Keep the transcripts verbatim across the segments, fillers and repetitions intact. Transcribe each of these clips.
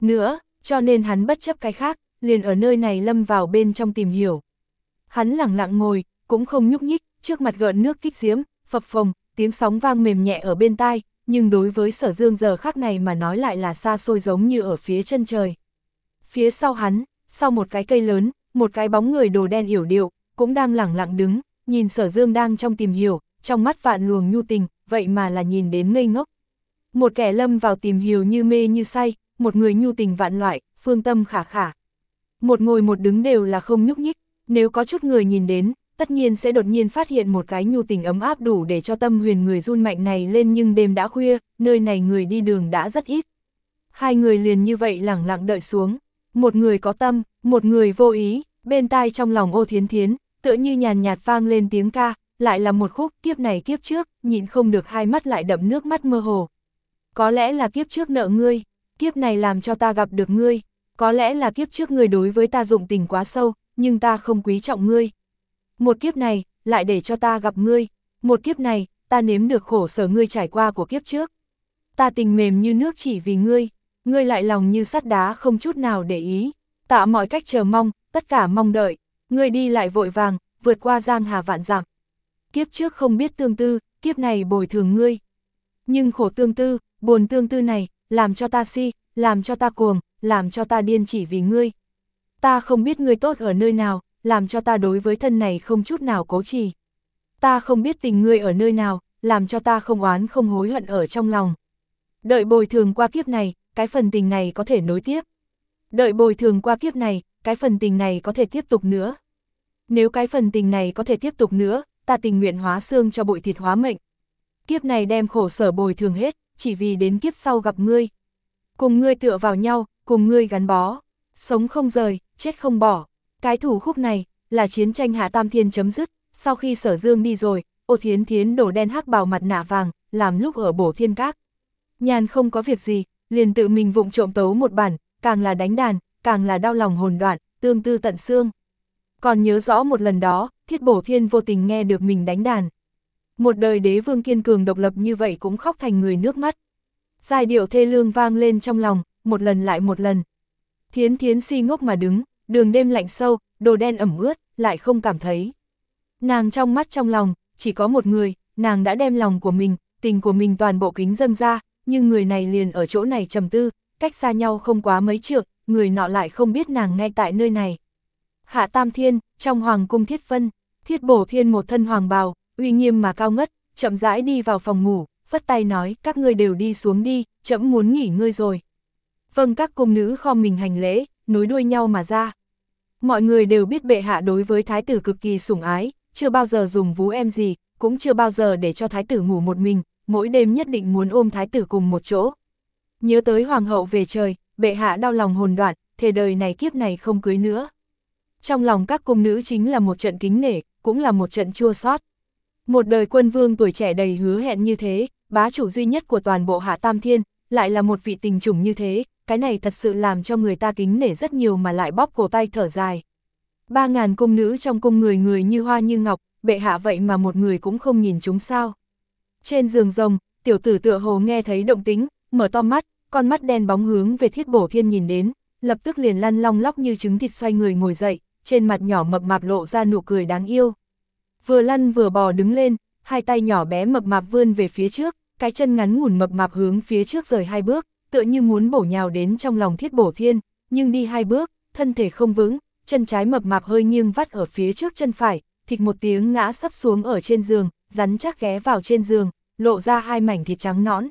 nữa, cho nên hắn bất chấp cái khác, liền ở nơi này lâm vào bên trong tìm hiểu. Hắn lẳng lặng ngồi, cũng không nhúc nhích, trước mặt gợn nước kích diễm, phập phồng, tiếng sóng vang mềm nhẹ ở bên tai, nhưng đối với Sở Dương giờ khắc này mà nói lại là xa xôi giống như ở phía chân trời. Phía sau hắn, sau một cái cây lớn, một cái bóng người đồ đen yểu điệu, cũng đang lẳng lặng đứng, nhìn Sở Dương đang trong tìm hiểu, trong mắt vạn luồng nhu tình, vậy mà là nhìn đến ngây ngốc. Một kẻ lâm vào tìm hiểu như mê như say, một người nhu tình vạn loại, phương tâm khả khả. Một ngồi một đứng đều là không nhúc nhích, nếu có chút người nhìn đến, tất nhiên sẽ đột nhiên phát hiện một cái nhu tình ấm áp đủ để cho tâm huyền người run mạnh này lên, nhưng đêm đã khuya, nơi này người đi đường đã rất ít. Hai người liền như vậy lẳng lặng đợi xuống, một người có tâm, một người vô ý, bên tai trong lòng Ô Thiến Thiến, tựa như nhàn nhạt vang lên tiếng ca, lại là một khúc kiếp này kiếp trước, nhịn không được hai mắt lại đậm nước mắt mơ hồ. Có lẽ là kiếp trước nợ ngươi, kiếp này làm cho ta gặp được ngươi, có lẽ là kiếp trước ngươi đối với ta dụng tình quá sâu, nhưng ta không quý trọng ngươi. Một kiếp này, lại để cho ta gặp ngươi, một kiếp này, ta nếm được khổ sở ngươi trải qua của kiếp trước. Ta tình mềm như nước chỉ vì ngươi, ngươi lại lòng như sắt đá không chút nào để ý, tạ mọi cách chờ mong, tất cả mong đợi, ngươi đi lại vội vàng, vượt qua giang hà vạn dặm. Kiếp trước không biết tương tư, kiếp này bồi thường ngươi. Nhưng khổ tương tư, buồn tương tư này, làm cho ta si, làm cho ta cuồng, làm cho ta điên chỉ vì ngươi. Ta không biết ngươi tốt ở nơi nào, làm cho ta đối với thân này không chút nào cố trì. Ta không biết tình ngươi ở nơi nào, làm cho ta không oán không hối hận ở trong lòng. Đợi bồi thường qua kiếp này, cái phần tình này có thể nối tiếp. Đợi bồi thường qua kiếp này, cái phần tình này có thể tiếp tục nữa. Nếu cái phần tình này có thể tiếp tục nữa, ta tình nguyện hóa xương cho bụi thịt hóa mệnh. Kiếp này đem khổ sở bồi thường hết, chỉ vì đến kiếp sau gặp ngươi. Cùng ngươi tựa vào nhau, cùng ngươi gắn bó, sống không rời, chết không bỏ. Cái thủ khúc này, là chiến tranh Hạ Tam Thiên chấm dứt, sau khi Sở Dương đi rồi, Ô Thiến Thiến đổ đen hắc bào mặt nạ vàng, làm lúc ở Bổ Thiên Các. Nhàn không có việc gì, liền tự mình vụng trộm tấu một bản, càng là đánh đàn, càng là đau lòng hồn đoạn, tương tư tận xương. Còn nhớ rõ một lần đó, Thiết Bổ Thiên vô tình nghe được mình đánh đàn. Một đời đế vương kiên cường độc lập như vậy cũng khóc thành người nước mắt. Giai điệu thê lương vang lên trong lòng, một lần lại một lần. Thiến Thiến si ngốc mà đứng, đường đêm lạnh sâu, đồ đen ẩm ướt, lại không cảm thấy. Nàng trong mắt trong lòng, chỉ có một người, nàng đã đem lòng của mình, tình của mình toàn bộ kính dâng ra, nhưng người này liền ở chỗ này trầm tư, cách xa nhau không quá mấy trượng, người nọ lại không biết nàng ngay tại nơi này. Hạ Tam Thiên, trong hoàng cung Thiết Vân, Thiết Bổ Thiên một thân hoàng bào, uy nghiêm mà cao ngất, chậm rãi đi vào phòng ngủ, phất tay nói, các ngươi đều đi xuống đi, trẫm muốn nghỉ ngơi rồi. Vâng, các cung nữ khom mình hành lễ, nối đuôi nhau mà ra. Mọi người đều biết bệ hạ đối với thái tử cực kỳ sủng ái, chưa bao giờ dùng vú em gì, cũng chưa bao giờ để cho thái tử ngủ một mình, mỗi đêm nhất định muốn ôm thái tử cùng một chỗ. Nhớ tới hoàng hậu về trời, bệ hạ đau lòng hồn đoạn, thề đời này kiếp này không cưới nữa. Trong lòng các cung nữ chính là một trận kính nể, cũng là một trận chua xót. Một đời quân vương tuổi trẻ đầy hứa hẹn như thế, bá chủ duy nhất của toàn bộ Hạ Tam Thiên, lại là một vị tình chủng như thế, cái này thật sự làm cho người ta kính nể rất nhiều mà lại bóp cổ tay thở dài. Ba ngàn cung nữ trong cung người người như hoa như ngọc, bệ hạ vậy mà một người cũng không nhìn chúng sao. Trên giường rồng, tiểu tử tựa hồ nghe thấy động tính, mở to mắt, con mắt đen bóng hướng về Thiết Bổ Thiên nhìn đến, lập tức liền lăn long lóc như trứng thịt xoay người ngồi dậy, trên mặt nhỏ mập mạp lộ ra nụ cười đáng yêu. Vừa lăn vừa bò đứng lên, hai tay nhỏ bé mập mạp vươn về phía trước, cái chân ngắn ngủn mập mạp hướng phía trước rời hai bước, tựa như muốn bổ nhào đến trong lòng Thiết Bổ Thiên, nhưng đi hai bước, thân thể không vững, chân trái mập mạp hơi nghiêng vắt ở phía trước chân phải, thịch một tiếng ngã sấp xuống ở trên giường, rắn chắc ghé vào trên giường, lộ ra hai mảnh thịt trắng nõn.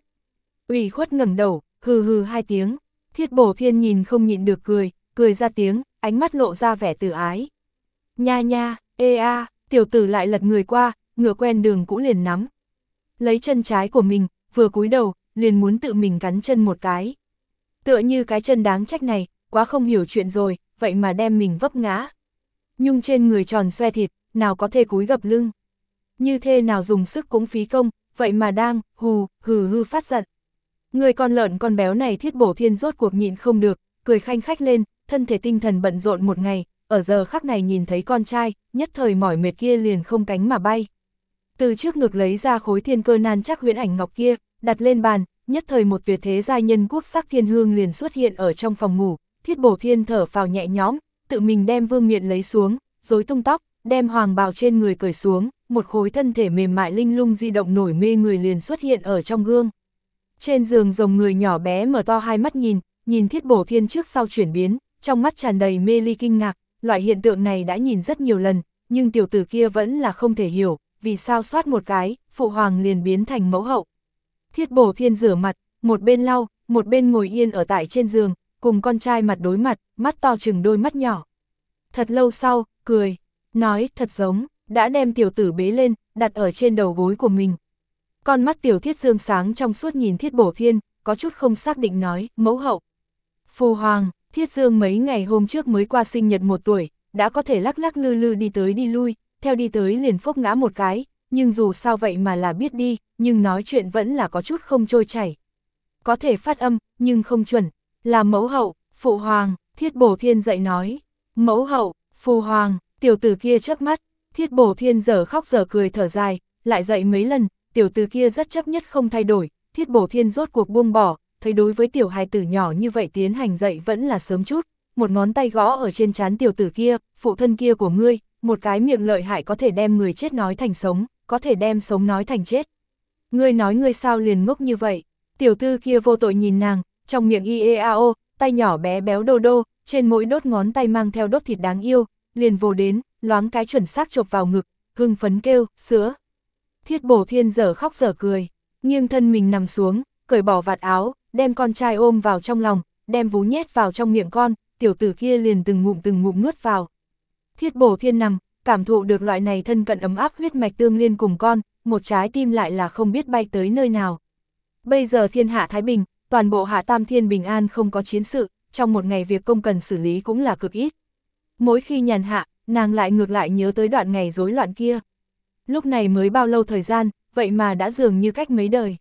Ủy khuất ngẩng đầu, hừ hừ hai tiếng, Thiết Bổ Thiên nhìn không nhịn được cười, cười ra tiếng, ánh mắt lộ ra vẻ từ ái. Nha nha, ê a, tiểu tử lại lật người qua, ngựa quen đường cũ liền nắm. Lấy chân trái của mình, vừa cúi đầu, liền muốn tự mình cắn chân một cái. Tựa như cái chân đáng trách này, quá không hiểu chuyện rồi, vậy mà đem mình vấp ngã. Nhung trên người tròn xoe thịt, nào có thể cúi gập lưng. Như thế nào dùng sức cũng phí công, vậy mà đang, hù, hừ hư phát giận. Người con lợn con béo này Thiết Bổ Thiên rốt cuộc nhịn không được, cười khanh khách lên, thân thể tinh thần bận rộn một ngày, ở giờ khắc này nhìn thấy con trai, nhất thời mỏi mệt kia liền không cánh mà bay. Từ trước ngực lấy ra khối thiên cơ nan chắc huyễn ảnh ngọc kia, đặt lên bàn, nhất thời một tuyệt thế giai nhân quốc sắc thiên hương liền xuất hiện ở trong phòng ngủ, Thiết Bổ Thiên thở phào nhẹ nhõm, tự mình đem vương miện lấy xuống, rối tung tóc, đem hoàng bào trên người cởi xuống, một khối thân thể mềm mại linh lung di động nổi mê người liền xuất hiện ở trong gương. Trên giường rồng người nhỏ bé mở to hai mắt nhìn, nhìn Thiết Bổ Thiên trước sau chuyển biến, trong mắt tràn đầy mê ly kinh ngạc, loại hiện tượng này đã nhìn rất nhiều lần, nhưng tiểu tử kia vẫn là không thể hiểu, vì sao soát một cái, phụ hoàng liền biến thành mẫu hậu. Thiết Bổ Thiên rửa mặt, một bên lau, một bên ngồi yên ở tại trên giường, cùng con trai mặt đối mặt, mắt to chừng đôi mắt nhỏ. Thật lâu sau, cười, nói thật giống, đã đem tiểu tử bế lên, đặt ở trên đầu gối của mình. Con mắt tiểu Thiết Dương sáng trong suốt nhìn Thiết Bổ Thiên, có chút không xác định nói, mẫu hậu. Phu hoàng, Thiết Dương mấy ngày hôm trước mới qua sinh nhật một tuổi, đã có thể lắc lắc lư lư đi tới đi lui, theo đi tới liền phốc ngã một cái, nhưng dù sao vậy mà là biết đi, nhưng nói chuyện vẫn là có chút không trôi chảy. Có thể phát âm, nhưng không chuẩn, là mẫu hậu, phụ hoàng, Thiết Bổ Thiên dậy nói, mẫu hậu, phu hoàng, tiểu tử kia chớp mắt, Thiết Bổ Thiên giờ khóc giờ cười thở dài, lại dậy mấy lần, tiểu tử kia rất chấp nhất không thay đổi, Thiết Bổ Thiên rốt cuộc buông bỏ, thấy đối với tiểu hài tử nhỏ như vậy tiến hành dậy vẫn là sớm chút, một ngón tay gõ ở trên trán tiểu tử kia, phụ thân kia của ngươi, một cái miệng lợi hại có thể đem người chết nói thành sống, có thể đem sống nói thành chết. Ngươi nói ngươi sao liền ngốc như vậy, tiểu tư kia vô tội nhìn nàng, trong miệng i e a o, tay nhỏ bé béo đô đô, trên mỗi đốt ngón tay mang theo đốt thịt đáng yêu, liền vồ đến, loáng cái chuẩn xác chộp vào ngực, hưng phấn kêu, sữa. Thiết Bổ Thiên dở khóc dở cười, nghiêng thân mình nằm xuống, cởi bỏ vạt áo, đem con trai ôm vào trong lòng, đem vú nhét vào trong miệng con, tiểu tử kia liền từng ngụm từng ngụm nuốt vào. Thiết Bổ Thiên nằm, cảm thụ được loại này thân cận ấm áp huyết mạch tương liên cùng con, một trái tim lại là không biết bay tới nơi nào. Bây giờ thiên hạ thái bình, toàn bộ Hạ Tam Thiên bình an không có chiến sự, trong một ngày việc công cần xử lý cũng là cực ít. Mỗi khi nhàn hạ, nàng lại ngược lại nhớ tới đoạn ngày rối loạn kia. Lúc này mới bao lâu thời gian, vậy mà đã dường như cách mấy đời.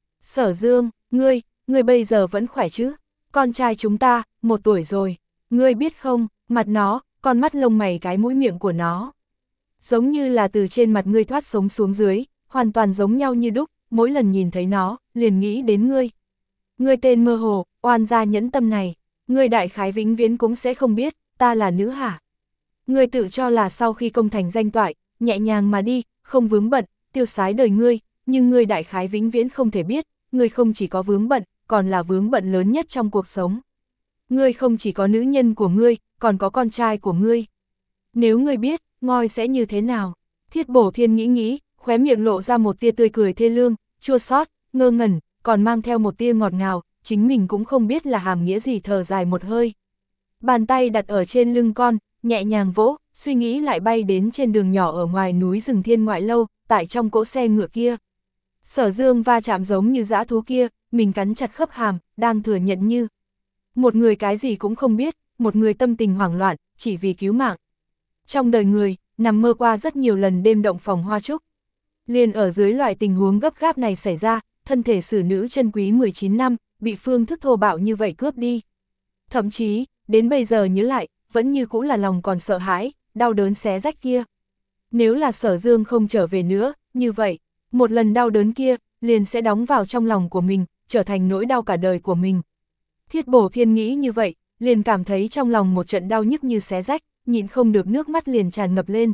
Sở Dương, ngươi, ngươi bây giờ vẫn khỏe chứ? Con trai chúng ta, một tuổi rồi, ngươi biết không, mặt nó, con mắt lông mày cái mũi miệng của nó. Giống như là từ trên mặt ngươi thoát sống xuống dưới, hoàn toàn giống nhau như đúc, mỗi lần nhìn thấy nó, liền nghĩ đến ngươi. Ngươi tên mơ hồ, oan gia nhẫn tâm này, ngươi đại khái vĩnh viễn cũng sẽ không biết, ta là nữ hả? Ngươi tự cho là sau khi công thành danh toại, nhẹ nhàng mà đi, không vướng bận, tiêu sái đời ngươi, nhưng ngươi đại khái vĩnh viễn không thể biết, ngươi không chỉ có vướng bận, còn là vướng bận lớn nhất trong cuộc sống. Ngươi không chỉ có nữ nhân của ngươi, còn có con trai của ngươi. Nếu ngươi biết, ngôi sẽ như thế nào? Thiết Bổ Thiên nghĩ nghĩ, khóe miệng lộ ra một tia tươi cười thê lương, chua xót, ngơ ngẩn, còn mang theo một tia ngọt ngào, chính mình cũng không biết là hàm nghĩa gì, thở dài một hơi. Bàn tay đặt ở trên lưng con, nhẹ nhàng vỗ, suy nghĩ lại bay đến trên đường nhỏ ở ngoài núi rừng Thiên Ngoại Lâu, tại trong cỗ xe ngựa kia. Sở Dương va chạm giống như dã thú kia, mình cắn chặt khớp hàm, đang thừa nhận như một người cái gì cũng không biết, một người tâm tình hoảng loạn, chỉ vì cứu mạng. Trong đời người, nằm mơ qua rất nhiều lần đêm động phòng hoa trúc. Liền ở dưới loại tình huống gấp gáp này xảy ra, thân thể xử nữ chân quý mười chín năm, bị phương thức thô bạo như vậy cướp đi. Thậm chí, đến bây giờ nhớ lại, vẫn như cũ là lòng còn sợ hãi, đau đớn xé rách kia. Nếu là Sở Dương không trở về nữa, như vậy, một lần đau đớn kia, liền sẽ đóng vào trong lòng của mình, trở thành nỗi đau cả đời của mình. Thiết Bổ Thiên nghĩ như vậy, liền cảm thấy trong lòng một trận đau nhức như xé rách, nhịn không được nước mắt liền tràn ngập lên.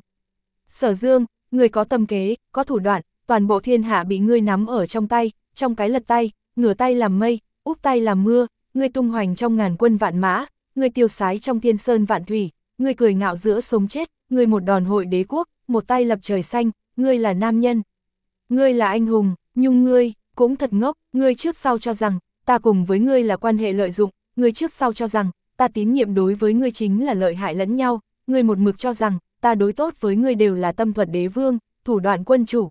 Sở Dương, người có tâm kế, có thủ đoạn, toàn bộ thiên hạ bị ngươi nắm ở trong tay, trong cái lật tay, ngửa tay làm mây, úp tay làm mưa, ngươi tung hoành trong ngàn quân vạn mã, ngươi tiêu sái trong thiên sơn vạn thủy, ngươi cười ngạo giữa sống chết, ngươi một đòn hội đế quốc, một tay lập trời xanh, ngươi là nam nhân. Ngươi là anh hùng, nhưng ngươi, cũng thật ngốc, ngươi trước sau cho rằng, ta cùng với ngươi là quan hệ lợi dụng, ngươi trước sau cho rằng, ta tín nhiệm đối với ngươi chính là lợi hại lẫn nhau, ngươi một mực cho rằng, ta đối tốt với ngươi đều là tâm thuật đế vương, thủ đoạn quân chủ.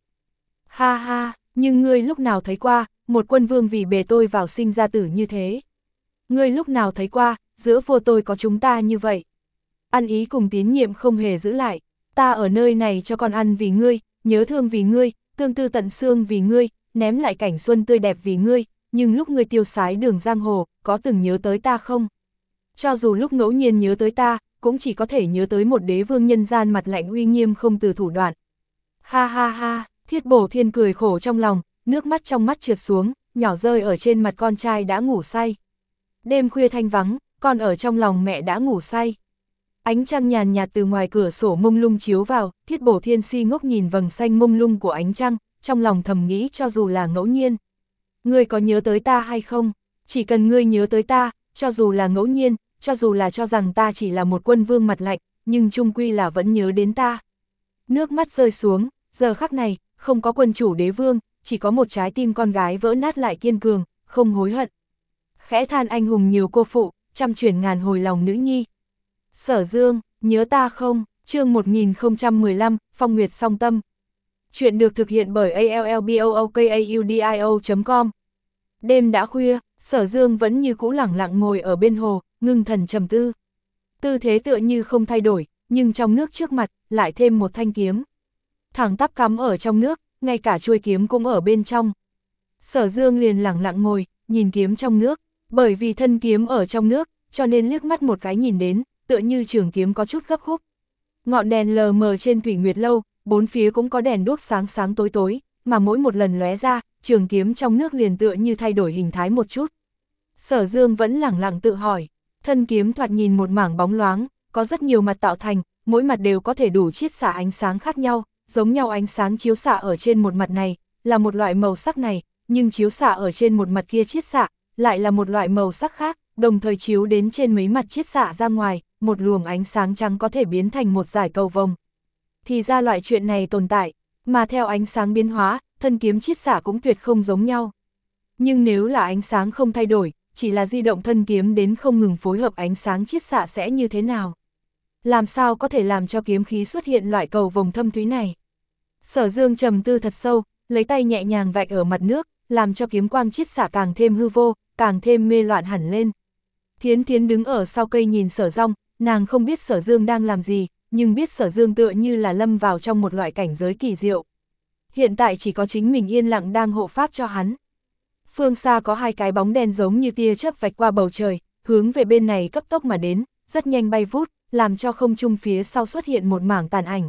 Ha ha, nhưng ngươi lúc nào thấy qua, một quân vương vì bề tôi vào sinh ra tử như thế. Ngươi lúc nào thấy qua, giữa vua tôi có chúng ta như vậy. Ăn ý cùng tín nhiệm không hề giữ lại, ta ở nơi này cho con ăn vì ngươi, nhớ thương vì ngươi, tương tư tận xương vì ngươi, ném lại cảnh xuân tươi đẹp vì ngươi, nhưng lúc ngươi tiêu sái đường giang hồ, có từng nhớ tới ta không? Cho dù lúc ngẫu nhiên nhớ tới ta, cũng chỉ có thể nhớ tới một đế vương nhân gian mặt lạnh uy nghiêm không từ thủ đoạn. Ha ha ha, Thiết Bổ Thiên cười khổ trong lòng, nước mắt trong mắt trượt xuống, nhỏ rơi ở trên mặt con trai đã ngủ say. Đêm khuya thanh vắng, con ở trong lòng mẹ đã ngủ say. Ánh trăng nhàn nhạt từ ngoài cửa sổ mông lung chiếu vào, Thiết Bổ Thiên si ngốc nhìn vầng xanh mông lung của ánh trăng, trong lòng thầm nghĩ cho dù là ngẫu nhiên. Ngươi có nhớ tới ta hay không? Chỉ cần ngươi nhớ tới ta, cho dù là ngẫu nhiên, cho dù là cho rằng ta chỉ là một quân vương mặt lạnh, nhưng chung quy là vẫn nhớ đến ta. Nước mắt rơi xuống, giờ khắc này, không có quân chủ đế vương, chỉ có một trái tim con gái vỡ nát lại kiên cường, không hối hận. Khẽ than anh hùng nhiều cô phụ, trăm chuyển ngàn hồi lòng nữ nhi. Sở Dương, nhớ ta không? Chương một nghìn không trăm mười lăm, Phong Nguyệt Song Tâm. Chuyện được thực hiện bởi a l l b o o k a u d i o chấm com. Đêm đã khuya, Sở Dương vẫn như cũ lẳng lặng ngồi ở bên hồ, ngưng thần trầm tư. Tư thế tựa như không thay đổi, nhưng trong nước trước mặt, lại thêm một thanh kiếm. Thẳng tắp cắm ở trong nước, ngay cả chuôi kiếm cũng ở bên trong. Sở Dương liền lẳng lặng ngồi, nhìn kiếm trong nước, bởi vì thân kiếm ở trong nước, cho nên liếc mắt một cái nhìn đến, tựa như trường kiếm có chút gấp khúc. Ngọn đèn lờ mờ trên Thủy Nguyệt Lâu, bốn phía cũng có đèn đuốc sáng sáng tối tối, mà mỗi một lần lóe ra, trường kiếm trong nước liền tựa như thay đổi hình thái một chút. Sở Dương vẫn lẳng lặng tự hỏi, thân kiếm thoạt nhìn một mảng bóng loáng, có rất nhiều mặt tạo thành, mỗi mặt đều có thể đủ chiết xạ ánh sáng khác nhau, giống nhau ánh sáng chiếu xạ ở trên một mặt này, là một loại màu sắc này, nhưng chiếu xạ ở trên một mặt kia chiết xạ, lại là một loại màu sắc khác, đồng thời chiếu đến trên mấy mặt chiết xạ ra ngoài, một luồng ánh sáng trắng có thể biến thành một dải cầu vồng. Thì ra loại chuyện này tồn tại, mà theo ánh sáng biến hóa, thân kiếm chiết xạ cũng tuyệt không giống nhau. Nhưng nếu là ánh sáng không thay đổi, chỉ là di động thân kiếm đến không ngừng phối hợp ánh sáng chiết xạ sẽ như thế nào? Làm sao có thể làm cho kiếm khí xuất hiện loại cầu vồng thâm thúy này? Sở Dương trầm tư thật sâu, lấy tay nhẹ nhàng vạch ở mặt nước, làm cho kiếm quang chiết xạ càng thêm hư vô, càng thêm mê loạn hẳn lên. Thiến Thiến đứng ở sau cây nhìn Sở Rong, nàng không biết Sở Dương đang làm gì, nhưng biết Sở Dương tựa như là lâm vào trong một loại cảnh giới kỳ diệu. Hiện tại chỉ có chính mình yên lặng đang hộ pháp cho hắn. Phương xa có hai cái bóng đen giống như tia chớp vạch qua bầu trời, hướng về bên này cấp tốc mà đến, rất nhanh bay vút, làm cho không trung phía sau xuất hiện một mảng tàn ảnh.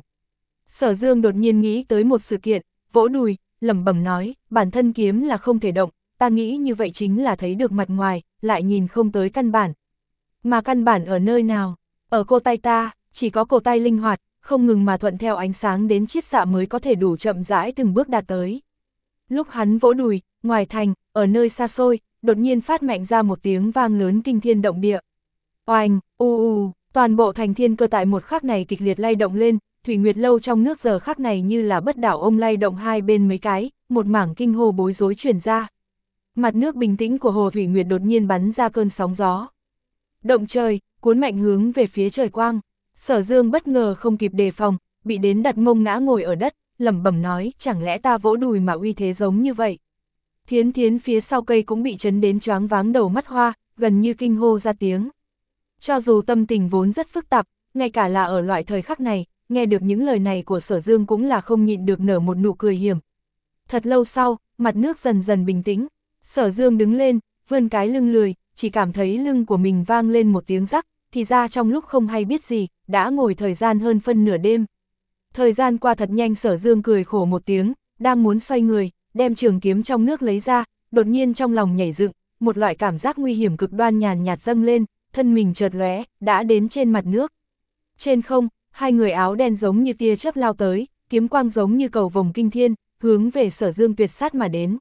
Sở Dương đột nhiên nghĩ tới một sự kiện, vỗ đùi, lẩm bẩm nói, bản thân kiếm là không thể động, ta nghĩ như vậy chính là thấy được mặt ngoài, lại nhìn không tới căn bản. Mà căn bản ở nơi nào? Ở cổ tay ta, chỉ có cổ tay linh hoạt, không ngừng mà thuận theo ánh sáng đến chiết xạ mới có thể đủ chậm rãi từng bước đạt tới. Lúc hắn vỗ đùi, ngoài thành, ở nơi xa xôi, đột nhiên phát mạnh ra một tiếng vang lớn kinh thiên động địa. Oanh, u u, toàn bộ thành thiên cơ tại một khắc này kịch liệt lay động lên, Thủy Nguyệt Lâu trong nước giờ khắc này như là bất đảo ông lay động hai bên mấy cái, một mảng kinh hô bối rối truyền ra. Mặt nước bình tĩnh của hồ Thủy Nguyệt đột nhiên bắn ra cơn sóng gió. Động trời, cuốn mạnh hướng về phía trời quang. Sở Dương bất ngờ không kịp đề phòng, bị đến đặt mông ngã ngồi ở đất, lẩm bẩm nói, chẳng lẽ ta vỗ đùi mà uy thế giống như vậy. Thiến Thiến phía sau cây cũng bị chấn đến choáng váng đầu mắt hoa, gần như kinh hô ra tiếng. Cho dù tâm tình vốn rất phức tạp, ngay cả là ở loại thời khắc này, nghe được những lời này của Sở Dương cũng là không nhịn được nở một nụ cười hiểm. Thật lâu sau, mặt nước dần dần bình tĩnh, Sở Dương đứng lên, vươn cái lưng lười, chỉ cảm thấy lưng của mình vang lên một tiếng rắc, thì ra trong lúc không hay biết gì, đã ngồi thời gian hơn phân nửa đêm. Thời gian qua thật nhanh, Sở Dương cười khổ một tiếng, đang muốn xoay người, đem trường kiếm trong nước lấy ra, đột nhiên trong lòng nhảy dựng, một loại cảm giác nguy hiểm cực đoan nhàn nhạt dâng lên, thân mình chợt lóe, đã đến trên mặt nước. Trên không, hai người áo đen giống như tia chớp lao tới, kiếm quang giống như cầu vồng kinh thiên, hướng về Sở Dương tuyệt sát mà đến.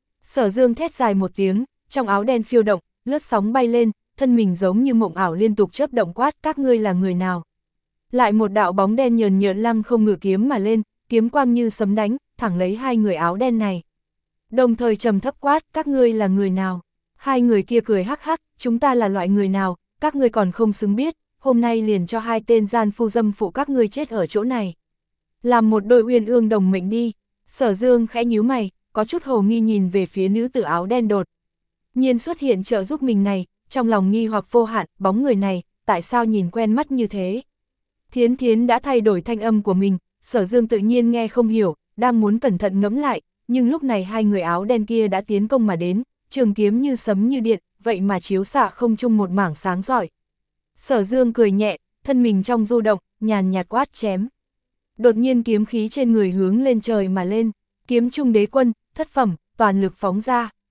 Sở Dương thét dài một tiếng, trong áo đen phiêu động, lướt sóng bay lên, thân mình giống như mộng ảo liên tục chớp động quát, các ngươi là người nào? Lại một đạo bóng đen nhờn nhợn lăng không ngự kiếm mà lên, kiếm quang như sấm đánh, thẳng lấy hai người áo đen này. Đồng thời trầm thấp quát, các ngươi là người nào? Hai người kia cười hắc hắc, chúng ta là loại người nào, các ngươi còn không xứng biết, hôm nay liền cho hai tên gian phu dâm phụ các ngươi chết ở chỗ này. Làm một đôi uyên ương đồng mệnh đi. Sở Dương khẽ nhíu mày, có chút hồ nghi nhìn về phía nữ tử áo đen đột nhiên xuất hiện trợ giúp mình này, trong lòng nghi hoặc vô hạn, bóng người này, tại sao nhìn quen mắt như thế? Thiến Thiến đã thay đổi thanh âm của mình, Sở Dương tự nhiên nghe không hiểu, đang muốn cẩn thận ngẫm lại, nhưng lúc này hai người áo đen kia đã tiến công mà đến, trường kiếm như sấm như điện, vậy mà chiếu xạ không chung một mảng sáng rọi. Sở Dương cười nhẹ, thân mình trong du động, nhàn nhạt quát chém. Đột nhiên kiếm khí trên người hướng lên trời mà lên, kiếm trung đế quân, thất phẩm, toàn lực phóng ra.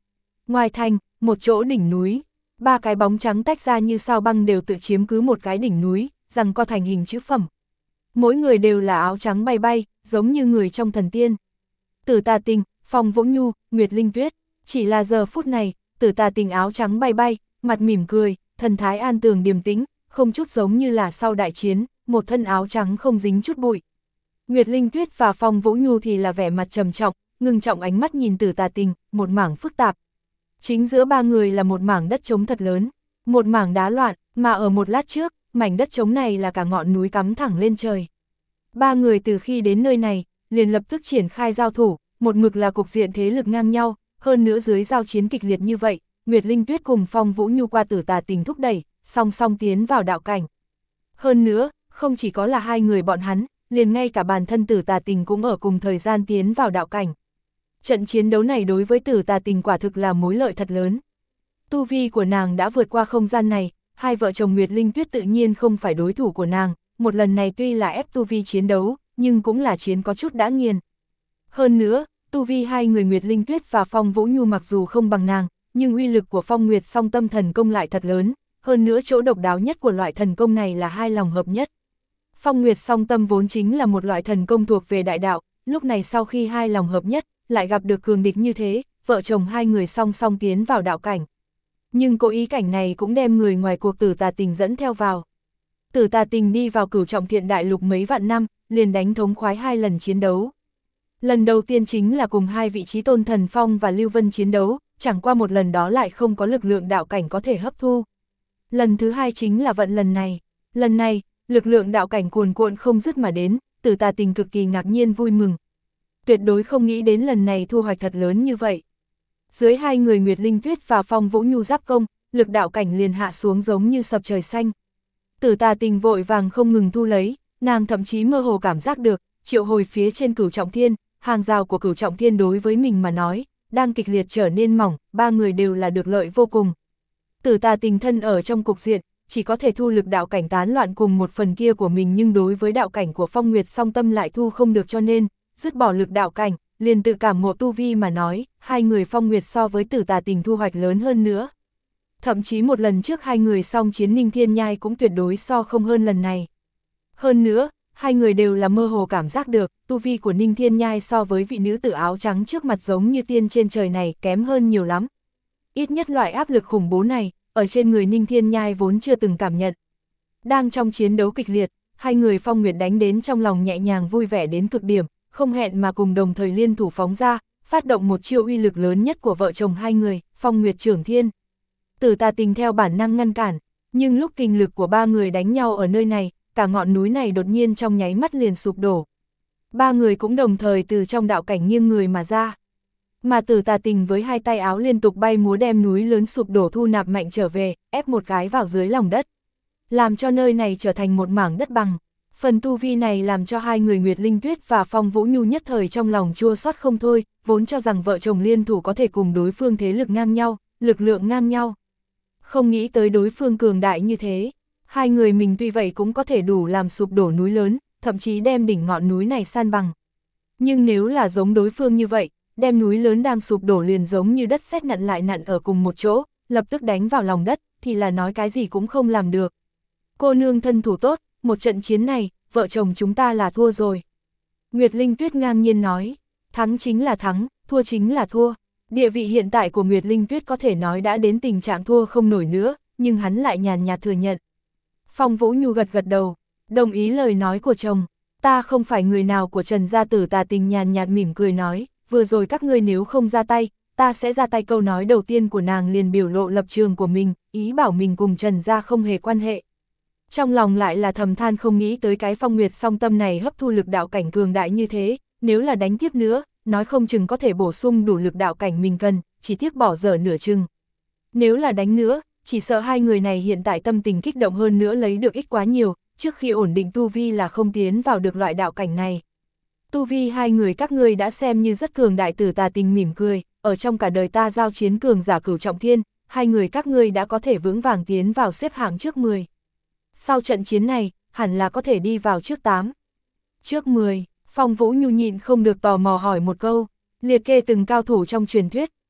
Ngoài thành, một chỗ đỉnh núi, ba cái bóng trắng tách ra như sao băng đều tự chiếm cứ một cái đỉnh núi, rằng co thành hình chữ phẩm. Mỗi người đều là áo trắng bay bay, giống như người trong thần tiên. Tử Tà Tình, Phong Vũ Nhu, Nguyệt Linh Tuyết, chỉ là giờ phút này, Tử Tà Tình áo trắng bay bay, mặt mỉm cười, thần thái an tường điềm tĩnh, không chút giống như là sau đại chiến, một thân áo trắng không dính chút bụi. Nguyệt Linh Tuyết và Phong Vũ Nhu thì là vẻ mặt trầm trọng, ngưng trọng ánh mắt nhìn Tử Tà Tình, một mảng phức tạp. Chính giữa ba người là một mảng đất trống thật lớn, một mảng đá loạn, mà ở một lát trước, mảnh đất trống này là cả ngọn núi cắm thẳng lên trời. Ba người từ khi đến nơi này, liền lập tức triển khai giao thủ, một mực là cục diện thế lực ngang nhau, hơn nữa dưới giao chiến kịch liệt như vậy, Nguyệt Linh Tuyết cùng Phong Vũ Nhu qua Tử Tà Tình thúc đẩy, song song tiến vào đạo cảnh. Hơn nữa, không chỉ có là hai người bọn hắn, liền ngay cả bản thân Tử Tà Tình cũng ở cùng thời gian tiến vào đạo cảnh. Trận chiến đấu này đối với Tử Tà Tình quả thực là mối lợi thật lớn. Tu vi của nàng đã vượt qua không gian này, hai vợ chồng Nguyệt Linh Tuyết tự nhiên không phải đối thủ của nàng, một lần này tuy là ép tu vi chiến đấu, nhưng cũng là chiến có chút đã nghiền. Hơn nữa, tu vi hai người Nguyệt Linh Tuyết và Phong Vũ Nhu mặc dù không bằng nàng, nhưng uy lực của Phong Nguyệt song tâm thần công lại thật lớn, hơn nữa chỗ độc đáo nhất của loại thần công này là hai lòng hợp nhất. Phong Nguyệt song tâm vốn chính là một loại thần công thuộc về đại đạo, lúc này sau khi hai lòng hợp nhất, lại gặp được cường địch như thế, vợ chồng hai người song song tiến vào đạo cảnh. Nhưng cố ý cảnh này cũng đem người ngoài cuộc Tử Tà Tình dẫn theo vào. Tử Tà Tình đi vào Cửu Trọng Thiện Đại Lục mấy vạn năm, liền đánh thống khoái hai lần chiến đấu. Lần đầu tiên chính là cùng hai vị trí tôn Thần Phong và Lưu Vân chiến đấu, chẳng qua một lần đó lại không có lực lượng đạo cảnh có thể hấp thu. Lần thứ hai chính là vận lần này. Lần này, lực lượng đạo cảnh cuồn cuộn không dứt mà đến, Tử Tà Tình cực kỳ ngạc nhiên vui mừng. Tuyệt đối không nghĩ đến lần này thu hoạch thật lớn như vậy. Dưới hai người Nguyệt Linh Tuyết và Phong Vũ Nhu giáp công, lực đạo cảnh liền hạ xuống giống như sập trời xanh. Tử Tà Tình vội vàng không ngừng thu lấy, nàng thậm chí mơ hồ cảm giác được, triệu hồi phía trên Cửu Trọng Thiên, hàng rào của Cửu Trọng Thiên đối với mình mà nói, đang kịch liệt trở nên mỏng, ba người đều là được lợi vô cùng. Tử Tà Tình thân ở trong cục diện, chỉ có thể thu lực đạo cảnh tán loạn cùng một phần kia của mình, nhưng đối với đạo cảnh của Phong Nguyệt song tâm lại thu không được, cho nên, dứt bỏ lực đạo cảnh, liền tự cảm ngộ tu vi mà nói, hai người Phong Nguyệt so với Tử Tà Tình thu hoạch lớn hơn nữa. Thậm chí một lần trước hai người song chiến Ninh Thiên Nhai cũng tuyệt đối so không hơn lần này. Hơn nữa, hai người đều là mơ hồ cảm giác được, tu vi của Ninh Thiên Nhai so với vị nữ tử áo trắng trước mặt giống như tiên trên trời này kém hơn nhiều lắm. Ít nhất loại áp lực khủng bố này, ở trên người Ninh Thiên Nhai vốn chưa từng cảm nhận. Đang trong chiến đấu kịch liệt, hai người Phong Nguyệt đánh đến trong lòng nhẹ nhàng vui vẻ đến cực điểm, không hẹn mà cùng đồng thời liên thủ phóng ra, phát động một chiêu uy lực lớn nhất của vợ chồng hai người, Phong Nguyệt Trưởng Thiên. Tử Tà Tình theo bản năng ngăn cản, nhưng lúc kinh lực của ba người đánh nhau ở nơi này, cả ngọn núi này đột nhiên trong nháy mắt liền sụp đổ. Ba người cũng đồng thời từ trong đạo cảnh nghiêng người mà ra. Mà Tử Tà Tình với hai tay áo liên tục bay múa đem núi lớn sụp đổ thu nạp mạnh trở về, ép một cái vào dưới lòng đất, làm cho nơi này trở thành một mảng đất bằng. Phần tu vi này làm cho hai người Nguyệt Linh Tuyết và Phong Vũ Nhu nhất thời trong lòng chua xót không thôi, vốn cho rằng vợ chồng liên thủ có thể cùng đối phương thế lực ngang nhau, lực lượng ngang nhau. Không nghĩ tới đối phương cường đại như thế, hai người mình tuy vậy cũng có thể đủ làm sụp đổ núi lớn, thậm chí đem đỉnh ngọn núi này san bằng. Nhưng nếu là giống đối phương như vậy, đem núi lớn đang sụp đổ liền giống như đất sét nặn lại nặn ở cùng một chỗ, lập tức đánh vào lòng đất, thì là nói cái gì cũng không làm được. Cô nương thân thủ tốt, một trận chiến này, vợ chồng chúng ta là thua rồi. Nguyệt Linh Tuyết ngang nhiên nói, thắng chính là thắng, thua chính là thua. Địa vị hiện tại của Nguyệt Linh Tuyết có thể nói đã đến tình trạng thua không nổi nữa, nhưng hắn lại nhàn nhạt thừa nhận. Phong Vũ Nhu gật gật đầu, đồng ý lời nói của chồng. Ta không phải người nào của Trần gia. Tử Tà Tình nhàn nhạt mỉm cười nói, vừa rồi các ngươi nếu không ra tay, ta sẽ ra tay. Câu nói đầu tiên của nàng liền biểu lộ lập trường của mình, ý bảo mình cùng Trần gia không hề quan hệ. Trong lòng lại là thầm than không nghĩ tới cái Phong Nguyệt song tâm này hấp thu lực đạo cảnh cường đại như thế, nếu là đánh tiếp nữa, nói không chừng có thể bổ sung đủ lực đạo cảnh mình cần, chỉ tiếc bỏ dở nửa chừng. Nếu là đánh nữa, chỉ sợ hai người này hiện tại tâm tình kích động hơn nữa lấy được ích quá nhiều, trước khi ổn định tu vi là không tiến vào được loại đạo cảnh này. Tu vi hai người các ngươi đã xem như rất cường đại. Tử Tà Tình mỉm cười, ở trong cả đời ta giao chiến cường giả Cửu Trọng Thiên, hai người các ngươi đã có thể vững vàng tiến vào xếp hạng trước mười. Sau trận chiến này, hẳn là có thể đi vào trước tám. Trước mười, Phong Vũ Nhu nhịn không được tò mò hỏi một câu, liệt kê từng cao thủ trong truyền thuyết,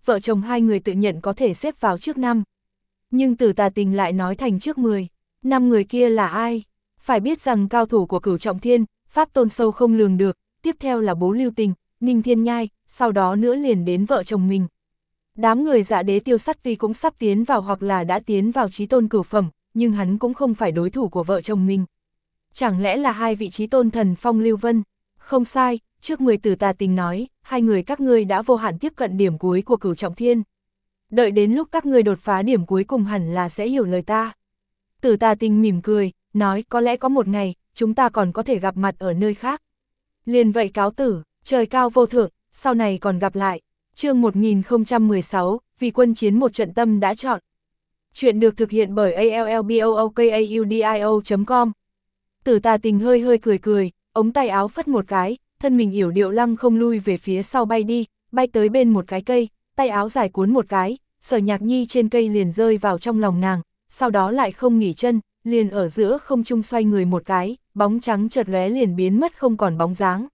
vợ chồng hai người tự nhận có thể xếp vào trước năm. Nhưng Tử Tà Tình lại nói thành trước mười, năm người kia là ai? Phải biết rằng cao thủ của Cửu Trọng Thiên, pháp tôn sâu không lường được, tiếp theo là Bố Lưu Tình, Ninh Thiên Nhai, sau đó nữa liền đến vợ chồng mình. Đám người Dạ Đế Tiêu Sắt tuy cũng sắp tiến vào hoặc là đã tiến vào chí tôn cửu phẩm, nhưng hắn cũng không phải đối thủ của vợ chồng mình. Chẳng lẽ là hai vị chí tôn Thần Phong Lưu Vân? Không sai, trước mười Tử Tà Tình nói, hai người các ngươi đã vô hạn tiếp cận điểm cuối của Cửu Trọng Thiên. Đợi đến lúc các ngươi đột phá điểm cuối cùng hẳn là sẽ hiểu lời ta. Tử Tà Tình mỉm cười, nói có lẽ có một ngày, chúng ta còn có thể gặp mặt ở nơi khác. Liền vậy cáo tử, trời cao vô thượng, sau này còn gặp lại. Chương một nghìn không trăm mười sáu, vì quân chiến một trận tâm đã chọn. Chuyện được thực hiện bởi a l l b o o k a u d i o chấm com. Tử Tà Tình hơi hơi cười cười, ống tay áo phất một cái, thân mình yểu điệu lăng không lui về phía sau bay đi, bay tới bên một cái cây, tay áo dài cuốn một cái, Sở Nhạc Nhi trên cây liền rơi vào trong lòng nàng, sau đó lại không nghỉ chân, liền ở giữa không trung xoay người một cái, bóng trắng chợt lóe liền biến mất không còn bóng dáng.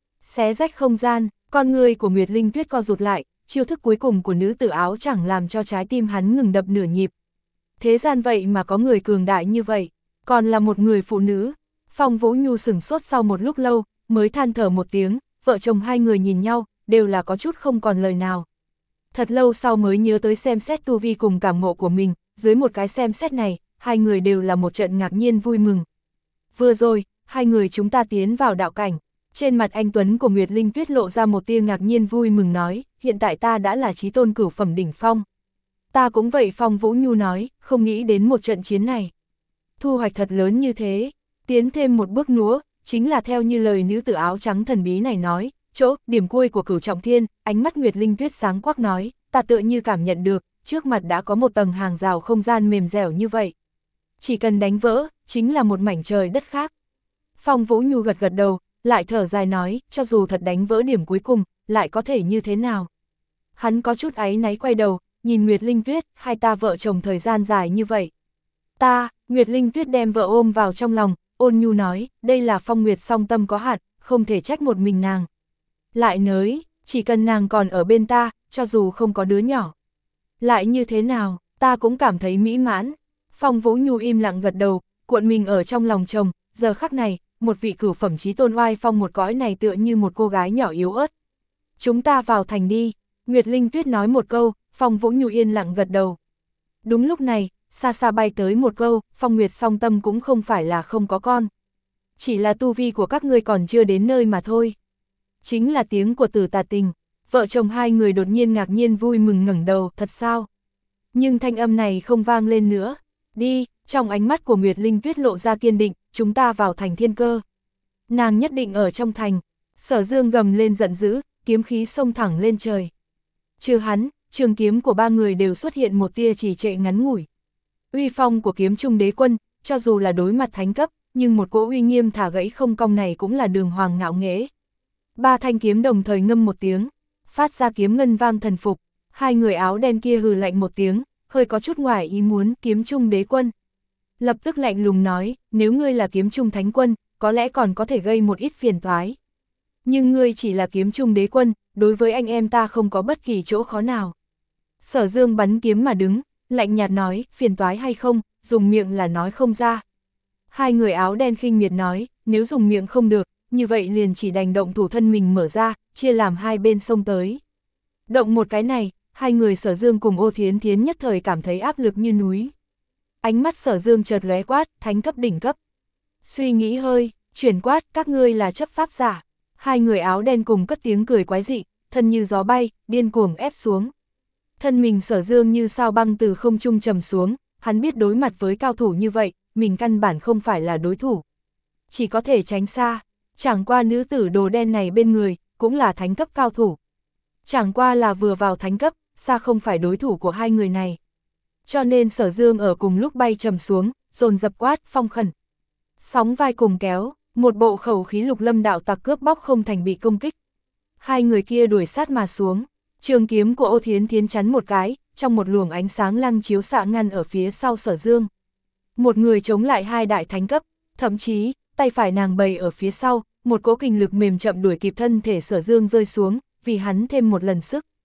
Xé rách không gian, con người của Nguyệt Linh Tuyết co rụt lại, chiêu thức cuối cùng của nữ tử áo chẳng làm cho trái tim hắn ngừng đập nửa nhịp. Thế gian vậy mà có người cường đại như vậy, còn là một người phụ nữ. Phong Vũ Nhu sửng sốt sau một lúc lâu, mới than thở một tiếng, vợ chồng hai người nhìn nhau, đều là có chút không còn lời nào. Thật lâu sau mới nhớ tới xem xét tu vi cùng cảm ngộ của mình, dưới một cái xem xét này, hai người đều là một trận ngạc nhiên vui mừng. Vừa rồi, hai người chúng ta tiến vào đạo cảnh, trên mặt anh Tuấn của Nguyệt Linh Tuyết lộ ra một tia ngạc nhiên vui mừng nói, hiện tại ta đã là chí tôn cửu phẩm đỉnh phong. Ta cũng vậy, Phong Vũ Nhu nói, không nghĩ đến một trận chiến này. Thu hoạch thật lớn như thế, tiến thêm một bước nữa, chính là theo như lời nữ tử áo trắng thần bí này nói, chỗ, điểm cuối của Cửu Trọng Thiên, ánh mắt Nguyệt Linh Tuyết sáng quắc nói, ta tựa như cảm nhận được, trước mặt đã có một tầng hàng rào không gian mềm dẻo như vậy. Chỉ cần đánh vỡ, chính là một mảnh trời đất khác. Phong Vũ Nhu gật gật đầu, lại thở dài nói, cho dù thật đánh vỡ điểm cuối cùng, lại có thể như thế nào. Hắn có chút áy náy quay đầu, nhìn Nguyệt Linh Tuyết, hai ta vợ chồng thời gian dài như vậy. Ta, Nguyệt Linh Tuyết đem vợ ôm vào trong lòng, ôn nhu nói, đây là Phong Nguyệt song tâm có hạn, không thể trách một mình nàng. Lại nới, chỉ cần nàng còn ở bên ta, cho dù không có đứa nhỏ. Lại như thế nào, ta cũng cảm thấy mỹ mãn. Phong Vũ Nhu im lặng gật đầu, cuộn mình ở trong lòng chồng, giờ khắc này, một vị cửu phẩm chí tôn oai phong một cõi này tựa như một cô gái nhỏ yếu ớt. Chúng ta vào thành đi, Nguyệt Linh Tuyết nói một câu, Phong Vũ Nhu yên lặng gật đầu. Đúng lúc này, xa xa bay tới một câu, Phong Nguyệt song tâm cũng không phải là không có con. Chỉ là tu vi của các ngươi còn chưa đến nơi mà thôi. Chính là tiếng của Tử Tà Tình, vợ chồng hai người đột nhiên ngạc nhiên vui mừng ngẩng đầu, thật sao? Nhưng thanh âm này không vang lên nữa. Đi, trong ánh mắt của Nguyệt Linh Tuyết lộ ra kiên định, chúng ta vào thành Thiên Cơ. Nàng nhất định ở trong thành. Sở Dương gầm lên giận dữ, kiếm khí xông thẳng lên trời. Trừ hắn, trường kiếm của ba người đều xuất hiện một tia trì trệ ngắn ngủi. Uy phong của kiếm trung đế quân, cho dù là đối mặt thánh cấp, nhưng một cỗ uy nghiêm thả gãy không cong này cũng là đường hoàng ngạo nghễ. Ba thanh kiếm đồng thời ngâm một tiếng, phát ra kiếm ngân vang thần phục, hai người áo đen kia hừ lạnh một tiếng, hơi có chút ngoài ý muốn, kiếm trung đế quân. Lập tức lạnh lùng nói, nếu ngươi là kiếm trung thánh quân, có lẽ còn có thể gây một ít phiền toái. Nhưng ngươi chỉ là kiếm trung đế quân, đối với anh em ta không có bất kỳ chỗ khó nào. Sở Dương bắn kiếm mà đứng, lạnh nhạt nói, phiền toái hay không, dùng miệng là nói không ra. Hai người áo đen khinh miệt nói, nếu dùng miệng không được, như vậy liền chỉ đành động thủ thân mình mở ra, chia làm hai bên xông tới. Động một cái này, hai người Sở Dương cùng Ô Thiến Thiến nhất thời cảm thấy áp lực như núi. Ánh mắt Sở Dương chợt lóe quát, thánh cấp đỉnh cấp. Suy nghĩ hơi, chuyển quát, các ngươi là chấp pháp giả. Hai người áo đen cùng cất tiếng cười quái dị, thân như gió bay, điên cuồng ép xuống. Thân mình Sở Dương như sao băng từ không trung trầm xuống, hắn biết đối mặt với cao thủ như vậy, mình căn bản không phải là đối thủ. Chỉ có thể tránh xa, chẳng qua nữ tử đồ đen này bên người, cũng là thánh cấp cao thủ. Chẳng qua là vừa vào thánh cấp, xa không phải đối thủ của hai người này. Cho nên Sở Dương ở cùng lúc bay trầm xuống, dồn dập quát, phong khẩn. Sóng vai cùng kéo, một bộ khẩu khí lục lâm đạo tặc cướp bóc không thành bị công kích. Hai người kia đuổi sát mà xuống, trường kiếm của Ô Thiến Thiến chắn một cái, trong một luồng ánh sáng lăng chiếu xạ ngăn ở phía sau Sở Dương. Một người chống lại hai đại thánh cấp, thậm chí, tay phải nàng bày ở phía sau, một cỗ kình lực mềm chậm đuổi kịp thân thể Sở Dương rơi xuống, vì hắn thêm một lần sức.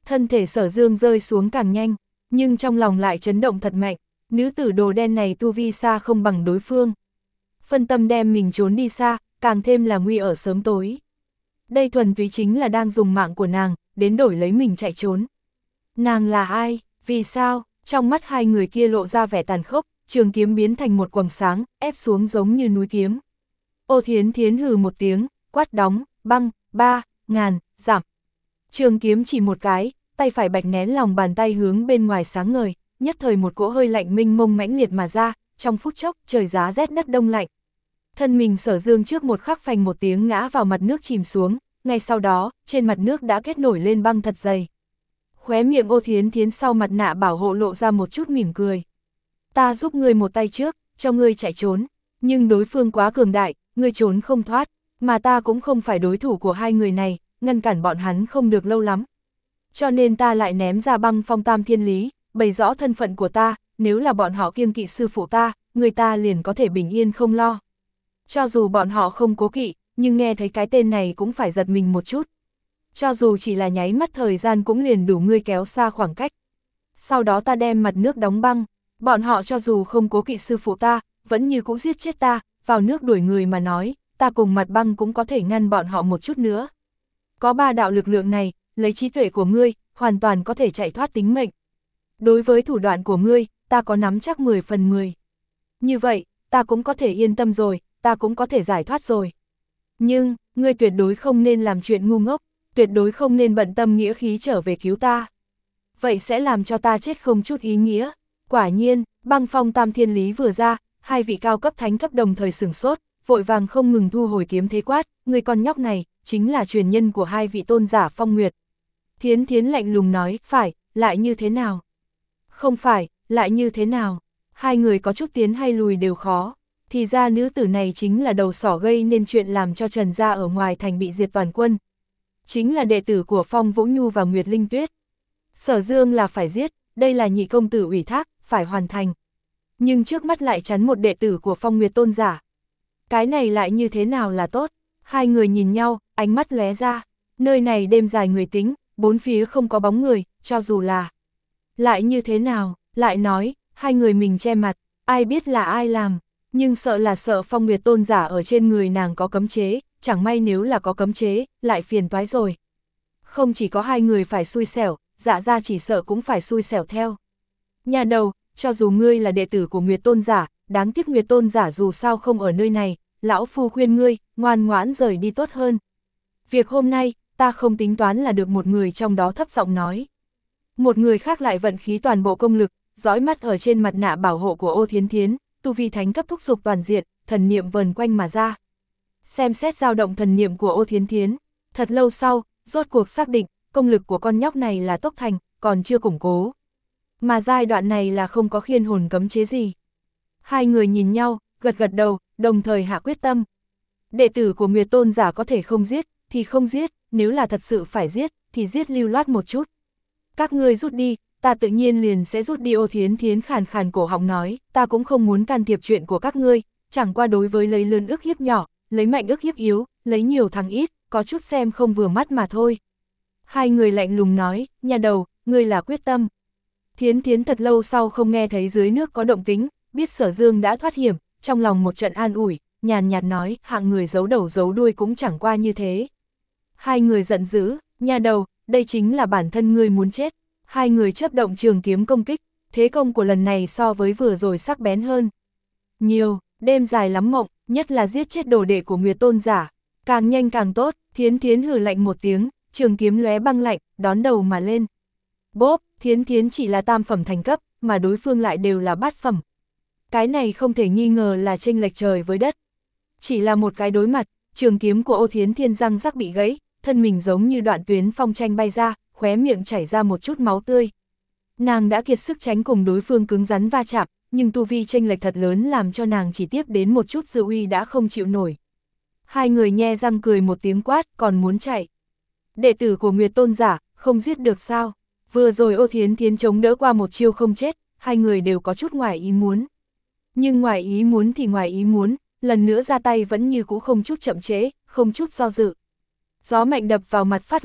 Thân thể Sở Dương rơi xuống càng nhanh, nhưng trong lòng lại chấn động thật mạnh, nữ tử đồ đen này tu vi xa không bằng đối phương. Phân tâm đem mình trốn đi xa, càng thêm là nguy ở sớm tối. Đây thuần túy chính là đang dùng mạng của nàng, đến đổi lấy mình chạy trốn. Nàng là ai, vì sao, trong mắt hai người kia lộ ra vẻ tàn khốc, trường kiếm biến thành một quầng sáng, ép xuống giống như núi kiếm. Ô Thiến Thiến hừ một tiếng, quát đóng, băng, ba, ngàn, giảm. Trường kiếm chỉ một cái, tay phải bạch nén lòng bàn tay hướng bên ngoài sáng ngời, nhất thời một cỗ hơi lạnh minh mông mãnh liệt mà ra, trong phút chốc trời giá rét đất đông lạnh. Thân mình Sở Dương trước một khắc phành một tiếng ngã vào mặt nước chìm xuống, ngay sau đó, trên mặt nước đã kết nổi lên băng thật dày. Khóe miệng Ô Thiến Thiến sau mặt nạ bảo hộ lộ ra một chút mỉm cười. Ta giúp ngươi một tay trước, cho ngươi chạy trốn, nhưng đối phương quá cường đại, ngươi trốn không thoát, mà ta cũng không phải đối thủ của hai người này, ngăn cản bọn hắn không được lâu lắm. Cho nên ta lại ném ra băng phong tam thiên lý, bày rõ thân phận của ta, nếu là bọn họ kiêng kỵ sư phụ ta, người ta liền có thể bình yên không lo. Cho dù bọn họ không cố kỵ, nhưng nghe thấy cái tên này cũng phải giật mình một chút. Cho dù chỉ là nháy mắt thời gian cũng liền đủ ngươi kéo xa khoảng cách. Sau đó ta đem mặt nước đóng băng, bọn họ cho dù không cố kỵ sư phụ ta, vẫn như cũng giết chết ta, vào nước đuổi người mà nói, ta cùng mặt băng cũng có thể ngăn bọn họ một chút nữa. Có ba đạo lực lượng này, lấy trí tuệ của ngươi, hoàn toàn có thể chạy thoát tính mệnh. Đối với thủ đoạn của ngươi, ta có nắm chắc mười phần mười. Như vậy, ta cũng có thể yên tâm rồi, ta cũng có thể giải thoát rồi. Nhưng, ngươi tuyệt đối không nên làm chuyện ngu ngốc, tuyệt đối không nên bận tâm nghĩa khí trở về cứu ta. Vậy sẽ làm cho ta chết không chút ý nghĩa. Quả nhiên, băng phong tam thiên lý vừa ra, hai vị cao cấp thánh cấp đồng thời sửng sốt, vội vàng không ngừng thu hồi kiếm thế quát, người con nhóc này, chính là truyền nhân của hai vị tôn giả Phong Nguyệt. Thiến Thiến lạnh lùng nói, phải, lại như thế nào? Không phải, lại như thế nào? Hai người có chút tiến hay lùi đều khó. Thì ra nữ tử này chính là đầu sỏ gây nên chuyện làm cho Trần gia ở ngoài thành bị diệt toàn quân. Chính là đệ tử của Phong Vũ Nhu và Nguyệt Linh Tuyết. Sở Dương là phải giết, đây là nhị công tử ủy thác, phải hoàn thành. Nhưng trước mắt lại chắn một đệ tử của Phong Nguyệt tôn giả. Cái này lại như thế nào là tốt? Hai người nhìn nhau, ánh mắt lóe ra. Nơi này đêm dài người tính, bốn phía không có bóng người, cho dù là. Lại như thế nào? Lại nói, hai người mình che mặt, ai biết là ai làm. Nhưng sợ là sợ Phong Nguyệt tôn giả ở trên người nàng có cấm chế, chẳng may nếu là có cấm chế, lại phiền toái rồi. Không chỉ có hai người phải xui xẻo, Dạ gia chỉ sợ cũng phải xui xẻo theo. Nhà đầu, cho dù ngươi là đệ tử của Nguyệt tôn giả, đáng tiếc Nguyệt tôn giả dù sao không ở nơi này, lão phu khuyên ngươi, ngoan ngoãn rời đi tốt hơn. Việc hôm nay, ta không tính toán là được một người trong đó thấp giọng nói. Một người khác lại vận khí toàn bộ công lực, dõi mắt ở trên mặt nạ bảo hộ của Ô Thiến Thiến, tu vi thánh cấp thúc dục toàn diện, thần niệm vần quanh mà ra. Xem xét dao động thần niệm của Ô Thiến Thiến, thật lâu sau, rốt cuộc xác định, công lực của con nhóc này là tốc thành, còn chưa củng cố. Mà giai đoạn này là không có khiên hồn cấm chế gì. Hai người nhìn nhau, gật gật đầu, đồng thời hạ quyết tâm. Đệ tử của Nguyệt tôn giả có thể không giết, thì không giết, nếu là thật sự phải giết, thì giết lưu loát một chút. Các ngươi rút đi, ta tự nhiên liền sẽ rút đi. Ô Thiến Thiến khàn khàn cổ họng nói, ta cũng không muốn can thiệp chuyện của các ngươi, chẳng qua đối với lấy lớn ức hiếp nhỏ, lấy mạnh ức hiếp yếu, lấy nhiều thắng ít, có chút xem không vừa mắt mà thôi. Hai người lạnh lùng nói, nhà đầu, ngươi là quyết tâm. Thiến Thiến thật lâu sau không nghe thấy dưới nước có động tĩnh, biết Sở Dương đã thoát hiểm, trong lòng một trận an ủi, nhàn nhạt nói, hạng người giấu đầu giấu đuôi cũng chẳng qua như thế. Hai người giận dữ, nhà đầu, đây chính là bản thân ngươi muốn chết. Hai người chớp động trường kiếm công kích, thế công của lần này so với vừa rồi sắc bén hơn. Nhiều, đêm dài lắm mộng, nhất là giết chết đồ đệ của Nguyệt tôn giả. Càng nhanh càng tốt, Thiến Thiến hừ lạnh một tiếng, trường kiếm lóe băng lạnh, đón đầu mà lên. Bốp, Thiến Thiến chỉ là tam phẩm thành cấp, mà đối phương lại đều là bát phẩm. Cái này không thể nghi ngờ là chênh lệch trời với đất. Chỉ là một cái đối mặt, trường kiếm của Ô Thiến Thiên răng rắc bị gãy, thân mình giống như đoạn tuyến phong tranh bay ra, khóe miệng chảy ra một chút máu tươi. Nàng đã kiệt sức tránh cùng đối phương cứng rắn va chạm, nhưng tu vi chênh lệch thật lớn làm cho nàng chỉ tiếp đến một chút dư uy đã không chịu nổi. Hai người nhe răng cười một tiếng quát, còn muốn chạy. Đệ tử của Nguyệt tôn giả, không giết được sao? Vừa rồi Ô Thiến Thiến chống đỡ qua một chiêu không chết, hai người đều có chút ngoài ý muốn. Nhưng ngoài ý muốn thì ngoài ý muốn, lần nữa ra tay vẫn như cũ không chút chậm trễ, không chút do dự. Gió mạnh đập vào mặt phát lạnh,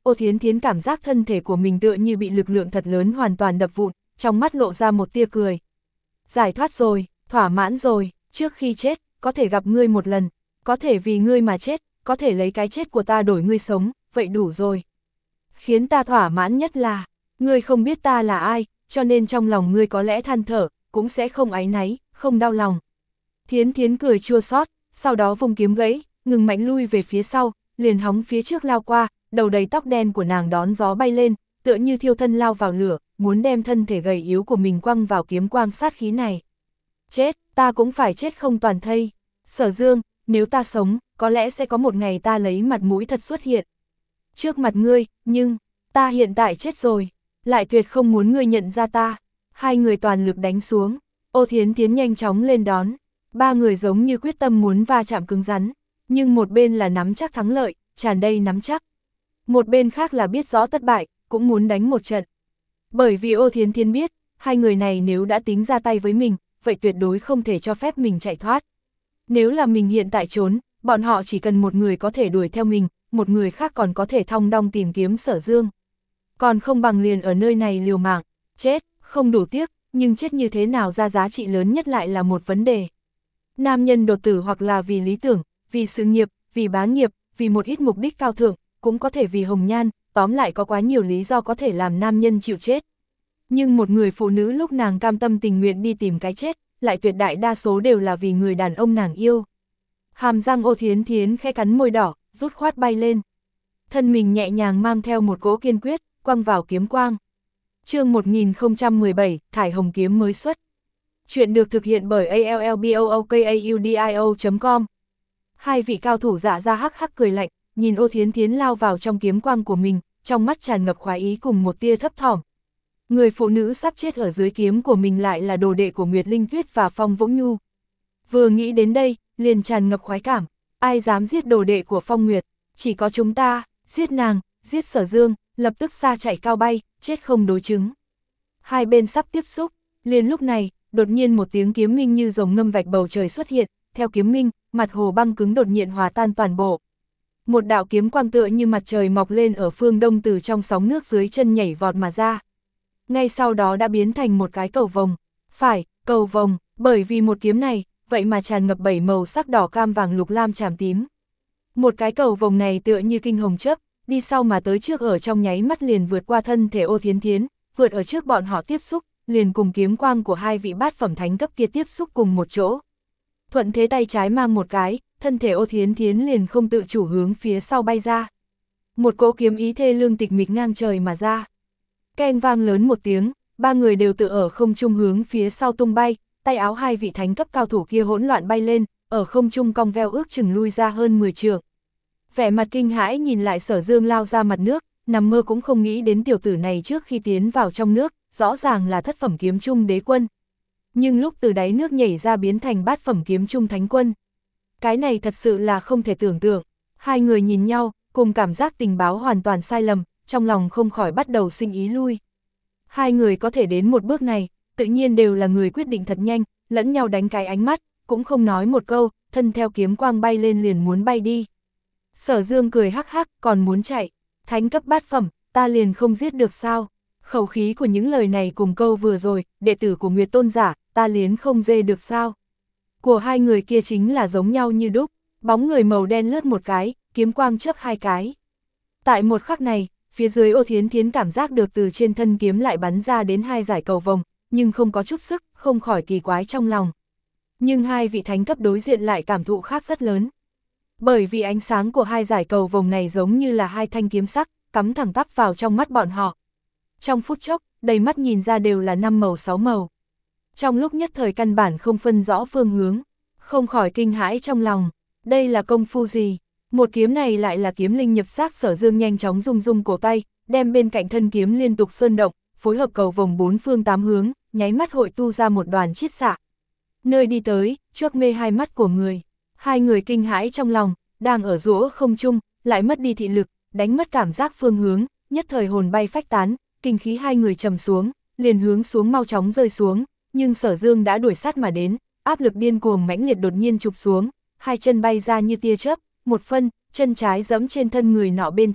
Ô Thiến Thiến cảm giác thân thể của mình tựa như bị lực lượng thật lớn hoàn toàn đập vụn, trong mắt lộ ra một tia cười. Giải thoát rồi, thỏa mãn rồi, trước khi chết, có thể gặp ngươi một lần, có thể vì ngươi mà chết, có thể lấy cái chết của ta đổi ngươi sống, vậy đủ rồi. Khiến ta thỏa mãn nhất là, ngươi không biết ta là ai, cho nên trong lòng ngươi có lẽ than thở, cũng sẽ không áy náy, không đau lòng. Thiến Thiến cười chua xót, sau đó vung kiếm gãy, ngừng mạnh lui về phía sau, liền hóng phía trước lao qua, đầu đầy tóc đen của nàng đón gió bay lên, tựa như thiêu thân lao vào lửa, muốn đem thân thể gầy yếu của mình quăng vào kiếm quang sát khí này. Chết, ta cũng phải chết không toàn thây. Sở Dương, nếu ta sống, có lẽ sẽ có một ngày ta lấy mặt mũi thật xuất hiện trước mặt ngươi, nhưng, ta hiện tại chết rồi, lại tuyệt không muốn ngươi nhận ra ta. Hai người toàn lực đánh xuống, Ô Thiến Thiến nhanh chóng lên đón, ba người giống như quyết tâm muốn va chạm cứng rắn, nhưng một bên là nắm chắc thắng lợi, tràn đầy nắm chắc. Một bên khác là biết rõ thất bại, cũng muốn đánh một trận. Bởi vì Ô Thiến Thiến biết, hai người này nếu đã tính ra tay với mình, vậy tuyệt đối không thể cho phép mình chạy thoát. Nếu là mình hiện tại trốn, bọn họ chỉ cần một người có thể đuổi theo mình, một người khác còn có thể thong dong tìm kiếm Sở Dương. Còn không bằng liền ở nơi này liều mạng, chết, không đủ tiếc, nhưng chết như thế nào ra giá trị lớn nhất lại là một vấn đề. Nam nhân đột tử hoặc là vì lý tưởng, vì sự nghiệp, vì bá nghiệp, vì một ít mục đích cao thượng, cũng có thể vì hồng nhan, tóm lại có quá nhiều lý do có thể làm nam nhân chịu chết. Nhưng một người phụ nữ lúc nàng cam tâm tình nguyện đi tìm cái chết, lại tuyệt đại đa số đều là vì người đàn ông nàng yêu. Hàm răng Ô Thiến Thiến khẽ cắn môi đỏ, rút khoát bay lên. Thân mình nhẹ nhàng mang theo một cỗ kiên quyết, quăng vào kiếm quang. Chương một nghìn không trăm mười bảy, Thải Hồng Kiếm mới xuất. Chuyện được thực hiện bởi a l l b o o k a u d i o chấm com. Hai vị cao thủ dạ ra hắc hắc cười lạnh, nhìn Ô Thiến Thiến lao vào trong kiếm quang của mình, trong mắt tràn ngập khoái ý cùng một tia thấp thỏm. Người phụ nữ sắp chết ở dưới kiếm của mình lại là đồ đệ của Nguyệt Linh Tuyết và Phong Vũ Nhu. Vừa nghĩ đến đây, liền tràn ngập khoái cảm, ai dám giết đồ đệ của Phong Nguyệt, chỉ có chúng ta, giết nàng, giết Sở Dương, lập tức xa chạy cao bay, chết không đối chứng. Hai bên sắp tiếp xúc, liền lúc này, đột nhiên một tiếng kiếm minh như rồng ngâm vạch bầu trời xuất hiện, theo kiếm minh, mặt hồ băng cứng đột nhiên hòa tan toàn bộ. Một đạo kiếm quang tựa như mặt trời mọc lên ở phương đông từ trong sóng nước dưới chân nhảy vọt mà ra. Ngay sau đó đã biến thành một cái cầu vồng, phải, cầu vồng, bởi vì một kiếm này, vậy mà tràn ngập bảy màu sắc đỏ cam vàng lục lam tràm tím. Một cái cầu vồng này tựa như kinh hồng chớp, đi sau mà tới trước ở trong nháy mắt liền vượt qua thân thể Ô Thiến Thiến, vượt ở trước bọn họ tiếp xúc, liền cùng kiếm quang của hai vị bát phẩm thánh cấp kia tiếp xúc cùng một chỗ. Thuận thế tay trái mang một cái, thân thể Ô Thiến Thiến liền không tự chủ hướng phía sau bay ra. Một cỗ kiếm ý thê lương tịch mịch ngang trời mà ra. Keng vang lớn một tiếng, ba người đều tự ở không trung hướng phía sau tung bay, tay áo hai vị thánh cấp cao thủ kia hỗn loạn bay lên, ở không trung cong veo ước chừng lui ra hơn mười trượng. Vẻ mặt kinh hãi nhìn lại Sở Dương lao ra mặt nước, nằm mơ cũng không nghĩ đến tiểu tử này trước khi tiến vào trong nước, rõ ràng là thất phẩm kiếm trung đế quân. Nhưng lúc từ đáy nước nhảy ra biến thành bát phẩm kiếm trung thánh quân. Cái này thật sự là không thể tưởng tượng. Hai người nhìn nhau, cùng cảm giác tình báo hoàn toàn sai lầm, trong lòng không khỏi bắt đầu sinh ý lui. Hai người có thể đến một bước này, tự nhiên đều là người quyết định thật nhanh, lẫn nhau đánh cái ánh mắt, cũng không nói một câu, thân theo kiếm quang bay lên liền muốn bay đi. Sở Dương cười hắc hắc, còn muốn chạy, thánh cấp bát phẩm, ta liền không giết được sao? Khẩu khí của những lời này cùng câu vừa rồi, đệ tử của Nguyệt Tôn giả, ta liến không dê được sao? Của hai người kia chính là giống nhau như đúc, bóng người màu đen lướt một cái, kiếm quang chớp hai cái. Tại một khắc này, phía dưới Ô Thiến Thiến cảm giác được từ trên thân kiếm lại bắn ra đến hai giải cầu vồng, nhưng không có chút sức, không khỏi kỳ quái trong lòng. Nhưng hai vị thánh cấp đối diện lại cảm thụ khác rất lớn. Bởi vì ánh sáng của hai giải cầu vồng này giống như là hai thanh kiếm sắc, cắm thẳng tắp vào trong mắt bọn họ. Trong phút chốc, đầy mắt nhìn ra đều là năm màu sáu màu. Trong lúc nhất thời căn bản không phân rõ phương hướng, không khỏi kinh hãi trong lòng, đây là công phu gì? Một kiếm này lại là kiếm linh nhập xác. Sở Dương nhanh chóng rung rung cổ tay, đem bên cạnh thân kiếm liên tục sơn động, phối hợp cầu vồng bốn phương tám hướng, nháy mắt hội tu ra một đoàn chiết xạ. Nơi đi tới, chuốc mê hai mắt của người. Hai người kinh hãi trong lòng, đang ở giữa không trung, lại mất đi thị lực, đánh mất cảm giác phương hướng, nhất thời hồn bay phách tán, kinh khí hai người trầm xuống, liền hướng xuống mau chóng rơi xuống, nhưng Sở Dương đã đuổi sát mà đến, áp lực điên cuồng mãnh liệt đột nhiên chụp xuống, hai chân bay ra như tia chớp, một phân, chân trái giẫm trên thân người nọ bên trái,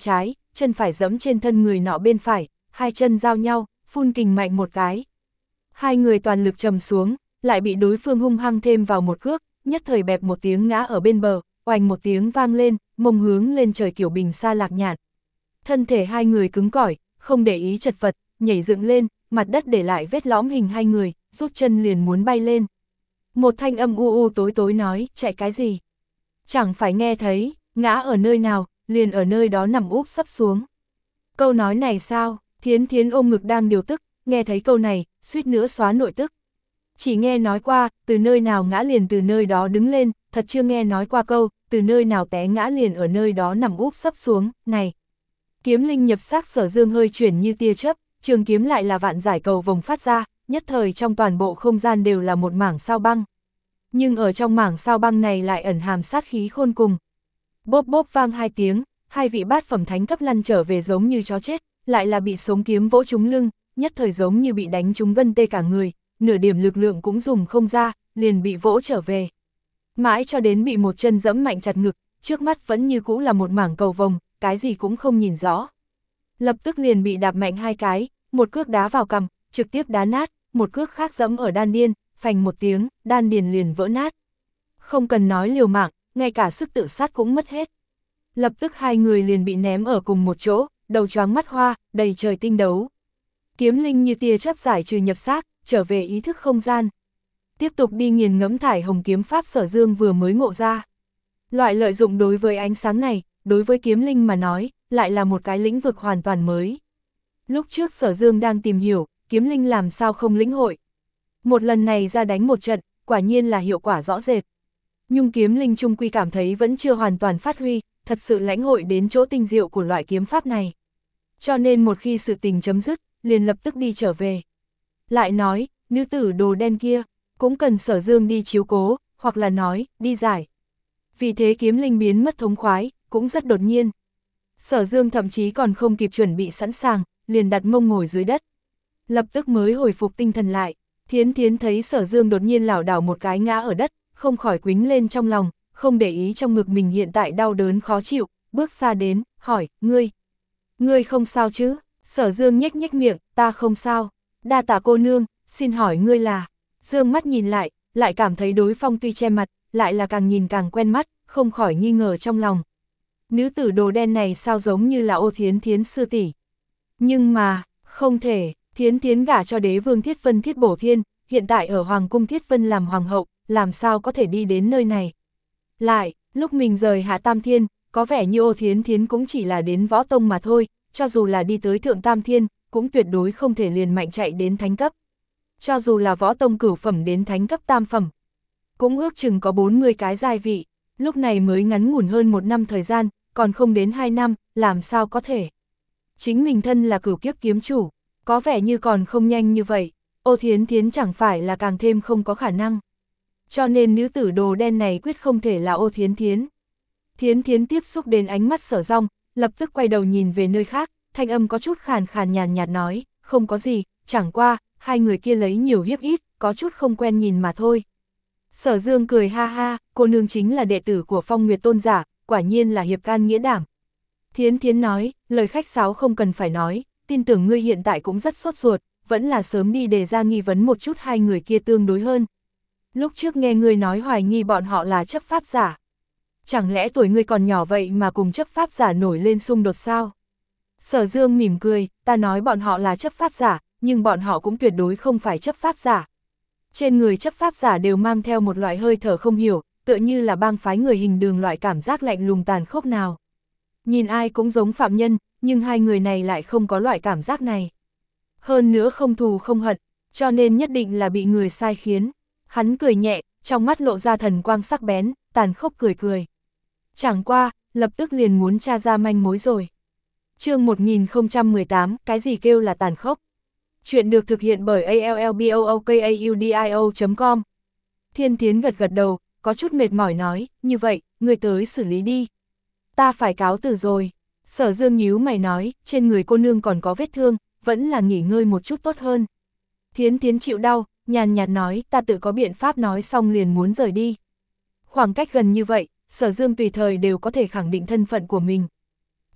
chân phải giẫm trên thân người nọ bên phải, hai chân giao nhau, phun kình mạnh một cái. Hai người toàn lực trầm xuống, lại bị đối phương hung hăng thêm vào một cước, nhất thời bẹp một tiếng ngã ở bên bờ, oành một tiếng vang lên, mông hướng lên trời kiểu bình sa lạc nhạt. Thân thể hai người cứng cỏi, không để ý chật vật, nhảy dựng lên, mặt đất để lại vết lõm hình hai người, rút chân liền muốn bay lên. Một thanh âm u u tối tối nói, chạy cái gì? Chẳng phải nghe thấy, ngã ở nơi nào, liền ở nơi đó nằm úp sấp xuống. Câu nói này sao? Thiến Thiến ôm ngực đang điều tức, nghe thấy câu này, suýt nữa xóa nội tức. Chỉ nghe nói qua, từ nơi nào ngã liền từ nơi đó đứng lên, thật chưa nghe nói qua câu, từ nơi nào té ngã liền ở nơi đó nằm úp sấp xuống, này. Kiếm linh nhập xác Sở Dương hơi chuyển như tia chớp, trường kiếm lại là vạn giải cầu vồng phát ra, nhất thời trong toàn bộ không gian đều là một mảng sao băng. Nhưng ở trong mảng sao băng này lại ẩn hàm sát khí khôn cùng. Bốp bốp vang hai tiếng, hai vị bát phẩm thánh cấp lăn trở về giống như chó chết, lại là bị sống kiếm vỗ trúng lưng, nhất thời giống như bị đánh trúng gân tê cả người, nửa điểm lực lượng cũng dùng không ra, liền bị vỗ trở về. Mãi cho đến bị một chân dẫm mạnh chặt ngực, trước mắt vẫn như cũ là một mảng cầu vồng, cái gì cũng không nhìn rõ. Lập tức liền bị đạp mạnh hai cái, một cước đá vào cằm, trực tiếp đá nát, một cước khác dẫm ở đan điên, phành một tiếng, đan điền liền vỡ nát. Không cần nói liều mạng, ngay cả sức tự sát cũng mất hết. Lập tức hai người liền bị ném ở cùng một chỗ, đầu choáng mắt hoa, đầy trời tinh đấu. Kiếm linh như tia chớp giải trừ nhập xác, trở về ý thức không gian. Tiếp tục đi nghiền ngẫm thải hồng kiếm pháp Sở Dương vừa mới ngộ ra. Loại lợi dụng đối với ánh sáng này, đối với kiếm linh mà nói, lại là một cái lĩnh vực hoàn toàn mới. Lúc trước Sở Dương đang tìm hiểu, kiếm linh làm sao không lĩnh hội. Một lần này ra đánh một trận, quả nhiên là hiệu quả rõ rệt. Nhưng kiếm linh trung quy cảm thấy vẫn chưa hoàn toàn phát huy, thật sự lãnh hội đến chỗ tinh diệu của loại kiếm pháp này. Cho nên một khi sự tình chấm dứt, liền lập tức đi trở về. Lại nói, nữ tử đồ đen kia, cũng cần Sở Dương đi chiếu cố, hoặc là nói, đi giải. Vì thế kiếm linh biến mất thống khoái, cũng rất đột nhiên. Sở Dương thậm chí còn không kịp chuẩn bị sẵn sàng, liền đặt mông ngồi dưới đất. Lập tức mới hồi phục tinh thần lại, Thiến Thiến thấy Sở Dương đột nhiên lảo đảo một cái ngã ở đất, không khỏi quính lên trong lòng, không để ý trong ngực mình hiện tại đau đớn khó chịu, bước xa đến, hỏi, ngươi, ngươi không sao chứ? Sở Dương nhếch nhếch miệng, ta không sao, đa tạ cô nương, xin hỏi ngươi là? Dương mắt nhìn lại, lại cảm thấy đối phương tuy che mặt, lại là càng nhìn càng quen mắt, không khỏi nghi ngờ trong lòng. Nữ tử đồ đen này sao giống như là Ô Thiến Thiến sư tỷ? Nhưng mà, không thể, Thiến Thiến gả cho đế vương Thiết Vân Thiết Bổ Thiên, hiện tại ở Hoàng cung Thiết Vân làm hoàng hậu, làm sao có thể đi đến nơi này? Lại, lúc mình rời Hạ Tam Thiên, có vẻ như Ô Thiến Thiến cũng chỉ là đến võ tông mà thôi, cho dù là đi tới Thượng Tam Thiên, cũng tuyệt đối không thể liền mạnh chạy đến thánh cấp. Cho dù là võ tông cửu phẩm đến thánh cấp tam phẩm, cũng ước chừng có bốn mươi cái giai vị, lúc này mới ngắn ngủn hơn một năm thời gian, còn không đến hai năm, làm sao có thể. Chính mình thân là cửu kiếp kiếm chủ, có vẻ như còn không nhanh như vậy, Ô Thiến Thiến chẳng phải là càng thêm không có khả năng. Cho nên nữ tử đồ đen này quyết không thể là Ô Thiến Thiến. Thiến Thiến tiếp xúc đến ánh mắt Sở Rong, lập tức quay đầu nhìn về nơi khác, thanh âm có chút khàn khàn nhàn nhạt nói, không có gì, chẳng qua, hai người kia lấy nhiều hiếp ít, có chút không quen nhìn mà thôi. Sở Dương cười ha ha, cô nương chính là đệ tử của Phong Nguyệt Tôn giả, quả nhiên là hiệp can nghĩa đảm. Thiến Thiến nói, lời khách sáo không cần phải nói, tin tưởng ngươi hiện tại cũng rất sốt ruột, vẫn là sớm đi đề ra nghi vấn một chút hai người kia tương đối hơn. Lúc trước nghe ngươi nói hoài nghi bọn họ là chấp pháp giả. Chẳng lẽ tuổi ngươi còn nhỏ vậy mà cùng chấp pháp giả nổi lên xung đột sao? Sở Dương mỉm cười, ta nói bọn họ là chấp pháp giả, nhưng bọn họ cũng tuyệt đối không phải chấp pháp giả. Trên người chấp pháp giả đều mang theo một loại hơi thở không hiểu, tựa như là bang phái người hình đường loại cảm giác lạnh lùng tàn khốc nào. Nhìn ai cũng giống phạm nhân, nhưng hai người này lại không có loại cảm giác này. Hơn nữa không thù không hận, cho nên nhất định là bị người sai khiến. Hắn cười nhẹ, trong mắt lộ ra thần quang sắc bén, tàn khốc cười cười. Chẳng qua, lập tức liền muốn tra ra manh mối rồi. Chương một nghìn không trăm mười tám, cái gì kêu là tàn khốc? Chuyện được thực hiện bởi a l l b o o k a u d i o chấm com. Thiên Thiến gật gật đầu, có chút mệt mỏi nói, như vậy, người tới xử lý đi. Ta phải cáo từ rồi. Sở Dương nhíu mày nói, trên người cô nương còn có vết thương, vẫn là nghỉ ngơi một chút tốt hơn. Thiến Thiến chịu đau, nhàn nhạt nói, ta tự có biện pháp, nói xong liền muốn rời đi. Khoảng cách gần như vậy, Sở Dương tùy thời đều có thể khẳng định thân phận của mình.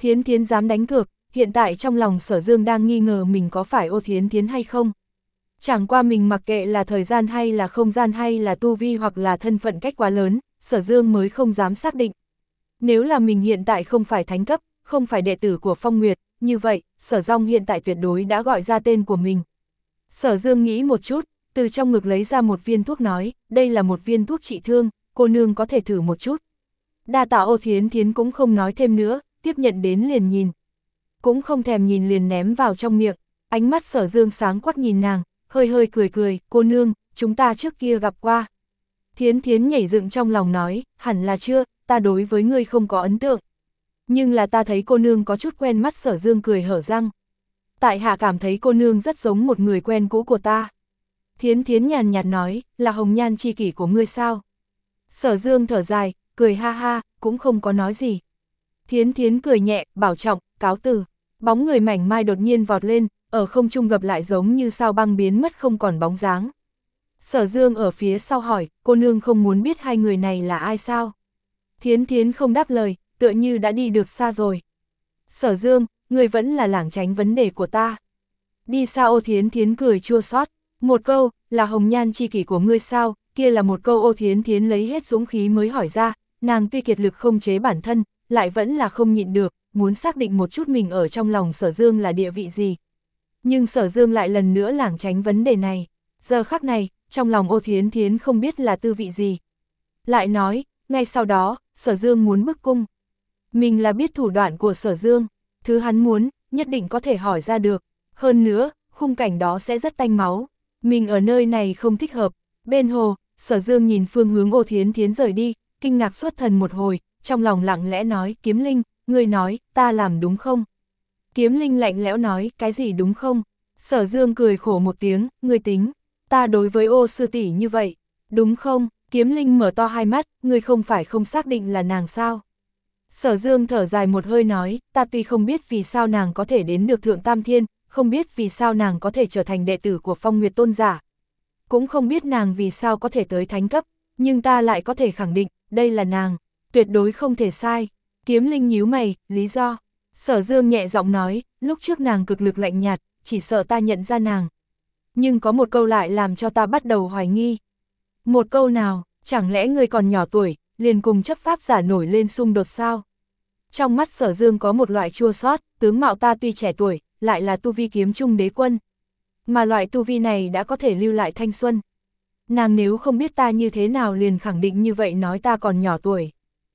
Thiến Thiến dám đánh cược, hiện tại trong lòng Sở Dương đang nghi ngờ mình có phải Ô Thiến Thiến hay không. Chẳng qua mình mặc kệ là thời gian hay là không gian hay là tu vi hoặc là thân phận cách quá lớn, Sở Dương mới không dám xác định. Nếu là mình hiện tại không phải thánh cấp, không phải đệ tử của Phong Nguyệt, như vậy, Sở Dong hiện tại tuyệt đối đã gọi ra tên của mình. Sở Dương nghĩ một chút, từ trong ngực lấy ra một viên thuốc nói, đây là một viên thuốc trị thương, cô nương có thể thử một chút. Đa tạ. Ô Thiến Thiến cũng không nói thêm nữa, tiếp nhận đến liền nhìn. Cũng không thèm nhìn liền ném vào trong miệng, ánh mắt Sở Dương sáng quắc nhìn nàng, hơi hơi cười cười, cô nương, chúng ta trước kia gặp qua. Thiến Thiến nhảy dựng trong lòng nói, hẳn là chưa, ta đối với ngươi không có ấn tượng. Nhưng là ta thấy cô nương có chút quen mắt. Sở Dương cười hở răng. Tại hạ cảm thấy cô nương rất giống một người quen cũ của ta. Thiến Thiến nhàn nhạt nói, là hồng nhan chi kỷ của ngươi sao? Sở Dương thở dài, cười ha ha, cũng không có nói gì. Thiến Thiến cười nhẹ, bảo trọng, cáo từ. Bóng người mảnh mai đột nhiên vọt lên, ở không trung gặp lại giống như sao băng biến mất không còn bóng dáng. Sở Dương ở phía sau hỏi, cô nương không muốn biết hai người này là ai sao? Thiến Thiến không đáp lời, tựa như đã đi được xa rồi. Sở Dương, người vẫn là lảng tránh vấn đề của ta. Đi sao? Ô Thiến Thiến cười chua xót. Một câu, là hồng nhan chi kỷ của ngươi sao, kia là một câu Ô Thiến Thiến lấy hết dũng khí mới hỏi ra, nàng tuy kiệt lực không chế bản thân, lại vẫn là không nhịn được, muốn xác định một chút mình ở trong lòng Sở Dương là địa vị gì. Nhưng Sở Dương lại lần nữa lảng tránh vấn đề này. Giờ khắc này, trong lòng Ô Thiến Thiến không biết là tư vị gì. Lại nói, ngay sau đó, Sở Dương muốn bức cung. Mình là biết thủ đoạn của Sở Dương, thứ hắn muốn, nhất định có thể hỏi ra được. Hơn nữa, khung cảnh đó sẽ rất tanh máu. Mình ở nơi này không thích hợp. Bên hồ, Sở Dương nhìn phương hướng Ô Thiến Thiến rời đi, kinh ngạc xuất thần một hồi, trong lòng lặng lẽ nói, Kiếm Linh, ngươi nói, ta làm đúng không? Kiếm Linh lạnh lẽo nói, cái gì đúng không? Sở Dương cười khổ một tiếng, ngươi tính, ta đối với Ô sư tỷ như vậy, đúng không? Kiếm Linh mở to hai mắt, ngươi không phải không xác định là nàng sao? Sở Dương thở dài một hơi nói, ta tuy không biết vì sao nàng có thể đến được Thượng Tam Thiên, không biết vì sao nàng có thể trở thành đệ tử của Phong Nguyệt Tôn giả. Cũng không biết nàng vì sao có thể tới thánh cấp, nhưng ta lại có thể khẳng định, đây là nàng, tuyệt đối không thể sai. Kiếm Linh nhíu mày, lý do. Sở Dương nhẹ giọng nói, lúc trước nàng cực lực lạnh nhạt, chỉ sợ ta nhận ra nàng. Nhưng có một câu lại làm cho ta bắt đầu hoài nghi. Một câu nào, chẳng lẽ ngươi còn nhỏ tuổi, liền cùng chấp pháp giả nổi lên xung đột sao? Trong mắt Sở Dương có một loại chua xót, tướng mạo ta tuy trẻ tuổi, lại là tu vi kiếm trung đế quân. Mà loại tu vi này đã có thể lưu lại thanh xuân. Nàng nếu không biết ta như thế nào liền khẳng định như vậy nói ta còn nhỏ tuổi.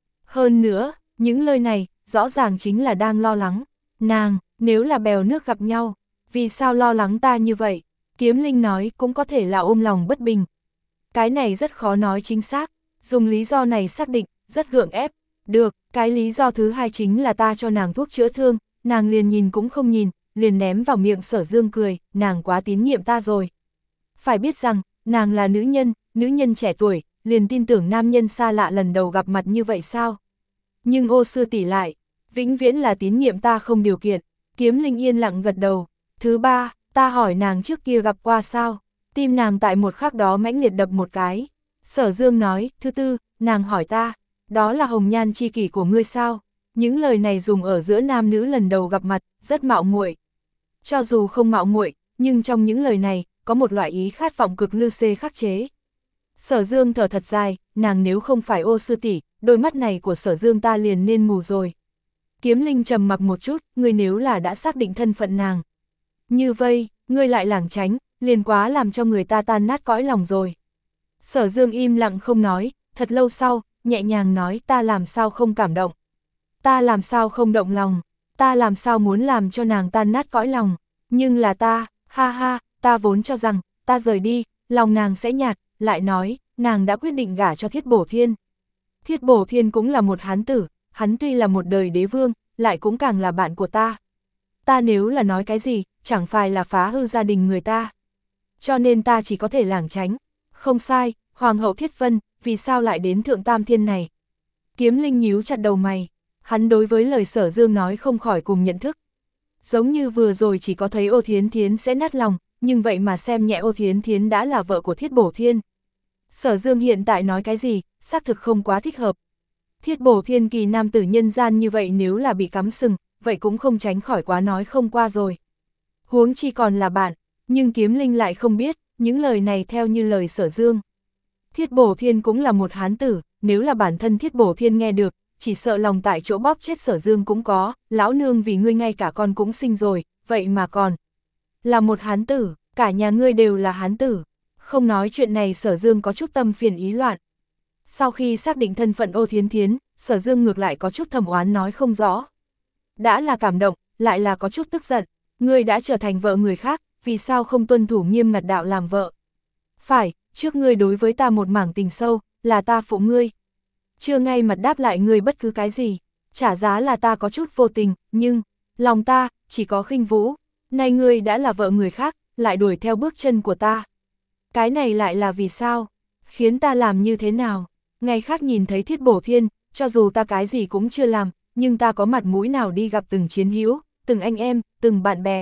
Hơn nữa, những lời này, rõ ràng chính là đang lo lắng. Nàng, nếu là bèo nước gặp nhau, vì sao lo lắng ta như vậy? Kiếm Linh nói cũng có thể là ôm lòng bất bình. Cái này rất khó nói chính xác, dùng lý do này xác định, rất gượng ép. Được, cái lý do thứ hai chính là ta cho nàng thuốc chữa thương, nàng liền nhìn cũng không nhìn, liền ném vào miệng. Sở Dương cười, nàng quá tín nhiệm ta rồi. Phải biết rằng, nàng là nữ nhân, nữ nhân trẻ tuổi, liền tin tưởng nam nhân xa lạ lần đầu gặp mặt như vậy sao? Nhưng Ô sư tỷ lại, vĩnh viễn là tín nhiệm ta không điều kiện. Kiếm Linh yên lặng gật đầu. Thứ ba, ta hỏi nàng trước kia gặp qua sao? Tim nàng tại một khắc đó mãnh liệt đập một cái. Sở Dương nói, thứ tư, nàng hỏi ta, đó là hồng nhan chi kỷ của ngươi sao? Những lời này dùng ở giữa nam nữ lần đầu gặp mặt, rất mạo muội. Cho dù không mạo muội, nhưng trong những lời này, có một loại ý khát vọng cực lư xê khắc chế. Sở Dương thở thật dài, nàng nếu không phải Ô sư tỷ, đôi mắt này của Sở Dương ta liền nên mù rồi. Kiếm Linh trầm mặc một chút, ngươi nếu là đã xác định thân phận nàng. Như vậy, ngươi lại lảng tránh, liền quá làm cho người ta tan nát cõi lòng rồi. Sở Dương im lặng không nói, thật lâu sau, nhẹ nhàng nói, ta làm sao không cảm động. Ta làm sao không động lòng, ta làm sao muốn làm cho nàng tan nát cõi lòng. Nhưng là ta, ha ha, ta vốn cho rằng, ta rời đi, lòng nàng sẽ nhạt, lại nói, nàng đã quyết định gả cho Thiết Bổ Thiên. Thiết Bổ Thiên cũng là một hán tử, hắn tuy là một đời đế vương, lại cũng càng là bạn của ta. Ta nếu là nói cái gì, chẳng phải là phá hư gia đình người ta. Cho nên ta chỉ có thể lảng tránh. Không sai, Hoàng hậu Thiết Vân, vì sao lại đến Thượng Tam Thiên này? Kiếm Linh nhíu chặt đầu mày, hắn đối với lời Sở Dương nói không khỏi cùng nhận thức. Giống như vừa rồi chỉ có thấy Ô Thiến Thiến sẽ nát lòng, nhưng vậy mà xem nhẹ Ô Thiến Thiến đã là vợ của Thiết Bổ Thiên. Sở Dương hiện tại nói cái gì, xác thực không quá thích hợp. Thiết Bổ Thiên kỳ nam tử nhân gian như vậy nếu là bị cắm sừng, vậy cũng không tránh khỏi quá nói không qua rồi. Huống chi còn là bạn, nhưng Kiếm Linh lại không biết, những lời này theo như lời Sở Dương. Thiết Bổ Thiên cũng là một hán tử, nếu là bản thân Thiết Bổ Thiên nghe được, chỉ sợ lòng tại chỗ bóp chết Sở Dương cũng có, lão nương vì ngươi ngay cả con cũng sinh rồi, vậy mà còn là một hán tử, cả nhà ngươi đều là hán tử. Không nói chuyện này Sở Dương có chút tâm phiền ý loạn. Sau khi xác định thân phận Ô Thiến Thiến, Sở Dương ngược lại có chút thầm oán nói không rõ. Đã là cảm động, lại là có chút tức giận, ngươi đã trở thành vợ người khác, vì sao không tuân thủ nghiêm ngặt đạo làm vợ? Phải, trước ngươi đối với ta một mảng tình sâu, là ta phụ ngươi. Chưa ngay mặt đáp lại ngươi bất cứ cái gì, trả giá là ta có chút vô tình, nhưng, lòng ta, chỉ có khinh vũ. Nay ngươi đã là vợ người khác, lại đuổi theo bước chân của ta. Cái này lại là vì sao? Khiến ta làm như thế nào? Ngày khác nhìn thấy Thiết Bổ Thiên, cho dù ta cái gì cũng chưa làm, nhưng ta có mặt mũi nào đi gặp từng chiến hữu, từng anh em, từng bạn bè.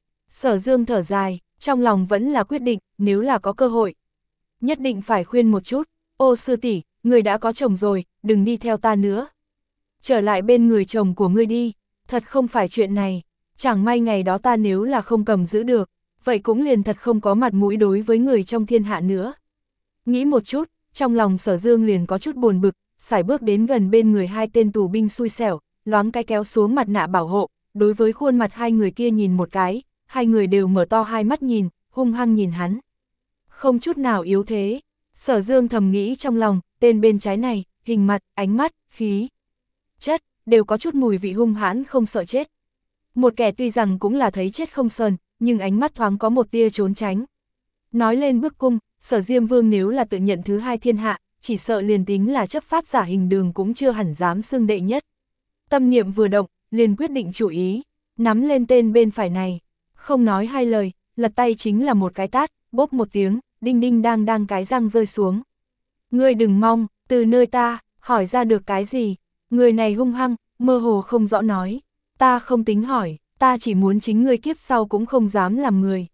Sở Dương thở dài, trong lòng vẫn là quyết định, nếu là có cơ hội. Nhất định phải khuyên một chút, ô sư tỷ, người đã có chồng rồi, đừng đi theo ta nữa. Trở lại bên người chồng của ngươi đi, thật không phải chuyện này, chẳng may ngày đó ta nếu là không cầm giữ được, vậy cũng liền thật không có mặt mũi đối với người trong thiên hạ nữa. Nghĩ một chút, trong lòng Sở Dương liền có chút buồn bực, sải bước đến gần bên người hai tên tù binh xui xẻo, loáng cái kéo xuống mặt nạ bảo hộ, đối với khuôn mặt hai người kia nhìn một cái, hai người đều mở to hai mắt nhìn, hung hăng nhìn hắn. Không chút nào yếu thế, Sở Dương thầm nghĩ trong lòng, tên bên trái này, hình mặt, ánh mắt, khí, chất, đều có chút mùi vị hung hãn không sợ chết. Một kẻ tuy rằng cũng là thấy chết không sờn, nhưng ánh mắt thoáng có một tia trốn tránh. Nói lên bức cung, Sở Diêm Vương nếu là tự nhận thứ hai thiên hạ, chỉ sợ liền tính là chấp pháp giả hình đường cũng chưa hẳn dám xưng đệ nhất. Tâm niệm vừa động, liền quyết định chủ ý, nắm lên tên bên phải này, không nói hai lời, lật tay chính là một cái tát, bốp một tiếng, đinh đinh đang đang cái răng rơi xuống. Ngươi đừng mong, từ nơi ta, hỏi ra được cái gì, người này hung hăng, mơ hồ không rõ nói, ta không tính hỏi, ta chỉ muốn chính ngươi kiếp sau cũng không dám làm người.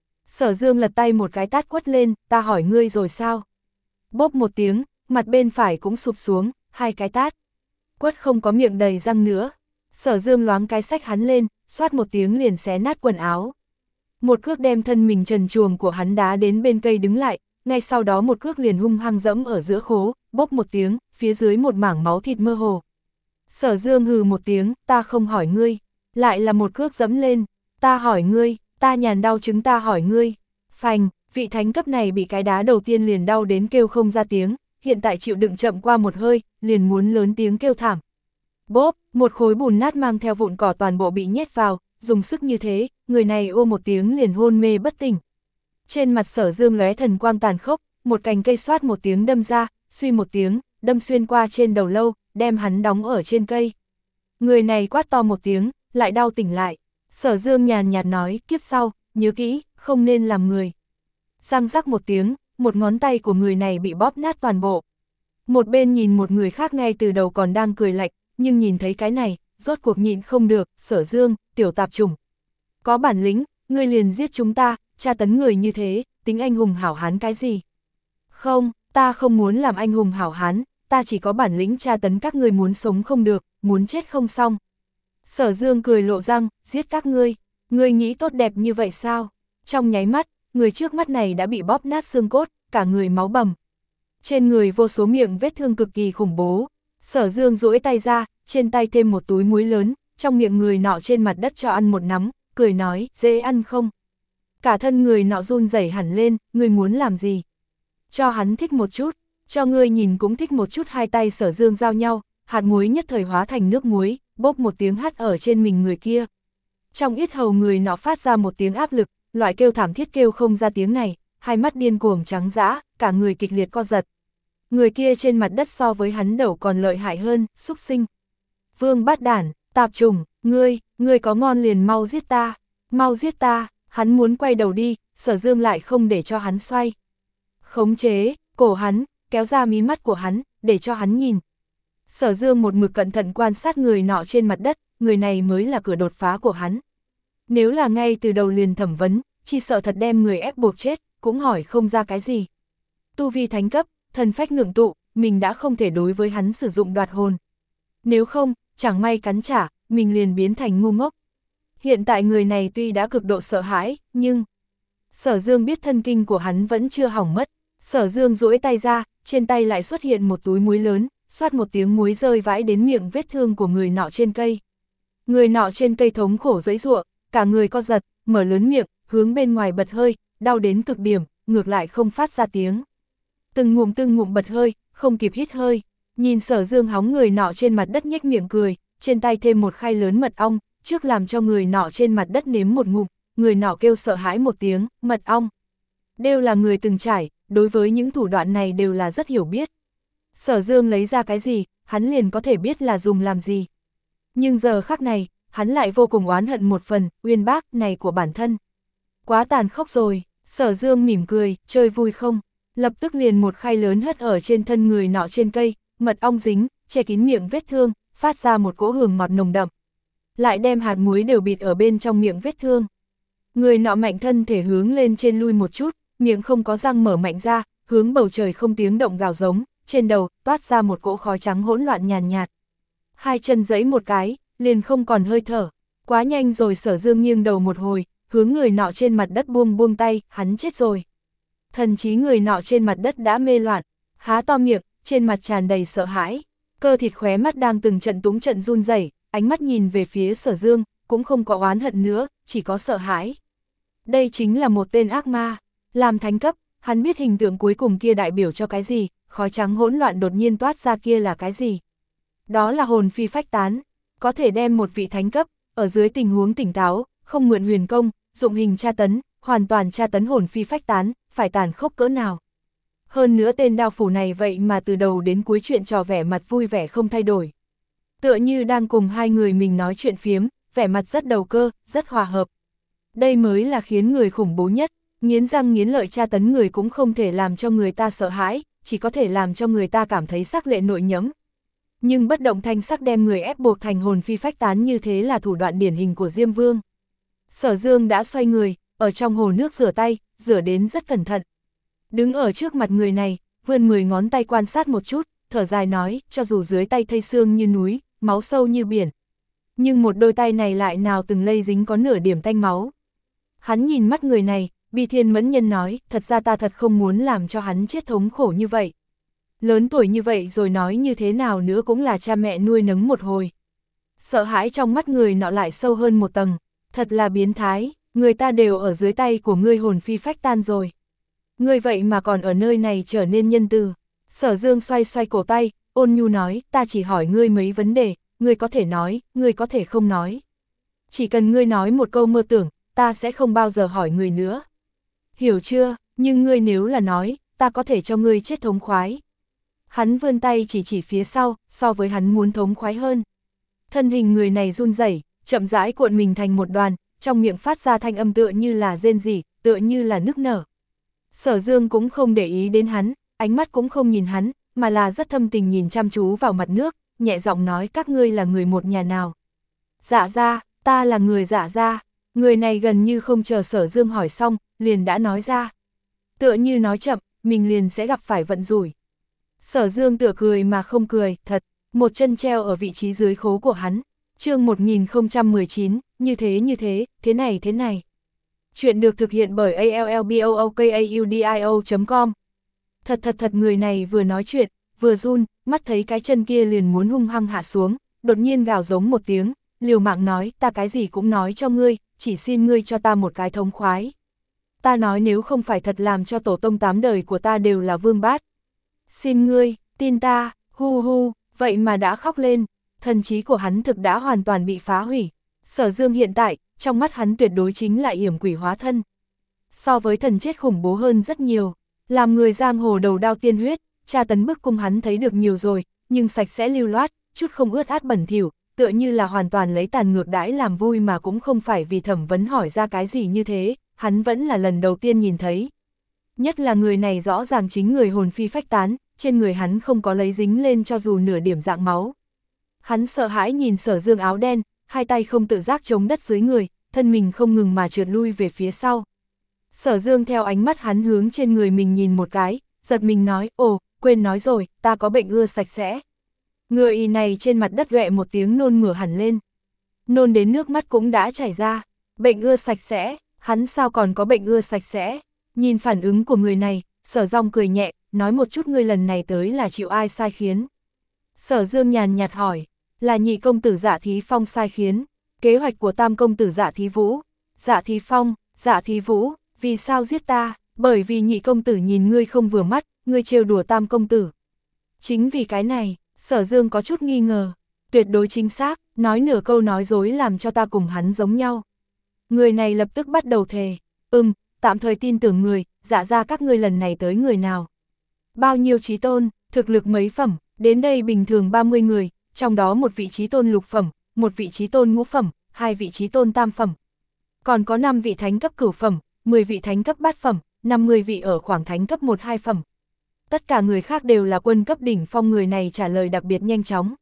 Sở Dương lật tay một cái tát quất lên, ta hỏi ngươi rồi sao? Bốp một tiếng, mặt bên phải cũng sụp xuống, hai cái tát. Quất không có miệng đầy răng nữa. Sở Dương loáng cái xách hắn lên, xoát một tiếng liền xé nát quần áo. Một cước đem thân mình trần truồng của hắn đá đến bên cây đứng lại, ngay sau đó một cước liền hung hăng dẫm ở giữa khố, bốp một tiếng, phía dưới một mảng máu thịt mơ hồ. Sở Dương hừ một tiếng, ta không hỏi ngươi, lại là một cước dẫm lên, ta hỏi ngươi, ta nhàn đau chứng ta hỏi ngươi. Phành, vị thánh cấp này bị cái đá đầu tiên liền đau đến kêu không ra tiếng, hiện tại chịu đựng chậm qua một hơi, liền muốn lớn tiếng kêu thảm. Bốp, một khối bùn nát mang theo vụn cỏ toàn bộ bị nhét vào, dùng sức như thế, người này ô một tiếng liền hôn mê bất tỉnh. Trên mặt Sở Dương lóe thần quang tàn khốc, một cành cây xoát một tiếng đâm ra, suy một tiếng, đâm xuyên qua trên đầu lâu, đem hắn đóng ở trên cây. Người này quát to một tiếng, lại đau tỉnh lại. Sở Dương nhàn nhạt nói, kiếp sau, nhớ kỹ, không nên làm người. Răng rắc một tiếng, một ngón tay của người này bị bóp nát toàn bộ. Một bên nhìn một người khác ngay từ đầu còn đang cười lạnh, nhưng nhìn thấy cái này, rốt cuộc nhịn không được, Sở Dương, tiểu tạp chủng. Có bản lĩnh, ngươi liền giết chúng ta, tra tấn người như thế, tính anh hùng hảo hán cái gì? Không, ta không muốn làm anh hùng hảo hán, ta chỉ có bản lĩnh tra tấn các ngươi muốn sống không được, muốn chết không xong. Sở Dương cười lộ răng, giết các ngươi, ngươi nghĩ tốt đẹp như vậy sao? Trong nháy mắt, người trước mắt này đã bị bóp nát xương cốt, cả người máu bầm. Trên người vô số miệng vết thương cực kỳ khủng bố. Sở Dương duỗi tay ra, trên tay thêm một túi muối lớn, trong miệng người nọ trên mặt đất cho ăn một nắm, cười nói, dễ ăn không? Cả thân người nọ run rẩy hẳn lên, ngươi muốn làm gì? Cho hắn thích một chút, cho ngươi nhìn cũng thích một chút. Hai tay Sở Dương giao nhau, hạt muối nhất thời hóa thành nước muối, bốp một tiếng hắt ở trên mình người kia. Trong yết hầu người nọ phát ra một tiếng áp lực, loại kêu thảm thiết kêu không ra tiếng này, hai mắt điên cuồng trắng dã, cả người kịch liệt co giật. Người kia trên mặt đất so với hắn đầu còn lợi hại hơn, xúc sinh. Vương bát đản, tạp trùng, ngươi, ngươi có ngon liền mau giết ta, mau giết ta, hắn muốn quay đầu đi, Sở Dương lại không để cho hắn xoay. Khống chế, cổ hắn, kéo ra mí mắt của hắn, để cho hắn nhìn. Sở Dương một mực cẩn thận quan sát người nọ trên mặt đất, người này mới là cửa đột phá của hắn. Nếu là ngay từ đầu liền thẩm vấn, chỉ sợ thật đem người ép buộc chết, cũng hỏi không ra cái gì. Tu vi thánh cấp, thần phách ngưỡng tụ, mình đã không thể đối với hắn sử dụng đoạt hồn. Nếu không, chẳng may cắn trả, mình liền biến thành ngu ngốc. Hiện tại người này tuy đã cực độ sợ hãi, nhưng Sở Dương biết thân kinh của hắn vẫn chưa hỏng mất. Sở Dương duỗi tay ra, trên tay lại xuất hiện một túi muối lớn, xoát một tiếng muối rơi vãi đến miệng vết thương của người nọ trên cây. Người nọ trên cây thống khổ giãy giụa, cả người co giật, mở lớn miệng, hướng bên ngoài bật hơi, đau đến cực điểm, ngược lại không phát ra tiếng. Từng ngụm từng ngụm bật hơi, không kịp hít hơi, nhìn Sở Dương hóng người nọ trên mặt đất nhếch miệng cười, trên tay thêm một khay lớn mật ong, trước làm cho người nọ trên mặt đất nếm một ngụm, người nọ kêu sợ hãi một tiếng, mật ong. Đều là người từng trải, đối với những thủ đoạn này đều là rất hiểu biết. Sở Dương lấy ra cái gì, hắn liền có thể biết là dùng làm gì. Nhưng giờ khắc này, hắn lại vô cùng oán hận một phần, uyên bác này của bản thân. Quá tàn khốc rồi, Sở Dương mỉm cười, chơi vui không? Lập tức liền một khay lớn hất ở trên thân người nọ trên cây, mật ong dính, che kín miệng vết thương, phát ra một cỗ hương ngọt nồng đậm. Lại đem hạt muối đều bịt ở bên trong miệng vết thương. Người nọ mạnh thân thể hướng lên trên lui một chút, miệng không có răng mở mạnh ra, hướng bầu trời không tiếng động gào giống, trên đầu toát ra một cỗ khói trắng hỗn loạn nhàn nhạt, nhạt. Hai chân giẫy một cái, liền không còn hơi thở. Quá nhanh rồi. Sở Dương nghiêng đầu một hồi, hướng người nọ trên mặt đất buông buông tay, hắn chết rồi. Thần trí người nọ trên mặt đất đã mê loạn, há to miệng, trên mặt tràn đầy sợ hãi, cơ thịt khóe mắt đang từng trận túng trận run rẩy, ánh mắt nhìn về phía Sở Dương, cũng không có oán hận nữa, chỉ có sợ hãi. Đây chính là một tên ác ma, làm thánh cấp, hắn biết hình tượng cuối cùng kia đại biểu cho cái gì, khói trắng hỗn loạn đột nhiên toát ra kia là cái gì. Đó là hồn phi phách tán, có thể đem một vị thánh cấp, ở dưới tình huống tỉnh táo, không mượn huyền công, dụng hình tra tấn, hoàn toàn tra tấn hồn phi phách tán, phải tàn khốc cỡ nào. Hơn nữa tên đao phủ này vậy mà từ đầu đến cuối chuyện trò vẻ mặt vui vẻ không thay đổi. Tựa như đang cùng hai người mình nói chuyện phiếm, vẻ mặt rất đầu cơ, rất hòa hợp. Đây mới là khiến người khủng bố nhất, nghiến răng nghiến lợi tra tấn người cũng không thể làm cho người ta sợ hãi, chỉ có thể làm cho người ta cảm thấy sắc lệ nội nhẫm. Nhưng bất động thanh sắc đem người ép buộc thành hồn phi phách tán như thế là thủ đoạn điển hình của Diêm Vương. Sở Dương đã xoay người, ở trong hồ nước rửa tay, rửa đến rất cẩn thận. Đứng ở trước mặt người này, vươn mười ngón tay quan sát một chút, thở dài nói, cho dù dưới tay thây xương như núi, máu sâu như biển. Nhưng một đôi tay này lại nào từng lây dính có nửa điểm tanh máu. Hắn nhìn mắt người này, Bi Thiên Mẫn Nhân nói, thật ra ta thật không muốn làm cho hắn chết thống khổ như vậy. Lớn tuổi như vậy rồi nói như thế nào nữa cũng là cha mẹ nuôi nấng một hồi. Sợ hãi trong mắt người nọ lại sâu hơn một tầng, thật là biến thái, người ta đều ở dưới tay của ngươi hồn phi phách tan rồi. Ngươi vậy mà còn ở nơi này trở nên nhân từ. Sở Dương xoay xoay cổ tay, ôn nhu nói, ta chỉ hỏi ngươi mấy vấn đề, ngươi có thể nói, ngươi có thể không nói. Chỉ cần ngươi nói một câu mơ tưởng, ta sẽ không bao giờ hỏi ngươi nữa. Hiểu chưa, nhưng ngươi nếu là nói, ta có thể cho ngươi chết thống khoái. Hắn vươn tay chỉ chỉ phía sau, so với hắn muốn thống khoái hơn. Thân hình người này run rẩy, chậm rãi cuộn mình thành một đoàn, trong miệng phát ra thanh âm tựa như là rên rỉ, tựa như là nức nở. Sở Dương cũng không để ý đến hắn, ánh mắt cũng không nhìn hắn, mà là rất thâm tình nhìn chăm chú vào mặt nước, nhẹ giọng nói các ngươi là người một nhà nào. Dạ gia, ta là người Dạ gia. Người này gần như không chờ Sở Dương hỏi xong, liền đã nói ra. Tựa như nói chậm, mình liền sẽ gặp phải vận rủi. Sở Dương tựa cười mà không cười, thật, một chân treo ở vị trí dưới khố của hắn. Chương một nghìn không trăm mười chín, như thế như thế, thế này thế này. Chuyện được thực hiện bởi a l l b o o k a u d i o chấm com. Thật thật thật người này vừa nói chuyện, vừa run, mắt thấy cái chân kia liền muốn hung hăng hạ xuống, đột nhiên gào giống một tiếng, liều mạng nói, ta cái gì cũng nói cho ngươi, chỉ xin ngươi cho ta một cái thống khoái. Ta nói nếu không phải thật làm cho tổ tông tám đời của ta đều là vương bát. Xin ngươi, tin ta, hu hu, vậy mà đã khóc lên, thần trí của hắn thực đã hoàn toàn bị phá hủy. Sở Dương hiện tại, trong mắt hắn tuyệt đối chính là yểm quỷ hóa thân. So với thần chết khủng bố hơn rất nhiều, làm người giang hồ đầu đao tiên huyết, tra tấn bức cung hắn thấy được nhiều rồi, nhưng sạch sẽ lưu loát, chút không ướt át bẩn thỉu, tựa như là hoàn toàn lấy tàn ngược đãi làm vui mà cũng không phải vì thẩm vấn hỏi ra cái gì như thế, hắn vẫn là lần đầu tiên nhìn thấy. Nhất là người này rõ ràng chính người hồn phi phách tán, trên người hắn không có lấy dính lên cho dù nửa điểm dạng máu. Hắn sợ hãi nhìn Sở Dương áo đen, hai tay không tự giác chống đất dưới người, thân mình không ngừng mà trượt lui về phía sau. Sở Dương theo ánh mắt hắn hướng trên người mình nhìn một cái, giật mình nói, ồ, quên nói rồi, ta có bệnh ưa sạch sẽ. Người y này trên mặt đất ghẹ một tiếng nôn mửa hẳn lên. nôn đến nước mắt cũng đã chảy ra. Bệnh ưa sạch sẽ, hắn sao còn có bệnh ưa sạch sẽ? Nhìn phản ứng của người này, Sở Rong cười nhẹ, nói một chút ngươi lần này tới là chịu ai sai khiến. Sở Dương nhàn nhạt hỏi, là nhị công tử Dạ Thí Phong sai khiến, kế hoạch của tam công tử Dạ Thí Vũ. Dạ Thí Phong, Dạ Thí Vũ, vì sao giết ta? Bởi vì nhị công tử nhìn ngươi không vừa mắt, ngươi trêu đùa tam công tử. Chính vì cái này, Sở Dương có chút nghi ngờ, tuyệt đối chính xác, nói nửa câu nói dối làm cho ta cùng hắn giống nhau. Người này lập tức bắt đầu thề, ừm, tạm thời tin tưởng người, Dạ ra các ngươi lần này tới người nào. Bao nhiêu chí tôn, thực lực mấy phẩm, đến đây bình thường ba mươi người, trong đó một vị chí tôn lục phẩm, một vị chí tôn ngũ phẩm, hai vị chí tôn tam phẩm. Còn có năm vị thánh cấp cửu phẩm, mười vị thánh cấp bát phẩm, năm mươi vị ở khoảng thánh cấp một hai phẩm. Tất cả người khác đều là quân cấp đỉnh phong, người này trả lời đặc biệt nhanh chóng.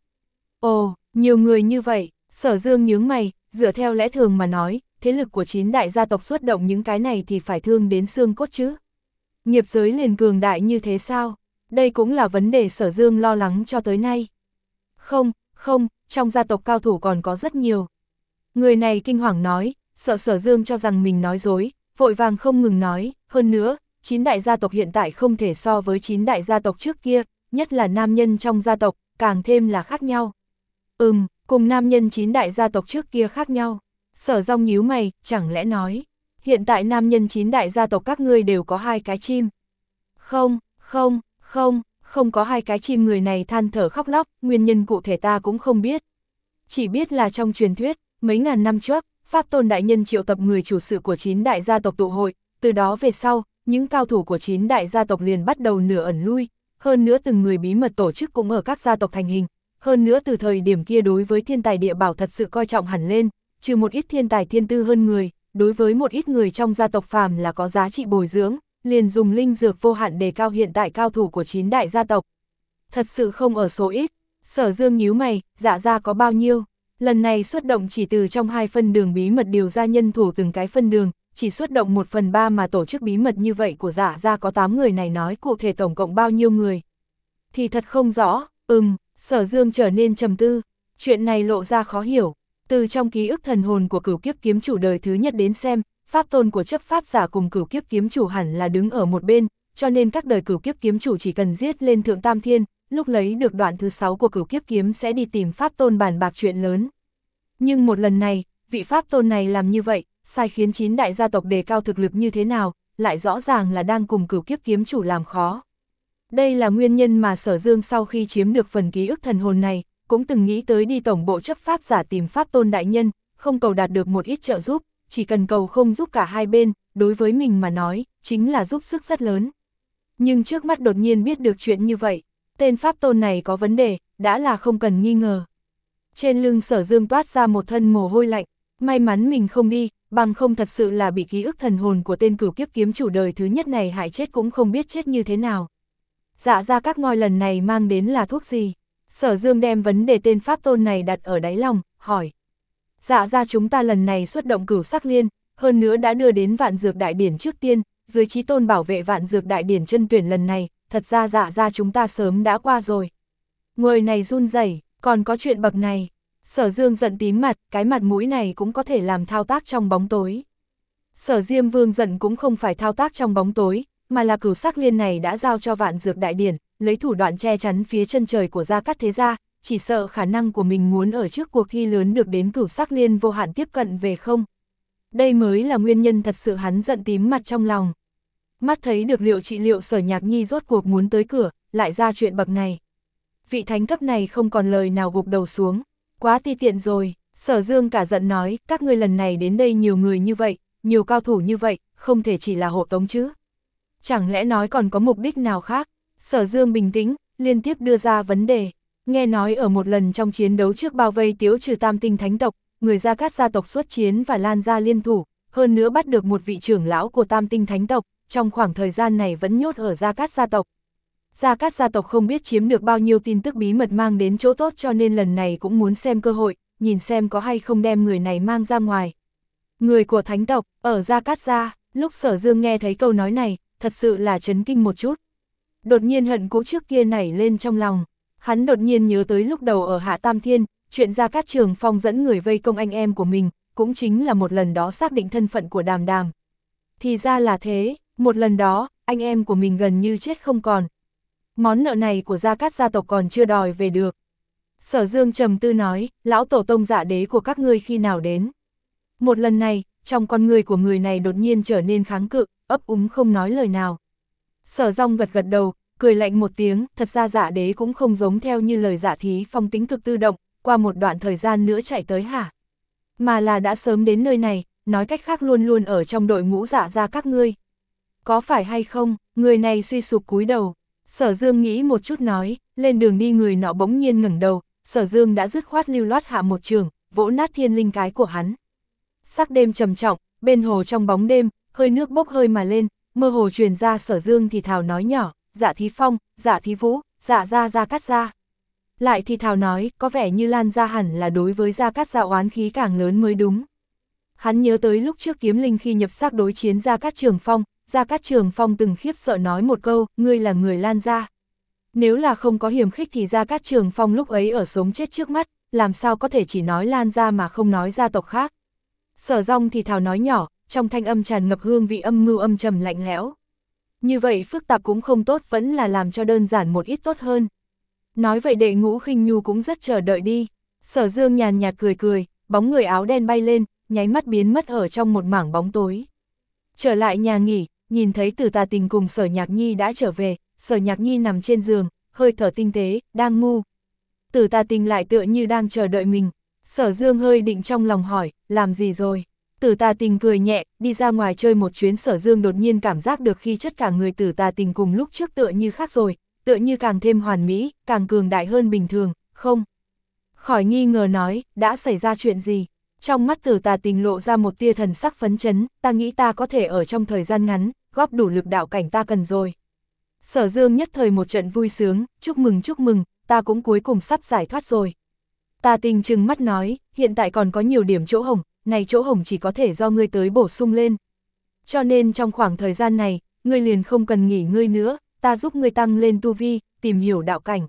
Ồ, nhiều người như vậy, Sở Dương nhướng mày, dựa theo lẽ thường mà nói, thế lực của chín đại gia tộc xuất động những cái này thì phải thương đến xương cốt chứ. Nghiệp giới liền cường đại như thế sao? Đây cũng là vấn đề Sở Dương lo lắng cho tới nay. Không, không, trong gia tộc cao thủ còn có rất nhiều. Người này kinh hoàng nói, sợ Sở Dương cho rằng mình nói dối, vội vàng không ngừng nói, hơn nữa, chín đại gia tộc hiện tại không thể so với chín đại gia tộc trước kia, nhất là nam nhân trong gia tộc, càng thêm là khác nhau. Ừm, cùng nam nhân chín đại gia tộc trước kia khác nhau. Sở Rong nhíu mày, chẳng lẽ nói, hiện tại nam nhân chín đại gia tộc các ngươi đều có hai cái chim? Không, không, không, không có hai cái chim, người này than thở khóc lóc, nguyên nhân cụ thể ta cũng không biết. Chỉ biết là trong truyền thuyết, mấy ngàn năm trước, Pháp Tôn Đại Nhân triệu tập người chủ sự của chín đại gia tộc tụ hội, từ đó về sau, những cao thủ của chín đại gia tộc liền bắt đầu nửa ẩn lui, hơn nữa từng người bí mật tổ chức cũng ở các gia tộc thành hình, hơn nữa từ thời điểm kia đối với thiên tài địa bảo thật sự coi trọng hẳn lên, trừ một ít thiên tài thiên tư hơn người, đối với một ít người trong gia tộc phàm là có giá trị bồi dưỡng, liền dùng linh dược vô hạn đề cao hiện tại cao thủ của chín đại gia tộc. Thật sự không ở số ít. Sở Dương nhíu mày, Dạ ra có bao nhiêu? Lần này xuất động chỉ từ trong hai phân đường bí mật điều ra nhân thủ từng cái phân đường, chỉ xuất động một phần ba mà tổ chức bí mật như vậy của Dạ ra có tám người này, nói cụ thể tổng cộng bao nhiêu người? Thì thật không rõ, ừm, Sở Dương trở nên trầm tư, chuyện này lộ ra khó hiểu. Từ trong ký ức thần hồn của Cửu Kiếp Kiếm Chủ đời thứ nhất đến xem, pháp tôn của chấp pháp giả cùng Cửu Kiếp Kiếm Chủ hẳn là đứng ở một bên, cho nên các đời Cửu Kiếp Kiếm Chủ chỉ cần giết lên thượng tam thiên, lúc lấy được đoạn thứ sáu của Cửu Kiếp Kiếm sẽ đi tìm pháp tôn bàn bạc chuyện lớn. Nhưng một lần này, vị pháp tôn này làm như vậy, sai khiến chín đại gia tộc đề cao thực lực như thế nào, lại rõ ràng là đang cùng Cửu Kiếp Kiếm Chủ làm khó. Đây là nguyên nhân mà Sở Dương sau khi chiếm được phần ký ức thần hồn này, cũng từng nghĩ tới đi tổng bộ chấp pháp giả tìm pháp tôn đại nhân, không cầu đạt được một ít trợ giúp, chỉ cần cầu không giúp cả hai bên, đối với mình mà nói, chính là giúp sức rất lớn. Nhưng trước mắt đột nhiên biết được chuyện như vậy, tên pháp tôn này có vấn đề, đã là không cần nghi ngờ. Trên lưng Sở Dương toát ra một thân mồ hôi lạnh, may mắn mình không đi, bằng không thật sự là bị ký ức thần hồn của tên Cửu Kiếp Kiếm Chủ đời thứ nhất này hại chết cũng không biết chết như thế nào. Dạ ra các ngôi lần này mang đến là thuốc gì? Sở Dương đem vấn đề tên pháp tôn này đặt ở đáy lòng, hỏi. Dạ ra chúng ta lần này xuất động Cửu Sắc Liên, hơn nữa đã đưa đến Vạn Dược Đại Điển trước tiên, dưới chí tôn bảo vệ Vạn Dược Đại Điển chân tuyển lần này, thật ra dạ ra chúng ta sớm đã qua rồi. Người này run rẩy, còn có chuyện bậc này. Sở Dương giận tím mặt, cái mặt mũi này cũng có thể làm thao tác trong bóng tối. Sở Diêm Vương giận cũng không phải thao tác trong bóng tối, mà là Cửu Sắc Liên này đã giao cho Vạn Dược Đại Điển, lấy thủ đoạn che chắn phía chân trời của Gia Cát Thế Gia, chỉ sợ khả năng của mình muốn ở trước cuộc thi lớn được đến Cửu Sắc Liên vô hạn tiếp cận về không. Đây mới là nguyên nhân thật sự hắn giận tím mặt trong lòng. Mắt thấy được Liệu Trị Liệu Sở Nhạc Nhi rốt cuộc muốn tới cửa, lại ra chuyện bậc này. Vị thánh cấp này không còn lời nào gục đầu xuống, quá ti tiện rồi. Sở Dương cả giận nói, các ngươi lần này đến đây nhiều người như vậy, nhiều cao thủ như vậy, không thể chỉ là hộ tống chứ. Chẳng lẽ nói còn có mục đích nào khác? Sở Dương bình tĩnh, liên tiếp đưa ra vấn đề. Nghe nói ở một lần trong chiến đấu trước bao vây tiếu trừ tam tinh thánh tộc, người Gia Cát gia tộc xuất chiến và Lan gia liên thủ, hơn nữa bắt được một vị trưởng lão của tam tinh thánh tộc, trong khoảng thời gian này vẫn nhốt ở Gia Cát gia tộc. Gia Cát gia tộc không biết chiếm được bao nhiêu tin tức bí mật mang đến chỗ tốt, cho nên lần này cũng muốn xem cơ hội, nhìn xem có hay không đem người này mang ra ngoài. Người của thánh tộc, ở Gia Cát gia, lúc Sở Dương nghe thấy câu nói này, thật sự là chấn kinh một chút. Đột nhiên hận cũ trước kia nảy lên trong lòng, hắn đột nhiên nhớ tới lúc đầu ở Hạ Tam Thiên, chuyện Gia Cát Trường Phong dẫn người vây công anh em của mình, cũng chính là một lần đó xác định thân phận của Đàm Đàm. Thì ra là thế, một lần đó, anh em của mình gần như chết không còn. Món nợ này của Gia Cát gia tộc còn chưa đòi về được. Sở Dương trầm tư nói, lão tổ tông Dạ Đế của các ngươi khi nào đến? Một lần này, trong con người của người này đột nhiên trở nên kháng cự, ấp úng không nói lời nào. Sở Dòng gật gật đầu, cười lạnh một tiếng, thật ra Dạ Đế cũng không giống theo như lời Dạ Thí Phong tính cực tự động, qua một đoạn thời gian nữa chạy tới hả? Mà là đã sớm đến nơi này, nói cách khác luôn luôn ở trong đội ngũ Dạ gia các ngươi. Có phải hay không? Người này suy sụp cúi đầu. Sở Dương nghĩ một chút nói, lên đường đi người nọ bỗng nhiên ngẩng đầu, Sở Dương đã dứt khoát lưu loát hạ một trường, vỗ nát thiên linh cái của hắn. Sắc đêm trầm trọng, bên hồ trong bóng đêm, hơi nước bốc hơi mà lên, mơ hồ truyền ra Sở Dương thì thào nói nhỏ, Dạ Thí Phong, Dạ Thí Vũ, Dạ gia Gia Cát gia. Lại thì thào nói, có vẻ như Lan gia hẳn là đối với Gia Cát gia oán khí càng lớn mới đúng. Hắn nhớ tới lúc trước Kiếm Linh khi nhập xác đối chiến Gia Cát Trường Phong, Gia Cát Trường Phong từng khiếp sợ nói một câu, ngươi là người Lan gia. Nếu là không có hiềm khích thì Gia Cát Trường Phong lúc ấy ở sống chết trước mắt, làm sao có thể chỉ nói Lan gia mà không nói gia tộc khác. Sở Dòng thì thào nói nhỏ, trong thanh âm tràn ngập hương vị âm mưu âm trầm lạnh lẽo. Như vậy phức tạp cũng không tốt, vẫn là làm cho đơn giản một ít tốt hơn. Nói vậy Đệ Ngũ Khinh Nhu cũng rất chờ đợi đi. Sở Dương nhàn nhạt cười cười, bóng người áo đen bay lên, nháy mắt biến mất ở trong một mảng bóng tối. Trở lại nhà nghỉ, nhìn thấy Tử Tà Tình cùng Sở Nhạc Nhi đã trở về, Sở Nhạc Nhi nằm trên giường, hơi thở tinh tế, đang ngu. Tử Tà Tình lại tựa như đang chờ đợi mình. Sở Dương hơi định trong lòng hỏi, làm gì rồi? Tử Tà Tình cười nhẹ, đi ra ngoài chơi một chuyến. Sở Dương đột nhiên cảm giác được khi chất cả người Tử Tà Tình cùng lúc trước tựa như khác rồi, tựa như càng thêm hoàn mỹ, càng cường đại hơn bình thường, không? Khỏi nghi ngờ nói, đã xảy ra chuyện gì? Trong mắt Tử Tà Tình lộ ra một tia thần sắc phấn chấn, ta nghĩ ta có thể ở trong thời gian ngắn, góp đủ lực đạo cảnh ta cần rồi. Sở Dương nhất thời một trận vui sướng, chúc mừng chúc mừng, ta cũng cuối cùng sắp giải thoát rồi. Tà Tình trừng mắt nói, hiện tại còn có nhiều điểm chỗ hổng, này chỗ hổng chỉ có thể do ngươi tới bổ sung lên. Cho nên trong khoảng thời gian này, ngươi liền không cần nghỉ ngơi nữa, ta giúp ngươi tăng lên tu vi, tìm hiểu đạo cảnh.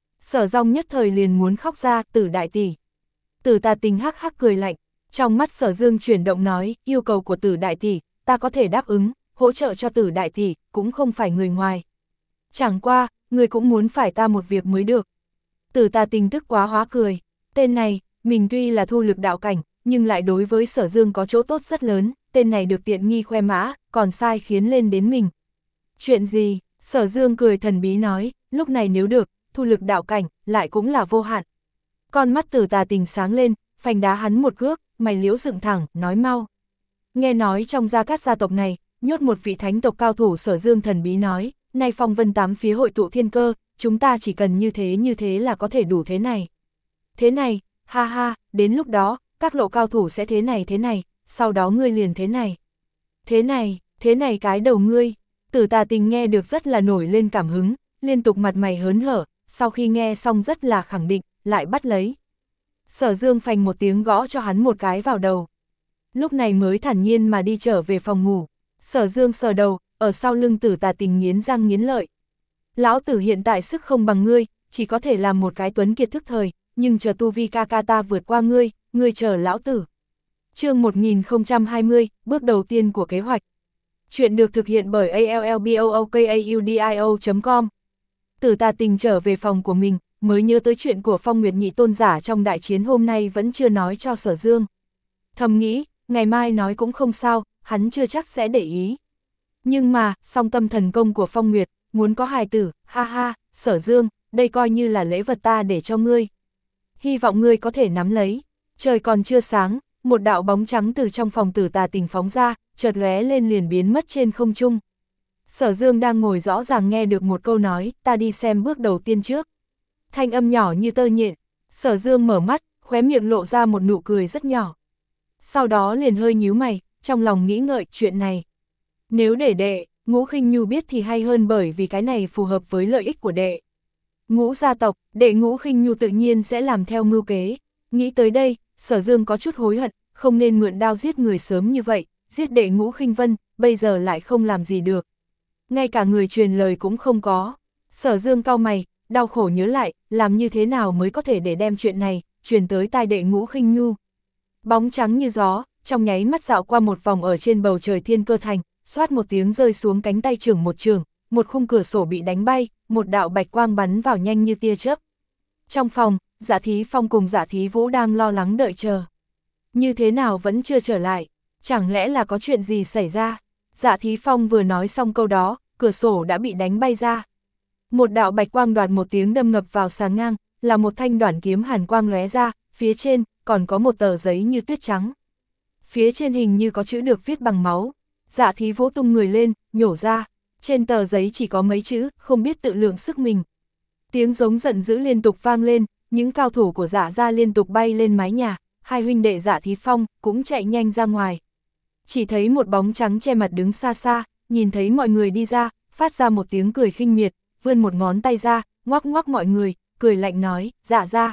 Sở Dòng nhất thời liền muốn khóc ra, Tử đại tỷ. Tử Tà Tình hắc hắc cười lạnh, trong mắt Sở Dương chuyển động nói, yêu cầu của Tử đại tỷ, ta có thể đáp ứng, hỗ trợ cho Tử đại tỷ, cũng không phải người ngoài. Chẳng qua, ngươi cũng muốn phải ta một việc mới được. Tử Tà Tình tức quá hóa cười, tên này, mình tuy là thu lực đạo cảnh, nhưng lại đối với Sở Dương có chỗ tốt rất lớn, tên này được tiện nghi khoe mã, còn sai khiến lên đến mình. Chuyện gì? Sở Dương cười thần bí nói, lúc này nếu được, thu lực đạo cảnh, lại cũng là vô hạn. Con mắt Tử Tà Tình sáng lên, phanh đá hắn một cước, mày liễu dựng thẳng, nói mau. Nghe nói trong Gia Cát gia tộc này, nhốt một vị thánh tộc cao thủ. Sở Dương thần bí nói, nay phong vân tám phía hội tụ thiên cơ, chúng ta chỉ cần như thế như thế là có thể đủ thế này. Thế này, ha ha, đến lúc đó, các lộ cao thủ sẽ thế này thế này, sau đó ngươi liền thế này. Thế này, thế này cái đầu ngươi. Tử Tà Tình nghe được rất là nổi lên cảm hứng, liên tục mặt mày hớn hở, sau khi nghe xong rất là khẳng định, lại bắt lấy. Sở Dương phành một tiếng gõ cho hắn một cái vào đầu. Lúc này mới thản nhiên mà đi trở về phòng ngủ. Sở Dương sờ đầu, ở sau lưng Tử Tà Tình nghiến răng nghiến lợi. Lão tử hiện tại sức không bằng ngươi, chỉ có thể làm một cái tuấn kiệt thức thời, nhưng chờ tu vi ca ca ta vượt qua ngươi, ngươi chờ lão tử. Chương một nghìn không trăm hai mươi, bước đầu tiên của kế hoạch. Chuyện được thực hiện bởi a l l b o o k a u d i o chấm com. Tử Tà Tình trở về phòng của mình, mới nhớ tới chuyện của Phong Nguyệt Nhị tôn giả trong đại chiến hôm nay vẫn chưa nói cho Sở Dương. Thầm nghĩ, ngày mai nói cũng không sao, hắn chưa chắc sẽ để ý. Nhưng mà, song tâm thần công của Phong Nguyệt, muốn có hài tử, ha ha, Sở Dương, đây coi như là lễ vật ta để cho ngươi. Hy vọng ngươi có thể nắm lấy. Trời còn chưa sáng, một đạo bóng trắng từ trong phòng Tử Tà Tình phóng ra, chợt lóe lên liền biến mất trên không trung. Sở Dương đang ngồi rõ ràng nghe được một câu nói, ta đi xem bước đầu tiên trước. Thanh âm nhỏ như tơ nhện. Sở Dương mở mắt, khóe miệng lộ ra một nụ cười rất nhỏ. Sau đó liền hơi nhíu mày, trong lòng nghĩ ngợi chuyện này. Nếu để đệ, Ngũ Khinh Nhu biết thì hay hơn, bởi vì cái này phù hợp với lợi ích của đệ. Ngũ gia tộc, đệ Ngũ Khinh Nhu tự nhiên sẽ làm theo mưu kế. Nghĩ tới đây, Sở Dương có chút hối hận, không nên mượn đao giết người sớm như vậy, giết đệ Ngũ Khinh Vân, bây giờ lại không làm gì được. Ngay cả người truyền lời cũng không có. Sở Dương cau mày, đau khổ nhớ lại, làm như thế nào mới có thể để đem chuyện này, truyền tới tai đệ Ngũ Khinh Nhu. Bóng trắng như gió, trong nháy mắt dạo qua một vòng ở trên bầu trời Thiên Cơ Thành, xoát một tiếng rơi xuống cánh tay trưởng một trường, một khung cửa sổ bị đánh bay, một đạo bạch quang bắn vào nhanh như tia chớp. Trong phòng, Dạ Thí Phong cùng Dạ Thí Vũ đang lo lắng đợi chờ. Như thế nào vẫn chưa trở lại, chẳng lẽ là có chuyện gì xảy ra? Dạ Thí Phong vừa nói xong câu đó, cửa sổ đã bị đánh bay ra. Một đạo bạch quang đoạt một tiếng đâm ngập vào sàng ngang, là một thanh đoản kiếm hàn quang lóe ra, phía trên còn có một tờ giấy như tuyết trắng. Phía trên hình như có chữ được viết bằng máu. Dạ Thí Vũ tung người lên, nhổ ra. Trên tờ giấy chỉ có mấy chữ, không biết tự lượng sức mình. Tiếng giống giận dữ liên tục vang lên, những cao thủ của Dạ gia liên tục bay lên mái nhà, hai huynh đệ Dạ Thí Phong cũng chạy nhanh ra ngoài. Chỉ thấy một bóng trắng che mặt đứng xa xa, nhìn thấy mọi người đi ra, phát ra một tiếng cười khinh miệt, vươn một ngón tay ra, ngoắc ngoắc mọi người, cười lạnh nói, Dạ gia.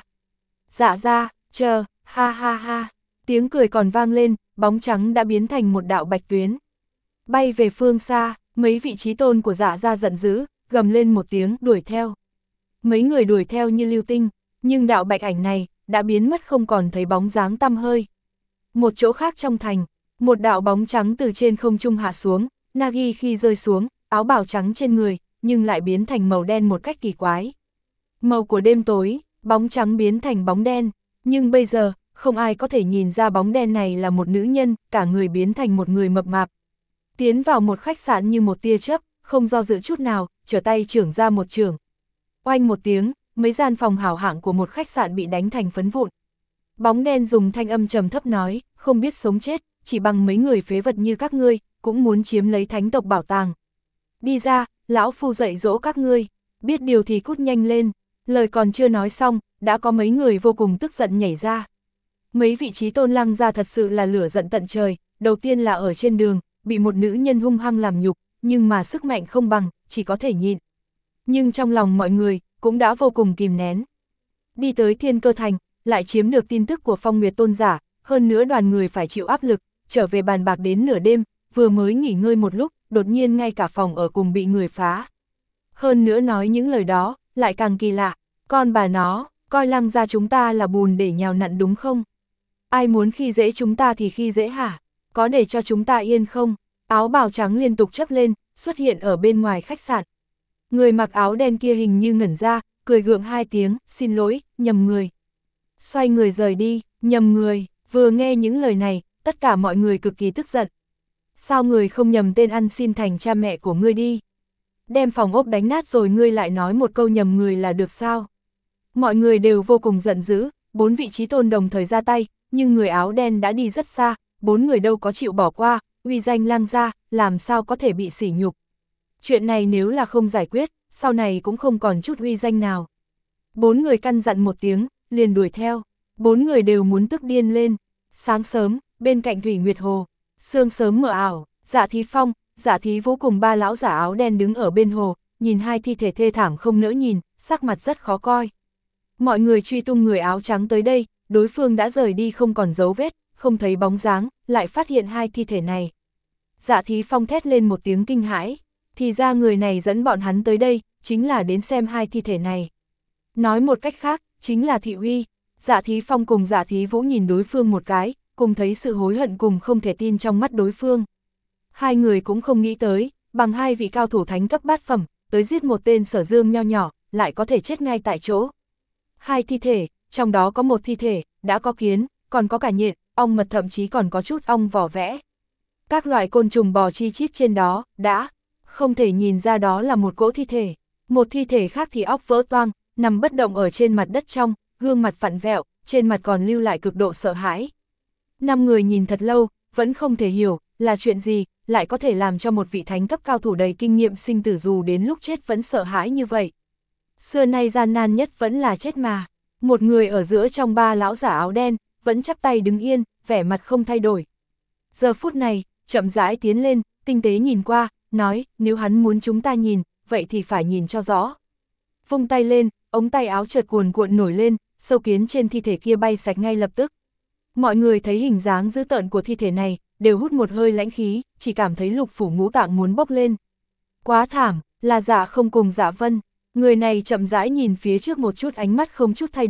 Dạ gia, chờ, ha ha ha. Tiếng cười còn vang lên, bóng trắng đã biến thành một đạo bạch tuyến. Bay về phương xa, mấy vị trí tôn của Dạ gia giận dữ, gầm lên một tiếng, đuổi theo. Mấy người đuổi theo như lưu tinh, nhưng đạo bạch ảnh này đã biến mất không còn thấy bóng dáng tăm hơi. Một chỗ khác trong thành, một đạo bóng trắng từ trên không trung hạ xuống, Nagi khi rơi xuống, áo bào trắng trên người, nhưng lại biến thành màu đen một cách kỳ quái. Màu của đêm tối, bóng trắng biến thành bóng đen, nhưng bây giờ, không ai có thể nhìn ra bóng đen này là một nữ nhân, cả người biến thành một người mập mạp. Tiến vào một khách sạn như một tia chớp, không do dự chút nào, trở tay chưởng ra một chưởng. Oanh một tiếng, mấy gian phòng hảo hạng của một khách sạn bị đánh thành phấn vụn. Bóng đen dùng thanh âm trầm thấp nói, không biết sống chết, chỉ bằng mấy người phế vật như các ngươi, cũng muốn chiếm lấy thánh tộc bảo tàng. Đi ra, lão phu dạy dỗ các ngươi, biết điều thì cút nhanh lên. Lời còn chưa nói xong, đã có mấy người vô cùng tức giận nhảy ra. Mấy vị trí tôn Lăng gia thật sự là lửa giận tận trời, đầu tiên là ở trên đường, bị một nữ nhân hung hăng làm nhục, nhưng mà sức mạnh không bằng, chỉ có thể nhịn. Nhưng trong lòng mọi người, cũng đã vô cùng kìm nén. Đi tới Thiên Cơ Thành, lại chiếm được tin tức của Phong Nguyệt tôn giả, hơn nữa đoàn người phải chịu áp lực, trở về bàn bạc đến nửa đêm, vừa mới nghỉ ngơi một lúc, đột nhiên ngay cả phòng ở cùng bị người phá. Hơn nữa nói những lời đó, lại càng kỳ lạ, con bà nó, coi Lăng gia chúng ta là bùn để nhào nặn đúng không? Ai muốn khi dễ chúng ta thì khi dễ hả? Có để cho chúng ta yên không? Áo bào trắng liên tục chớp lên, xuất hiện ở bên ngoài khách sạn. Người mặc áo đen kia hình như ngẩn ra, cười gượng hai tiếng, xin lỗi, nhầm người. Xoay người rời đi, nhầm người, vừa nghe những lời này, tất cả mọi người cực kỳ tức giận. Sao người không nhầm tên ăn xin thành cha mẹ của ngươi đi? Đem phòng ốc đánh nát rồi ngươi lại nói một câu nhầm người là được sao? Mọi người đều vô cùng giận dữ, bốn vị trí tôn đồng thời ra tay, nhưng người áo đen đã đi rất xa, bốn người đâu có chịu bỏ qua, uy danh Lăng gia, làm sao có thể bị sỉ nhục. Chuyện này nếu là không giải quyết, sau này cũng không còn chút uy danh nào. Bốn người căn dặn một tiếng, liền đuổi theo, bốn người đều muốn tức điên lên. Sáng sớm, bên cạnh Thủy Nguyệt Hồ, sương sớm mờ ảo, Dạ Thí Phong, Dạ Thí Vũ cùng ba lão giả áo đen đứng ở bên hồ, nhìn hai thi thể thê thảm không nỡ nhìn, sắc mặt rất khó coi. Mọi người truy tung người áo trắng tới đây, đối phương đã rời đi không còn dấu vết, không thấy bóng dáng, lại phát hiện hai thi thể này. Dạ Thí Phong thét lên một tiếng kinh hãi, thì ra người này dẫn bọn hắn tới đây, chính là đến xem hai thi thể này. Nói một cách khác, chính là Thị Uy. Dạ Thí Phong cùng Dạ Thí Vũ nhìn đối phương một cái, cùng thấy sự hối hận cùng không thể tin trong mắt đối phương. Hai người cũng không nghĩ tới, bằng hai vị cao thủ thánh cấp bát phẩm, tới giết một tên Sở Dương nho nhỏ, lại có thể chết ngay tại chỗ. Hai thi thể, trong đó có một thi thể, đã có kiến, còn có cả nhện, ong mật thậm chí còn có chút ong vỏ vẽ. Các loại côn trùng bò chi chít trên đó, đã không thể nhìn ra đó là một cỗ thi thể. Một thi thể khác thì óc vỡ toang, nằm bất động ở trên mặt đất trong, gương mặt vặn vẹo, trên mặt còn lưu lại cực độ sợ hãi. Năm người nhìn thật lâu, vẫn không thể hiểu, là chuyện gì, lại có thể làm cho một vị thánh cấp cao thủ đầy kinh nghiệm sinh tử dù đến lúc chết vẫn sợ hãi như vậy. Xưa nay gian nan nhất vẫn là chết mà. Một người ở giữa trong ba lão giả áo đen, vẫn chắp tay đứng yên, vẻ mặt không thay đổi. Giờ phút này, chậm rãi tiến lên, tinh tế nhìn qua, nói, nếu hắn muốn chúng ta nhìn, vậy thì phải nhìn cho rõ. Vung tay lên, ống tay áo chợt cuồn cuộn nổi lên, sâu kiến trên thi thể kia bay sạch ngay lập tức. Mọi người thấy hình dáng dữ tợn của thi thể này, đều hút một hơi lãnh khí, chỉ cảm thấy lục phủ ngũ tạng muốn bốc lên. Quá thảm, là Dạ Không cùng Dạ Vân. Người này chậm rãi nhìn phía trước một chút, ánh mắt không chút thay đổi,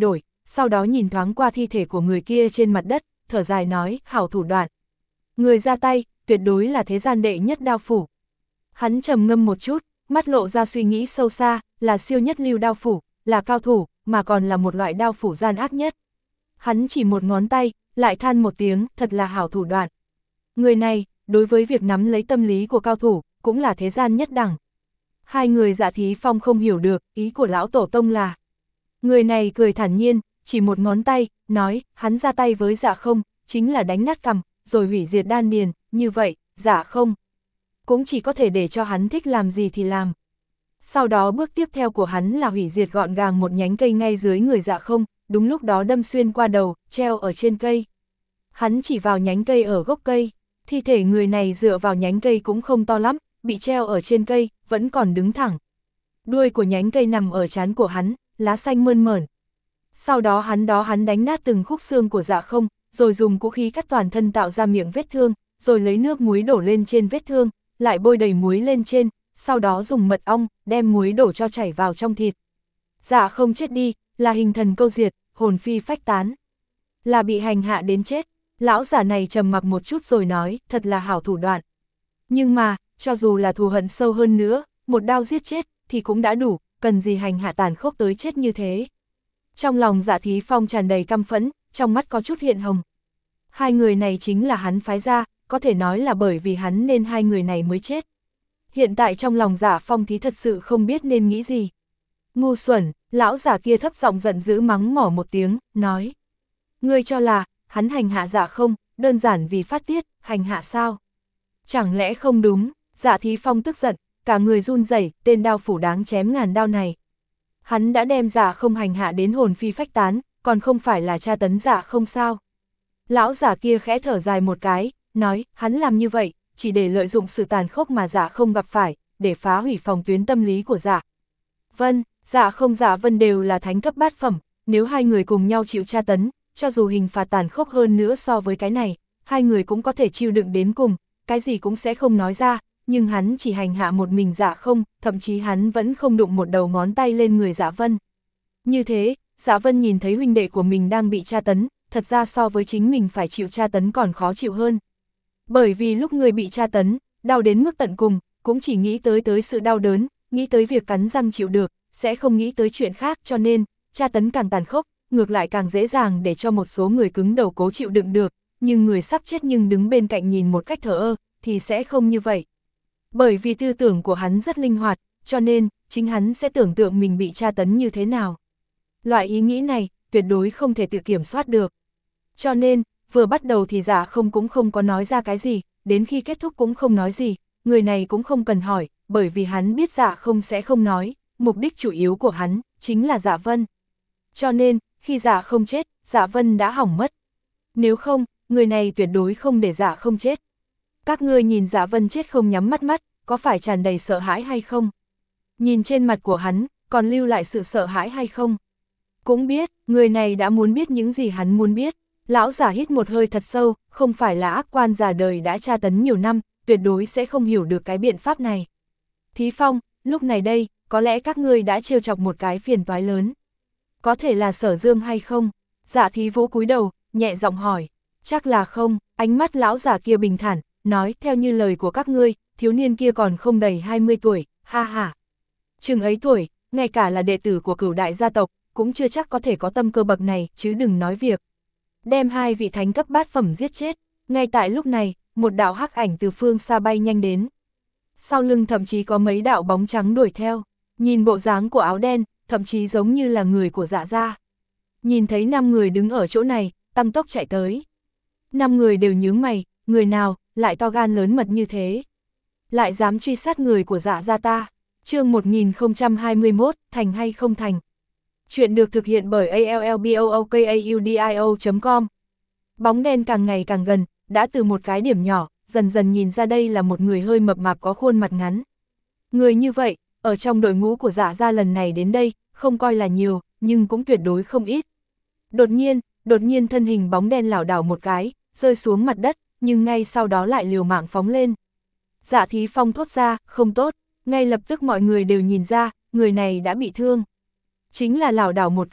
sau đó nhìn thoáng qua thi thể của người kia trên mặt đất, thở dài nói, hảo thủ đoạn. Người ra tay, tuyệt đối là thế gian đệ nhất đao phủ. Hắn trầm ngâm một chút, mắt lộ ra suy nghĩ sâu xa, là siêu nhất lưu đao phủ, là cao thủ, mà còn là một loại đao phủ gian ác nhất. Hắn chỉ một ngón tay, lại than một tiếng, thật là hảo thủ đoạn. Người này, đối với việc nắm lấy tâm lý của cao thủ, cũng là thế gian nhất đẳng. Hai người Dạ Thí Phong không hiểu được, ý của lão tổ tông là. Người này cười thản nhiên, chỉ một ngón tay, nói, hắn ra tay với Dạ Không, chính là đánh nát cằm, rồi hủy diệt đan điền, như vậy, Dạ Không cũng chỉ có thể để cho hắn thích làm gì thì làm. Sau đó bước tiếp theo của hắn là hủy diệt gọn gàng một nhánh cây ngay dưới người Dạ Không, đúng lúc đó đâm xuyên qua đầu, treo ở trên cây. Hắn chỉ vào nhánh cây ở gốc cây, thi thể người này dựa vào nhánh cây cũng không to lắm, bị treo ở trên cây, vẫn còn đứng thẳng. Đuôi của nhánh cây nằm ở trán của hắn, lá xanh mơn mởn. Sau đó hắn đó hắn đánh nát từng khúc xương của Dạ Không, rồi dùng vũ khí cắt toàn thân tạo ra miệng vết thương, rồi lấy nước muối đổ lên trên vết thương, lại bôi đầy muối lên trên, sau đó dùng mật ong, đem muối đổ cho chảy vào trong thịt. Dạ Không chết đi, là hình thần câu diệt, hồn phi phách tán. Là bị hành hạ đến chết. Lão giả này trầm mặc một chút rồi nói, thật là hảo thủ đoạn. Nhưng mà, cho dù là thù hận sâu hơn nữa, một đao giết chết, thì cũng đã đủ, cần gì hành hạ tàn khốc tới chết như thế. Trong lòng Dạ Thí Phong tràn đầy căm phẫn, trong mắt có chút hiện hồng. Hai người này chính là hắn phái ra, có thể nói là bởi vì hắn nên hai người này mới chết. Hiện tại trong lòng Dạ Phong Thí thật sự không biết nên nghĩ gì. Ngu xuẩn, lão giả kia thấp giọng giận dữ mắng mỏ một tiếng, nói. Ngươi cho là, hắn hành hạ Dạ Không, đơn giản vì phát tiết, hành hạ sao? Chẳng lẽ không đúng? Dạ Thí Phong tức giận, cả người run rẩy, tên đao phủ đáng chém ngàn đao này. Hắn đã đem Dạ Không hành hạ đến hồn phi phách tán, còn không phải là tra tấn Dạ Không sao? Lão giả kia khẽ thở dài một cái, nói, hắn làm như vậy, chỉ để lợi dụng sự tàn khốc mà Dạ Không gặp phải, để phá hủy phòng tuyến tâm lý của Dạ Vân. Dạ Không Dạ Vân đều là thánh cấp bát phẩm, nếu hai người cùng nhau chịu tra tấn, cho dù hình phạt tàn khốc hơn nữa so với cái này, hai người cũng có thể chịu đựng đến cùng, cái gì cũng sẽ không nói ra, nhưng hắn chỉ hành hạ một mình Dạ Không, thậm chí hắn vẫn không đụng một đầu ngón tay lên người Dạ Vân. Như thế, Dạ Vân nhìn thấy huynh đệ của mình đang bị tra tấn, thật ra so với chính mình phải chịu tra tấn còn khó chịu hơn. Bởi vì lúc người bị tra tấn, đau đến mức tận cùng, cũng chỉ nghĩ tới tới sự đau đớn, nghĩ tới việc cắn răng chịu được, sẽ không nghĩ tới chuyện khác, cho nên, tra tấn càng tàn khốc, ngược lại càng dễ dàng để cho một số người cứng đầu cố chịu đựng được, nhưng người sắp chết nhưng đứng bên cạnh nhìn một cách thờ ơ, thì sẽ không như vậy. Bởi vì tư tưởng của hắn rất linh hoạt, cho nên, chính hắn sẽ tưởng tượng mình bị tra tấn như thế nào. Loại ý nghĩ này, tuyệt đối không thể tự kiểm soát được. Cho nên, vừa bắt đầu thì Dạ Không cũng không có nói ra cái gì, đến khi kết thúc cũng không nói gì, người này cũng không cần hỏi, bởi vì hắn biết Dạ Không sẽ không nói, mục đích chủ yếu của hắn, chính là Dạ Vân. Cho nên, khi Dạ Không chết, Dạ Vân đã hỏng mất. Nếu không, người này tuyệt đối không để Dạ Không chết. Các ngươi nhìn Dạ Vân chết không nhắm mắt mắt, có phải tràn đầy sợ hãi hay không? Nhìn trên mặt của hắn, còn lưu lại sự sợ hãi hay không? Cũng biết, người này đã muốn biết những gì hắn muốn biết. Lão giả hít một hơi thật sâu, không phải là ác quan già đời đã tra tấn nhiều năm, tuyệt đối sẽ không hiểu được cái biện pháp này. Thí Phong, lúc này đây, có lẽ các ngươi đã trêu chọc một cái phiền toái lớn. Có thể là Sở Dương hay không? Dạ Thí Vũ cúi đầu, nhẹ giọng hỏi. Chắc là không, ánh mắt lão giả kia bình thản, nói theo như lời của các ngươi, thiếu niên kia còn không đầy hai mươi tuổi, ha ha. Chừng ấy tuổi, ngay cả là đệ tử của Cửu đại gia tộc, cũng chưa chắc có thể có tâm cơ bậc này, chứ đừng nói việc đem hai vị thánh cấp bát phẩm giết chết. Ngay tại lúc này, một đạo hắc ảnh từ phương xa bay nhanh đến. Sau lưng thậm chí có mấy đạo bóng trắng đuổi theo, nhìn bộ dáng của áo đen, thậm chí giống như là người của Dạ gia. Nhìn thấy năm người đứng ở chỗ này, tăng tốc chạy tới. Năm người đều nhướng mày, người nào lại to gan lớn mật như thế? Lại dám truy sát người của Dạ gia ta? Chương một nghìn không trăm hai mươi mốt, thành hay không thành? Chuyện được thực hiện bởi a l l b o o k a u d i o chấm com. Bóng đen càng ngày càng gần, đã từ một cái điểm nhỏ, dần dần nhìn ra đây là một người hơi mập mạp có khuôn mặt ngắn. Người như vậy, ở trong đội ngũ của Dạ gia lần này đến đây, không coi là nhiều, nhưng cũng tuyệt đối không ít. Đột nhiên, đột nhiên thân hình bóng đen lảo đảo một cái, rơi xuống mặt đất, nhưng ngay sau đó lại liều mạng phóng lên. Dạ Thí Phong thốt ra, không tốt, ngay lập tức mọi người đều nhìn ra, người này đã bị thương. Chính là lảo đảo một cái,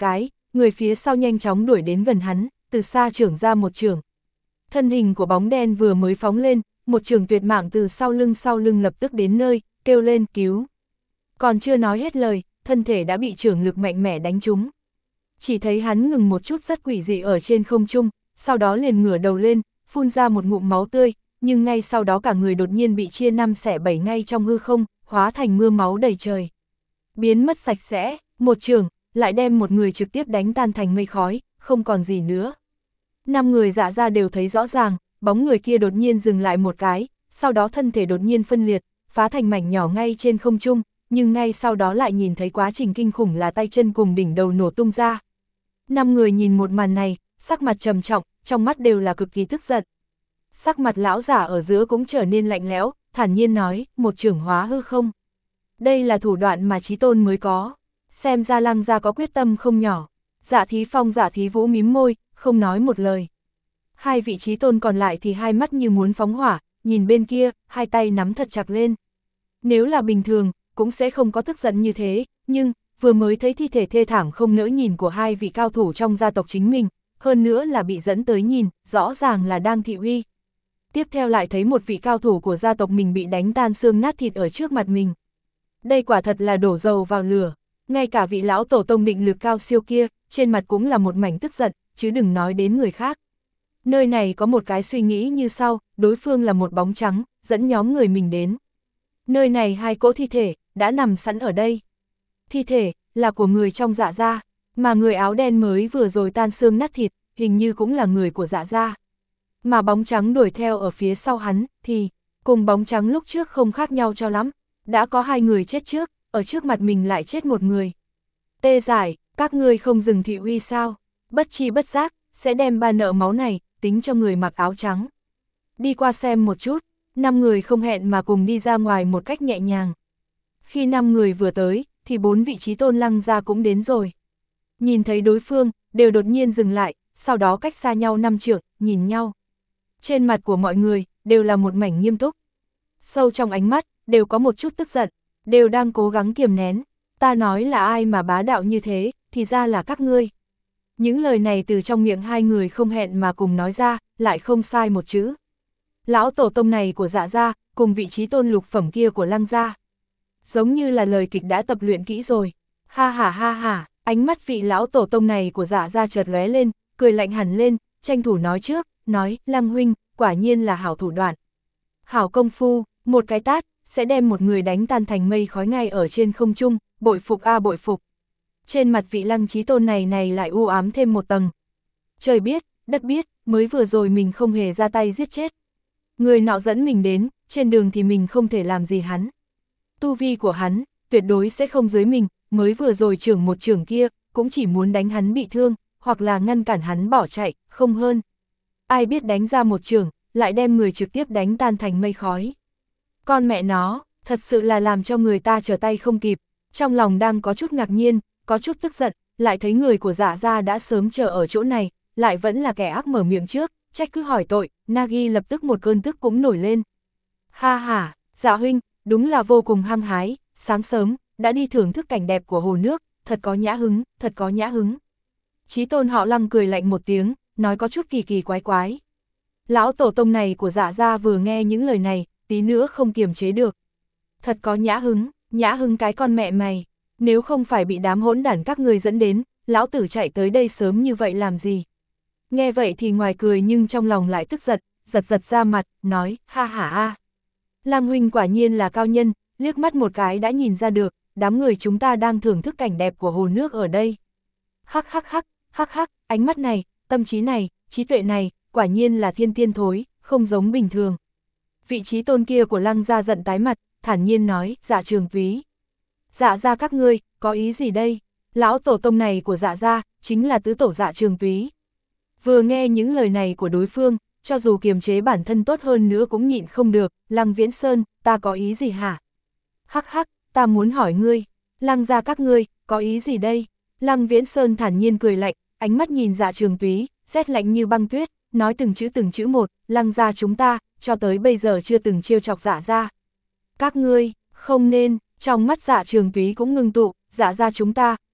người phía sau nhanh chóng đuổi đến gần hắn, từ xa chưởng ra một chưởng. Thân hình của bóng đen vừa mới phóng lên, một chưởng tuyệt mạng từ sau lưng sau lưng lập tức đến nơi, kêu lên cứu. Còn chưa nói hết lời, thân thể đã bị chưởng lực mạnh mẽ đánh trúng. Chỉ thấy hắn ngừng một chút rất quỷ dị ở trên không trung, sau đó liền ngửa đầu lên, phun ra một ngụm máu tươi, nhưng ngay sau đó cả người đột nhiên bị chia năm xẻ bảy ngay trong hư không, hóa thành mưa máu đầy trời. Biến mất sạch sẽ, một chưởng lại đem một người trực tiếp đánh tan thành mây khói, không còn gì nữa. Năm người Dạ Gia đều thấy rõ ràng, bóng người kia đột nhiên dừng lại một cái, sau đó thân thể đột nhiên phân liệt, phá thành mảnh nhỏ ngay trên không trung, nhưng ngay sau đó lại nhìn thấy quá trình kinh khủng là tay chân cùng đỉnh đầu nổ tung ra. Năm người nhìn một màn này, sắc mặt trầm trọng, trong mắt đều là cực kỳ tức giận. Sắc mặt lão giả ở giữa cũng trở nên lạnh lẽo, thản nhiên nói, một chưởng hóa hư không. Đây là thủ đoạn mà Chí Tôn mới có, xem ra Lăng gia có quyết tâm không nhỏ. Dạ Thí Phong Dạ Thí Vũ mím môi, không nói một lời. Hai vị Chí Tôn còn lại thì hai mắt như muốn phóng hỏa, nhìn bên kia, hai tay nắm thật chặt lên. Nếu là bình thường, cũng sẽ không có tức giận như thế, nhưng, vừa mới thấy thi thể thê thảm không nỡ nhìn của hai vị cao thủ trong gia tộc chính mình, hơn nữa là bị dẫn tới nhìn, rõ ràng là đang thị uy. Tiếp theo lại thấy một vị cao thủ của gia tộc mình bị đánh tan xương nát thịt ở trước mặt mình. Đây quả thật là đổ dầu vào lửa, ngay cả vị lão tổ tông định lực cao siêu kia, trên mặt cũng là một mảnh tức giận, chứ đừng nói đến người khác. Nơi này có một cái suy nghĩ như sau, đối phương là một bóng trắng, dẫn nhóm người mình đến. Nơi này hai cỗ thi thể, đã nằm sẵn ở đây. Thi thể, là của người trong Dạ Gia, mà người áo đen mới vừa rồi tan xương nát thịt, hình như cũng là người của Dạ Gia. Mà bóng trắng đuổi theo ở phía sau hắn, thì, cùng bóng trắng lúc trước không khác nhau cho lắm. Đã có hai người chết trước, ở trước mặt mình lại chết một người. Tê Giải, các ngươi không dừng thị uy sao? Bất chi bất giác, sẽ đem ba nợ máu này, tính cho người mặc áo trắng. Đi qua xem một chút, năm người không hẹn mà cùng đi ra ngoài một cách nhẹ nhàng. Khi năm người vừa tới, thì bốn vị Chí Tôn Lăng gia cũng đến rồi. Nhìn thấy đối phương, đều đột nhiên dừng lại, sau đó cách xa nhau năm trượng, nhìn nhau. Trên mặt của mọi người, đều là một mảnh nghiêm túc. Sâu trong ánh mắt, đều có một chút tức giận, đều đang cố gắng kiềm nén. Ta nói là ai mà bá đạo như thế, thì ra là các ngươi. Những lời này từ trong miệng hai người không hẹn mà cùng nói ra, lại không sai một chữ. Lão tổ tông này của Dạ Gia, cùng vị Chí Tôn lục phẩm kia của Lăng gia. Giống như là lời kịch đã tập luyện kỹ rồi. Ha ha ha ha, ánh mắt vị lão tổ tông này của Dạ Gia chợt lóe lên, cười lạnh hẳn lên, tranh thủ nói trước, nói, Lăng huynh, quả nhiên là hảo thủ đoạn. Hảo công phu, một cái tát, sẽ đem một người đánh tan thành mây khói ngay ở trên không trung, bội phục a bội phục. Trên mặt vị Lăng Chí Tôn này này lại u ám thêm một tầng. Trời biết, đất biết, mới vừa rồi mình không hề ra tay giết chết. Người nọ dẫn mình đến, trên đường thì mình không thể làm gì hắn. Tu vi của hắn, tuyệt đối sẽ không dưới mình, mới vừa rồi trưởng một trưởng kia, cũng chỉ muốn đánh hắn bị thương, hoặc là ngăn cản hắn bỏ chạy, không hơn. Ai biết đánh ra một trưởng, lại đem người trực tiếp đánh tan thành mây khói. Con mẹ nó, thật sự là làm cho người ta trở tay không kịp, trong lòng đang có chút ngạc nhiên, có chút tức giận, lại thấy người của Dạ Gia đã sớm chờ ở chỗ này, lại vẫn là kẻ ác mở miệng trước, trách cứ hỏi tội, Nagi lập tức một cơn tức cũng nổi lên. Ha ha, Dạ huynh, đúng là vô cùng hăng hái, sáng sớm, đã đi thưởng thức cảnh đẹp của hồ nước, thật có nhã hứng, thật có nhã hứng. Chí Tôn họ Lăng cười lạnh một tiếng, nói có chút kỳ kỳ quái quái. Lão tổ tông này của Dạ Gia vừa nghe những lời này, tí nữa không kiềm chế được. Thật có nhã hứng, nhã hứng cái con mẹ mày, nếu không phải bị đám hỗn đản các người dẫn đến, lão tử chạy tới đây sớm như vậy làm gì? Nghe vậy thì ngoài cười nhưng trong lòng lại tức giận, giật giật ra mặt, nói, ha ha a. Lăng huynh quả nhiên là cao nhân, liếc mắt một cái đã nhìn ra được, đám người chúng ta đang thưởng thức cảnh đẹp của hồ nước ở đây. Hắc hắc hắc, hắc hắc, ánh mắt này, tâm trí này, trí tuệ này, quả nhiên là thiên tiên thối, không giống bình thường. Vị Chí Tôn kia của Lăng gia giận tái mặt, thản nhiên nói, Dạ Trường Túy. Dạ gia các ngươi, có ý gì đây? Lão tổ tông này của Dạ gia, chính là tứ tổ Dạ Trường Túy. Vừa nghe những lời này của đối phương, cho dù kiềm chế bản thân tốt hơn nữa cũng nhịn không được, Lăng Viễn Sơn, ta có ý gì hả? Hắc hắc, ta muốn hỏi ngươi, Lăng gia các ngươi, có ý gì đây? Lăng Viễn Sơn thản nhiên cười lạnh, ánh mắt nhìn Dạ Trường Túy, rét lạnh như băng tuyết, nói từng chữ từng chữ một, Lăng gia chúng ta, cho tới bây giờ chưa từng trêu chọc Dạ gia. Các ngươi, không nên, trong mắt Dạ Trường Túy cũng ngưng tụ, Dạ gia chúng ta,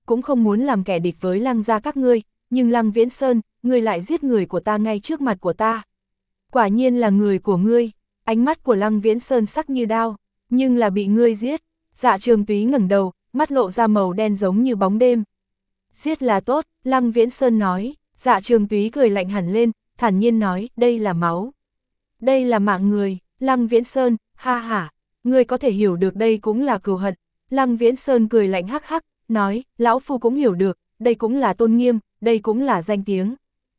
cũng không muốn làm kẻ địch với Lăng gia các ngươi, nhưng Lăng Viễn Sơn, ngươi lại giết người của ta ngay trước mặt của ta. Quả nhiên là người của ngươi. Ánh mắt của Lăng Viễn Sơn sắc như đao, nhưng là bị ngươi giết. Dạ Trường Túy ngẩng đầu, mắt lộ ra màu đen giống như bóng đêm. Giết là tốt, Lăng Viễn Sơn nói. Dạ Trường Túy cười lạnh hẳn lên, thản nhiên nói, đây là máu. Đây là mạng người. Lăng Viễn Sơn, ha ha, ngươi có thể hiểu được đây cũng là cừu hận. Lăng Viễn Sơn cười lạnh hắc hắc, nói, lão phu cũng hiểu được, đây cũng là tôn nghiêm, đây cũng là danh tiếng.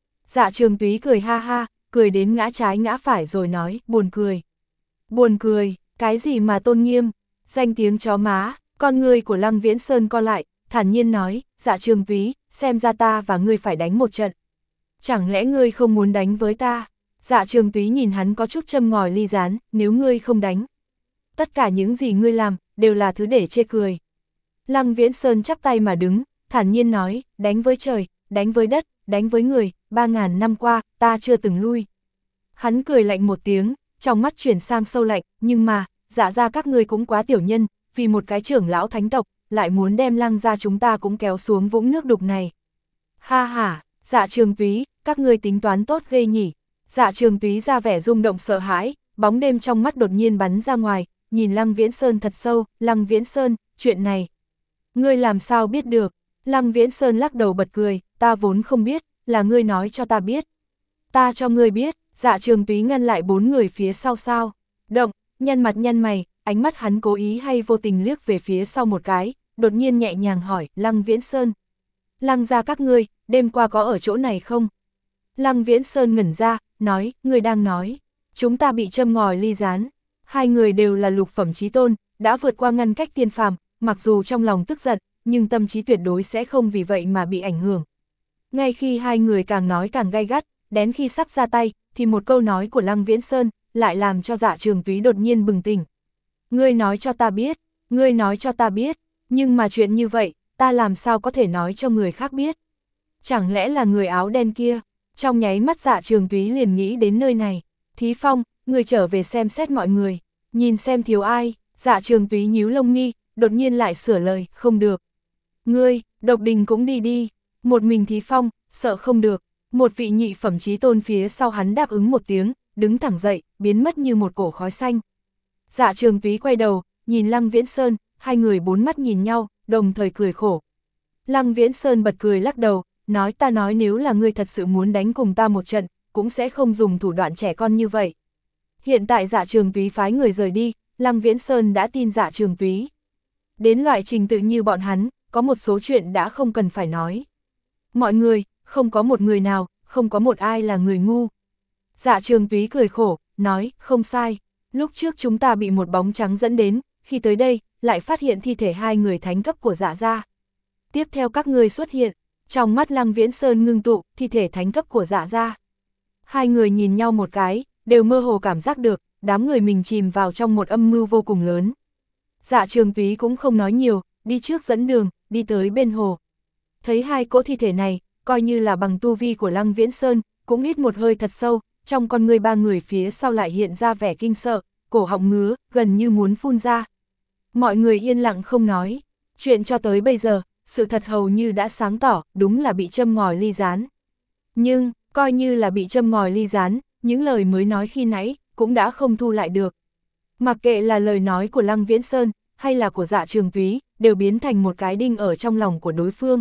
Dạ Trường Túy cười ha ha, cười đến ngã trái ngã phải rồi nói, buồn cười. Buồn cười, cái gì mà tôn nghiêm, danh tiếng chó má. Con người của Lăng Viễn Sơn co lại, thản nhiên nói, Dạ Trường Túy, xem ra ta và ngươi phải đánh một trận. Chẳng lẽ ngươi không muốn đánh với ta? Dạ Trường Túy nhìn hắn có chút châm ngòi ly gián, nếu ngươi không đánh. Tất cả những gì ngươi làm, đều là thứ để chê cười. Lăng Viễn Sơn chắp tay mà đứng, thản nhiên nói, đánh với trời, đánh với đất, đánh với người, ba ngàn năm qua, ta chưa từng lui. Hắn cười lạnh một tiếng, trong mắt chuyển sang sâu lạnh, nhưng mà, dạ ra các ngươi cũng quá tiểu nhân, vì một cái trưởng lão thánh tộc, lại muốn đem Lăng ra chúng ta cũng kéo xuống vũng nước đục này. Ha ha, Dạ Trường Túy, các ngươi tính toán tốt ghê nhỉ. Dạ Trường Túy ra vẻ rung động sợ hãi, bóng đêm trong mắt đột nhiên bắn ra ngoài, nhìn Lăng Viễn Sơn thật sâu, Lăng Viễn Sơn, chuyện này. Ngươi làm sao biết được? Lăng Viễn Sơn lắc đầu bật cười, ta vốn không biết, là ngươi nói cho ta biết. Ta cho ngươi biết. Dạ Trường Túy ngăn lại bốn người phía sau sao. Động, nhăn mặt nhăn mày, ánh mắt hắn cố ý hay vô tình liếc về phía sau một cái, đột nhiên nhẹ nhàng hỏi, Lăng Viễn Sơn. Lăng ra các ngươi, đêm qua có ở chỗ này không? Lăng Viễn Sơn ngẩn ra, nói, ngươi đang nói, chúng ta bị châm ngòi ly gián. Hai người đều là lục phẩm chí tôn, đã vượt qua ngăn cách tiên phàm, mặc dù trong lòng tức giận, nhưng tâm trí tuyệt đối sẽ không vì vậy mà bị ảnh hưởng. Ngay khi hai người càng nói càng gay gắt, đến khi sắp ra tay, thì một câu nói của Lăng Viễn Sơn lại làm cho Dạ Trường Túy đột nhiên bừng tỉnh. Ngươi nói cho ta biết, ngươi nói cho ta biết, nhưng mà chuyện như vậy, ta làm sao có thể nói cho người khác biết? Chẳng lẽ là người áo đen kia? Trong nháy mắt Dạ Trường Túy liền nghĩ đến nơi này. Thí Phong, người trở về xem xét mọi người, nhìn xem thiếu ai. Dạ Trường Túy nhíu lông mi, đột nhiên lại sửa lời, không được. Ngươi, Độc Đình cũng đi đi. Một mình Thí Phong, sợ không được. Một vị nhị phẩm chí tôn phía sau hắn đáp ứng một tiếng, đứng thẳng dậy, biến mất như một cổ khói xanh. Dạ Trường Túy quay đầu, nhìn Lăng Viễn Sơn, hai người bốn mắt nhìn nhau, đồng thời cười khổ. Lăng Viễn Sơn bật cười lắc đầu, nói ta nói nếu là ngươi thật sự muốn đánh cùng ta một trận, cũng sẽ không dùng thủ đoạn trẻ con như vậy. Hiện tại Dạ Trường Túy phái người rời đi, Lăng Viễn Sơn đã tin Dạ Trường Túy. Đến loại trình tự như bọn hắn, có một số chuyện đã không cần phải nói. Mọi người, không có một người nào, không có một ai là người ngu. Dạ Trường Túy cười khổ, nói, không sai. Lúc trước chúng ta bị một bóng trắng dẫn đến, khi tới đây, lại phát hiện thi thể hai người thánh cấp của Dạ gia. Tiếp theo các ngươi xuất hiện, trong mắt Lăng Viễn Sơn ngưng tụ, thi thể thánh cấp của Dạ gia. Hai người nhìn nhau một cái, đều mơ hồ cảm giác được, đám người mình chìm vào trong một âm mưu vô cùng lớn. Dạ Trường Túy cũng không nói nhiều, đi trước dẫn đường, đi tới bên hồ. Thấy hai cỗ thi thể này, coi như là bằng tu vi của Lăng Viễn Sơn, cũng hít một hơi thật sâu, trong con người ba người phía sau lại hiện ra vẻ kinh sợ, cổ họng ngứa, gần như muốn phun ra. Mọi người yên lặng không nói, chuyện cho tới bây giờ, sự thật hầu như đã sáng tỏ, đúng là bị châm ngòi ly gián. Nhưng, coi như là bị châm ngòi ly gián, những lời mới nói khi nãy, cũng đã không thu lại được. Mặc kệ là lời nói của Lăng Viễn Sơn, hay là của Dạ Trường Túy, đều biến thành một cái đinh ở trong lòng của đối phương.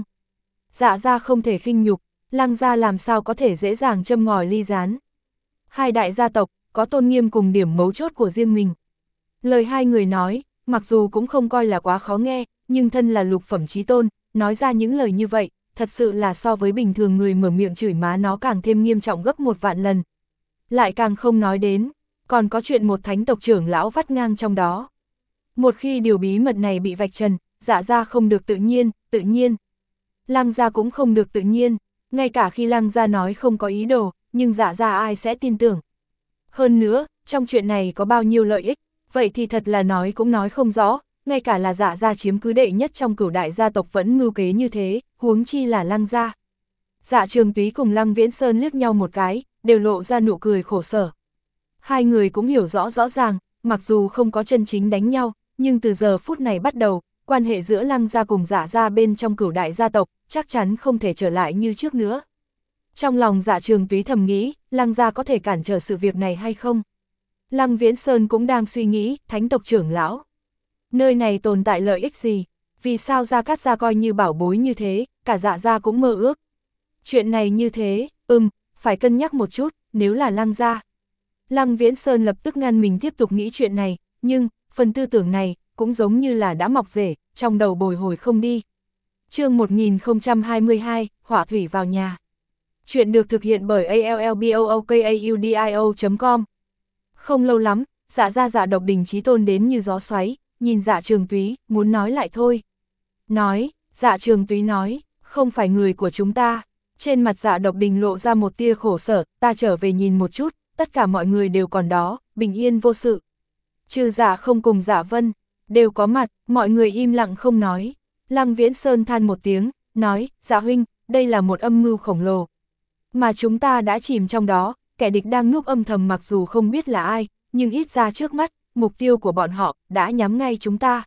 Dạ gia không thể khinh nhục, Lăng gia làm sao có thể dễ dàng châm ngòi ly gián. Hai đại gia tộc, có tôn nghiêm cùng điểm mấu chốt của riêng mình. Lời hai người nói, mặc dù cũng không coi là quá khó nghe, nhưng thân là lục phẩm chí tôn, nói ra những lời như vậy, thật sự là so với bình thường người mở miệng chửi má nó càng thêm nghiêm trọng gấp một vạn lần. Lại càng không nói đến, còn có chuyện một thánh tộc trưởng lão vắt ngang trong đó. Một khi điều bí mật này bị vạch trần, Dạ gia không được tự nhiên, tự nhiên. Lăng gia cũng không được tự nhiên, ngay cả khi Lăng gia nói không có ý đồ, nhưng Dạ gia ai sẽ tin tưởng. Hơn nữa, trong chuyện này có bao nhiêu lợi ích, vậy thì thật là nói cũng nói không rõ, ngay cả là Dạ gia chiếm cứ đệ nhất trong cửu đại gia tộc vẫn mưu kế như thế, huống chi là Lăng gia. Dạ Trường Túy cùng Lăng Viễn Sơn liếc nhau một cái, đều lộ ra nụ cười khổ sở. Hai người cũng hiểu rõ rõ ràng, mặc dù không có chân chính đánh nhau, nhưng từ giờ phút này bắt đầu, quan hệ giữa Lăng gia cùng Dạ gia bên trong Cửu đại gia tộc, chắc chắn không thể trở lại như trước nữa. Trong lòng Dạ Trường Túy thầm nghĩ, Lăng gia có thể cản trở sự việc này hay không? Lăng Viễn Sơn cũng đang suy nghĩ, thánh tộc trưởng lão. Nơi này tồn tại lợi ích gì? Vì sao Gia Cát gia coi như bảo bối như thế, cả Dạ gia cũng mơ ước. Chuyện này như thế, ừm, phải cân nhắc một chút, nếu là Lăng gia. Lăng Viễn Sơn lập tức ngăn mình tiếp tục nghĩ chuyện này, nhưng, phần tư tưởng này, cũng giống như là đã mọc rễ, trong đầu bồi hồi không đi. Chương một nghìn không trăm hai mươi hai, Hỏa thủy vào nhà. Chuyện được thực hiện bởi a l l b o o k a u d i o chấm com. Không lâu lắm, Dạ gia Dạ Độc Đình chí tôn đến như gió xoáy, nhìn Dạ Trường Túy, muốn nói lại thôi. Nói, Dạ Trường Túy nói, không phải người của chúng ta. Trên mặt Dạ Độc Đình lộ ra một tia khổ sở, ta trở về nhìn một chút, tất cả mọi người đều còn đó, bình yên vô sự. Trừ Dạ không cùng Dạ Vân, đều có mặt, mọi người im lặng không nói. Lăng Viễn Sơn than một tiếng, nói, Dạ huynh, đây là một âm mưu khổng lồ. Mà chúng ta đã chìm trong đó, kẻ địch đang núp âm thầm mặc dù không biết là ai, nhưng ít ra trước mắt, mục tiêu của bọn họ đã nhắm ngay chúng ta.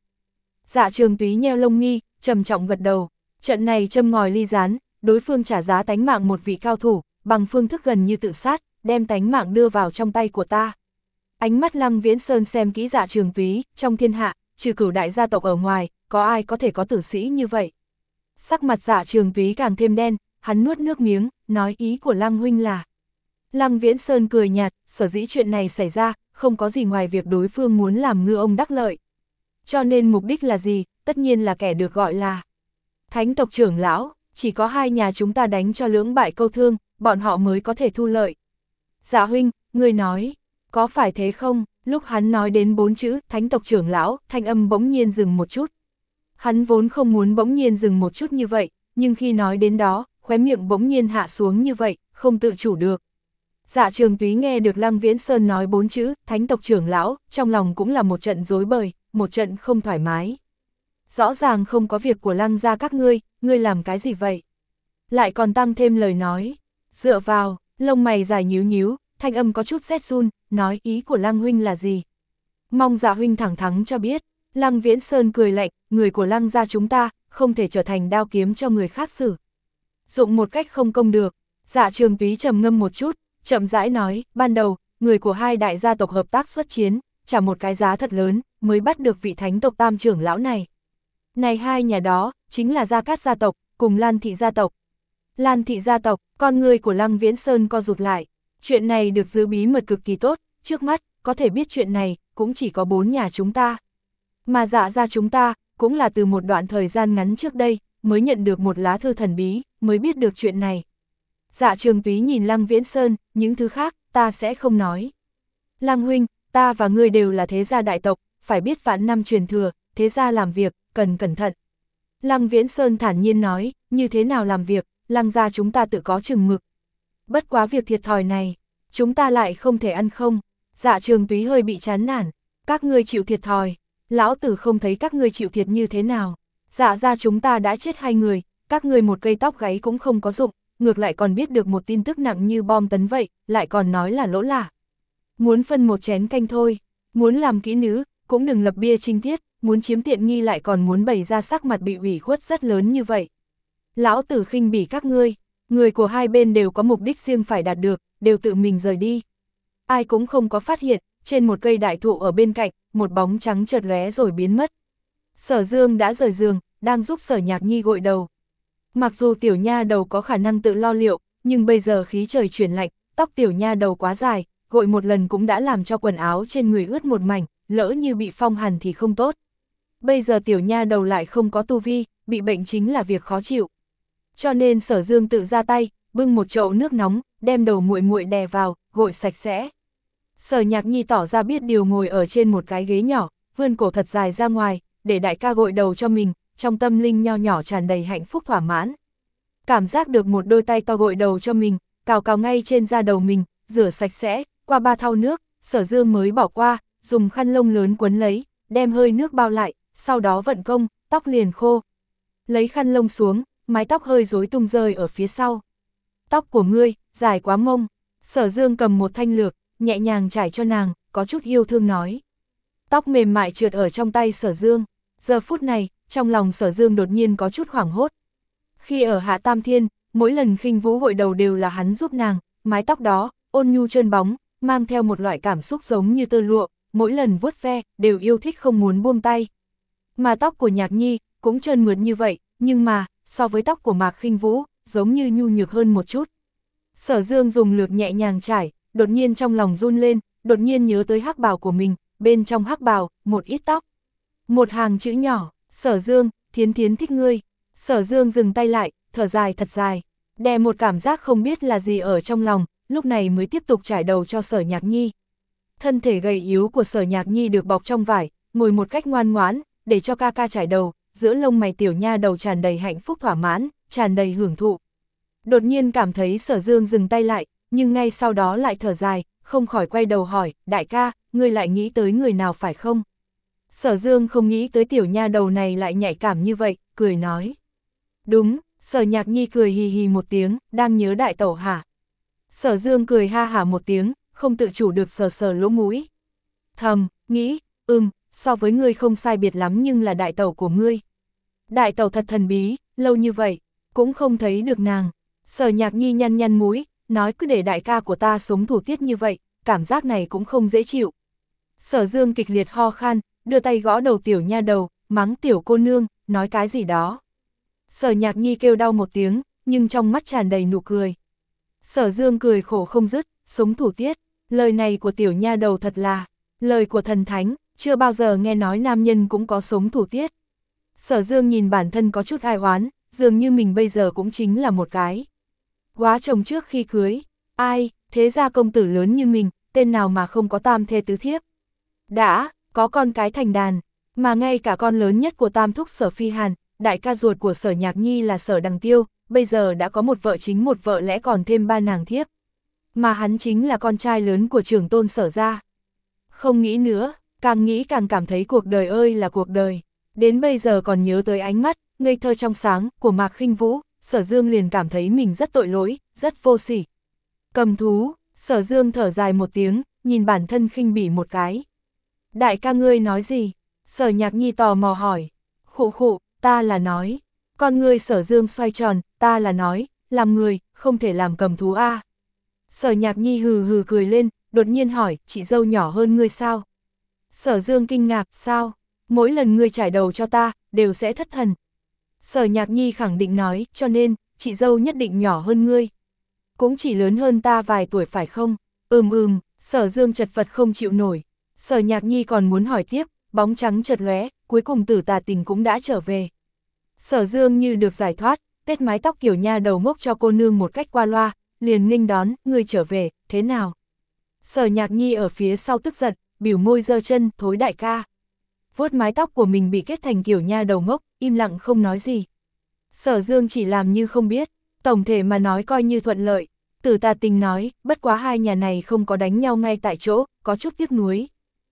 Dạ Trường Túy nheo lông mi, trầm trọng gật đầu, trận này châm ngòi ly gián, đối phương trả giá tánh mạng một vị cao thủ, bằng phương thức gần như tự sát, đem tánh mạng đưa vào trong tay của ta. Ánh mắt Lăng Viễn Sơn xem kỹ Dạ Trường Túy, trong thiên hạ, trừ Cửu đại gia tộc ở ngoài, có ai có thể có tử sĩ như vậy? Sắc mặt Dạ Trường Túy càng thêm đen, hắn nuốt nước miếng, nói ý của Lăng huynh là. Lăng Viễn Sơn cười nhạt, sở dĩ chuyện này xảy ra, không có gì ngoài việc đối phương muốn làm ngư ông đắc lợi. Cho nên mục đích là gì, tất nhiên là kẻ được gọi là thánh tộc trưởng lão, chỉ có hai nhà chúng ta đánh cho lưỡng bại câu thương, bọn họ mới có thể thu lợi. Dạ huynh, người nói, có phải thế không? Lúc hắn nói đến bốn chữ thánh tộc trưởng lão, thanh âm bỗng nhiên dừng một chút. Hắn vốn không muốn bỗng nhiên dừng một chút như vậy, nhưng khi nói đến đó, khóe miệng bỗng nhiên hạ xuống như vậy, không tự chủ được. Dạ Trường Túy nghe được Lăng Viễn Sơn nói bốn chữ, thánh tộc trưởng lão, trong lòng cũng là một trận rối bời, một trận không thoải mái. Rõ ràng không có việc của Lăng gia các ngươi, ngươi làm cái gì vậy? Lại còn tăng thêm lời nói, dựa vào, lông mày dài nhíu nhíu, thanh âm có chút rét run, nói ý của Lăng huynh là gì? Mong Dạ huynh thẳng thắn cho biết. Lăng Viễn Sơn cười lạnh, người của Lăng gia chúng ta, không thể trở thành đao kiếm cho người khác xử. Dụng một cách không công được. Dạ Trường Túy trầm ngâm một chút, chậm rãi nói, ban đầu, người của hai đại gia tộc hợp tác xuất chiến, trả một cái giá thật lớn, mới bắt được vị thánh tộc tam trưởng lão này. Này hai nhà đó, chính là Gia Cát gia tộc, cùng Lan Thị gia tộc. Lan Thị gia tộc, con người của Lăng Viễn Sơn co rụt lại. Chuyện này được giữ bí mật cực kỳ tốt, trước mắt, có thể biết chuyện này, cũng chỉ có bốn nhà chúng ta. Mà Dạ gia chúng ta, cũng là từ một đoạn thời gian ngắn trước đây, mới nhận được một lá thư thần bí, mới biết được chuyện này. Dạ Trường Túy nhìn Lăng Viễn Sơn, những thứ khác, ta sẽ không nói. Lăng huynh, ta và ngươi đều là thế gia đại tộc, phải biết vạn năm truyền thừa, thế gia làm việc, cần cẩn thận. Lăng Viễn Sơn thản nhiên nói, như thế nào làm việc, Lăng gia chúng ta tự có chừng mực. Bất quá việc thiệt thòi này, chúng ta lại không thể ăn không. Dạ Trường Túy hơi bị chán nản, các ngươi chịu thiệt thòi, lão tử không thấy các ngươi chịu thiệt như thế nào. Dạ gia chúng ta đã chết hai người, các ngươi một cây tóc gáy cũng không có dụng, ngược lại còn biết được một tin tức nặng như bom tấn vậy, lại còn nói là lỗ lạ. Muốn phân một chén canh thôi, muốn làm kỹ nữ, cũng đừng lập bia trinh tiết, muốn chiếm tiện nghi lại còn muốn bày ra sắc mặt bị ủy khuất rất lớn như vậy. Lão tử khinh bỉ các ngươi, người của hai bên đều có mục đích riêng phải đạt được, đều tự mình rời đi. Ai cũng không có phát hiện, trên một cây đại thụ ở bên cạnh, một bóng trắng chợt lóe rồi biến mất. Sở Dương đã rời giường, đang giúp Sở Nhạc Nhi gội đầu. Mặc dù tiểu nha đầu có khả năng tự lo liệu, nhưng bây giờ khí trời chuyển lạnh, tóc tiểu nha đầu quá dài, gội một lần cũng đã làm cho quần áo trên người ướt một mảnh, lỡ như bị phong hàn thì không tốt. Bây giờ tiểu nha đầu lại không có tu vi, bị bệnh chính là việc khó chịu. Cho nên Sở Dương tự ra tay, bưng một chậu nước nóng, đem đầu muội muội đè vào, gội sạch sẽ. Sở Nhạc Nhi tỏ ra biết điều ngồi ở trên một cái ghế nhỏ, vươn cổ thật dài ra ngoài, để đại ca gội đầu cho mình, trong tâm linh nho nhỏ tràn đầy hạnh phúc thỏa mãn. Cảm giác được một đôi tay to gội đầu cho mình, cào cào ngay trên da đầu mình, rửa sạch sẽ, qua ba thau nước, Sở Dương mới bỏ qua, dùng khăn lông lớn quấn lấy, đem hơi nước bao lại, sau đó vận công, tóc liền khô. Lấy khăn lông xuống, mái tóc hơi rối tung rơi ở phía sau. Tóc của ngươi, dài quá mông. Sở Dương cầm một thanh lược, nhẹ nhàng trải cho nàng, có chút yêu thương nói. Tóc mềm mại trượt ở trong tay Sở Dương. Giờ phút này, trong lòng Sở Dương đột nhiên có chút hoảng hốt. Khi ở Hạ Tam Thiên, mỗi lần khinh vũ gội đầu đều là hắn giúp nàng, mái tóc đó, ôn nhu trơn bóng, mang theo một loại cảm xúc giống như tơ lụa, mỗi lần vuốt ve, đều yêu thích không muốn buông tay. Mà tóc của Nhạc Nhi, cũng trơn mượt như vậy, nhưng mà, so với tóc của Mạc Khinh Vũ, giống như nhu nhược hơn một chút. Sở Dương dùng lược nhẹ nhàng trải, đột nhiên trong lòng run lên, đột nhiên nhớ tới hắc bào của mình, bên trong hắc bào, một ít tóc. Một hàng chữ nhỏ, Sở Dương, Thiến Thiến thích ngươi. Sở Dương dừng tay lại, thở dài thật dài, đè một cảm giác không biết là gì ở trong lòng, lúc này mới tiếp tục trải đầu cho Sở Nhạc Nhi. Thân thể gầy yếu của Sở Nhạc Nhi được bọc trong vải, ngồi một cách ngoan ngoãn, để cho ca ca trải đầu, giữa lông mày tiểu nha đầu tràn đầy hạnh phúc thỏa mãn, tràn đầy hưởng thụ. Đột nhiên cảm thấy Sở Dương dừng tay lại, nhưng ngay sau đó lại thở dài, không khỏi quay đầu hỏi, đại ca, ngươi lại nghĩ tới người nào phải không? Sở Dương không nghĩ tới tiểu nha đầu này lại nhạy cảm như vậy, cười nói. Đúng, Sở Nhạc Nhi cười hì hì một tiếng, đang nhớ đại tẩu hả? Sở Dương cười ha hả một tiếng, không tự chủ được sờ sờ lỗ mũi. Thầm, nghĩ, ừm, so với ngươi không sai biệt lắm nhưng là đại tẩu của ngươi. Đại tẩu thật thần bí, lâu như vậy, cũng không thấy được nàng. Sở Nhạc Nhi nhăn nhăn mũi, nói cứ để đại ca của ta sống thủ tiết như vậy, cảm giác này cũng không dễ chịu. Sở Dương kịch liệt ho khan, đưa tay gõ đầu tiểu nha đầu, mắng tiểu cô nương, nói cái gì đó. Sở Nhạc Nhi kêu đau một tiếng, nhưng trong mắt tràn đầy nụ cười. Sở Dương cười khổ không dứt, sống thủ tiết, lời này của tiểu nha đầu thật là, lời của thần thánh, chưa bao giờ nghe nói nam nhân cũng có sống thủ tiết. Sở Dương nhìn bản thân có chút ai oán, dường như mình bây giờ cũng chính là một cái góa chồng trước khi cưới, ai, thế ra công tử lớn như mình, tên nào mà không có tam thê tứ thiếp. Đã, có con cái thành đàn, mà ngay cả con lớn nhất của tam thúc Sở Phi Hàn, đại ca ruột của Sở Nhạc Nhi là Sở Đằng Tiêu, bây giờ đã có một vợ chính một vợ lẽ còn thêm ba nàng thiếp. Mà hắn chính là con trai lớn của trưởng tôn Sở gia. Không nghĩ nữa, càng nghĩ càng cảm thấy cuộc đời ơi là cuộc đời. Đến bây giờ còn nhớ tới ánh mắt, ngây thơ trong sáng, của Mạc Khinh Vũ, Sở Dương liền cảm thấy mình rất tội lỗi, rất vô sỉ. Cầm thú, Sở Dương thở dài một tiếng, nhìn bản thân khinh bỉ một cái. Đại ca ngươi nói gì? Sở Nhạc Nhi tò mò hỏi. Khụ khụ, ta là nói. Con ngươi Sở Dương xoay tròn, ta là nói, làm người, không thể làm cầm thú a. À. Sở Nhạc Nhi hừ hừ cười lên, đột nhiên hỏi, chị dâu nhỏ hơn ngươi sao? Sở Dương kinh ngạc, sao? Mỗi lần ngươi trải đầu cho ta, đều sẽ thất thần. Sở Nhạc Nhi khẳng định nói, cho nên, chị dâu nhất định nhỏ hơn ngươi. Cũng chỉ lớn hơn ta vài tuổi phải không? Ừm ừm, Sở Dương chật vật không chịu nổi. Sở Nhạc Nhi còn muốn hỏi tiếp, bóng trắng chợt lóe, cuối cùng Tử Tà Tình cũng đã trở về. Sở Dương như được giải thoát, tết mái tóc kiểu nha đầu ngốc cho cô nương một cách qua loa, liền nghênh đón, ngươi trở về, thế nào? Sở Nhạc Nhi ở phía sau tức giận, biểu môi giơ chân, thối đại ca. Vuốt mái tóc của mình bị kết thành kiểu nha đầu ngốc, im lặng không nói gì. Sở Dương chỉ làm như không biết, tổng thể mà nói coi như thuận lợi. Tử Tà Tình nói, bất quá hai nhà này không có đánh nhau ngay tại chỗ, có chút tiếc nuối.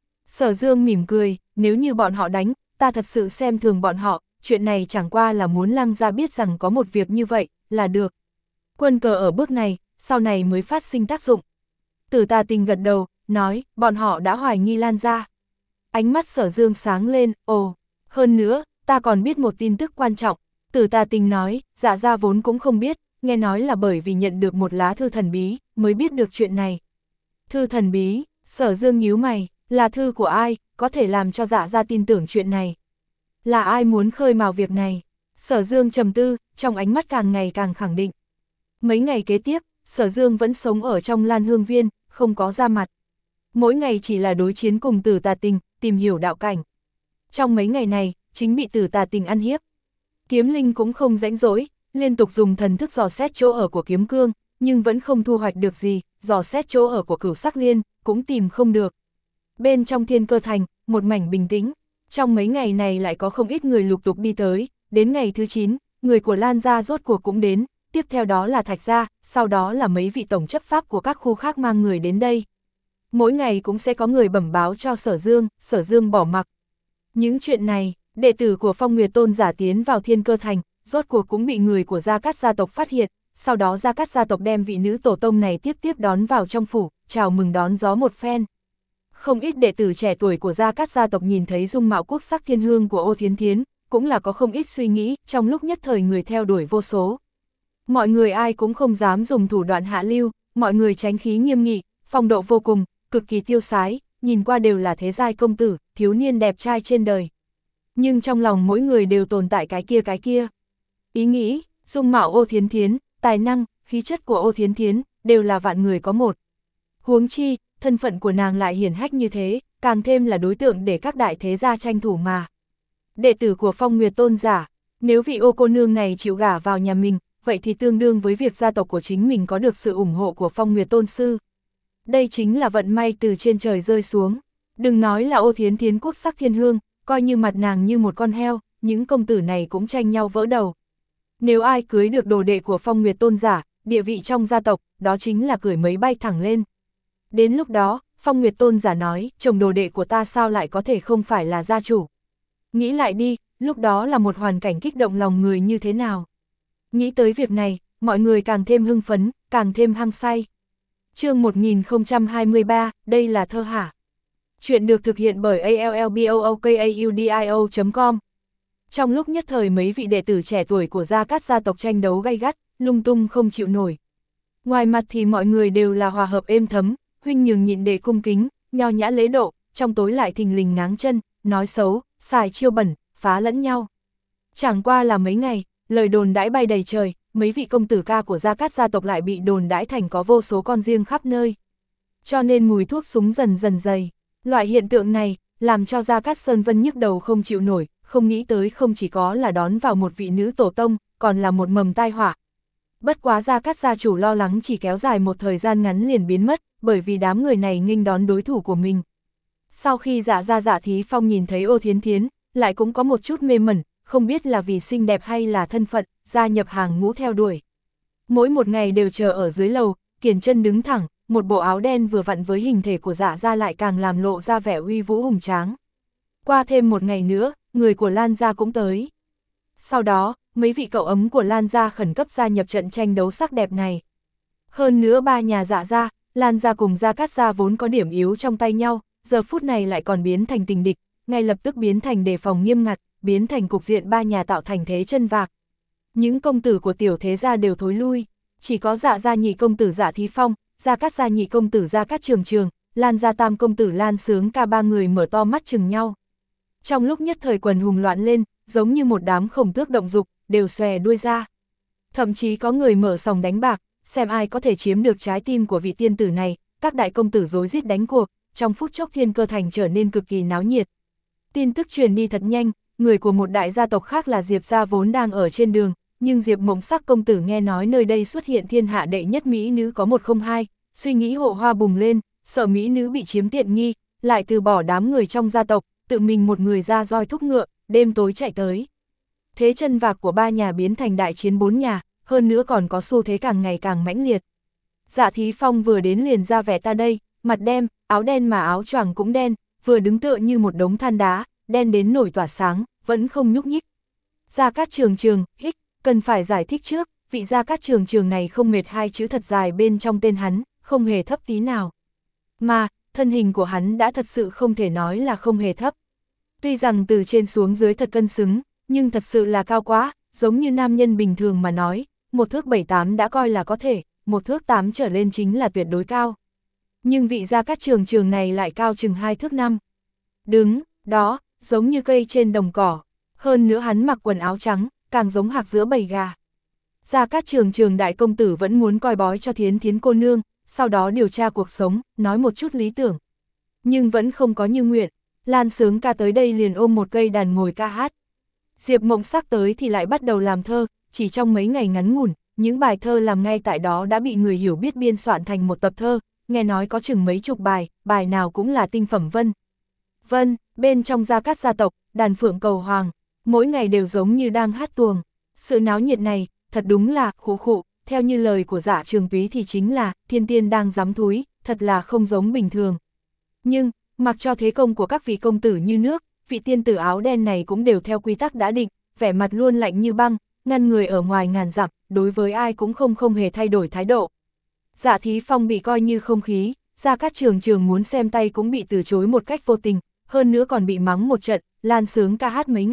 Sở Dương mỉm cười, nếu như bọn họ đánh, ta thật sự xem thường bọn họ, chuyện này chẳng qua là muốn Lăng gia biết rằng có một việc như vậy, là được. Quân cờ ở bước này, sau này mới phát sinh tác dụng. Tử Tà Tình gật đầu, nói, bọn họ đã hoài nghi Lan gia. Ánh mắt Sở Dương sáng lên, ồ, hơn nữa, ta còn biết một tin tức quan trọng. Tử Tà Tình nói, dạ gia vốn cũng không biết, nghe nói là bởi vì nhận được một lá thư thần bí, mới biết được chuyện này. Thư thần bí, Sở Dương nhíu mày, là thư của ai, có thể làm cho dạ gia tin tưởng chuyện này. Là ai muốn khơi mào việc này? Sở Dương trầm tư, trong ánh mắt càng ngày càng khẳng định. Mấy ngày kế tiếp, Sở Dương vẫn sống ở trong Lan Hương Viên, không có ra mặt. Mỗi ngày chỉ là đối chiến cùng Tử Tà Tình, tìm hiểu đạo cảnh. Trong mấy ngày này, chính bị Tử Tà Tình ăn hiếp. Kiếm Linh cũng không rãnh rỗi, liên tục dùng thần thức dò xét chỗ ở của Kiếm Cương, nhưng vẫn không thu hoạch được gì, dò xét chỗ ở của Cửu Sắc Liên, cũng tìm không được. Bên trong Thiên Cơ Thành, một mảnh bình tĩnh, trong mấy ngày này lại có không ít người lục tục đi tới, đến ngày thứ chín, người của Lan gia rốt cuộc cũng đến, tiếp theo đó là Thạch gia, sau đó là mấy vị tổng chấp pháp của các khu khác mang người đến đây. Mỗi ngày cũng sẽ có người bẩm báo cho Sở Dương, Sở Dương bỏ mặc. Những chuyện này, đệ tử của Phong Nguyệt Tôn giả tiến vào Thiên Cơ Thành, rốt cuộc cũng bị người của Gia Cát gia tộc phát hiện, sau đó Gia Cát gia tộc đem vị nữ tổ tông này tiếp tiếp đón vào trong phủ, chào mừng đón gió một phen. Không ít đệ tử trẻ tuổi của Gia Cát gia tộc nhìn thấy dung mạo quốc sắc thiên hương của Ô Thiến Thiến, cũng là có không ít suy nghĩ, trong lúc nhất thời người theo đuổi vô số. Mọi người ai cũng không dám dùng thủ đoạn hạ lưu, mọi người tránh khí nghiêm nghị, phong độ vô cùng, cực kỳ tiêu sái, nhìn qua đều là thế giai công tử, thiếu niên đẹp trai trên đời. Nhưng trong lòng mỗi người đều tồn tại cái kia cái kia. Ý nghĩ, dung mạo Ô Thiến Thiến, tài năng, khí chất của Ô Thiến Thiến, đều là vạn người có một. Huống chi, thân phận của nàng lại hiển hách như thế, càng thêm là đối tượng để các đại thế gia tranh thủ mà. Đệ tử của Phong Nguyệt Tôn giả, nếu vị Ô cô nương này chịu gả vào nhà mình, vậy thì tương đương với việc gia tộc của chính mình có được sự ủng hộ của Phong Nguyệt Tôn sư. Đây chính là vận may từ trên trời rơi xuống. Đừng nói là Ô Thiến Thiến quốc sắc thiên hương, coi như mặt nàng như một con heo, những công tử này cũng tranh nhau vỡ đầu. Nếu ai cưới được đồ đệ của Phong Nguyệt Tôn giả, địa vị trong gia tộc, đó chính là cười mấy bay thẳng lên. Đến lúc đó, Phong Nguyệt Tôn giả nói, chồng đồ đệ của ta sao lại có thể không phải là gia chủ. Nghĩ lại đi, lúc đó là một hoàn cảnh kích động lòng người như thế nào. Nghĩ tới việc này, mọi người càng thêm hưng phấn, càng thêm hăng say. Chương một nghìn không trăm hai mươi ba, đây là thơ hả? Chuyện được thực hiện bởi a l l b o o k a u d i o chấm com. Trong lúc nhất thời mấy vị đệ tử trẻ tuổi của Gia Cát gia tộc tranh đấu gay gắt, lung tung không chịu nổi. Ngoài mặt thì mọi người đều là hòa hợp êm thấm, huynh nhường nhịn đệ cung kính, nho nhã lễ độ, trong tối lại thình lình ngáng chân, nói xấu, xài chiêu bẩn, phá lẫn nhau. Chẳng qua là mấy ngày, lời đồn đãi bay đầy trời, mấy vị công tử ca của Gia Cát gia tộc lại bị đồn đãi thành có vô số con riêng khắp nơi. Cho nên mùi thuốc súng dần dần dày. Loại hiện tượng này, làm cho Gia Cát Sơn Vân nhức đầu không chịu nổi, không nghĩ tới không chỉ có là đón vào một vị nữ tổ tông, còn là một mầm tai họa. Bất quá Gia Cát gia chủ lo lắng chỉ kéo dài một thời gian ngắn liền biến mất, bởi vì đám người này nghênh đón đối thủ của mình. Sau khi Dạ Gia Dạ Thí Phong nhìn thấy Ô Thiến Thiến, lại cũng có một chút mê mẩn, không biết là vì xinh đẹp hay là thân phận, gia nhập hàng ngũ theo đuổi. Mỗi một ngày đều chờ ở dưới lầu, kiển chân đứng thẳng, một bộ áo đen vừa vặn với hình thể của Dạ Gia lại càng làm lộ ra vẻ uy vũ hùng tráng. Qua thêm một ngày nữa, người của Lan Gia cũng tới. Sau đó, mấy vị cậu ấm của Lan Gia khẩn cấp gia nhập trận tranh đấu sắc đẹp này. Hơn nữa ba nhà Dạ Gia, Lan Gia cùng Gia Cát Gia vốn có điểm yếu trong tay nhau, giờ phút này lại còn biến thành tình địch, ngay lập tức biến thành đề phòng nghiêm ngặt, biến thành cục diện ba nhà tạo thành thế chân vạc. Những công tử của tiểu thế gia đều thối lui, chỉ có Dạ Gia nhị công tử Dạ Thí Phong, Gia Cát gia nhị công tử Gia Cát Trường Trường, Lan Gia tam công tử Lan Sướng ca ba người mở to mắt chừng nhau. Trong lúc nhất thời quần hùng loạn lên, giống như một đám khổng tước động dục, đều xòe đuôi ra. Thậm chí có người mở sòng đánh bạc, xem ai có thể chiếm được trái tim của vị tiên tử này, các đại công tử rối rít đánh cuộc, trong phút chốc Thiên Cơ Thành trở nên cực kỳ náo nhiệt. Tin tức truyền đi thật nhanh, người của một đại gia tộc khác là Diệp gia vốn đang ở trên đường, nhưng Diệp Mộng Sắc công tử nghe nói nơi đây xuất hiện thiên hạ đệ nhất mỹ nữ có một không hai, suy nghĩ hộ hoa bùng lên, sợ mỹ nữ bị chiếm tiện nghi, lại từ bỏ đám người trong gia tộc, tự mình một người ra roi thúc ngựa, đêm tối chạy tới. Thế chân vạc của ba nhà biến thành đại chiến bốn nhà, hơn nữa còn có xu thế càng ngày càng mãnh liệt. Dạ Thí Phong vừa đến liền ra vẻ ta đây, mặt đen, áo đen mà áo choàng cũng đen, vừa đứng tựa như một đống than đá, đen đến nổi tỏa sáng, vẫn không nhúc nhích. Gia Cát Trường Trường, hích, cần phải giải thích trước, vị Gia Cát Trường Trường này không mệt hai chữ thật dài bên trong tên hắn, không hề thấp tí nào. Mà, thân hình của hắn đã thật sự không thể nói là không hề thấp. Tuy rằng từ trên xuống dưới thật cân xứng, nhưng thật sự là cao quá, giống như nam nhân bình thường mà nói, một thước bảy tám đã coi là có thể, một thước tám trở lên chính là tuyệt đối cao. Nhưng vị Gia Cát Trường Trường này lại cao chừng hai thước năm. Đứng, đó, giống như cây trên đồng cỏ. Hơn nữa hắn mặc quần áo trắng, càng giống hạc giữa bầy gà. Gia Cát Trường Trường đại công tử vẫn muốn coi bói cho Thiến Thiến cô nương, sau đó điều tra cuộc sống, nói một chút lý tưởng. Nhưng vẫn không có như nguyện, Lan Sướng ca tới đây liền ôm một cây đàn ngồi ca hát. Diệp Mộng Sắc tới thì lại bắt đầu làm thơ, chỉ trong mấy ngày ngắn ngủn, những bài thơ làm ngay tại đó đã bị người hiểu biết biên soạn thành một tập thơ, nghe nói có chừng mấy chục bài, bài nào cũng là tinh phẩm vân. Vân, bên trong Gia Cát gia tộc, đàn phượng cầu hoàng, mỗi ngày đều giống như đang hát tuồng. Sự náo nhiệt này, thật đúng là khụ khụ, theo như lời của Dạ Trường Túy thì chính là thiên tiên đang giắm thúi, thật là không giống bình thường. Nhưng, mặc cho thế công của các vị công tử như nước, vị tiên tử áo đen này cũng đều theo quy tắc đã định, vẻ mặt luôn lạnh như băng, ngăn người ở ngoài ngàn dặm, đối với ai cũng không không hề thay đổi thái độ. Dạ Thí Phong bị coi như không khí, Gia Cát Trường Trường muốn xem tay cũng bị từ chối một cách vô tình, hơn nữa còn bị mắng một trận, Lan Sướng ca hát mấy ngày,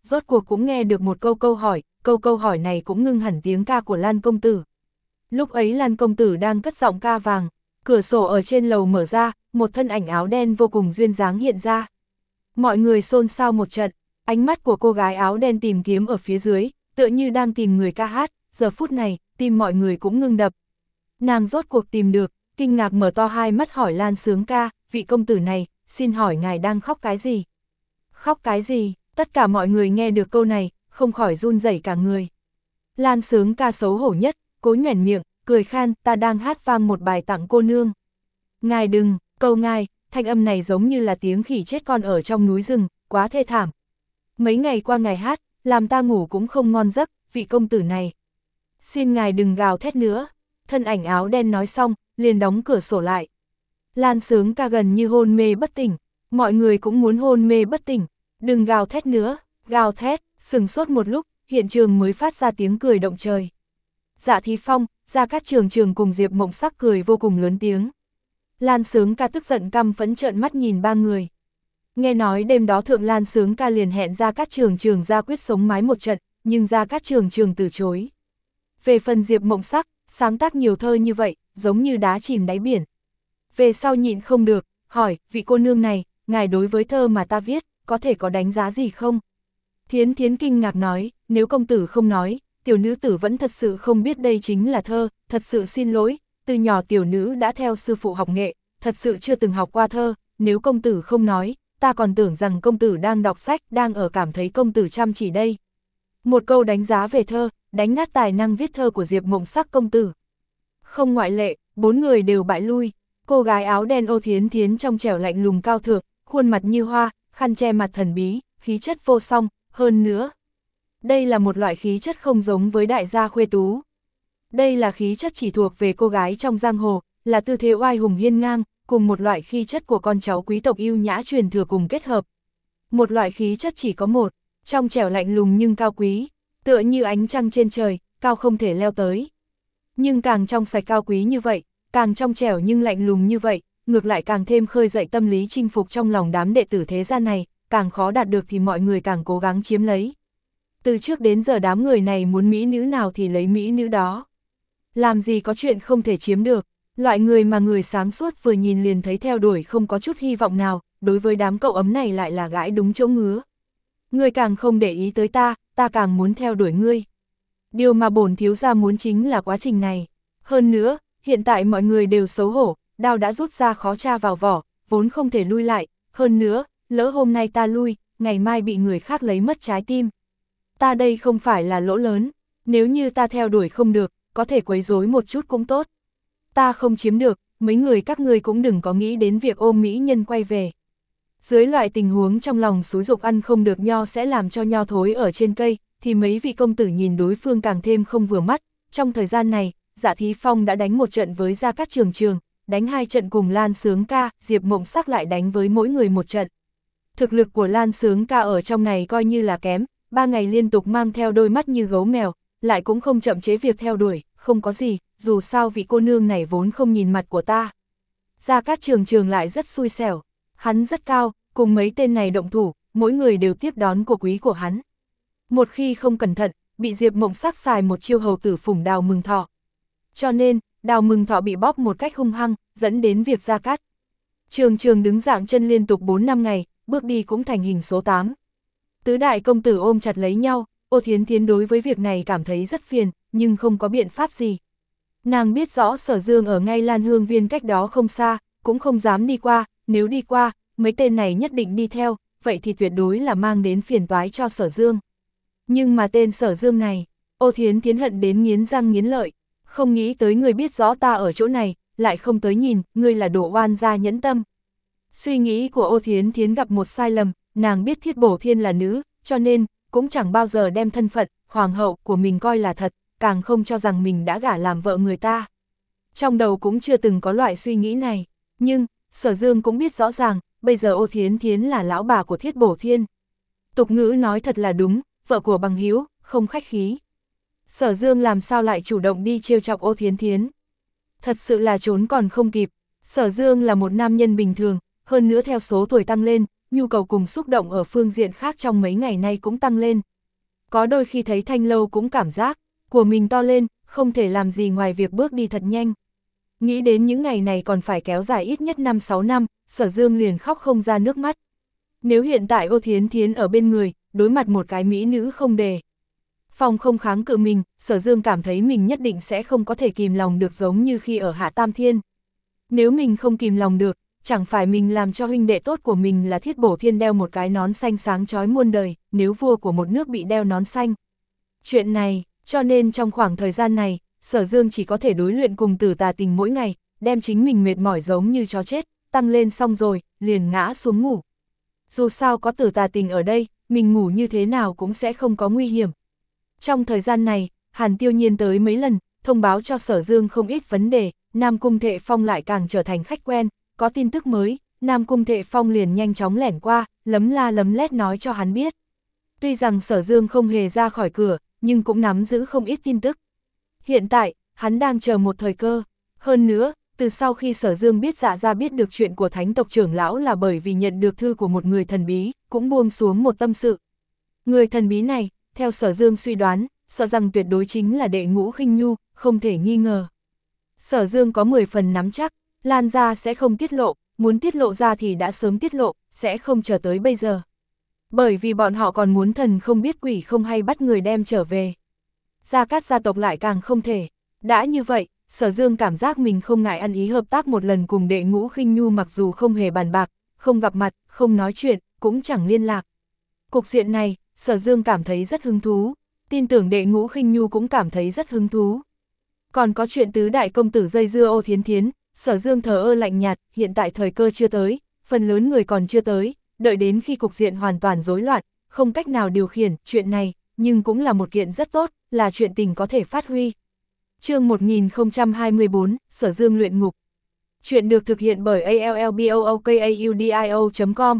rốt cuộc cũng nghe được một câu câu hỏi, câu câu hỏi này cũng ngưng hẳn tiếng ca của Lan công tử. Lúc ấy Lan công tử đang cất giọng ca vàng, cửa sổ ở trên lầu mở ra, một thân ảnh áo đen vô cùng duyên dáng hiện ra. Mọi người xôn xao một trận, ánh mắt của cô gái áo đen tìm kiếm ở phía dưới, tựa như đang tìm người ca hát, giờ phút này, tim mọi người cũng ngưng đập. Nàng rốt cuộc tìm được, kinh ngạc mở to hai mắt hỏi Lan Sướng ca, vị công tử này, xin hỏi ngài đang khóc cái gì? Khóc cái gì? Tất cả mọi người nghe được câu này, không khỏi run rẩy cả người. Lan Sướng ca xấu hổ nhất, cố nhoẻn miệng, cười khan, ta đang hát vang một bài tặng cô nương. Ngài đừng, câu ngài, thanh âm này giống như là tiếng khỉ chết con ở trong núi rừng, quá thê thảm. Mấy ngày qua ngài hát, làm ta ngủ cũng không ngon giấc, vị công tử này. Xin ngài đừng gào thét nữa. Thân ảnh áo đen nói xong, liền đóng cửa sổ lại. Lan Sướng ca gần như hôn mê bất tỉnh, mọi người cũng muốn hôn mê bất tỉnh. Đừng gào thét nữa, gào thét, sừng sốt một lúc, hiện trường mới phát ra tiếng cười động trời. Dạ Thí Phong, Gia Cát Trường Trường cùng Diệp Mộng Sắc cười vô cùng lớn tiếng. Lan Sướng ca tức giận căm phẫn trợn mắt nhìn ba người. Nghe nói đêm đó Thượng Lan Sướng ca liền hẹn Gia Cát Trường Trường ra quyết sống mái một trận, nhưng Gia Cát Trường Trường từ chối. Về phần Diệp Mộng Sắc, sáng tác nhiều thơ như vậy, giống như đá chìm đáy biển. Về sau nhịn không được, hỏi, vị cô nương này, ngài đối với thơ mà ta viết, có thể có đánh giá gì không? Thiến Thiến kinh ngạc nói, nếu công tử không nói, tiểu nữ tử vẫn thật sự không biết đây chính là thơ, thật sự xin lỗi, từ nhỏ tiểu nữ đã theo sư phụ học nghệ, thật sự chưa từng học qua thơ, nếu công tử không nói, ta còn tưởng rằng công tử đang đọc sách, đang ở cảm thấy công tử chăm chỉ đây. Một câu đánh giá về thơ, đánh nát tài năng viết thơ của Diệp Mộng Sắc công tử. Không ngoại lệ, bốn người đều bại lui, cô gái áo đen Ô Thiến Thiến trong trẻo lạnh lùng cao thượng, khuôn mặt như hoa, khăn che mặt thần bí, khí chất vô song, hơn nữa. Đây là một loại khí chất không giống với đại gia khuê tú. Đây là khí chất chỉ thuộc về cô gái trong giang hồ, là tư thế oai hùng hiên ngang, cùng một loại khí chất của con cháu quý tộc yêu nhã truyền thừa cùng kết hợp. Một loại khí chất chỉ có một, trong trẻo lạnh lùng nhưng cao quý, tựa như ánh trăng trên trời, cao không thể leo tới. Nhưng càng trong sạch cao quý như vậy, càng trong trẻo nhưng lạnh lùng như vậy, ngược lại càng thêm khơi dậy tâm lý chinh phục trong lòng đám đệ tử thế gian này, càng khó đạt được thì mọi người càng cố gắng chiếm lấy. Từ trước đến giờ đám người này muốn mỹ nữ nào thì lấy mỹ nữ đó. Làm gì có chuyện không thể chiếm được, loại người mà người sáng suốt vừa nhìn liền thấy theo đuổi không có chút hy vọng nào, đối với đám cậu ấm này lại là gãi đúng chỗ ngứa. Ngươi càng không để ý tới ta, ta càng muốn theo đuổi ngươi. Điều mà bổn thiếu gia muốn chính là quá trình này. Hơn nữa, hiện tại mọi người đều xấu hổ, đao đã rút ra khó tra vào vỏ, vốn không thể lui lại. Hơn nữa, lỡ hôm nay ta lui, ngày mai bị người khác lấy mất trái tim. Ta đây không phải là lỗ lớn, nếu như ta theo đuổi không được, có thể quấy rối một chút cũng tốt. Ta không chiếm được, mấy người các ngươi cũng đừng có nghĩ đến việc ôm mỹ nhân quay về. Dưới loại tình huống trong lòng xúi dục ăn không được nho sẽ làm cho nho thối ở trên cây, thì mấy vị công tử nhìn đối phương càng thêm không vừa mắt. Trong thời gian này, Dạ Thí Phong đã đánh một trận với Gia Cát Trường Trường, đánh hai trận cùng Lan Sướng ca, Diệp Mộng Sắc lại đánh với mỗi người một trận. Thực lực của Lan Sướng ca ở trong này coi như là kém, ba ngày liên tục mang theo đôi mắt như gấu mèo, lại cũng không chậm chế việc theo đuổi, không có gì, dù sao vị cô nương này vốn không nhìn mặt của ta. Gia Cát Trường Trường lại rất xui xẻo, hắn rất cao, cùng mấy tên này động thủ, mỗi người đều tiếp đón của quý của hắn. Một khi không cẩn thận, bị Diệp Mộng Sắc xài một chiêu hầu tử phủng Đào Mừng Thọ. Cho nên, Đào Mừng Thọ bị bóp một cách hung hăng, dẫn đến việc Gia Cát Trường Trường đứng dạng chân liên tục bốn năm ngày, bước đi cũng thành hình số tám. Tứ đại công tử ôm chặt lấy nhau, Ô Thiến Thiến đối với việc này cảm thấy rất phiền, nhưng không có biện pháp gì. Nàng biết rõ Sở Dương ở ngay Lan Hương Viên cách đó không xa, cũng không dám đi qua, nếu đi qua, mấy tên này nhất định đi theo, vậy thì tuyệt đối là mang đến phiền toái cho Sở Dương. Nhưng mà tên Sở Dương này, Ô Thiến Thiến hận đến nghiến răng nghiến lợi, không nghĩ tới người biết rõ ta ở chỗ này, lại không tới nhìn, ngươi là đồ oan gia nhẫn tâm. Suy nghĩ của Ô Thiến Thiến gặp một sai lầm, nàng biết Thiết Bổ Thiên là nữ, cho nên, cũng chẳng bao giờ đem thân phận, hoàng hậu của mình coi là thật, càng không cho rằng mình đã gả làm vợ người ta. Trong đầu cũng chưa từng có loại suy nghĩ này, nhưng, Sở Dương cũng biết rõ ràng, bây giờ Ô Thiến Thiến là lão bà của Thiết Bổ Thiên. Tục ngữ nói thật là đúng, vợ của bằng hữu, không khách khí. Sở Dương làm sao lại chủ động đi trêu chọc Ô Thiến Thiến? Thật sự là trốn còn không kịp. Sở Dương là một nam nhân bình thường, hơn nữa theo số tuổi tăng lên, nhu cầu cùng xúc động ở phương diện khác trong mấy ngày nay cũng tăng lên. Có đôi khi thấy Thanh Lâu cũng cảm giác, của mình to lên, không thể làm gì ngoài việc bước đi thật nhanh. Nghĩ đến những ngày này còn phải kéo dài ít nhất năm sáu năm, Sở Dương liền khóc không ra nước mắt. Nếu hiện tại Ô Thiến Thiến ở bên người, đối mặt một cái mỹ nữ không đề Phong không kháng cự mình, Sở Dương cảm thấy mình nhất định sẽ không có thể kìm lòng được giống như khi ở Hạ Tam Thiên. Nếu mình không kìm lòng được, chẳng phải mình làm cho huynh đệ tốt của mình là Thiết Bổ Thiên đeo một cái nón xanh sáng chói muôn đời, nếu vua của một nước bị đeo nón xanh. Chuyện này, cho nên trong khoảng thời gian này, Sở Dương chỉ có thể đối luyện cùng Tử Tà Tình mỗi ngày, đem chính mình mệt mỏi giống như chó chết, tăng lên xong rồi, liền ngã xuống ngủ. Dù sao có Tử Tà Tình ở đây, mình ngủ như thế nào cũng sẽ không có nguy hiểm. Trong thời gian này, Hàn Tiêu Nhiên tới mấy lần, thông báo cho Sở Dương không ít vấn đề, Nam Cung Thệ Phong lại càng trở thành khách quen, có tin tức mới, Nam Cung Thệ Phong liền nhanh chóng lẻn qua, lấm la lấm lét nói cho hắn biết. Tuy rằng Sở Dương không hề ra khỏi cửa, nhưng cũng nắm giữ không ít tin tức. Hiện tại, hắn đang chờ một thời cơ. Hơn nữa, từ sau khi Sở Dương biết Dạ Gia biết được chuyện của Thánh tộc trưởng lão là bởi vì nhận được thư của một người thần bí, cũng buông xuống một tâm sự. Người thần bí này, theo Sở Dương suy đoán, sợ rằng tuyệt đối chính là Đệ Ngũ Khinh Nhu, không thể nghi ngờ. Sở Dương có mười phần nắm chắc, Lan gia sẽ không tiết lộ, muốn tiết lộ ra thì đã sớm tiết lộ, sẽ không chờ tới bây giờ. Bởi vì bọn họ còn muốn thần không biết quỷ không hay bắt người đem trở về. Gia Cát gia tộc lại càng không thể. Đã như vậy, Sở Dương cảm giác mình không ngại ăn ý hợp tác một lần cùng Đệ Ngũ Khinh Nhu, mặc dù không hề bàn bạc, không gặp mặt, không nói chuyện, cũng chẳng liên lạc. Cục diện này, Sở Dương cảm thấy rất hứng thú, tin tưởng Đệ Ngũ Khinh Nhu cũng cảm thấy rất hứng thú. Còn có chuyện tứ đại công tử dây dưa Ô Thiến Thiến, Sở Dương thờ ơ lạnh nhạt, hiện tại thời cơ chưa tới, phần lớn người còn chưa tới, đợi đến khi cục diện hoàn toàn rối loạn, không cách nào điều khiển chuyện này, nhưng cũng là một kiện rất tốt, là chuyện tình có thể phát huy. Chương một nghìn không trăm hai mươi tư, Sở Dương luyện ngục. Chuyện được thực hiện bởi a l l b o o k a u d i o chấm com.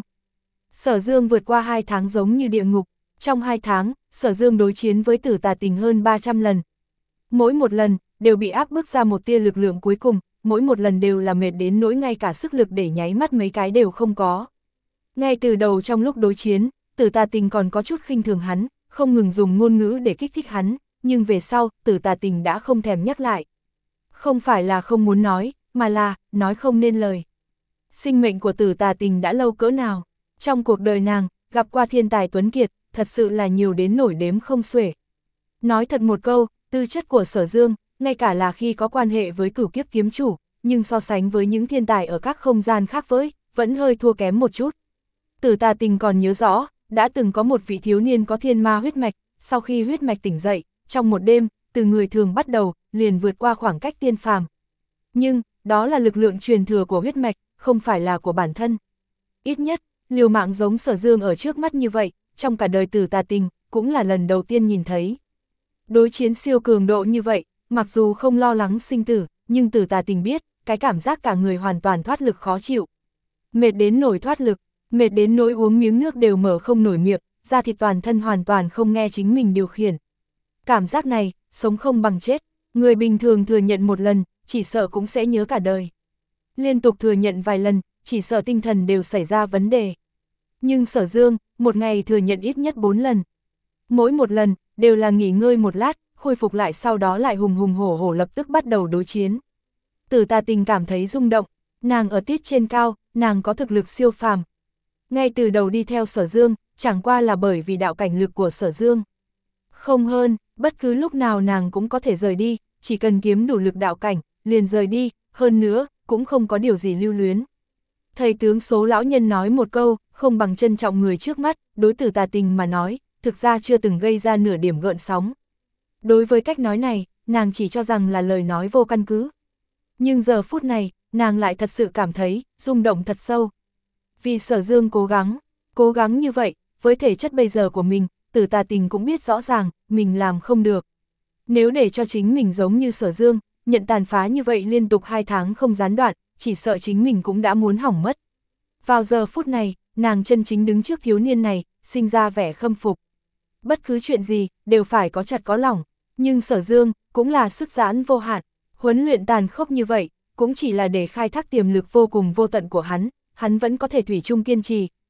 Sở Dương vượt qua hai tháng giống như địa ngục, trong hai tháng, Sở Dương đối chiến với Tử Tà Tình hơn ba trăm lần. Mỗi một lần, đều bị áp bức ra một tia lực lượng cuối cùng, mỗi một lần đều là mệt đến nỗi ngay cả sức lực để nháy mắt mấy cái đều không có. Ngay từ đầu trong lúc đối chiến, Tử Tà Tình còn có chút khinh thường hắn, không ngừng dùng ngôn ngữ để kích thích hắn, nhưng về sau, Tử Tà Tình đã không thèm nhắc lại. Không phải là không muốn nói, mà là, nói không nên lời. Sinh mệnh của Tử Tà Tình đã lâu cỡ nào, trong cuộc đời nàng, gặp qua thiên tài tuấn kiệt, thật sự là nhiều đến nổi đếm không xuể. Nói thật một câu, tư chất của Sở Dương, ngay cả là khi có quan hệ với Cửu Kiếp kiếm chủ, nhưng so sánh với những thiên tài ở các không gian khác với, vẫn hơi thua kém một chút. Tử Tà Tình còn nhớ rõ, đã từng có một vị thiếu niên có thiên ma huyết mạch, sau khi huyết mạch tỉnh dậy, trong một đêm, từ người thường bắt đầu, liền vượt qua khoảng cách tiên phàm. Nhưng, đó là lực lượng truyền thừa của huyết mạch, không phải là của bản thân. Ít nhất, liều mạng giống Sở Dương ở trước mắt như vậy, trong cả đời Tử Tà Tình, cũng là lần đầu tiên nhìn thấy. Đối chiến siêu cường độ như vậy, mặc dù không lo lắng sinh tử, nhưng Tử Tà Tình biết, cái cảm giác cả người hoàn toàn thoát lực khó chịu. Mệt đến nổi thoát lực, mệt đến nỗi uống miếng nước đều mở không nổi miệng, da thịt toàn thân hoàn toàn không nghe chính mình điều khiển. Cảm giác này, sống không bằng chết, người bình thường thừa nhận một lần, chỉ sợ cũng sẽ nhớ cả đời. Liên tục thừa nhận vài lần, chỉ sợ tinh thần đều xảy ra vấn đề. Nhưng Sở Dương, một ngày thừa nhận ít nhất bốn lần. Mỗi một lần, đều là nghỉ ngơi một lát, khôi phục lại sau đó lại hùng hùng hổ hổ lập tức bắt đầu đối chiến. Tử Tà Tình cảm thấy rung động, nàng ở tít trên cao, nàng có thực lực siêu phàm. Ngay từ đầu đi theo Sở Dương, chẳng qua là bởi vì đạo cảnh lực của Sở Dương. Không hơn, bất cứ lúc nào nàng cũng có thể rời đi, chỉ cần kiếm đủ lực đạo cảnh, liền rời đi, hơn nữa, cũng không có điều gì lưu luyến. Thầy tướng số lão nhân nói một câu, không bằng trân trọng người trước mắt, đối Tử Tà Tình mà nói, thực ra chưa từng gây ra nửa điểm gợn sóng. Đối với cách nói này, nàng chỉ cho rằng là lời nói vô căn cứ. Nhưng giờ phút này, nàng lại thật sự cảm thấy, rung động thật sâu. Vì Sở Dương cố gắng, cố gắng như vậy, với thể chất bây giờ của mình, Tử Tà Tình cũng biết rõ ràng, mình làm không được. Nếu để cho chính mình giống như Sở Dương, nhận tàn phá như vậy liên tục hai tháng không gián đoạn, chỉ sợ chính mình cũng đã muốn hỏng mất. Vào giờ phút này, nàng chân chính đứng trước thiếu niên này, sinh ra vẻ khâm phục. Bất cứ chuyện gì, đều phải có chặt có lỏng, nhưng Sở Dương, cũng là sức giãn vô hạn, huấn luyện tàn khốc như vậy, cũng chỉ là để khai thác tiềm lực vô cùng vô tận của hắn, hắn vẫn có thể thủy chung kiên trì,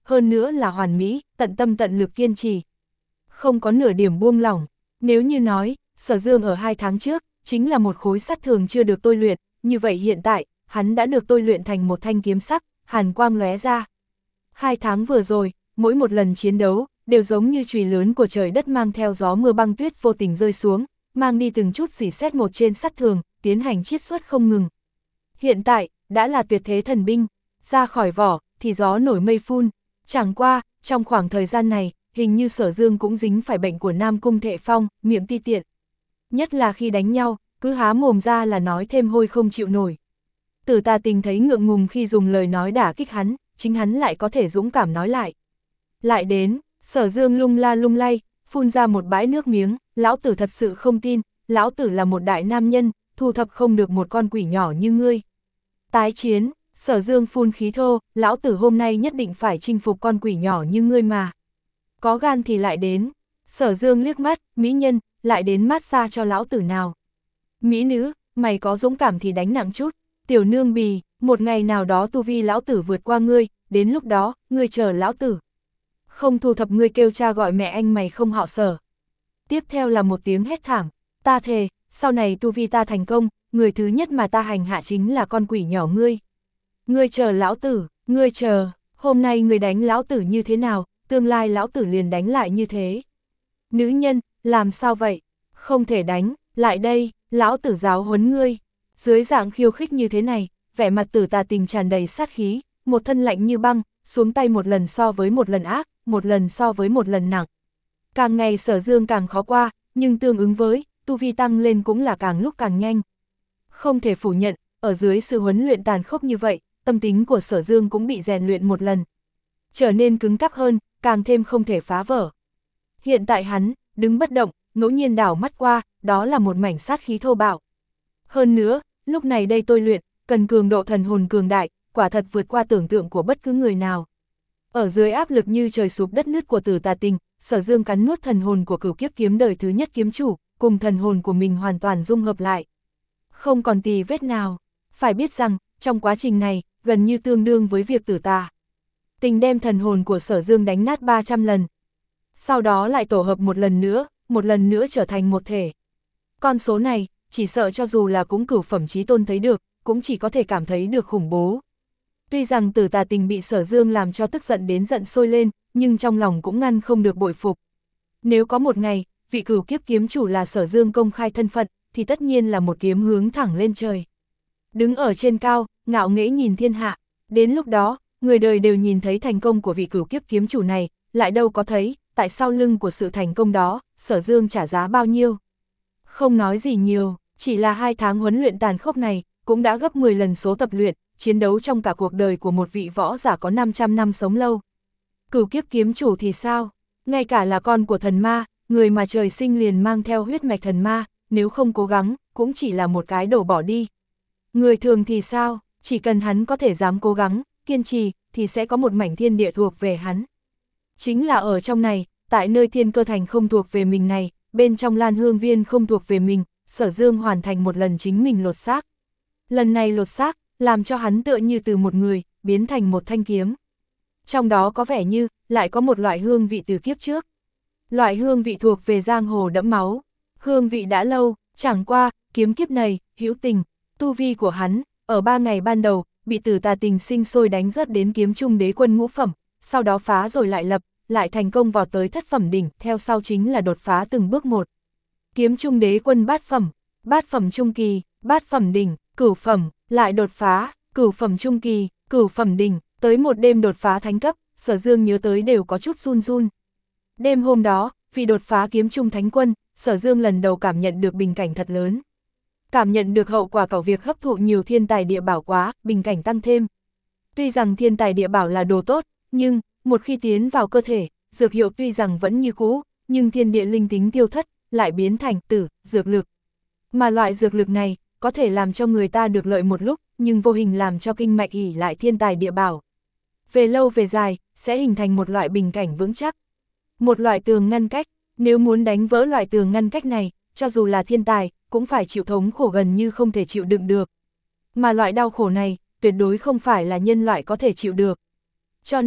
hơn nữa là hoàn mỹ, tận tâm tận lực kiên trì. Không có nửa điểm buông lỏng. Nếu như nói, Sở Dương ở hai tháng trước, chính là một khối sắt thường chưa được tôi luyện, như vậy hiện tại, hắn đã được tôi luyện thành một thanh kiếm sắc, hàn quang lóe ra. Hai tháng vừa rồi, mỗi một lần chiến đấu, đều giống như chùy lớn của trời đất mang theo gió mưa băng tuyết vô tình rơi xuống, mang đi từng chút rỉ sét một trên sắt thường, tiến hành chiết xuất không ngừng. Hiện tại, đã là tuyệt thế thần binh, ra khỏi vỏ, thì gió nổi mây phun. Chẳng qua, trong khoảng thời gian này, hình như Sở Dương cũng dính phải bệnh của Nam Cung Thệ Phong, miệng ti tiện. Nhất là khi đánh nhau, cứ há mồm ra là nói thêm hôi không chịu nổi. Tử Tà Tình thấy ngượng ngùng khi dùng lời nói đả kích hắn, chính hắn lại có thể dũng cảm nói lại. Lại đến, Sở Dương lung la lung lay, phun ra một bãi nước miếng, lão tử thật sự không tin, lão tử là một đại nam nhân, thu thập không được một con quỷ nhỏ như ngươi. Tái chiến, Sở Dương phun khí thô, lão tử hôm nay nhất định phải chinh phục con quỷ nhỏ như ngươi mà. Có gan thì lại đến. Sở Dương liếc mắt, mỹ nhân, lại đến mát xa cho lão tử nào. Mỹ nữ, mày có dũng cảm thì đánh nặng chút. Tiểu nương bì, một ngày nào đó tu vi lão tử vượt qua ngươi, đến lúc đó, ngươi chờ lão tử. Không thu thập ngươi kêu cha gọi mẹ anh mày không họ Sở. Tiếp theo là một tiếng hét thảm, ta thề, sau này tu vi ta thành công, người thứ nhất mà ta hành hạ chính là con quỷ nhỏ ngươi. Ngươi chờ lão tử, ngươi chờ, hôm nay ngươi đánh lão tử như thế nào, tương lai lão tử liền đánh lại như thế. Nữ nhân, làm sao vậy? Không thể đánh, lại đây, lão tử giáo huấn ngươi. Dưới dạng khiêu khích như thế này, vẻ mặt Tử Tà Tình tràn đầy sát khí, một thân lạnh như băng, xuống tay một lần so với một lần ác, một lần so với một lần nặng. Càng ngày Sở Dương càng khó qua, nhưng tương ứng với, tu vi tăng lên cũng là càng lúc càng nhanh. Không thể phủ nhận, ở dưới sự huấn luyện tàn khốc như vậy, tâm tính của Sở Dương cũng bị rèn luyện một lần. Trở nên cứng cáp hơn, càng thêm không thể phá vỡ. Hiện tại hắn, đứng bất động, ngẫu nhiên đảo mắt qua, đó là một mảnh sát khí thô bạo. Hơn nữa, lúc này đây tôi luyện, cần cường độ thần hồn cường đại, quả thật vượt qua tưởng tượng của bất cứ người nào. Ở dưới áp lực như trời sụp đất nứt của Tử Tà Tình, Sở Dương cắn nuốt thần hồn của Cửu Kiếp Kiếm đời thứ nhất kiếm chủ, cùng thần hồn của mình hoàn toàn dung hợp lại. Không còn tì vết nào. Phải biết rằng, trong quá trình này, gần như tương đương với việc Tử Tà Tình đem thần hồn của Sở Dương đánh nát ba trăm lần. Sau đó lại tổ hợp một lần nữa, một lần nữa trở thành một thể. Con số này, chỉ sợ cho dù là cũng cửu phẩm chí tôn thấy được, cũng chỉ có thể cảm thấy được khủng bố. Tuy rằng Tử Tà Tình bị Sở Dương làm cho tức giận đến giận sôi lên, nhưng trong lòng cũng ngăn không được bội phục. Nếu có một ngày, vị Cửu Kiếp kiếm chủ là Sở Dương công khai thân phận, thì tất nhiên là một kiếm hướng thẳng lên trời. Đứng ở trên cao, ngạo nghễ nhìn thiên hạ, đến lúc đó, người đời đều nhìn thấy thành công của vị Cửu Kiếp kiếm chủ này, lại đâu có thấy, tại sau lưng của sự thành công đó, Sở Dương trả giá bao nhiêu. Không nói gì nhiều, chỉ là hai tháng huấn luyện tàn khốc này, cũng đã gấp mười lần số tập luyện, chiến đấu trong cả cuộc đời của một vị võ giả có năm trăm năm sống lâu. Cửu Kiếp kiếm chủ thì sao? Ngay cả là con của thần ma, người mà trời sinh liền mang theo huyết mạch thần ma, nếu không cố gắng, cũng chỉ là một cái đổ bỏ đi. Người thường thì sao? Chỉ cần hắn có thể dám cố gắng, kiên trì, thì sẽ có một mảnh thiên địa thuộc về hắn. Chính là ở trong này, tại nơi Thiên Cơ Thành không thuộc về mình này, bên trong Lan Hương Viên không thuộc về mình, Sở Dương hoàn thành một lần chính mình lột xác. Lần này lột xác, làm cho hắn tựa như từ một người, biến thành một thanh kiếm. Trong đó có vẻ như, lại có một loại hương vị từ kiếp trước. Loại hương vị thuộc về giang hồ đẫm máu. Hương vị đã lâu, chẳng qua, kiếm kiếp này, hữu tình, tu vi của hắn, ở ba ngày ban đầu, bị Tử Tà Tình sinh sôi đánh rớt đến kiếm trung đế quân ngũ phẩm, sau đó phá rồi lại lập, lại thành công vào tới thất phẩm đỉnh, theo sau chính là đột phá từng bước một. Kiếm trung đế quân bát phẩm, bát phẩm trung kỳ, bát phẩm đỉnh, cửu phẩm, lại đột phá, cửu phẩm trung kỳ, cửu phẩm đỉnh, tới một đêm đột phá thánh cấp, Sở Dương nhớ tới đều có chút run run. Đêm hôm đó, vì đột phá kiếm trung thánh quân, Sở Dương lần đầu cảm nhận được bình cảnh thật lớn. Cảm nhận được hậu quả của việc hấp thụ nhiều thiên tài địa bảo quá, bình cảnh tăng thêm. Tuy rằng thiên tài địa bảo là đồ tốt, nhưng, một khi tiến vào cơ thể, dược hiệu tuy rằng vẫn như cũ, nhưng thiên địa linh tính tiêu thất, lại biến thành tử, dược lực. Mà loại dược lực này, có thể làm cho người ta được lợi một lúc, nhưng vô hình làm cho kinh mạch ỉ lại thiên tài địa bảo. Về lâu về dài, sẽ hình thành một loại bình cảnh vững chắc. Một loại tường ngăn cách, nếu muốn đánh vỡ loại tường ngăn cách này, cho dù là thiên tài, cũng phải chịu thống khổ gần như không thể chịu đựng được. Mà loại đau khổ này, tuyệt đối không phải là nhân loại có thể chịu được. Cho nên,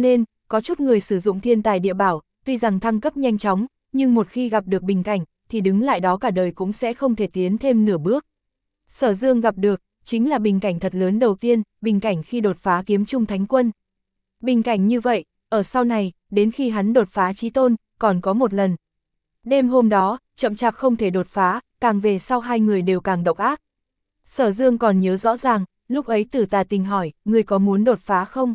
có chút người sử dụng thiên tài địa bảo, tuy rằng thăng cấp nhanh chóng, nhưng một khi gặp được bình cảnh, thì đứng lại đó cả đời cũng sẽ không thể tiến thêm nửa bước. Sở Dương gặp được, chính là bình cảnh thật lớn đầu tiên, bình cảnh khi đột phá kiếm trung thánh quân. Bình cảnh như vậy, ở sau này, đến khi hắn đột phá chí tôn, còn có một lần. Đêm hôm đó, chậm chạp không thể đột phá, càng về sau hai người đều càng độc ác. Sở Dương còn nhớ rõ ràng, lúc ấy Tử Tà Tình hỏi, người có muốn đột phá không?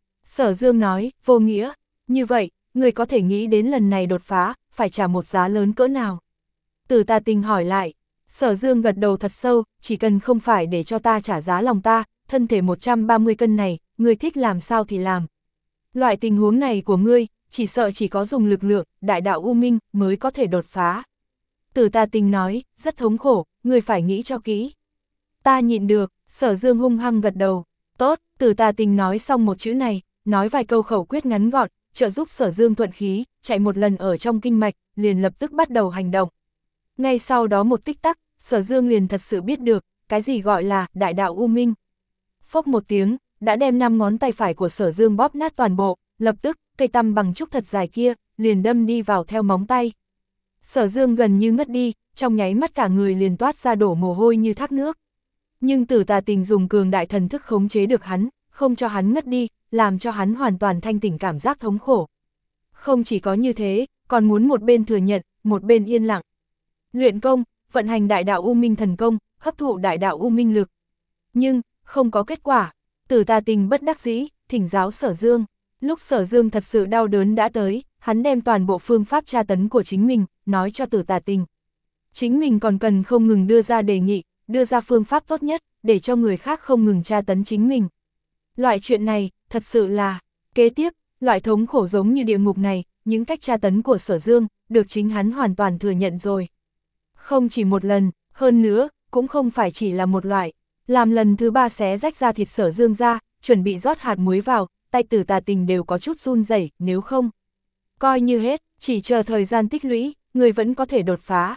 Sở Dương nói, vô nghĩa, như vậy, người có thể nghĩ đến lần này đột phá, phải trả một giá lớn cỡ nào? Tử Tà Tình hỏi lại, Sở Dương gật đầu thật sâu, chỉ cần không phải để cho ta trả giá lòng ta, thân thể một trăm ba mươi cân này, ngươi thích làm sao thì làm. Loại tình huống này của ngươi, chỉ sợ chỉ có dùng lực lượng, đại đạo U Minh, mới có thể đột phá. Tử Tà Tình nói, rất thống khổ, ngươi phải nghĩ cho kỹ. Ta nhịn được, Sở Dương hung hăng gật đầu, tốt, Tử Tà Tình nói xong một chữ này, nói vài câu khẩu quyết ngắn gọn, trợ giúp Sở Dương thuận khí, chạy một lần ở trong kinh mạch, liền lập tức bắt đầu hành động. Ngay sau đó một tích tắc, Sở Dương liền thật sự biết được, cái gì gọi là đại đạo U Minh. Phốc một tiếng, đã đem năm ngón tay phải của Sở Dương bóp nát toàn bộ, lập tức, cây tăm bằng trúc thật dài kia, liền đâm đi vào theo móng tay. Sở Dương gần như ngất đi, trong nháy mắt cả người liền toát ra đổ mồ hôi như thác nước. Nhưng Tử Tà Tình dùng cường đại thần thức khống chế được hắn, không cho hắn ngất đi, làm cho hắn hoàn toàn thanh tỉnh cảm giác thống khổ. Không chỉ có như thế, còn muốn một bên thừa nhận, một bên yên lặng. Luyện công, vận hành đại đạo U Minh thần công, hấp thụ đại đạo U Minh lực. Nhưng, không có kết quả. Tử Tà Tình bất đắc dĩ, thỉnh giáo Sở Dương. Lúc Sở Dương thật sự đau đớn đã tới, hắn đem toàn bộ phương pháp tra tấn của chính mình, nói cho Tử Tà Tình. Chính mình còn cần không ngừng đưa ra đề nghị, đưa ra phương pháp tốt nhất, để cho người khác không ngừng tra tấn chính mình. Loại chuyện này, thật sự là, kế tiếp, loại thống khổ giống như địa ngục này, những cách tra tấn của Sở Dương, được chính hắn hoàn toàn thừa nhận rồi. Không chỉ một lần, hơn nữa, cũng không phải chỉ là một loại. Làm lần thứ ba xé rách ra thịt Sở Dương ra, chuẩn bị rót hạt muối vào, tay Tử Tà Tình đều có chút run rẩy, nếu không. Coi như hết, chỉ chờ thời gian tích lũy, người vẫn có thể đột phá.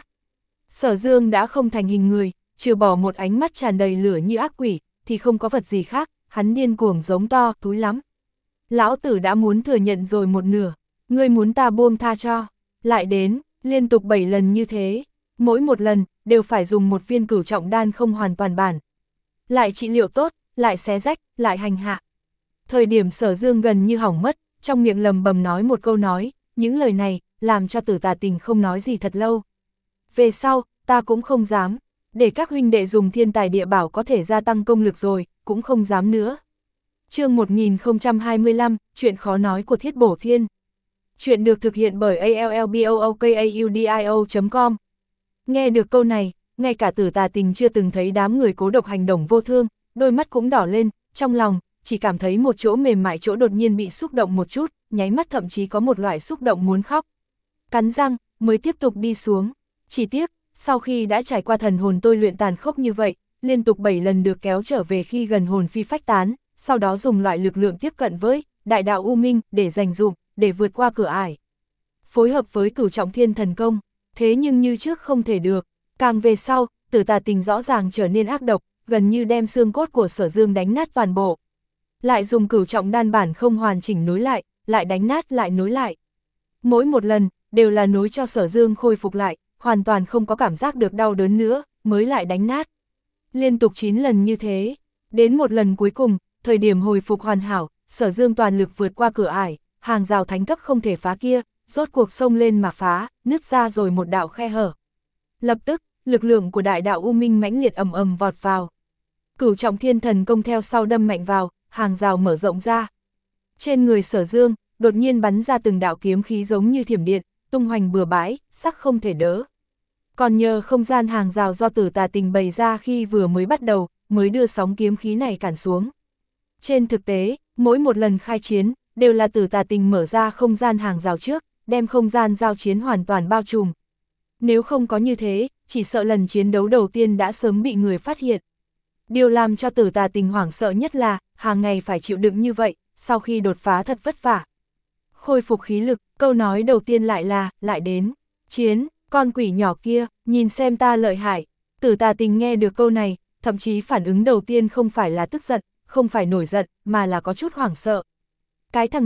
Sở Dương đã không thành hình người, trừ bỏ một ánh mắt tràn đầy lửa như ác quỷ, thì không có vật gì khác, hắn điên cuồng giống to, túi lắm. Lão tử đã muốn thừa nhận rồi một nửa, ngươi muốn ta buông tha cho, lại đến, liên tục bảy lần như thế, mỗi một lần, đều phải dùng một viên cửu trọng đan không hoàn toàn bản. Lại trị liệu tốt, lại xé rách, lại hành hạ. Thời điểm Sở Dương gần như hỏng mất, trong miệng lầm bầm nói một câu nói, những lời này, làm cho Tử Tà Tình không nói gì thật lâu. Về sau, ta cũng không dám, để các huynh đệ dùng thiên tài địa bảo có thể gia tăng công lực rồi, cũng không dám nữa. Chương một nghìn không trăm hai mươi lăm, chuyện khó nói của Thiết Bổ Thiên. Chuyện được thực hiện bởi a l l b o o k a u d i o chấm com. Nghe được câu này, ngay cả Tử Tà Tình chưa từng thấy đám người cố độc hành động vô thương, đôi mắt cũng đỏ lên, trong lòng, chỉ cảm thấy một chỗ mềm mại chỗ đột nhiên bị xúc động một chút, nháy mắt thậm chí có một loại xúc động muốn khóc. Cắn răng, mới tiếp tục đi xuống. Chỉ tiếc, sau khi đã trải qua thần hồn tôi luyện tàn khốc như vậy, liên tục bảy lần được kéo trở về khi gần hồn phi phách tán, sau đó dùng loại lực lượng tiếp cận với đại đạo U Minh để giành dụm, để vượt qua cửa ải. Phối hợp với cửu trọng thiên thần công, thế nhưng như trước không thể được, càng về sau, Tử Tà Tình rõ ràng trở nên ác độc, gần như đem xương cốt của Sở Dương đánh nát toàn bộ. Lại dùng cửu trọng đan bản không hoàn chỉnh nối lại, lại đánh nát lại nối lại. Mỗi một lần, đều là nối cho Sở Dương khôi phục lại, hoàn toàn không có cảm giác được đau đớn nữa, mới lại đánh nát. Liên tục chín lần như thế, đến một lần cuối cùng, thời điểm hồi phục hoàn hảo, Sở Dương toàn lực vượt qua cửa ải, hàng rào thánh cấp không thể phá kia, rốt cuộc xông lên mà phá, nứt ra rồi một đạo khe hở. Lập tức, lực lượng của đại đạo U Minh mãnh liệt ầm ầm vọt vào. Cửu trọng thiên thần công theo sau đâm mạnh vào, hàng rào mở rộng ra. Trên người Sở Dương, đột nhiên bắn ra từng đạo kiếm khí giống như thiểm điện, tung hoành bừa bãi, sắc không thể đỡ. Còn nhờ không gian hàng rào do Tử Tà Tình bày ra khi vừa mới bắt đầu, mới đưa sóng kiếm khí này cản xuống. Trên thực tế, mỗi một lần khai chiến, đều là Tử Tà Tình mở ra không gian hàng rào trước, đem không gian giao chiến hoàn toàn bao trùm. Nếu không có như thế, chỉ sợ lần chiến đấu đầu tiên đã sớm bị người phát hiện. Điều làm cho Tử Tà Tình hoảng sợ nhất là, hàng ngày phải chịu đựng như vậy, sau khi đột phá thật vất vả. Khôi phục khí lực, câu nói đầu tiên lại là, lại đến, chiến, con quỷ nhỏ kia, nhìn xem ta lợi hại. Tử Tà Tình nghe được câu này, thậm chí phản ứng đầu tiên không phải là tức giận, không phải nổi giận, mà là có chút hoảng sợ. Cái thằng này,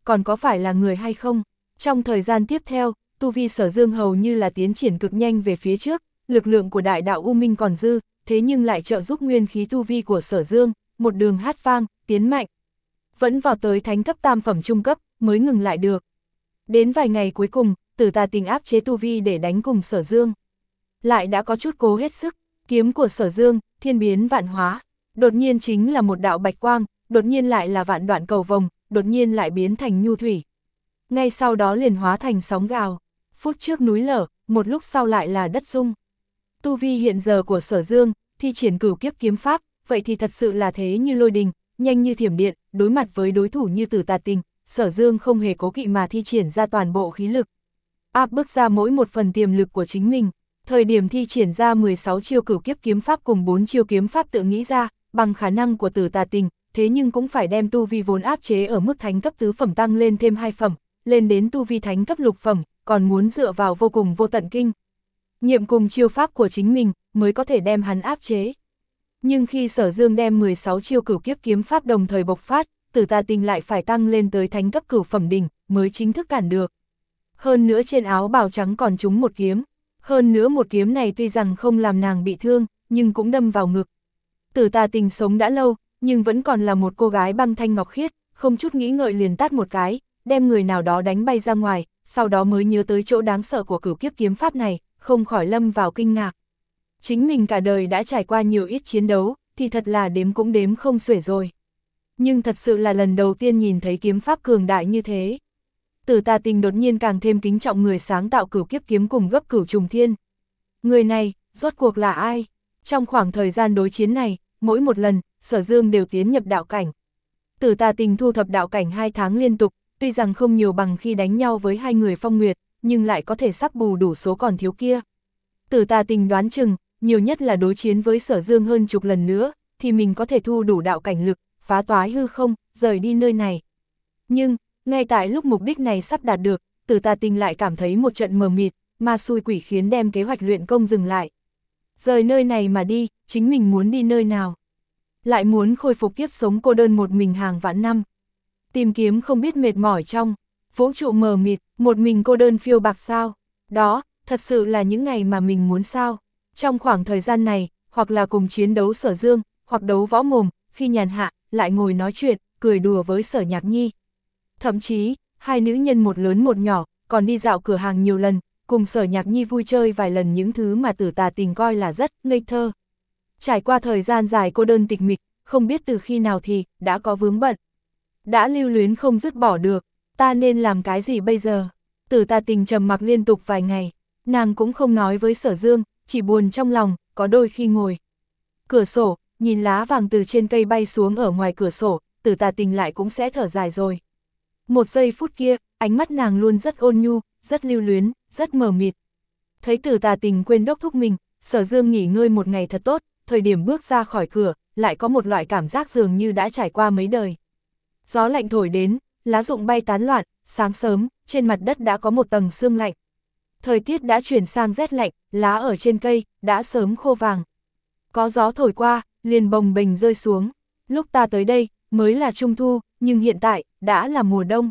còn có phải là người hay không. Trong thời gian tiếp theo, tu vi Sở Dương hầu như là tiến triển cực nhanh về phía trước, lực lượng của đại đạo U Minh còn dư, thế nhưng lại trợ giúp nguyên khí tu vi của Sở Dương, một đường hát vang, tiến mạnh. Vẫn vào tới thánh cấp tam phẩm trung cấp, mới ngừng lại được. Đến vài ngày cuối cùng, Tử Tà Tình áp chế tu vi để đánh cùng Sở Dương. Lại đã có chút cố hết sức, kiếm của Sở Dương, thiên biến vạn hóa. Đột nhiên chính là một đạo bạch quang, đột nhiên lại là vạn đoạn cầu vồng, đột nhiên lại biến thành nhu thủy. Ngay sau đó liền hóa thành sóng gào, phút trước núi lở, một lúc sau lại là đất rung. Tu vi hiện giờ của Sở Dương, thi triển cửu kiếp kiếm pháp, vậy thì thật sự là thế như lôi đình, nhanh như thiểm điện, đối mặt với đối thủ như Tử Tà Tình, Sở Dương không hề cố kỵ mà thi triển ra toàn bộ khí lực. Áp bức ra mỗi một phần tiềm lực của chính mình, thời điểm thi triển ra mười sáu chiêu cửu kiếp kiếm pháp cùng bốn chiêu kiếm pháp tự nghĩ ra, bằng khả năng của Tử Tà Tình, thế nhưng cũng phải đem tu vi vốn áp chế ở mức thánh cấp tứ phẩm tăng lên thêm hai phẩm, lên đến tu vi thánh cấp lục phẩm, còn muốn dựa vào vô cùng vô tận kinh nghiệm cùng chiêu pháp của chính mình, mới có thể đem hắn áp chế. Nhưng khi Sở Dương đem mười sáu chiêu cửu kiếp kiếm pháp đồng thời bộc phát, Tử Tà Tình lại phải tăng lên tới thánh cấp cửu phẩm đỉnh, mới chính thức cản được. Hơn nữa trên áo bào trắng còn trúng một kiếm, hơn nữa một kiếm này tuy rằng không làm nàng bị thương, nhưng cũng đâm vào ngực. Tử Tà Tình sống đã lâu, nhưng vẫn còn là một cô gái băng thanh ngọc khiết, không chút nghĩ ngợi liền tát một cái, đem người nào đó đánh bay ra ngoài, sau đó mới nhớ tới chỗ đáng sợ của cửu kiếp kiếm pháp này, không khỏi lâm vào kinh ngạc. Chính mình cả đời đã trải qua nhiều ít chiến đấu, thì thật là đếm cũng đếm không xuể rồi. Nhưng thật sự là lần đầu tiên nhìn thấy kiếm pháp cường đại như thế. Tử Tà Tình đột nhiên càng thêm kính trọng người sáng tạo cửu kiếp kiếm cùng gấp cửu trùng thiên. Người này, rốt cuộc là ai? Trong khoảng thời gian đối chiến này, mỗi một lần, Sở Dương đều tiến nhập đạo cảnh. Tử Tà Tình thu thập đạo cảnh hai tháng liên tục, tuy rằng không nhiều bằng khi đánh nhau với hai người Phong Nguyệt, nhưng lại có thể sắp bù đủ số còn thiếu kia. Tử Tà Tình đoán chừng, nhiều nhất là đối chiến với Sở Dương hơn chục lần nữa, thì mình có thể thu đủ đạo cảnh lực, phá toái hư không, rời đi nơi này. Nhưng, ngay tại lúc mục đích này sắp đạt được, Tử Tà Tình lại cảm thấy một trận mờ mịt, ma xui quỷ khiến đem kế hoạch luyện công dừng lại. Rời nơi này mà đi, chính mình muốn đi nơi nào? Lại muốn khôi phục kiếp sống cô đơn một mình hàng vạn năm. Tìm kiếm không biết mệt mỏi trong vũ trụ mờ mịt, một mình cô đơn phiêu bạc sao? Đó, thật sự là những ngày mà mình muốn sao? Trong khoảng thời gian này, hoặc là cùng chiến đấu Sở Dương, hoặc đấu võ mồm, khi nhàn hạ, lại ngồi nói chuyện, cười đùa với Sở Nhạc Nhi. Thậm chí, hai nữ nhân một lớn một nhỏ, còn đi dạo cửa hàng nhiều lần, cùng Sở Nhạc Nhi vui chơi vài lần những thứ mà Tử Tà Tình coi là rất ngây thơ. Trải qua thời gian dài cô đơn tịch mịch, không biết từ khi nào thì, đã có vướng bận. Đã lưu luyến không dứt bỏ được, ta nên làm cái gì bây giờ? Tử Tà Tình trầm mặc liên tục vài ngày, nàng cũng không nói với Sở Dương, chỉ buồn trong lòng, có đôi khi ngồi cửa sổ, nhìn lá vàng từ trên cây bay xuống ở ngoài cửa sổ, Tử Tà Tình lại cũng sẽ thở dài rồi. Một giây phút kia, ánh mắt nàng luôn rất ôn nhu, rất lưu luyến, rất mờ mịt. Thấy Tử Tà Tình quên đốc thúc mình, Sở Dương nghỉ ngơi một ngày thật tốt, thời điểm bước ra khỏi cửa, lại có một loại cảm giác dường như đã trải qua mấy đời. Gió lạnh thổi đến, lá rụng bay tán loạn, sáng sớm, trên mặt đất đã có một tầng sương lạnh. Thời tiết đã chuyển sang rét lạnh, lá ở trên cây, đã sớm khô vàng. Có gió thổi qua, liền bồng bềnh rơi xuống. Lúc ta tới đây, mới là trung thu, nhưng hiện tại, đã là mùa đông.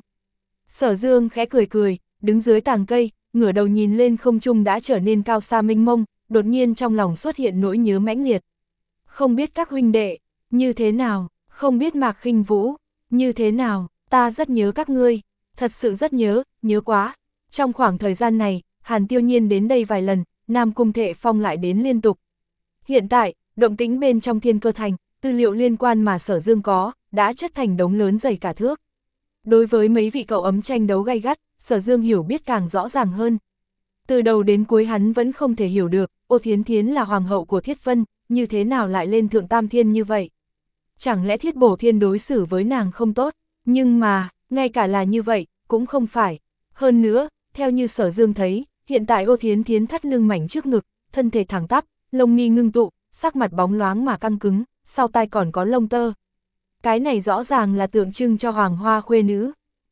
Sở Dương khẽ cười cười, đứng dưới tàng cây, ngửa đầu nhìn lên không trung đã trở nên cao xa mênh mông, đột nhiên trong lòng xuất hiện nỗi nhớ mãnh liệt. Không biết các huynh đệ, như thế nào, không biết Mạc Khinh Vũ, như thế nào, ta rất nhớ các ngươi, thật sự rất nhớ, nhớ quá. Trong khoảng thời gian này, Hàn Tiêu Nhiên đến đây vài lần, Nam Cung Thệ Phong lại đến liên tục. Hiện tại, động tĩnh bên trong Thiên Cơ Thành, tư liệu liên quan mà Sở Dương có, đã chất thành đống lớn dày cả thước. Đối với mấy vị cậu ấm tranh đấu gay gắt, Sở Dương hiểu biết càng rõ ràng hơn. Từ đầu đến cuối hắn vẫn không thể hiểu được, Ô Thiến Thiến là hoàng hậu của Thiết Vân, như thế nào lại lên thượng tam thiên như vậy? Chẳng lẽ Thiết Bổ Thiên đối xử với nàng không tốt? Nhưng mà, ngay cả là như vậy, cũng không phải. Hơn nữa, theo như Sở Dương thấy, hiện tại Ô Thiến Thiến thắt lưng mảnh trước ngực, thân thể thẳng tắp, lông mi ngưng tụ, sắc mặt bóng loáng mà căng cứng, sau tai còn có lông tơ. Cái này rõ ràng là tượng trưng cho hoàng hoa khuê nữ.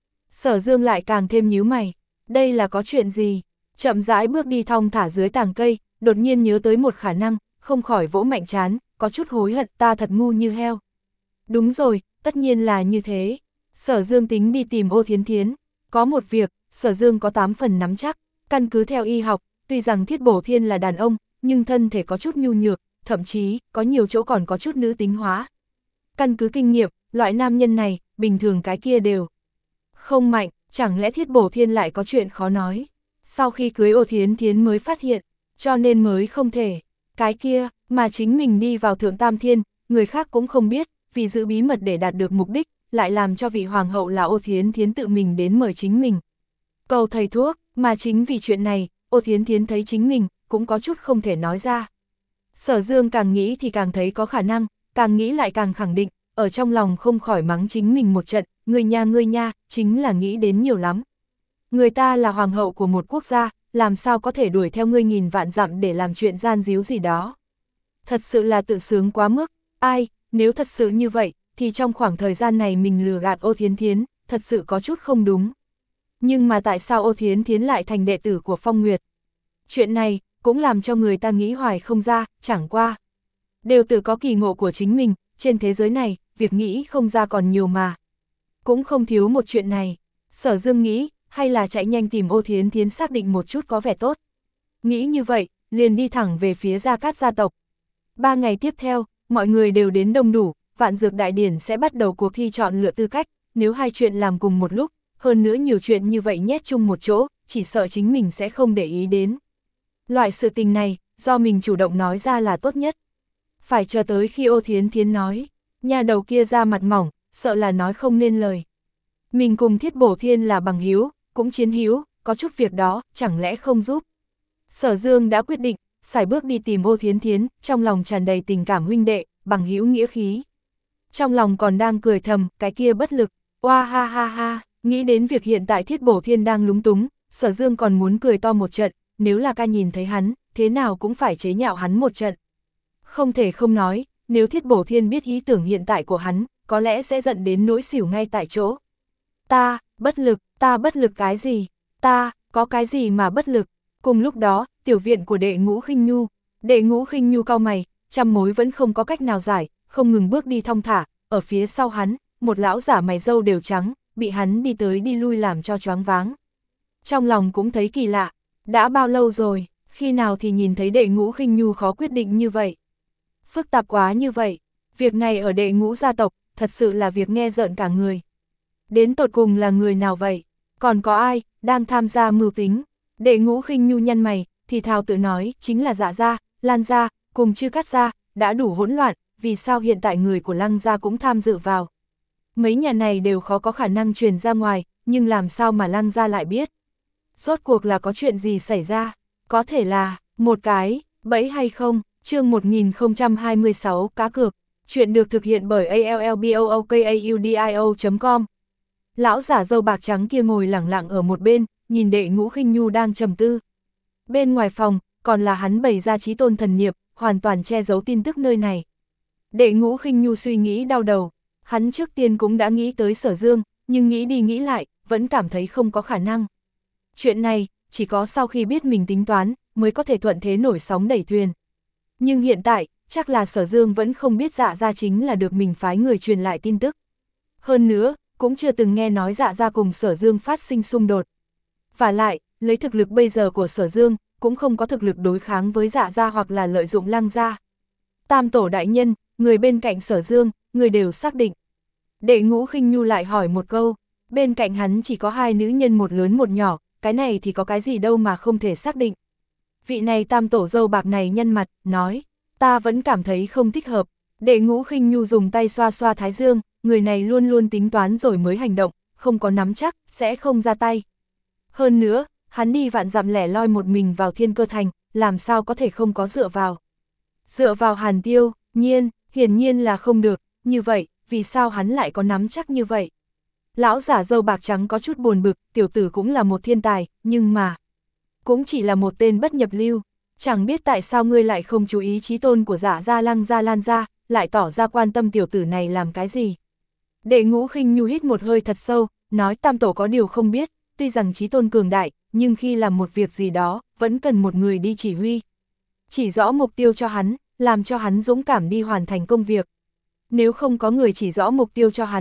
Sở Dương lại càng thêm nhíu mày, đây là có chuyện gì? Chậm rãi bước đi thong thả dưới tàng cây, đột nhiên nhớ tới một khả năng, không khỏi vỗ mạnh trán, có chút hối hận, ta thật ngu như heo. Đúng rồi, tất nhiên là như thế. Sở Dương tính đi tìm Ô Thiến Thiến, có một việc, Sở Dương có tám phần nắm chắc, căn cứ theo y học, tuy rằng Thiết Bổ Thiên là đàn ông, nhưng thân thể có chút nhu nhược, thậm chí, có nhiều chỗ còn có chút nữ tính hóa. Căn cứ kinh nghiệm, loại nam nhân này, bình thường cái kia đều không mạnh, chẳng lẽ Thiết Bổ Thiên lại có chuyện khó nói. Sau khi cưới Ô Thiến Thiến mới phát hiện, cho nên mới không thể. Cái kia, mà chính mình đi vào Thượng Tam Thiên, người khác cũng không biết, vì giữ bí mật để đạt được mục đích, lại làm cho vị hoàng hậu là Ô Thiến Thiến tự mình đến mời chính mình. Cầu thầy thuốc, mà chính vì chuyện này, Ô Thiến Thiến thấy chính mình, cũng có chút không thể nói ra. Sở Dương càng nghĩ thì càng thấy có khả năng, càng nghĩ lại càng khẳng định, ở trong lòng không khỏi mắng chính mình một trận, người nha ngươi nha, chính là nghĩ đến nhiều lắm. Người ta là hoàng hậu của một quốc gia, làm sao có thể đuổi theo ngươi nghìn vạn dặm để làm chuyện gian díu gì đó. Thật sự là tự sướng quá mức, ai, nếu thật sự như vậy, thì trong khoảng thời gian này mình lừa gạt Ô Thiến Thiến, thật sự có chút không đúng. Nhưng mà tại sao Ô Thiến Thiến lại thành đệ tử của Phong Nguyệt? Chuyện này, cũng làm cho người ta nghĩ hoài không ra, chẳng qua. Đều tự có kỳ ngộ của chính mình, trên thế giới này, việc nghĩ không ra còn nhiều mà. Cũng không thiếu một chuyện này, Sở Dương nghĩ, hay là chạy nhanh tìm Ô Thiến Thiến xác định một chút có vẻ tốt. Nghĩ như vậy, liền đi thẳng về phía Gia Cát gia tộc. Ba ngày tiếp theo, mọi người đều đến đông đủ, Vạn Dược Đại Điển sẽ bắt đầu cuộc thi chọn lựa tư cách, nếu hai chuyện làm cùng một lúc, hơn nữa nhiều chuyện như vậy nhét chung một chỗ, chỉ sợ chính mình sẽ không để ý đến. Loại sự tình này, do mình chủ động nói ra là tốt nhất. Phải chờ tới khi Ô Thiến Thiến nói, nhà đầu kia ra mặt mỏng, sợ là nói không nên lời. Mình cùng Thiết Bổ Thiên là bằng hữu, cũng chiến hữu, có chút việc đó, chẳng lẽ không giúp. Sở Dương đã quyết định, sải bước đi tìm Ô Thiến Thiến, trong lòng tràn đầy tình cảm huynh đệ, bằng hữu nghĩa khí. Trong lòng còn đang cười thầm, cái kia bất lực, oa ha ha ha, nghĩ đến việc hiện tại Thiết Bổ Thiên đang lúng túng, Sở Dương còn muốn cười to một trận, nếu là ca nhìn thấy hắn, thế nào cũng phải chế nhạo hắn một trận. Không thể không nói, nếu Thiết Bổ Thiên biết ý tưởng hiện tại của hắn, có lẽ sẽ giận đến nỗi xỉu ngay tại chỗ. Ta, bất lực, ta bất lực cái gì? Ta, có cái gì mà bất lực? Cùng lúc đó, tiểu viện của Đệ Ngũ Khinh Nhu, Đệ Ngũ Khinh Nhu cau mày, trăm mối vẫn không có cách nào giải, không ngừng bước đi thong thả, ở phía sau hắn, một lão giả mày râu đều trắng, bị hắn đi tới đi lui làm cho choáng váng. Trong lòng cũng thấy kỳ lạ, đã bao lâu rồi, khi nào thì nhìn thấy Đệ Ngũ Khinh Nhu khó quyết định như vậy? Phức tạp quá như vậy, việc này ở Đệ Ngũ gia tộc, thật sự là việc nghe rợn cả người. Đến tột cùng là người nào vậy? Còn có ai, đang tham gia mưu tính? Đệ Ngũ Khinh Nhu nhăn mày, thì thào tự nói, chính là Dạ gia, Lan gia, cùng Chư Cát gia, đã đủ hỗn loạn, vì sao hiện tại người của Lăng gia cũng tham dự vào? Mấy nhà này đều khó có khả năng truyền ra ngoài, nhưng làm sao mà Lăng gia lại biết? Rốt cuộc là có chuyện gì xảy ra? Có thể là, một cái, bẫy hay không? Chương một nghìn không trăm hai mươi sáu, cá cược. Chuyện được thực hiện bởi a l l b o o k a u d i o chấm com. Lão giả râu bạc trắng kia ngồi lẳng lặng ở một bên, nhìn Đệ Ngũ Khinh Nhu đang trầm tư. Bên ngoài phòng, còn là hắn bày ra chí tôn thần niệm, hoàn toàn che giấu tin tức nơi này. Đệ Ngũ Khinh Nhu suy nghĩ đau đầu, hắn trước tiên cũng đã nghĩ tới Sở Dương, nhưng nghĩ đi nghĩ lại, vẫn cảm thấy không có khả năng. Chuyện này, chỉ có sau khi biết mình tính toán, mới có thể thuận thế nổi sóng đẩy thuyền. Nhưng hiện tại, chắc là Sở Dương vẫn không biết Dạ gia chính là được mình phái người truyền lại tin tức. Hơn nữa, cũng chưa từng nghe nói Dạ gia cùng Sở Dương phát sinh xung đột. Và lại, lấy thực lực bây giờ của Sở Dương, cũng không có thực lực đối kháng với Dạ gia hoặc là lợi dụng Lăng gia. Tam tổ đại nhân, người bên cạnh Sở Dương, người đều xác định. Đệ Ngũ Khinh Nhu lại hỏi một câu, bên cạnh hắn chỉ có hai nữ nhân một lớn một nhỏ, cái này thì có cái gì đâu mà không thể xác định. Vị này tam tổ dâu bạc này nhăn mặt, nói, ta vẫn cảm thấy không thích hợp. Đệ Ngũ Khinh Nhu dùng tay xoa xoa thái dương, người này luôn luôn tính toán rồi mới hành động, không có nắm chắc, sẽ không ra tay. Hơn nữa, hắn đi vạn dặm lẻ loi một mình vào Thiên Cơ Thành, làm sao có thể không có dựa vào. Dựa vào Hàn Tiêu, nhiên, hiển nhiên là không được, như vậy, vì sao hắn lại có nắm chắc như vậy? Lão giả râu bạc trắng có chút buồn bực, tiểu tử cũng là một thiên tài, nhưng mà, cũng chỉ là một tên bất nhập lưu, chẳng biết tại sao ngươi lại không chú ý chí tôn của Dạ gia Lăng gia Lan gia, lại tỏ ra quan tâm tiểu tử này làm cái gì? Đệ Ngũ Khinh Nhu hít một hơi thật sâu, nói tam tổ có điều không biết, tuy rằng chí tôn cường đại, nhưng khi làm một việc gì đó, vẫn cần một người đi chỉ huy. Chỉ rõ mục tiêu cho hắn, làm cho hắn dũng cảm đi hoàn thành công việc. Nếu không có người chỉ rõ mục tiêu cho hắn,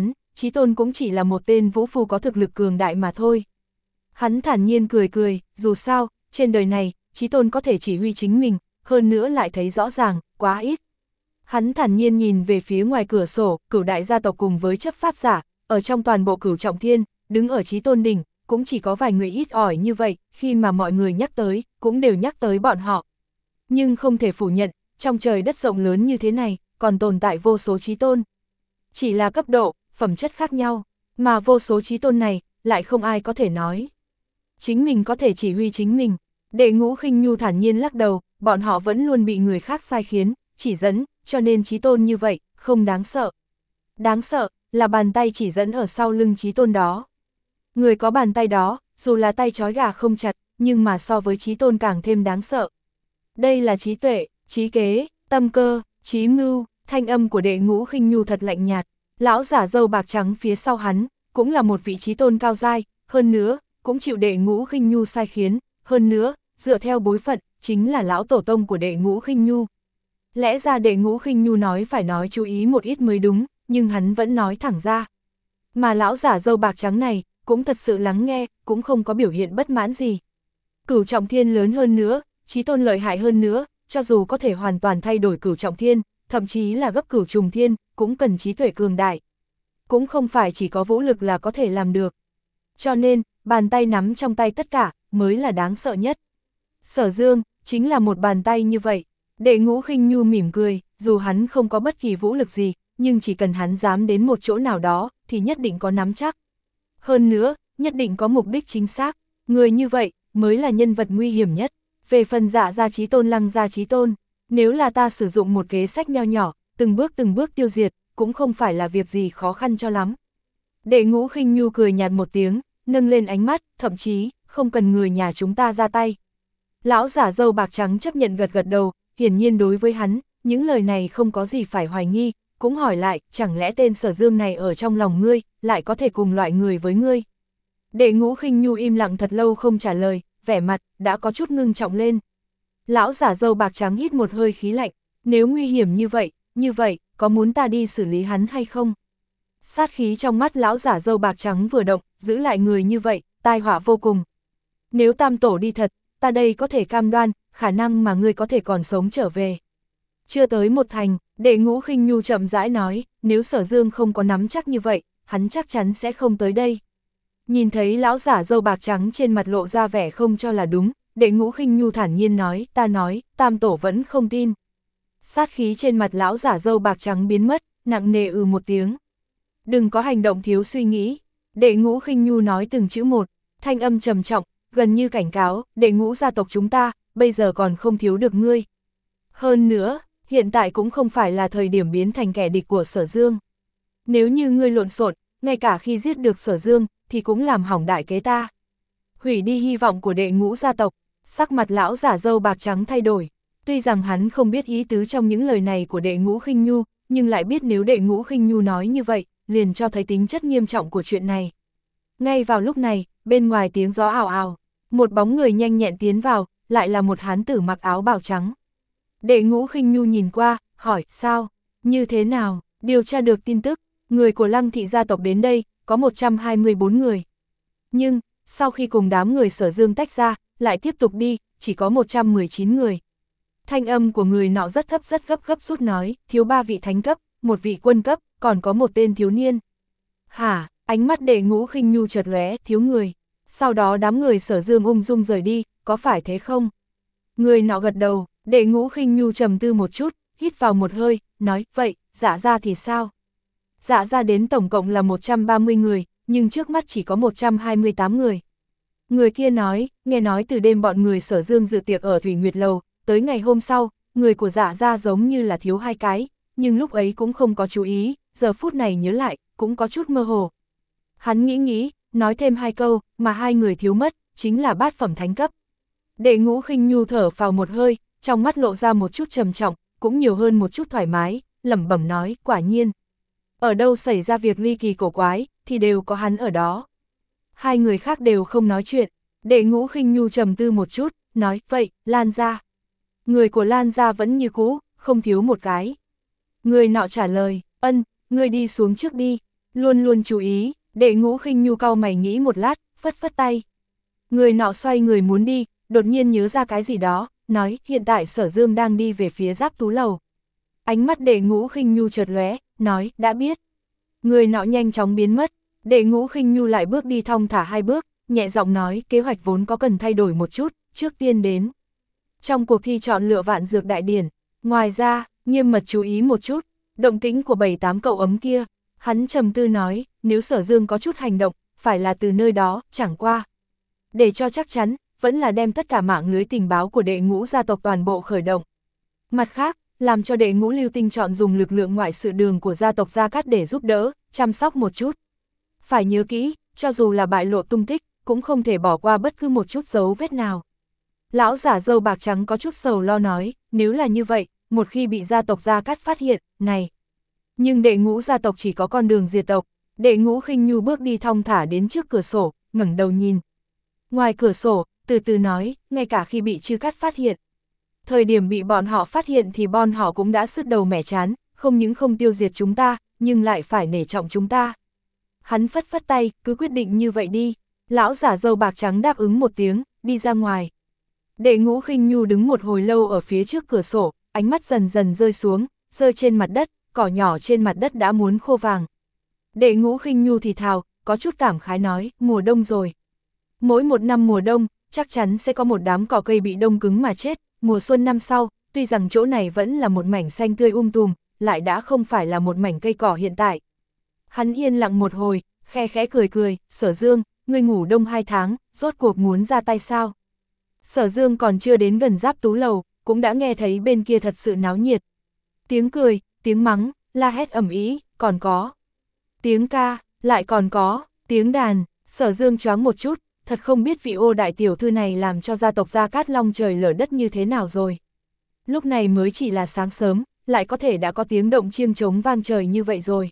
Chí Tôn cũng chỉ là một tên vũ phu có thực lực cường đại mà thôi. Hắn thản nhiên cười cười, dù sao, trên đời này, Chí Tôn có thể chỉ huy chính mình, hơn nữa lại thấy rõ ràng, quá ít. Hắn thản nhiên nhìn về phía ngoài cửa sổ, Cửu đại gia tộc cùng với chấp pháp giả, ở trong toàn bộ Cửu Trọng Thiên, đứng ở Chí Tôn đỉnh, cũng chỉ có vài người ít ỏi như vậy, khi mà mọi người nhắc tới, cũng đều nhắc tới bọn họ. Nhưng không thể phủ nhận, trong trời đất rộng lớn như thế này, còn tồn tại vô số Chí Tôn. Chỉ là cấp độ, phẩm chất khác nhau, mà vô số Chí Tôn này, lại không ai có thể nói. Chính mình có thể chỉ huy chính mình. Đệ Ngũ Khinh Nhu thản nhiên lắc đầu, bọn họ vẫn luôn bị người khác sai khiến, chỉ dẫn, cho nên Chí Tôn như vậy, không đáng sợ. Đáng sợ, là bàn tay chỉ dẫn ở sau lưng Chí Tôn đó. Người có bàn tay đó, dù là tay trói gà không chặt, nhưng mà so với Chí Tôn càng thêm đáng sợ. Đây là trí tuệ, trí kế, tâm cơ, trí mưu, thanh âm của Đệ Ngũ Khinh Nhu thật lạnh nhạt. Lão giả râu bạc trắng phía sau hắn, cũng là một vị Chí Tôn cao giai, hơn nữa, cũng chịu Đệ Ngũ Khinh Nhu sai khiến, hơn nữa, dựa theo bối phận, chính là lão tổ tông của Đệ Ngũ Khinh Nhu. Lẽ ra Đệ Ngũ Khinh Nhu nói phải nói chú ý một ít mới đúng, nhưng hắn vẫn nói thẳng ra. Mà lão giả râu bạc trắng này, cũng thật sự lắng nghe, cũng không có biểu hiện bất mãn gì. Cửu Trọng Thiên lớn hơn nữa, Chí Tôn lợi hại hơn nữa, cho dù có thể hoàn toàn thay đổi Cửu Trọng Thiên, thậm chí là gấp Cửu Trùng Thiên, cũng cần trí tuệ cường đại. Cũng không phải chỉ có vũ lực là có thể làm được. Cho nên, bàn tay nắm trong tay tất cả, mới là đáng sợ nhất. Sở Dương, chính là một bàn tay như vậy. Đệ Ngũ Khinh Nhu mỉm cười, dù hắn không có bất kỳ vũ lực gì, nhưng chỉ cần hắn dám đến một chỗ nào đó, thì nhất định có nắm chắc. Hơn nữa, nhất định có mục đích chính xác. Người như vậy, mới là nhân vật nguy hiểm nhất. Về phần Dạ gia Chí Tôn Lăng gia Chí Tôn, nếu là ta sử dụng một kế sách nho nhỏ, từng bước từng bước tiêu diệt, cũng không phải là việc gì khó khăn cho lắm. Đệ Ngũ Khinh Nhu cười nhạt một tiếng, nâng lên ánh mắt, thậm chí, không cần người nhà chúng ta ra tay. Lão giả râu bạc trắng chấp nhận gật gật đầu, hiển nhiên đối với hắn, những lời này không có gì phải hoài nghi, cũng hỏi lại, chẳng lẽ tên Sở Dương này ở trong lòng ngươi, lại có thể cùng loại người với ngươi. Đệ Ngũ Khinh Nhu im lặng thật lâu không trả lời, vẻ mặt, đã có chút ngưng trọng lên. Lão giả râu bạc trắng hít một hơi khí lạnh, nếu nguy hiểm như vậy, như vậy, có muốn ta đi xử lý hắn hay không? Sát khí trong mắt lão giả râu bạc trắng vừa động, giữ lại người như vậy, tai họa vô cùng. Nếu tam tổ đi thật, ta đây có thể cam đoan, khả năng mà ngươi có thể còn sống trở về. Chưa tới một thành, Đệ Ngũ Khinh Nhu chậm rãi nói, nếu Sở Dương không có nắm chắc như vậy, hắn chắc chắn sẽ không tới đây. Nhìn thấy lão giả râu bạc trắng trên mặt lộ ra vẻ không cho là đúng, Đệ Ngũ Khinh Nhu thản nhiên nói, ta nói, tam tổ vẫn không tin. Sát khí trên mặt lão giả râu bạc trắng biến mất, nặng nề ừ một tiếng. Đừng có hành động thiếu suy nghĩ. Đệ Ngũ Khinh Nhu nói từng chữ một, thanh âm trầm trọng, gần như cảnh cáo, Đệ Ngũ gia tộc chúng ta, bây giờ còn không thiếu được ngươi. Hơn nữa, hiện tại cũng không phải là thời điểm biến thành kẻ địch của Sở Dương. Nếu như ngươi lộn xộn, ngay cả khi giết được Sở Dương, thì cũng làm hỏng đại kế ta. Hủy đi hy vọng của Đệ Ngũ gia tộc, sắc mặt lão giả râu bạc trắng thay đổi. Tuy rằng hắn không biết ý tứ trong những lời này của Đệ Ngũ Khinh Nhu, nhưng lại biết nếu Đệ Ngũ Khinh Nhu nói như vậy, liền cho thấy tính chất nghiêm trọng của chuyện này. Ngay vào lúc này, bên ngoài tiếng gió ào ào, một bóng người nhanh nhẹn tiến vào, lại là một hán tử mặc áo bào trắng. Đệ Ngũ Khinh Nhu nhìn qua, hỏi, sao, như thế nào, điều tra được tin tức, người của Lăng thị gia tộc đến đây, có một trăm hai mươi bốn người. Nhưng, sau khi cùng đám người Sở Dương tách ra, lại tiếp tục đi, chỉ có một trăm mười chín người. Thanh âm của người nọ rất thấp rất gấp gấp rút nói, thiếu ba vị thánh cấp, một vị quân cấp, còn có một tên thiếu niên. Hả, ánh mắt Đệ Ngũ Khinh Nhu chợt lóe, thiếu người. Sau đó đám người Sở Dương ung dung rời đi, có phải thế không? Người nọ gật đầu, Đệ Ngũ Khinh Nhu trầm tư một chút, hít vào một hơi, nói, vậy, Dạ gia thì sao? Dạ gia đến tổng cộng là một trăm ba mươi người, nhưng trước mắt chỉ có một trăm hai mươi tám người. Người kia nói, nghe nói từ đêm bọn người Sở Dương dự tiệc ở Thủy Nguyệt Lầu, tới ngày hôm sau, người của Dạ gia giống như là thiếu hai cái, nhưng lúc ấy cũng không có chú ý, giờ phút này nhớ lại, cũng có chút mơ hồ. Hắn nghĩ nghĩ, nói thêm hai câu, mà hai người thiếu mất, chính là bát phẩm thánh cấp. Đệ Ngũ Khinh Nhu thở vào một hơi, trong mắt lộ ra một chút trầm trọng, cũng nhiều hơn một chút thoải mái, lẩm bẩm nói, quả nhiên. Ở đâu xảy ra việc ly kỳ cổ quái, thì đều có hắn ở đó. Hai người khác đều không nói chuyện, Đệ Ngũ Khinh Nhu trầm tư một chút, nói, vậy, Lan gia. Người của Lan gia vẫn như cũ, không thiếu một cái. Người nọ trả lời, ân, ngươi đi xuống trước đi. Luôn luôn chú ý, Đệ Ngũ Khinh Nhu cau mày nghĩ một lát, phất phất tay. Người nọ xoay người muốn đi, đột nhiên nhớ ra cái gì đó, nói hiện tại Sở Dương đang đi về phía Giáp Tú Lầu. Ánh mắt Đệ Ngũ Khinh Nhu chợt lóe, nói đã biết. Người nọ nhanh chóng biến mất, Đệ Ngũ Khinh Nhu lại bước đi thong thả hai bước, nhẹ giọng nói kế hoạch vốn có cần thay đổi một chút, trước tiên đến. Trong cuộc thi chọn lựa vạn dược đại điển, ngoài ra, nghiêm mật chú ý một chút, động tĩnh của bảy tám cậu ấm kia, hắn trầm tư nói, nếu Sở Dương có chút hành động, phải là từ nơi đó, chẳng qua. Để cho chắc chắn, vẫn là đem tất cả mạng lưới tình báo của Đệ Ngũ gia tộc toàn bộ khởi động. Mặt khác, làm cho Đệ Ngũ Lưu Tinh chọn dùng lực lượng ngoại sự đường của gia tộc Gia Cát để giúp đỡ, chăm sóc một chút. Phải nhớ kỹ, cho dù là bại lộ tung tích, cũng không thể bỏ qua bất cứ một chút dấu vết nào. Lão giả râu bạc trắng có chút sầu lo nói, nếu là như vậy, một khi bị gia tộc Gia Cát phát hiện, này. Nhưng Đệ Ngũ gia tộc chỉ có con đường diệt tộc, Đệ Ngũ Khinh Nhu bước đi thong thả đến trước cửa sổ, ngẩng đầu nhìn. Ngoài cửa sổ, từ từ nói, ngay cả khi bị Chư Cát phát hiện. Thời điểm bị bọn họ phát hiện thì bọn họ cũng đã sứt đầu mẻ chán, không những không tiêu diệt chúng ta, nhưng lại phải nể trọng chúng ta. Hắn phất phất tay, cứ quyết định như vậy đi. Lão giả râu bạc trắng đáp ứng một tiếng, đi ra ngoài. Đệ Ngũ Khinh Nhu đứng một hồi lâu ở phía trước cửa sổ, ánh mắt dần dần rơi xuống, rơi trên mặt đất, cỏ nhỏ trên mặt đất đã muốn khô vàng. Đệ Ngũ Khinh Nhu thì thào, có chút cảm khái nói, mùa đông rồi. Mỗi một năm mùa đông, chắc chắn sẽ có một đám cỏ cây bị đông cứng mà chết, mùa xuân năm sau, tuy rằng chỗ này vẫn là một mảnh xanh tươi um tùm, lại đã không phải là một mảnh cây cỏ hiện tại. Hắn yên lặng một hồi, khe khẽ cười cười, Sở Dương, ngươi ngủ đông hai tháng, rốt cuộc muốn ra tay sao? Sở Dương còn chưa đến gần Giáp Tú Lầu, cũng đã nghe thấy bên kia thật sự náo nhiệt. Tiếng cười, tiếng mắng, la hét ầm ĩ, còn có. Tiếng ca, lại còn có, tiếng đàn, Sở Dương choáng một chút, thật không biết vị Ô đại tiểu thư này làm cho gia tộc Gia Cát long trời lở đất như thế nào rồi. Lúc này mới chỉ là sáng sớm, lại có thể đã có tiếng động chiêng trống vang trời như vậy rồi.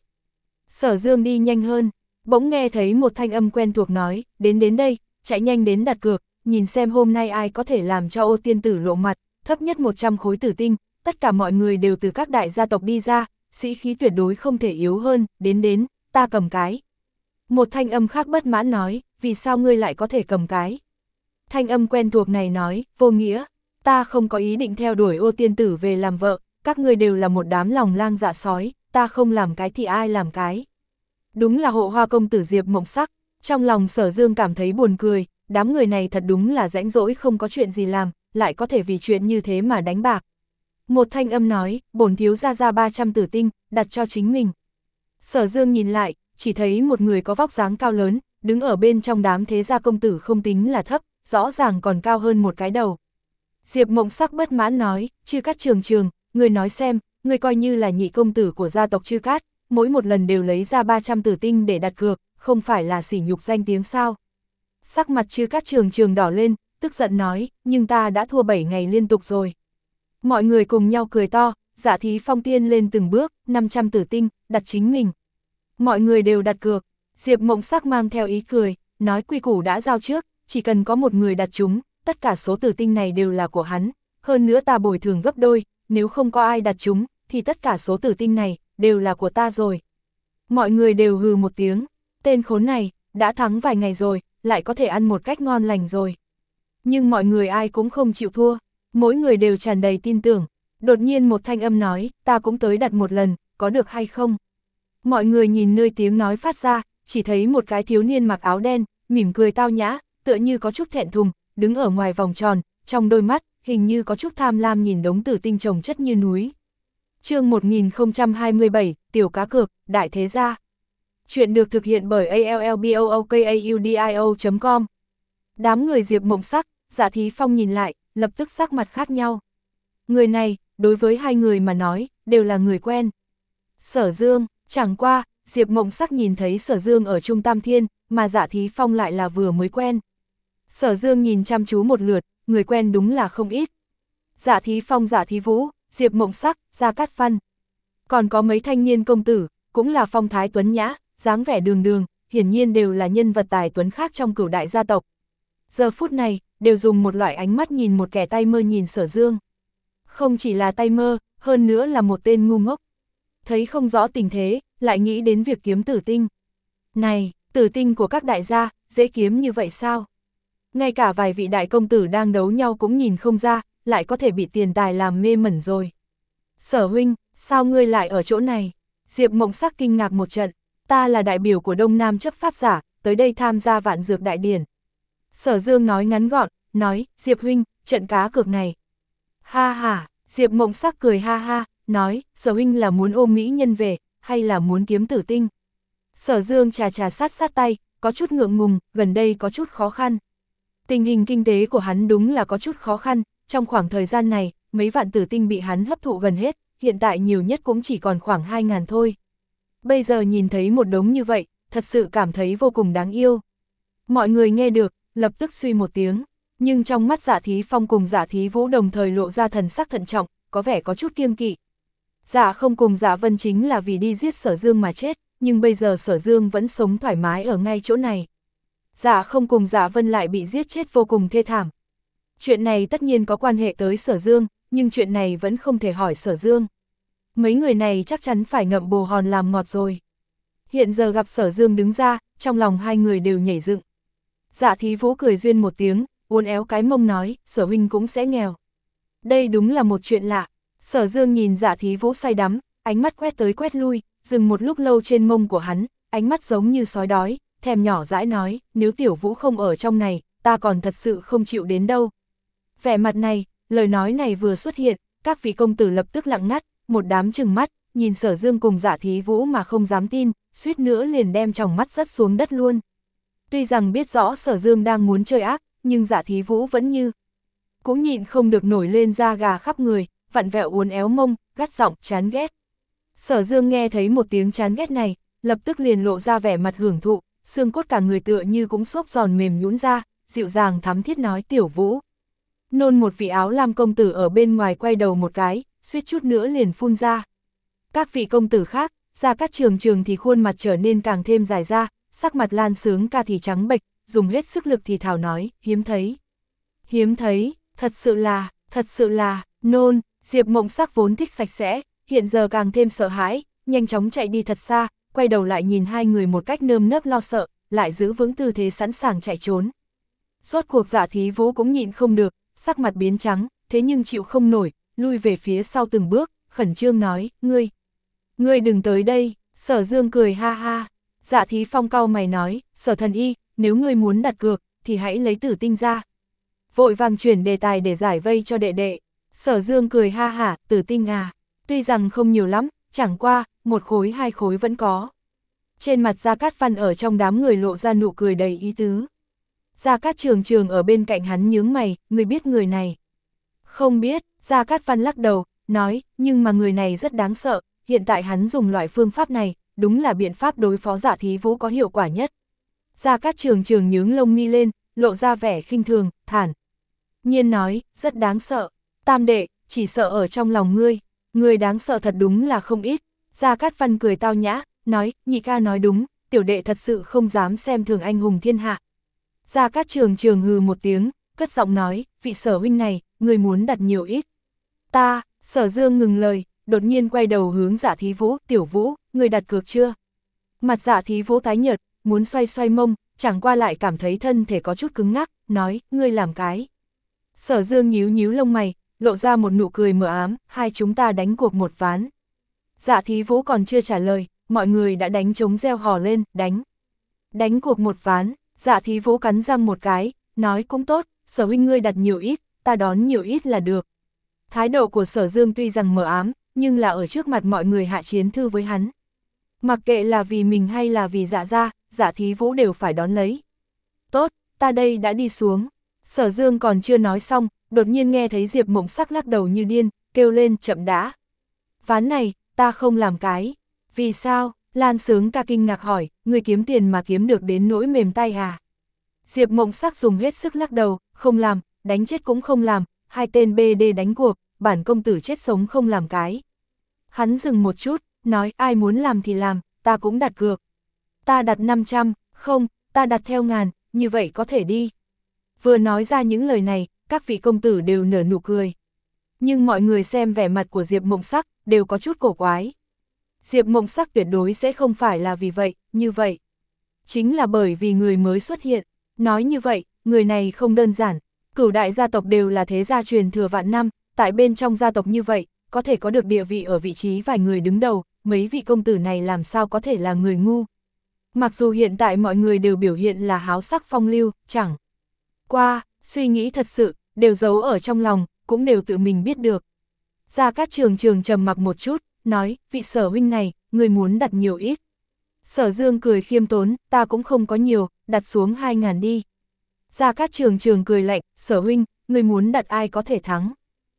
Sở Dương đi nhanh hơn, bỗng nghe thấy một thanh âm quen thuộc nói, đến đến đây, chạy nhanh đến đặt cược, nhìn xem hôm nay ai có thể làm cho Ô tiên tử lộ mặt, thấp nhất một trăm khối tử tinh, tất cả mọi người đều từ các đại gia tộc đi ra, sĩ khí tuyệt đối không thể yếu hơn, đến đến, ta cầm cái. Một thanh âm khác bất mãn nói, vì sao ngươi lại có thể cầm cái? Thanh âm quen thuộc này nói, vô nghĩa, ta không có ý định theo đuổi Ô tiên tử về làm vợ, các ngươi đều là một đám lòng lang dạ sói, ta không làm cái thì ai làm cái. Đúng là Hộ Hoa công tử Diệp Mộng Sắc, trong lòng Sở Dương cảm thấy buồn cười, đám người này thật đúng là rãnh rỗi không có chuyện gì làm, lại có thể vì chuyện như thế mà đánh bạc. Một thanh âm nói, bổn thiếu ra ra ba trăm tử tinh, đặt cho chính mình. Sở Dương nhìn lại, chỉ thấy một người có vóc dáng cao lớn, đứng ở bên trong đám thế gia công tử không tính là thấp, rõ ràng còn cao hơn một cái đầu. Diệp Mộng Sắc bất mãn nói, Chư Cát trường trường, người nói xem, người coi như là nhị công tử của gia tộc Chư Cát, mỗi một lần đều lấy ra ba trăm tử tinh để đặt cược, không phải là sỉ nhục danh tiếng sao. Sắc mặt Chư Cát trường trường đỏ lên, tức giận nói, nhưng ta đã thua bảy ngày liên tục rồi. Mọi người cùng nhau cười to, Dạ Thí Phong tiên lên từng bước, năm trăm tử tinh, đặt chính mình. Mọi người đều đặt cược, Diệp Mộng Sắc mang theo ý cười, nói quy củ đã giao trước, chỉ cần có một người đặt chúng, tất cả số tử tinh này đều là của hắn, hơn nữa ta bồi thường gấp đôi, nếu không có ai đặt chúng, thì tất cả số tử tinh này, đều là của ta rồi. Mọi người đều hừ một tiếng, tên khốn này, đã thắng vài ngày rồi, lại có thể ăn một cách ngon lành rồi. Nhưng mọi người ai cũng không chịu thua, mỗi người đều tràn đầy tin tưởng, đột nhiên một thanh âm nói, ta cũng tới đặt một lần, có được hay không? Mọi người nhìn nơi tiếng nói phát ra, chỉ thấy một cái thiếu niên mặc áo đen, mỉm cười tao nhã, tựa như có chút thẹn thùng, đứng ở ngoài vòng tròn, trong đôi mắt, hình như có chút tham lam nhìn đống tử tinh chồng chất như núi. Chương một nghìn không trăm hai mươi bảy, Tiểu cá cược, Đại thế gia. Chuyện được thực hiện bởi a l l b o o k a u d i o chấm com. Đám người Diệp Mộng Sắc, Dạ Thí Phong nhìn lại, lập tức sắc mặt khác nhau. Người này, đối với hai người mà nói, đều là người quen. Sở Dương, chẳng qua, Diệp Mộng Sắc nhìn thấy Sở Dương ở Trung Tam Thiên, mà Dạ Thí Phong lại là vừa mới quen. Sở Dương nhìn chăm chú một lượt, người quen đúng là không ít. Dạ Thí Phong, Dạ Thí Vũ, Diệp Mộng Sắc, Gia Cát Văn. Còn có mấy thanh niên công tử, cũng là phong thái tuấn nhã, dáng vẻ đường đường, hiển nhiên đều là nhân vật tài tuấn khác trong cửu đại gia tộc. Giờ phút này, đều dùng một loại ánh mắt nhìn một kẻ tay mơ nhìn Sở Dương. Không chỉ là tay mơ, hơn nữa là một tên ngu ngốc. Thấy không rõ tình thế, lại nghĩ đến việc kiếm tử tinh. Này, tử tinh của các đại gia, dễ kiếm như vậy sao? Ngay cả vài vị đại công tử đang đấu nhau cũng nhìn không ra, lại có thể bị tiền tài làm mê mẩn rồi. Sở huynh, sao ngươi lại ở chỗ này? Diệp Mộng Sắc kinh ngạc một trận, ta là đại biểu của Đông Nam chấp pháp giả, tới đây tham gia vạn dược đại điển. Sở Dương nói ngắn gọn, nói, Diệp huynh, trận cá cược này. Ha ha, Diệp Mộng Sắc cười ha ha, nói, Sở huynh là muốn ôm mỹ nhân về, hay là muốn kiếm tử tinh? Sở Dương trà trà sát sát tay, có chút ngượng ngùng, gần đây có chút khó khăn. Tình hình kinh tế của hắn đúng là có chút khó khăn, trong khoảng thời gian này, mấy vạn tử tinh bị hắn hấp thụ gần hết, hiện tại nhiều nhất cũng chỉ còn khoảng hai ngàn thôi. Bây giờ nhìn thấy một đống như vậy, thật sự cảm thấy vô cùng đáng yêu. Mọi người nghe được, lập tức suy một tiếng, nhưng trong mắt Dạ Thí Phong cùng Dạ Thí Vũ đồng thời lộ ra thần sắc thận trọng, có vẻ có chút kiêng kỵ. Dạ không cùng Dạ Vân chính là vì đi giết Sở Dương mà chết, nhưng bây giờ Sở Dương vẫn sống thoải mái ở ngay chỗ này. Dạ không cùng Dạ Vân lại bị giết chết vô cùng thê thảm. Chuyện này tất nhiên có quan hệ tới Sở Dương, nhưng chuyện này vẫn không thể hỏi Sở Dương. Mấy người này chắc chắn phải ngậm bồ hòn làm ngọt rồi. Hiện giờ gặp Sở Dương đứng ra, trong lòng hai người đều nhảy dựng. Dạ Thí Vũ cười duyên một tiếng, uốn éo cái mông nói, Sở huynh cũng sẽ nghèo. Đây đúng là một chuyện lạ. Sở Dương nhìn Dạ Thí Vũ say đắm, ánh mắt quét tới quét lui, dừng một lúc lâu trên mông của hắn, ánh mắt giống như sói đói, thèm nhỏ dãi nói, nếu Tiểu Vũ không ở trong này, ta còn thật sự không chịu đến đâu. Vẻ mặt này, lời nói này vừa xuất hiện, các vị công tử lập tức lặng ngắt, một đám trừng mắt, nhìn Sở Dương cùng Dạ Thí Vũ mà không dám tin, suýt nữa liền đem tròng mắt rớt xuống đất luôn. Tuy rằng biết rõ Sở Dương đang muốn chơi ác, nhưng Dạ Thí Vũ vẫn như cũng nhịn không được nổi lên da gà khắp người, vặn vẹo uốn éo mông, gắt giọng chán ghét. Sở Dương nghe thấy một tiếng chán ghét này, lập tức liền lộ ra vẻ mặt hưởng thụ, xương cốt cả người tựa như cũng xốp giòn mềm nhũn ra, dịu dàng thắm thiết nói, Tiểu Vũ. Nôn một vị áo lam công tử ở bên ngoài quay đầu một cái, suýt chút nữa liền phun ra. Các vị công tử khác, Gia Cát Trường Trường thì khuôn mặt trở nên càng thêm dài ra, sắc mặt Lan Sướng Ca thì trắng bệch, dùng hết sức lực thì thào nói, hiếm thấy. Hiếm thấy, thật sự là, thật sự là, nôn. Diệp Mộng Sắc vốn thích sạch sẽ, hiện giờ càng thêm sợ hãi, nhanh chóng chạy đi thật xa, quay đầu lại nhìn hai người một cách nơm nớp lo sợ, lại giữ vững tư thế sẵn sàng chạy trốn. Rốt cuộc Dạ Thí Vũ cũng nhịn không được, sắc mặt biến trắng, thế nhưng chịu không nổi, lui về phía sau từng bước, khẩn trương nói, ngươi, ngươi đừng tới đây. Sở Dương cười ha ha. Dạ Thí Phong cau mày nói, Sở thần y, nếu ngươi muốn đặt cược, thì hãy lấy tử tinh ra. Vội vàng chuyển đề tài để giải vây cho đệ đệ. Sở Dương cười ha hả, tử tinh à, tuy rằng không nhiều lắm, chẳng qua, một khối hai khối vẫn có. Trên mặt Gia Cát Văn ở trong đám người lộ ra nụ cười đầy ý tứ. Gia Cát Trường Trường ở bên cạnh hắn nhướng mày, ngươi biết người này? Không biết. Gia Cát Văn lắc đầu, nói, nhưng mà người này rất đáng sợ, hiện tại hắn dùng loại phương pháp này, đúng là biện pháp đối phó Dạ Thí Vũ có hiệu quả nhất. Gia Cát Trường Trường nhướng lông mi lên, lộ ra vẻ khinh thường, thản nhiên nói, rất đáng sợ. Tam đệ, chỉ sợ ở trong lòng ngươi, ngươi đáng sợ thật đúng là không ít. Gia Cát Văn cười tao nhã, nói, nhị ca nói đúng, tiểu đệ thật sự không dám xem thường anh hùng thiên hạ. Gia Cát Trường Trường hừ một tiếng, cất giọng nói, vị Sở huynh này, ngươi muốn đặt nhiều ít. Ta. Sở Dương ngừng lời, đột nhiên quay đầu hướng Dạ Thí Vũ, Tiểu Vũ, ngươi đặt cược chưa? Mặt Dạ Thí Vũ tái nhợt, muốn xoay xoay mông, chẳng qua lại cảm thấy thân thể có chút cứng ngắc, nói, ngươi làm cái. Sở Dương nhíu nhíu lông mày, lộ ra một nụ cười mờ ám, hai chúng ta đánh cuộc một ván. Dạ Thí Vũ còn chưa trả lời, mọi người đã đánh trống reo hò lên, đánh. Đánh cuộc một ván. Dạ Thí Vũ cắn răng một cái, nói cũng tốt, Sở huynh ngươi đặt nhiều ít, ta đón nhiều ít là được. Thái độ của Sở Dương tuy rằng mờ ám, nhưng là ở trước mặt mọi người hạ chiến thư với hắn. Mặc kệ là vì mình hay là vì Dạ gia, Dạ Thí Vũ đều phải đón lấy. Tốt, ta đây đã đi xuống. Sở Dương còn chưa nói xong, đột nhiên nghe thấy Diệp Mộng Sắc lắc đầu như điên, kêu lên chậm đã. Ván này, ta không làm cái. Vì sao? Lan Sướng Ca kinh ngạc hỏi, người kiếm tiền mà kiếm được đến nỗi mềm tay à? Diệp Mộng Sắc dùng hết sức lắc đầu, không làm, đánh chết cũng không làm, hai tên bê đê đánh cuộc, bản công tử chết sống không làm cái. Hắn dừng một chút, nói ai muốn làm thì làm, ta cũng đặt cược. Ta đặt năm trăm, không, ta đặt theo ngàn, như vậy có thể đi. Vừa nói ra những lời này, các vị công tử đều nở nụ cười. Nhưng mọi người xem vẻ mặt của Diệp Mộng Sắc, đều có chút cổ quái. Diệp Mộng Sắc tuyệt đối sẽ không phải là vì vậy, như vậy. Chính là bởi vì người mới xuất hiện, nói như vậy, người này không đơn giản, cửu đại gia tộc đều là thế gia truyền thừa vạn năm, tại bên trong gia tộc như vậy, có thể có được địa vị ở vị trí vài người đứng đầu, mấy vị công tử này làm sao có thể là người ngu. Mặc dù hiện tại mọi người đều biểu hiện là háo sắc phong lưu, chẳng qua, suy nghĩ thật sự, đều giấu ở trong lòng, cũng đều tự mình biết được. Gia Cát Trường Trường trầm mặc một chút, nói, vị Sở huynh này, người muốn đặt nhiều ít. Sở Dương cười khiêm tốn, ta cũng không có nhiều, đặt xuống hai ngàn đi. Gia Cát Trường Trường cười lạnh, Sở huynh, người muốn đặt ai có thể thắng.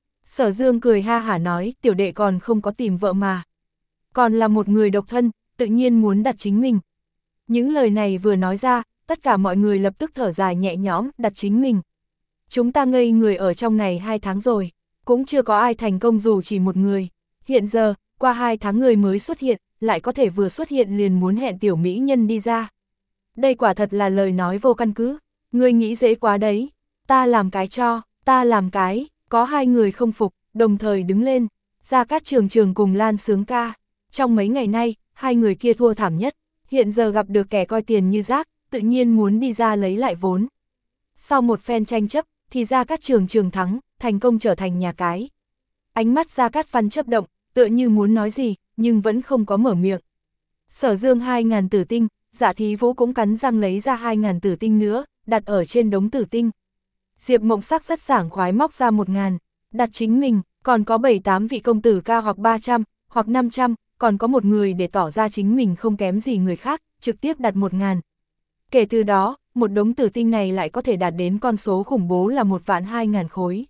Sở Dương cười ha hả nói, tiểu đệ còn không có tìm vợ mà. Còn là một người độc thân, tự nhiên muốn đặt chính mình. Những lời này vừa nói ra, tất cả mọi người lập tức thở dài nhẹ nhõm, đặt chính mình. Chúng ta ngây người ở trong này hai tháng rồi, cũng chưa có ai thành công dù chỉ một người. Hiện giờ, qua hai tháng người mới xuất hiện, lại có thể vừa xuất hiện liền muốn hẹn tiểu mỹ nhân đi ra. Đây quả thật là lời nói vô căn cứ, ngươi nghĩ dễ quá đấy. Ta làm cái cho, ta làm cái, có hai người không phục, đồng thời đứng lên. Gia Cát Trường Trường cùng Lan Sướng Ca. Trong mấy ngày nay, hai người kia thua thảm nhất, hiện giờ gặp được kẻ coi tiền như rác, tự nhiên muốn đi ra lấy lại vốn. Sau một phen tranh chấp, thì Gia Cát Trường Trường thắng, thành công trở thành nhà cái. Ánh mắt Gia Cát Văn chớp động, tựa như muốn nói gì, nhưng vẫn không có mở miệng. Sở Dương hai ngàn tử tinh, Dạ Thí Vũ cũng cắn răng lấy ra hai ngàn tử tinh nữa, đặt ở trên đống tử tinh. Diệp Mộng Sắc rất sảng khoái móc ra một ngàn, đặt chính mình, còn có bảy tám vị công tử ca hoặc ba trăm, hoặc năm trăm, còn có một người để tỏ ra chính mình không kém gì người khác, trực tiếp đặt một ngàn. Kể từ đó, một đống tử tinh này lại có thể đạt đến con số khủng bố là một vạn hai ngàn khối.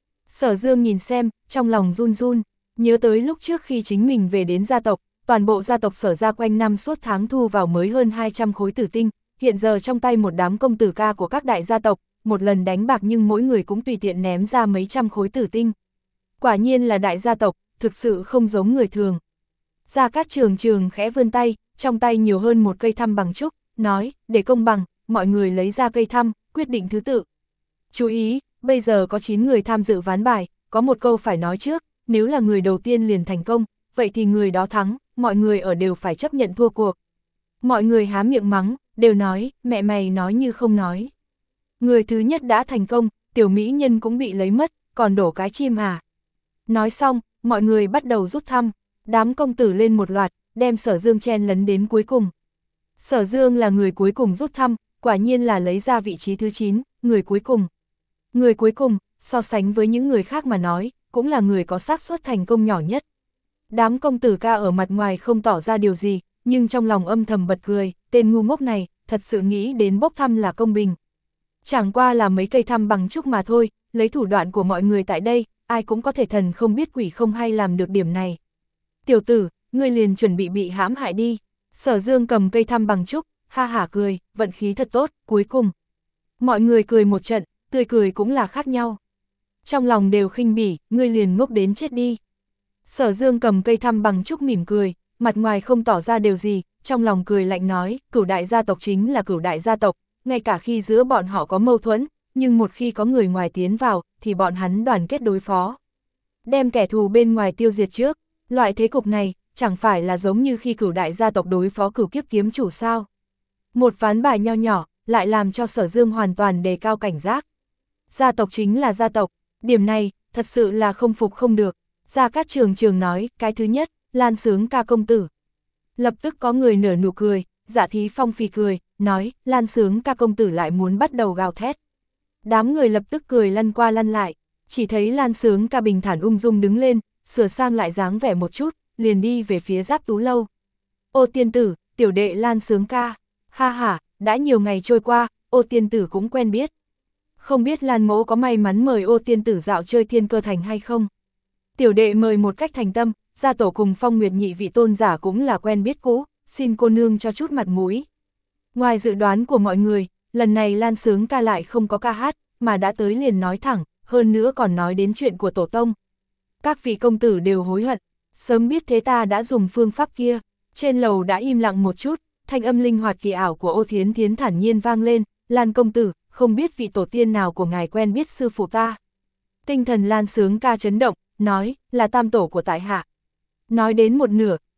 Sở Dương nhìn xem, trong lòng run run, nhớ tới lúc trước khi chính mình về đến gia tộc, toàn bộ gia tộc Sở ra quanh năm suốt tháng thu vào mới hơn hai trăm khối tử tinh, hiện giờ trong tay một đám công tử ca của các đại gia tộc, một lần đánh bạc nhưng mỗi người cũng tùy tiện ném ra mấy trăm khối tử tinh. Quả nhiên là đại gia tộc, thực sự không giống người thường. Gia Cát Trường Trường khẽ vươn tay, trong tay nhiều hơn một cây thăm bằng trúc, nói, để công bằng, mọi người lấy ra cây thăm, quyết định thứ tự. Chú ý, bây giờ có chín người tham dự ván bài, có một câu phải nói trước, nếu là người đầu tiên liền thành công, vậy thì người đó thắng, mọi người ở đều phải chấp nhận thua cuộc. Mọi người há miệng mắng, đều nói, mẹ mày nói như không nói. Người thứ nhất đã thành công, tiểu mỹ nhân cũng bị lấy mất, còn đổ cái chim à. Nói xong, mọi người bắt đầu rút thăm, đám công tử lên một loạt, đem Sở Dương chen lấn đến cuối cùng. Sở Dương là người cuối cùng rút thăm, quả nhiên là lấy ra vị trí thứ chín, người cuối cùng. Người cuối cùng, so sánh với những người khác mà nói, cũng là người có xác suất thành công nhỏ nhất. Đám công tử ca ở mặt ngoài không tỏ ra điều gì, nhưng trong lòng âm thầm bật cười, tên ngu ngốc này, thật sự nghĩ đến bốc thăm là công bình. Chẳng qua là mấy cây thăm bằng trúc mà thôi, lấy thủ đoạn của mọi người tại đây, ai cũng có thể thần không biết quỷ không hay làm được điểm này. Tiểu tử, ngươi liền chuẩn bị bị hãm hại đi. Sở Dương cầm cây thăm bằng trúc, ha hả cười, vận khí thật tốt, cuối cùng. Mọi người cười một trận, tươi cười cũng là khác nhau. Trong lòng đều khinh bỉ, ngươi liền ngốc đến chết đi. Sở Dương cầm cây thăm bằng trúc mỉm cười, mặt ngoài không tỏ ra điều gì, trong lòng cười lạnh nói, cửu đại gia tộc chính là cửu đại gia tộc, ngay cả khi giữa bọn họ có mâu thuẫn, nhưng một khi có người ngoài tiến vào, thì bọn hắn đoàn kết đối phó. Đem kẻ thù bên ngoài tiêu diệt trước, loại thế cục này, chẳng phải là giống như khi cửu đại gia tộc đối phó cửu kiếp kiếm chủ sao. Một ván bài nho nhỏ, lại làm cho Sở Dương hoàn toàn đề cao cảnh giác. Gia tộc chính là gia tộc, điểm này, thật sự là không phục không được. Gia Cát Trường Trường nói, cái thứ nhất, Lan Sướng Ca công tử. Lập tức có người nở nụ cười, Dạ Thí Phong phì cười, nói, Lan Sướng Ca công tử lại muốn bắt đầu gào thét. Đám người lập tức cười lăn qua lăn lại, chỉ thấy Lan Sướng Ca bình thản ung dung đứng lên, sửa sang lại dáng vẻ một chút, liền đi về phía Giáp Tú Lâu. Ô tiên tử, tiểu đệ Lan Sướng Ca, ha ha, đã nhiều ngày trôi qua, ô tiên tử cũng quen biết. Không biết Lan mỗ có may mắn mời ô tiên tử dạo chơi Thiên Cơ Thành hay không? Tiểu đệ mời một cách thành tâm, gia tổ cùng Phong Nguyệt nhị vị tôn giả cũng là quen biết cũ, xin cô nương cho chút mặt mũi. Ngoài dự đoán của mọi người, lần này Lan Sướng Ca lại không có ca hát, mà đã tới liền nói thẳng, hơn nữa còn nói đến chuyện của tổ tông. Các vị công tử đều hối hận, sớm biết thế ta đã dùng phương pháp kia. Trên lầu đã im lặng một chút, thanh âm linh hoạt kỳ ảo của Ô Thiến Thiến thản nhiên vang lên, Lan công tử, không biết vị tổ tiên nào của ngài quen biết sư phụ ta. Tinh thần Lan Sướng Ca chấn động, nói, là tam tổ của tại hạ. Nói đến một nửa,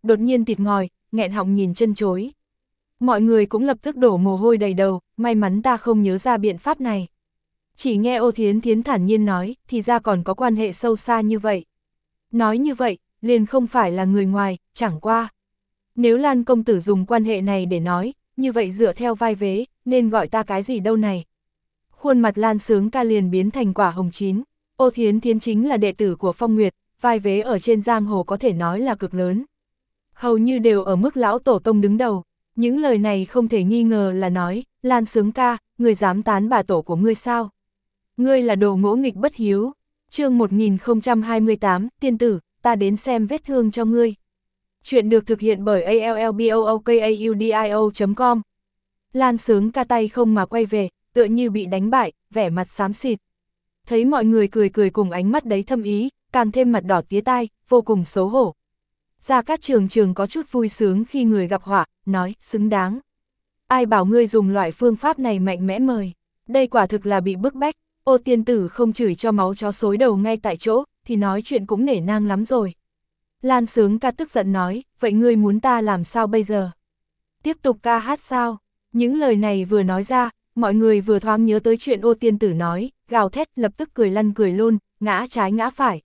đột nhiên tịt ngòi, nghẹn họng nhìn chân chối. Mọi người cũng lập tức đổ mồ hôi đầy đầu, may mắn ta không nhớ ra biện pháp này. Chỉ nghe Ô Thiến Thiến thản nhiên nói, thì ra còn có quan hệ sâu xa như vậy. Nói như vậy, liền không phải là người ngoài, chẳng qua. Nếu Lan công tử dùng quan hệ này để nói, như vậy dựa theo vai vế, nên gọi ta cái gì đâu này. Khuôn mặt Lan Sướng Ca liền biến thành quả hồng chín. Ô Thiến Thiến chính là đệ tử của Phong Nguyệt, vai vế ở trên giang hồ có thể nói là cực lớn. Hầu như đều ở mức lão tổ tông đứng đầu. Những lời này không thể nghi ngờ là nói, Lan Sướng Ca, ngươi dám tán bà tổ của ngươi sao? Ngươi là đồ ngỗ nghịch bất hiếu. Chương một nghìn không trăm hai mươi tám, tiên tử, ta đến xem vết thương cho ngươi. Chuyện được thực hiện bởi a l l b o o k a u d i o chấm com. Lan Sướng Ca tay không mà quay về, tựa như bị đánh bại, vẻ mặt xám xịt. Thấy mọi người cười cười cùng ánh mắt đấy thâm ý, càng thêm mặt đỏ tía tai, vô cùng xấu hổ. Gia Cát Trường Trường có chút vui sướng khi người gặp họa, nói, xứng đáng. Ai bảo ngươi dùng loại phương pháp này mạnh mẽ mời, đây quả thực là bị bức bách. Ô tiên tử không chửi cho máu chó xối đầu ngay tại chỗ, thì nói chuyện cũng nể nang lắm rồi. Lan Sướng Ca tức giận nói, vậy ngươi muốn ta làm sao bây giờ? Tiếp tục ca hát sao? Những lời này vừa nói ra, mọi người vừa thoáng nhớ tới chuyện Ô tiên tử nói, gào thét lập tức cười lăn cười lôn, ngã trái ngã phải.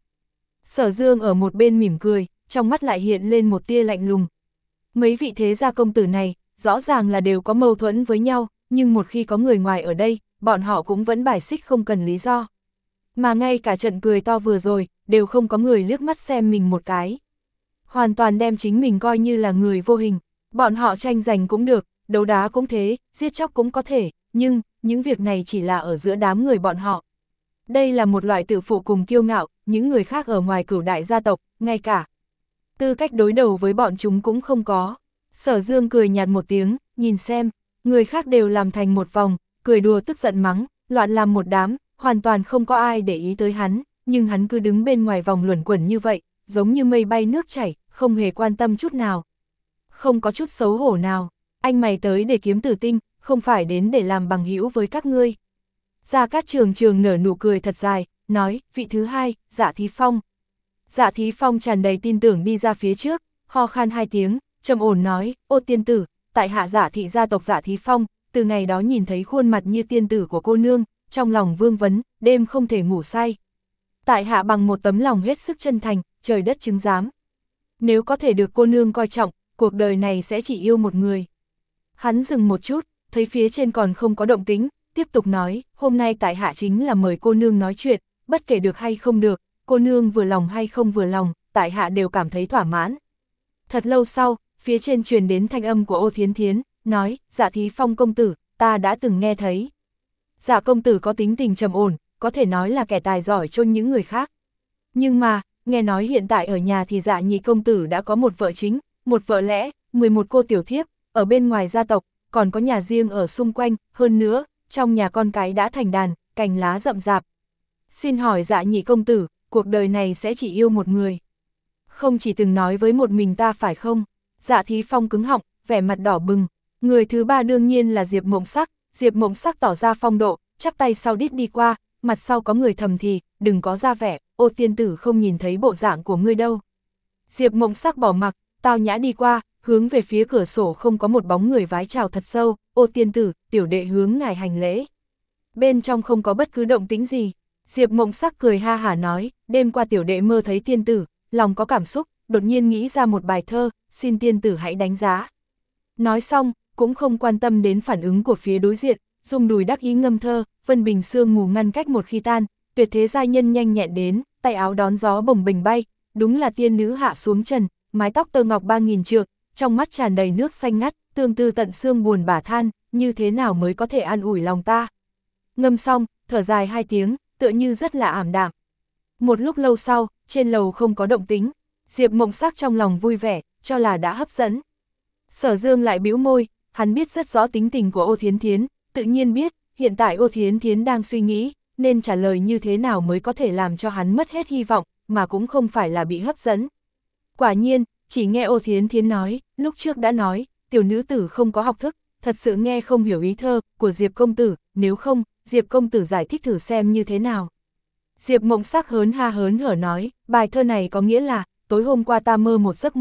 Sở Dương ở một bên mỉm cười, trong mắt lại hiện lên một tia lạnh lùng. Mấy vị thế gia công tử này, rõ ràng là đều có mâu thuẫn với nhau, nhưng một khi có người ngoài ở đây, bọn họ cũng vẫn bài xích không cần lý do. Mà ngay cả trận cười to vừa rồi, đều không có người liếc mắt xem mình một cái. Hoàn toàn đem chính mình coi như là người vô hình, bọn họ tranh giành cũng được, đấu đá cũng thế, giết chóc cũng có thể, nhưng, những việc này chỉ là ở giữa đám người bọn họ. Đây là một loại tự phụ cùng kiêu ngạo, những người khác ở ngoài cửu đại gia tộc, ngay cả tư cách đối đầu với bọn chúng cũng không có. Sở Dương cười nhạt một tiếng, nhìn xem, người khác đều làm thành một vòng, cười đùa tức giận mắng, loạn làm một đám, hoàn toàn không có ai để ý tới hắn, nhưng hắn cứ đứng bên ngoài vòng luẩn quẩn như vậy, giống như mây bay nước chảy, không hề quan tâm chút nào. Không có chút xấu hổ nào, anh mày tới để kiếm tử tinh, không phải đến để làm bằng hữu với các ngươi. Gia Cát Trường Trường nở nụ cười thật dài, nói, vị thứ hai, Dạ Thí Phong. Dạ Thí Phong tràn đầy tin tưởng đi ra phía trước, ho khan hai tiếng, trầm ổn nói, ô tiên tử, tại hạ Dạ thị gia tộc Dạ Thí Phong, từ ngày đó nhìn thấy khuôn mặt như tiên tử của cô nương, trong lòng vương vấn, đêm không thể ngủ say. Tại hạ bằng một tấm lòng hết sức chân thành, trời đất chứng giám. Nếu có thể được cô nương coi trọng, cuộc đời này sẽ chỉ yêu một người. Hắn dừng một chút, thấy phía trên còn không có động tĩnh, tiếp tục nói, hôm nay tại hạ chính là mời cô nương nói chuyện, bất kể được hay không được, cô nương vừa lòng hay không vừa lòng, tại hạ đều cảm thấy thỏa mãn. Thật lâu sau, phía trên truyền đến thanh âm của Ô Thiến Thiến, nói, Dạ Thí Phong công tử, ta đã từng nghe thấy. Dạ công tử có tính tình trầm ổn, có thể nói là kẻ tài giỏi chôn những người khác. Nhưng mà, nghe nói hiện tại ở nhà thì Dạ nhị công tử đã có một vợ chính, một vợ lẽ, mười một cô tiểu thiếp, ở bên ngoài gia tộc, còn có nhà riêng ở xung quanh, hơn nữa, trong nhà con cái đã thành đàn, cành lá rậm rạp. Xin hỏi Dạ nhị công tử, cuộc đời này sẽ chỉ yêu một người. Không chỉ từng nói với một mình ta phải không? Dạ Thí Phong cứng họng, vẻ mặt đỏ bừng. Người thứ ba đương nhiên là Diệp Mộng Sắc, Diệp Mộng Sắc tỏ ra phong độ, chắp tay sau đít đi qua, mặt sau có người thầm thì, đừng có ra vẻ, ô tiên tử không nhìn thấy bộ dạng của ngươi đâu. Diệp Mộng Sắc bỏ mặc, tao nhã đi qua, hướng về phía cửa sổ không có một bóng người vái chào thật sâu, ô tiên tử, tiểu đệ hướng ngài hành lễ. Bên trong không có bất cứ động tĩnh gì, Diệp Mộng Sắc cười ha hả nói, đêm qua tiểu đệ mơ thấy tiên tử, lòng có cảm xúc, đột nhiên nghĩ ra một bài thơ, xin tiên tử hãy đánh giá. Nói xong, cũng không quan tâm đến phản ứng của phía đối diện, dùng đùi đắc ý ngâm thơ, vân bình sương mù ngăn cách một khi tan, tuyệt thế giai nhân nhanh nhẹn đến, tay áo đón gió bồng bềnh bay, đúng là tiên nữ hạ xuống trần, mái tóc tơ ngọc ba nghìn trượng, trong mắt tràn đầy nước xanh ngắt, tương tư tận xương buồn bã than, như thế nào mới có thể an ủi lòng ta. Ngâm xong, thở dài hai tiếng, tựa như rất là ảm đạm. Một lúc lâu sau, trên lầu không có động tĩnh, Diệp Mộng Sắc trong lòng vui vẻ, cho là đã hấp dẫn. Sở Dương lại bĩu môi, hắn biết rất rõ tính tình của Ô Thiến Thiến, tự nhiên biết, hiện tại Ô Thiến Thiến đang suy nghĩ, nên trả lời như thế nào mới có thể làm cho hắn mất hết hy vọng, mà cũng không phải là bị hấp dẫn. Quả nhiên, chỉ nghe Ô Thiến Thiến nói, lúc trước đã nói, tiểu nữ tử không có học thức, thật sự nghe không hiểu ý thơ của Diệp công tử, nếu không, Diệp công tử giải thích thử xem như thế nào. Diệp Mộng Sắc hớn ha hớn hở nói, bài thơ này có nghĩa là, tối hôm qua ta mơ một giấc mơ,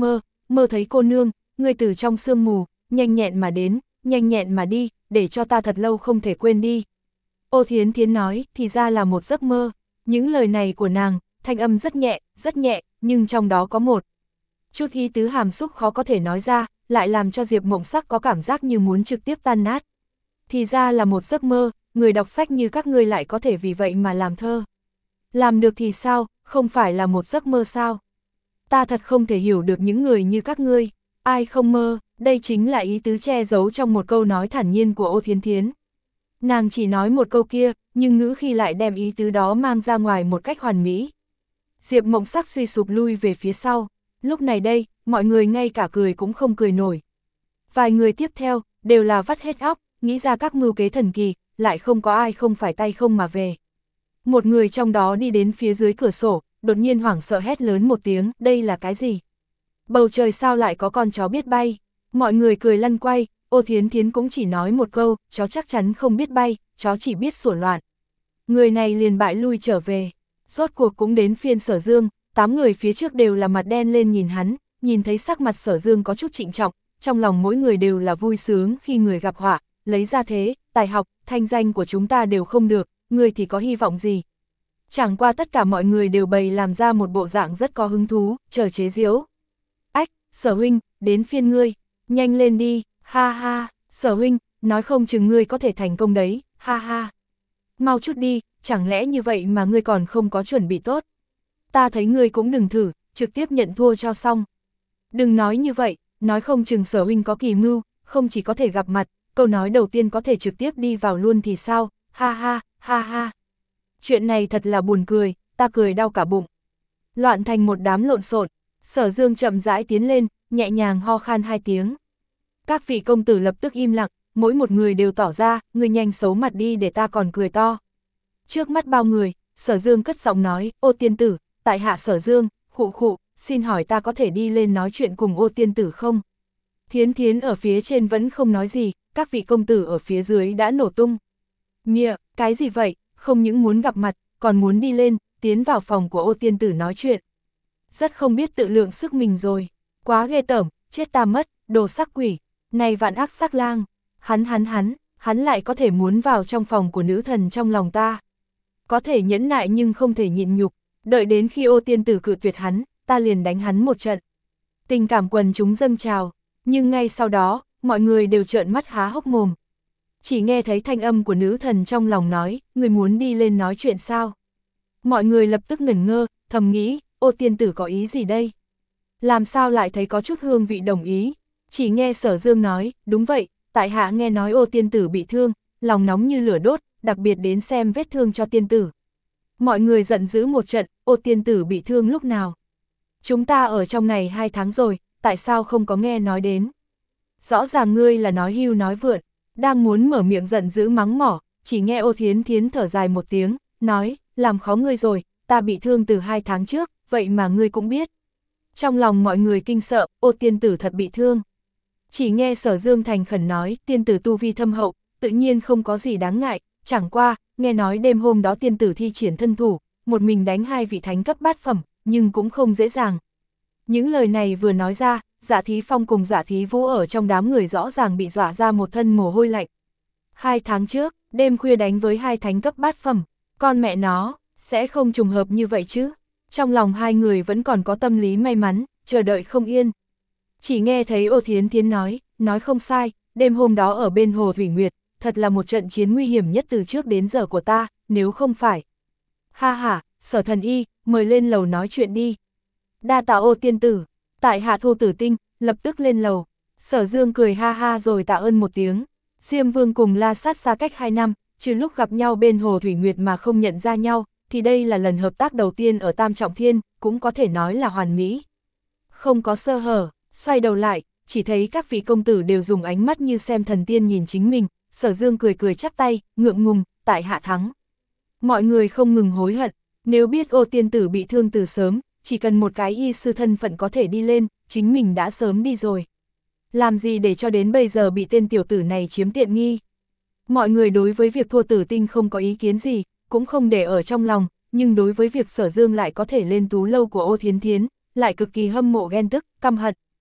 mơ thấy cô nương, ngươi từ trong sương mù, nhanh nhẹn mà đến, nhanh nhẹn mà đi, để cho ta thật lâu không thể quên đi. Ô Thiến Thiến nói, thì ra là một giấc mơ. Những lời này của nàng, thanh âm rất nhẹ, rất nhẹ, nhưng trong đó có một chút ý tứ hàm xúc khó có thể nói ra, lại làm cho Diệp Mộng Sắc có cảm giác như muốn trực tiếp tan nát. Thì ra là một giấc mơ, người đọc sách như các ngươi lại có thể vì vậy mà làm thơ. Làm được thì sao, không phải là một giấc mơ sao? Ta thật không thể hiểu được những người như các ngươi, ai không mơ, đây chính là ý tứ che giấu trong một câu nói thản nhiên của Ô Thiến Thiến. Nàng chỉ nói một câu kia, nhưng ngữ khi lại đem ý tứ đó mang ra ngoài một cách hoàn mỹ. Diệp Mộng Sắc suy sụp lui về phía sau, lúc này đây, mọi người ngay cả cười cũng không cười nổi. Vài người tiếp theo, đều là vắt hết óc, nghĩ ra các mưu kế thần kỳ, lại không có ai không phải tay không mà về. Một người trong đó đi đến phía dưới cửa sổ, đột nhiên hoảng sợ hét lớn một tiếng, đây là cái gì? Bầu trời sao lại có con chó biết bay? Mọi người cười lăn quay, Ô Thiến Thiến cũng chỉ nói một câu, chó chắc chắn không biết bay, chó chỉ biết sủa loạn. Người này liền bại lui trở về. Rốt cuộc cũng đến phiên Sở Dương, tám người phía trước đều là mặt đen lên nhìn hắn, nhìn thấy sắc mặt Sở Dương có chút trịnh trọng, trong lòng mỗi người đều là vui sướng khi người gặp họa, lấy ra thế, tài học, thanh danh của chúng ta đều không được, người thì có hy vọng gì? Chẳng qua tất cả mọi người đều bày làm ra một bộ dạng rất có hứng thú, chờ chế giễu. Ách, Sở huynh, đến phiên ngươi, nhanh lên đi, ha ha, Sở huynh, nói không chừng ngươi có thể thành công đấy, ha ha. Mau chút đi, chẳng lẽ như vậy mà ngươi còn không có chuẩn bị tốt? Ta thấy ngươi cũng đừng thử, trực tiếp nhận thua cho xong. Đừng nói như vậy, nói không chừng Sở huynh có kỳ mưu, không chỉ có thể gặp mặt, câu nói đầu tiên có thể trực tiếp đi vào luôn thì sao, ha ha, ha ha. Chuyện này thật là buồn cười, ta cười đau cả bụng. Loạn thành một đám lộn xộn, Sở Dương chậm rãi tiến lên, nhẹ nhàng ho khan hai tiếng. Các vị công tử lập tức im lặng, mỗi một người đều tỏ ra, ngươi nhanh xấu mặt đi để ta còn cười to. Trước mắt bao người, Sở Dương cất giọng nói, Ô tiên tử, tại hạ Sở Dương, khụ khụ, xin hỏi ta có thể đi lên nói chuyện cùng Ô tiên tử không? Thiến Thiến ở phía trên vẫn không nói gì, các vị công tử ở phía dưới đã nổ tung. Mịa, cái gì vậy, không những muốn gặp mặt, còn muốn đi lên, tiến vào phòng của Ô tiên tử nói chuyện. Rất không biết tự lượng sức mình rồi, quá ghê tởm, chết ta mất, đồ sắc quỷ, này vạn ác sắc lang, hắn hắn hắn, hắn lại có thể muốn vào trong phòng của nữ thần trong lòng ta. Có thể nhẫn nại nhưng không thể nhịn nhục, đợi đến khi Ô tiên tử cự tuyệt hắn, ta liền đánh hắn một trận. Tình cảm quần chúng dâng trào, nhưng ngay sau đó, mọi người đều trợn mắt há hốc mồm. Chỉ nghe thấy thanh âm của nữ thần trong lòng nói, người muốn đi lên nói chuyện sao? Mọi người lập tức ngẩn ngơ, thầm nghĩ, Ô tiên tử có ý gì đây? Làm sao lại thấy có chút hương vị đồng ý? Chỉ nghe Sở Dương nói, đúng vậy, tại hạ nghe nói Ô tiên tử bị thương, lòng nóng như lửa đốt, đặc biệt đến xem vết thương cho tiên tử. Mọi người giận dữ một trận, Ô tiên tử bị thương lúc nào? Chúng ta ở trong này hai tháng rồi, tại sao không có nghe nói đến? Rõ ràng ngươi là nói hưu nói vượn, đang muốn mở miệng giận dữ mắng mỏ, chỉ nghe Ô Thiến Thiến thở dài một tiếng, nói, làm khó ngươi rồi, ta bị thương từ hai tháng trước, vậy mà ngươi cũng biết. Trong lòng mọi người kinh sợ, Ô tiên tử thật bị thương. Chỉ nghe Sở Dương thành khẩn nói, tiên tử tu vi thâm hậu, tự nhiên không có gì đáng ngại, chẳng qua, nghe nói đêm hôm đó tiên tử thi triển thân thủ, một mình đánh hai vị thánh cấp bát phẩm, nhưng cũng không dễ dàng. Những lời này vừa nói ra, Dạ Thí Phong cùng Dạ Thí Vũ ở trong đám người rõ ràng bị dọa ra một thân mồ hôi lạnh. Hai tháng trước, đêm khuya đánh với hai thánh cấp bát phẩm, con mẹ nó, sẽ không trùng hợp như vậy chứ. Trong lòng hai người vẫn còn có tâm lý may mắn, chờ đợi không yên. Chỉ nghe thấy Ô Thiến Thiến nói, nói không sai, đêm hôm đó ở bên Hồ Thủy Nguyệt, thật là một trận chiến nguy hiểm nhất từ trước đến giờ của ta, nếu không phải. Ha ha, Sở thần y, mời lên lầu nói chuyện đi. Đa tạ Ô tiên tử, tại hạ Thu Tử Tinh, lập tức lên lầu. Sở Dương cười ha ha rồi tạ ơn một tiếng. Diêm Vương cùng La Sát xa cách hai năm, trừ lúc gặp nhau bên Hồ Thủy Nguyệt mà không nhận ra nhau, thì đây là lần hợp tác đầu tiên ở Tam Trọng Thiên, cũng có thể nói là hoàn mỹ. Không có sơ hở, xoay đầu lại, chỉ thấy các vị công tử đều dùng ánh mắt như xem thần tiên nhìn chính mình. Sở Dương cười cười chắp tay, ngượng ngùng, tại hạ thắng. Mọi người không ngừng hối hận, nếu biết Ô tiên tử bị thương từ sớm, chỉ cần một cái y sư thân phận có thể đi lên, chính mình đã sớm đi rồi. Làm gì để cho đến bây giờ bị tên tiểu tử này chiếm tiện nghi. Mọi người đối với việc thua Tử Tinh không có ý kiến gì, cũng không để ở trong lòng, nhưng đối với việc Sở Dương lại có thể lên tú lâu của Ô Thiến Thiến, lại cực kỳ hâm mộ ghen tức, căm hận.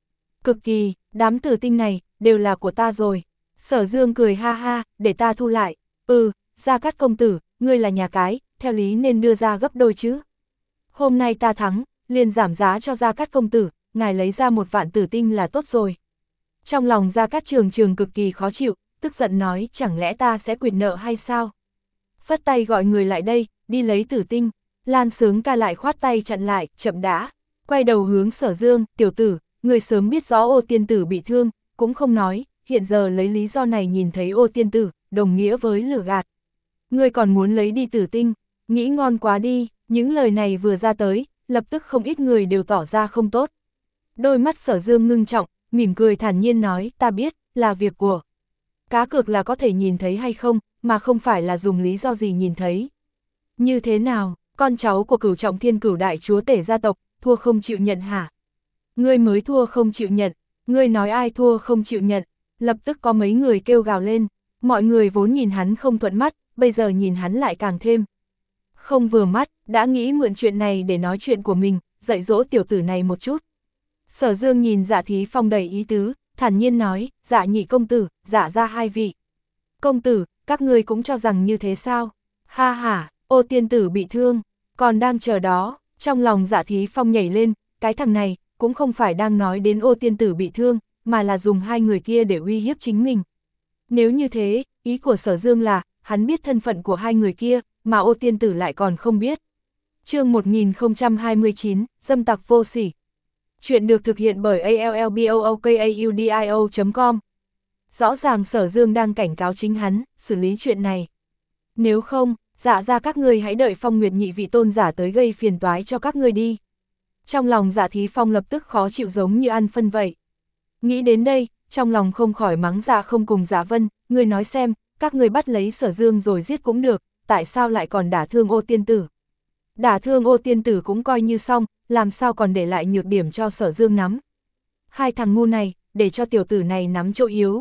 Cực kỳ, đám tử tinh này, đều là của ta rồi. Sở Dương cười ha ha, để ta thu lại. Ừ, Gia Cát công tử, ngươi là nhà cái, theo lý nên đưa ra gấp đôi chứ. Hôm nay ta thắng, liền giảm giá cho Gia Cát công tử, ngài lấy ra một vạn tử tinh là tốt rồi. Trong lòng Gia Cát Trường Trường cực kỳ khó chịu, tức giận nói chẳng lẽ ta sẽ quyệt nợ hay sao? Phất tay gọi người lại đây, đi lấy tử tinh. Lan Sướng Ca lại khoát tay chặn lại, chậm đã. Quay đầu hướng Sở Dương, tiểu tử, người sớm biết rõ Ô tiên tử bị thương, cũng không nói, hiện giờ lấy lý do này nhìn thấy Ô tiên tử, đồng nghĩa với lừa gạt. Ngươi còn muốn lấy đi tử tinh, nghĩ ngon quá đi, những lời này vừa ra tới, lập tức không ít người đều tỏ ra không tốt. Đôi mắt Sở Dương ngưng trọng, mỉm cười thản nhiên nói, ta biết, là việc của. Cá cược là có thể nhìn thấy hay không, mà không phải là dùng lý do gì nhìn thấy. Như thế nào, con cháu của Cửu Trọng Thiên Cửu Đại Chúa Tể gia tộc, thua không chịu nhận hả? Ngươi mới thua không chịu nhận, ngươi nói ai thua không chịu nhận, lập tức có mấy người kêu gào lên, mọi người vốn nhìn hắn không thuận mắt, bây giờ nhìn hắn lại càng thêm. Không vừa mắt, đã nghĩ mượn chuyện này để nói chuyện của mình, dạy dỗ tiểu tử này một chút. Sở Dương nhìn Dạ Thí Phong đầy ý tứ, thản nhiên nói, Dạ nhị công tử, Dạ ra hai vị. Công tử, các ngươi cũng cho rằng như thế sao? Ha ha, Ô tiên tử bị thương, còn đang chờ đó, trong lòng Dạ Thí Phong nhảy lên, cái thằng này, cũng không phải đang nói đến Ô tiên tử bị thương, mà là dùng hai người kia để uy hiếp chính mình. Nếu như thế, ý của Sở Dương là, hắn biết thân phận của hai người kia, mà Ô tiên tử lại còn không biết. Chương một nghìn không trăm hai mươi chín, dâm tặc vô sỉ. Chuyện được thực hiện bởi a l l b o o k a u d i o chấm com. Rõ ràng Sở Dương đang cảnh cáo chính hắn, xử lý chuyện này. Nếu không, Dạ ra các ngươi hãy đợi Phong Nguyệt nhị vị tôn giả tới gây phiền toái cho các ngươi đi. Trong lòng Dạ Thí Phong lập tức khó chịu giống như ăn phân vậy. Nghĩ đến đây, trong lòng không khỏi mắng Dạ không cùng Dạ Vân, ngươi nói xem, các ngươi bắt lấy Sở Dương rồi giết cũng được, tại sao lại còn đả thương Ô tiên tử? Đả thương Ô tiên tử cũng coi như xong, làm sao còn để lại nhược điểm cho Sở Dương nắm? Hai thằng ngu này, để cho tiểu tử này nắm chỗ yếu.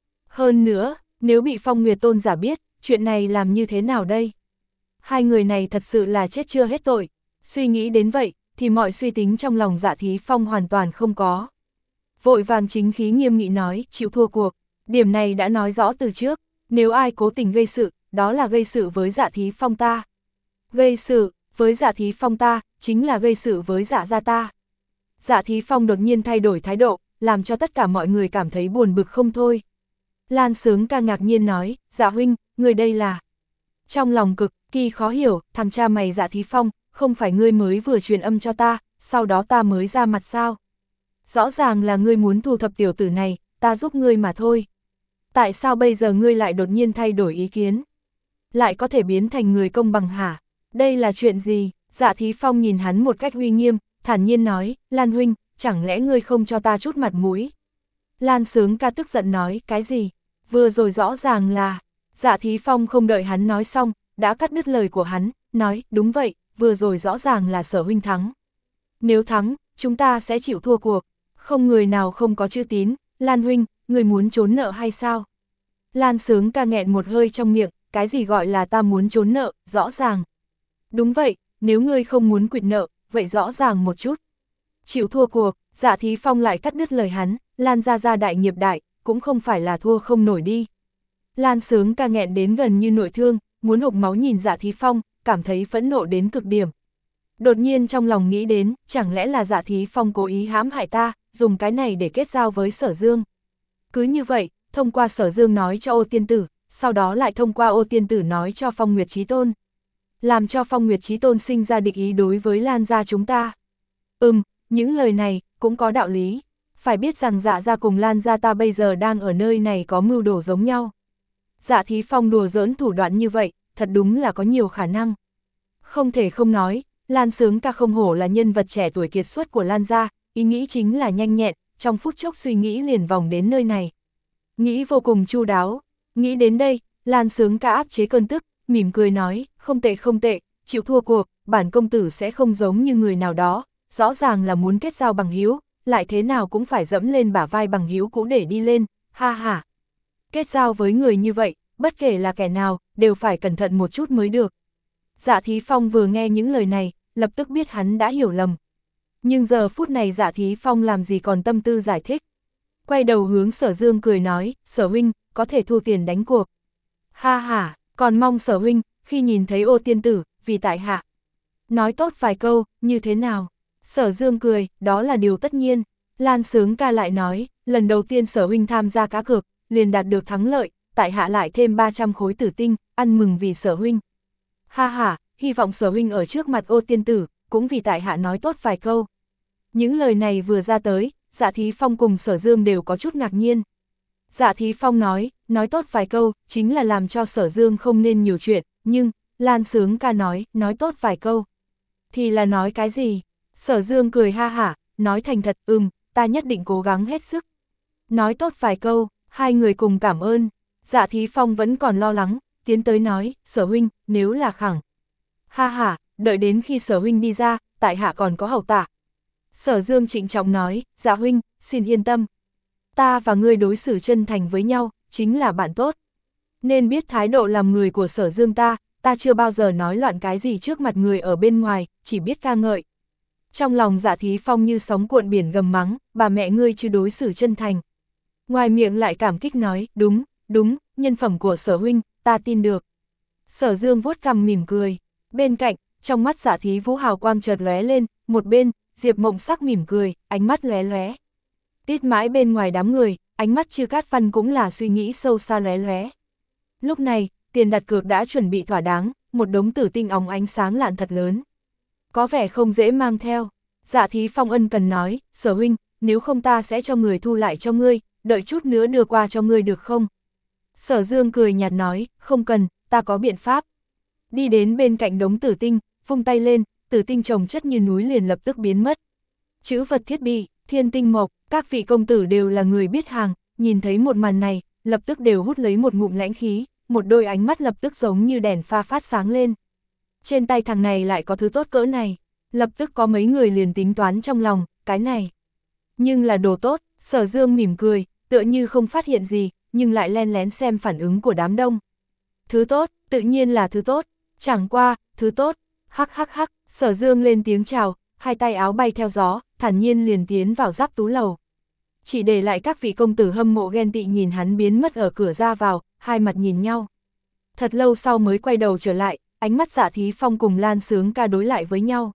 Hơn nữa, nếu bị Phong Nguyệt tôn giả biết, chuyện này làm như thế nào đây? Hai người này thật sự là chết chưa hết tội. Suy nghĩ đến vậy, thì mọi suy tính trong lòng Dạ Thí Phong hoàn toàn không có. Vội vàng chính khí nghiêm nghị nói, chịu thua cuộc. Điểm này đã nói rõ từ trước, nếu ai cố tình gây sự, đó là gây sự với Dạ Thí Phong ta. Gây sự với Dạ Thí Phong ta, chính là gây sự với Dạ gia ta. Dạ Thí Phong đột nhiên thay đổi thái độ, làm cho tất cả mọi người cảm thấy buồn bực không thôi. Lan Sướng Ca ngạc nhiên nói, Dạ huynh, người đây là... Trong lòng cực kỳ khó hiểu, thằng cha mày Dạ Thí Phong, không phải ngươi mới vừa truyền âm cho ta, sau đó ta mới ra mặt sao? Rõ ràng là ngươi muốn thu thập tiểu tử này, ta giúp ngươi mà thôi. Tại sao bây giờ ngươi lại đột nhiên thay đổi ý kiến? Lại có thể biến thành người công bằng hả? Đây là chuyện gì? Dạ Thí Phong nhìn hắn một cách uy nghiêm, thản nhiên nói, Lan huynh, chẳng lẽ ngươi không cho ta chút mặt mũi? Lan Sướng Ca tức giận nói, cái gì? Vừa rồi rõ ràng là... Dạ Thí Phong không đợi hắn nói xong, đã cắt đứt lời của hắn, nói, đúng vậy, vừa rồi rõ ràng là Sở huynh thắng. Nếu thắng, chúng ta sẽ chịu thua cuộc. Không người nào không có chữ tín, Lan huynh, người muốn trốn nợ hay sao? Lan Sướng Ca nghẹn một hơi trong miệng, cái gì gọi là ta muốn trốn nợ, rõ ràng. Đúng vậy, nếu ngươi không muốn quỵt nợ, vậy rõ ràng một chút. Chịu thua cuộc, Dạ Thí Phong lại cắt đứt lời hắn, Lan ra ra đại nghiệp đại, cũng không phải là thua không nổi đi. Lan Sướng Ca nghẹn đến gần như nội thương, muốn hộc máu nhìn Dạ Thí Phong, cảm thấy phẫn nộ đến cực điểm. Đột nhiên trong lòng nghĩ đến, chẳng lẽ là Dạ Thí Phong cố ý hãm hại ta, dùng cái này để kết giao với Sở Dương. Cứ như vậy, thông qua Sở Dương nói cho Ô tiên tử, sau đó lại thông qua Ô tiên tử nói cho Phong Nguyệt Chí Tôn. Làm cho Phong Nguyệt Chí Tôn sinh ra địch ý đối với Lan gia chúng ta. Ừm, những lời này, cũng có đạo lý. Phải biết rằng Dạ gia cùng Lan gia ta bây giờ đang ở nơi này có mưu đồ giống nhau. Dạ Thí Phong đùa giỡn thủ đoạn như vậy, thật đúng là có nhiều khả năng. Không thể không nói, Lan Sướng Ca không hổ là nhân vật trẻ tuổi kiệt xuất của Lan gia, ý nghĩ chính là nhanh nhẹn, trong phút chốc suy nghĩ liền vòng đến nơi này. Nghĩ vô cùng chu đáo, nghĩ đến đây, Lan Sướng Ca áp chế cơn tức, mỉm cười nói, không tệ không tệ, chịu thua cuộc, bản công tử sẽ không giống như người nào đó, rõ ràng là muốn kết giao bằng hữu, lại thế nào cũng phải dẫm lên bả vai bằng hữu cũ để đi lên, ha ha. Kết giao với người như vậy, bất kể là kẻ nào, đều phải cẩn thận một chút mới được. Dạ Thí Phong vừa nghe những lời này, lập tức biết hắn đã hiểu lầm. Nhưng giờ phút này Dạ Thí Phong làm gì còn tâm tư giải thích, quay đầu hướng Sở Dương cười nói, Sở huynh, có thể thu tiền đánh cuộc. Ha ha, còn mong Sở huynh, khi nhìn thấy Ô tiên tử, vì tại hạ. Nói tốt vài câu, như thế nào? Sở Dương cười, đó là điều tất nhiên. Lan Sướng Ca lại nói, lần đầu tiên Sở huynh tham gia cá cược, liền đạt được thắng lợi, tại hạ lại thêm ba trăm khối tử tinh, ăn mừng vì Sở huynh. Ha ha, hy vọng Sở huynh ở trước mặt Ô tiên tử, cũng vì tại hạ nói tốt vài câu. Những lời này vừa ra tới, Dạ Thí Phong cùng Sở Dương đều có chút ngạc nhiên. Dạ Thí Phong nói, nói tốt vài câu, chính là làm cho Sở Dương không nên nhiều chuyện, nhưng, Lan Sướng Ca nói, nói tốt vài câu. Thì là nói cái gì? Sở Dương cười ha hả, nói thành thật, ừm, ta nhất định cố gắng hết sức. Nói tốt vài câu, hai người cùng cảm ơn. Dạ Thí Phong vẫn còn lo lắng, tiến tới nói, Sở huynh, nếu là khẳng. Ha hả, đợi đến khi Sở huynh đi ra, tại hạ còn có hậu tạ. Sở Dương trịnh trọng nói, dạ huynh, xin yên tâm. Ta và ngươi đối xử chân thành với nhau, chính là bạn tốt. Nên biết thái độ làm người của Sở Dương ta, ta chưa bao giờ nói loạn cái gì trước mặt người ở bên ngoài, chỉ biết ca ngợi. Trong lòng Dạ Thí Phong như sóng cuộn biển gầm mắng, bà mẹ ngươi chứ đối xử chân thành. Ngoài miệng lại cảm kích nói, đúng, đúng, nhân phẩm của Sở huynh, ta tin được. Sở Dương vuốt cằm mỉm cười. Bên cạnh, trong mắt Dạ Thí Vũ hào quang chợt lóe lên, một bên, Diệp Mộng Sắc mỉm cười, ánh mắt lóe lóe. Tít mãi bên ngoài đám người, ánh mắt Chư Cát Văn cũng là suy nghĩ sâu xa lóe lóe. Lúc này, tiền đặt cược đã chuẩn bị thỏa đáng, một đống tử tinh óng ánh sáng lạn thật lớn. Có vẻ không dễ mang theo. Dạ Thí Phong ân cần nói, Sở huynh, nếu không ta sẽ cho người thu lại cho ngươi, đợi chút nữa đưa qua cho ngươi được không? Sở Dương cười nhạt nói, không cần, ta có biện pháp. Đi đến bên cạnh đống tử tinh, vung tay lên, tử tinh chồng chất như núi liền lập tức biến mất. Chữ vật thiết bị, thiên tinh mộc, các vị công tử đều là người biết hàng, nhìn thấy một màn này, lập tức đều hút lấy một ngụm lãnh khí, một đôi ánh mắt lập tức giống như đèn pha phát sáng lên. Trên tay thằng này lại có thứ tốt cỡ này, lập tức có mấy người liền tính toán trong lòng, cái này. Nhưng là đồ tốt, Sở Dương mỉm cười, tựa như không phát hiện gì, nhưng lại len lén xem phản ứng của đám đông. Thứ tốt, tự nhiên là thứ tốt, chẳng qua, thứ tốt, hắc hắc hắc, Sở Dương lên tiếng chào, hai tay áo bay theo gió, thản nhiên liền tiến vào giáp tú lầu. Chỉ để lại các vị công tử hâm mộ ghen tị nhìn hắn biến mất ở cửa ra vào, hai mặt nhìn nhau. Thật lâu sau mới quay đầu trở lại, ánh mắt Dạ Thí Phong cùng Lan Sướng Ca đối lại với nhau.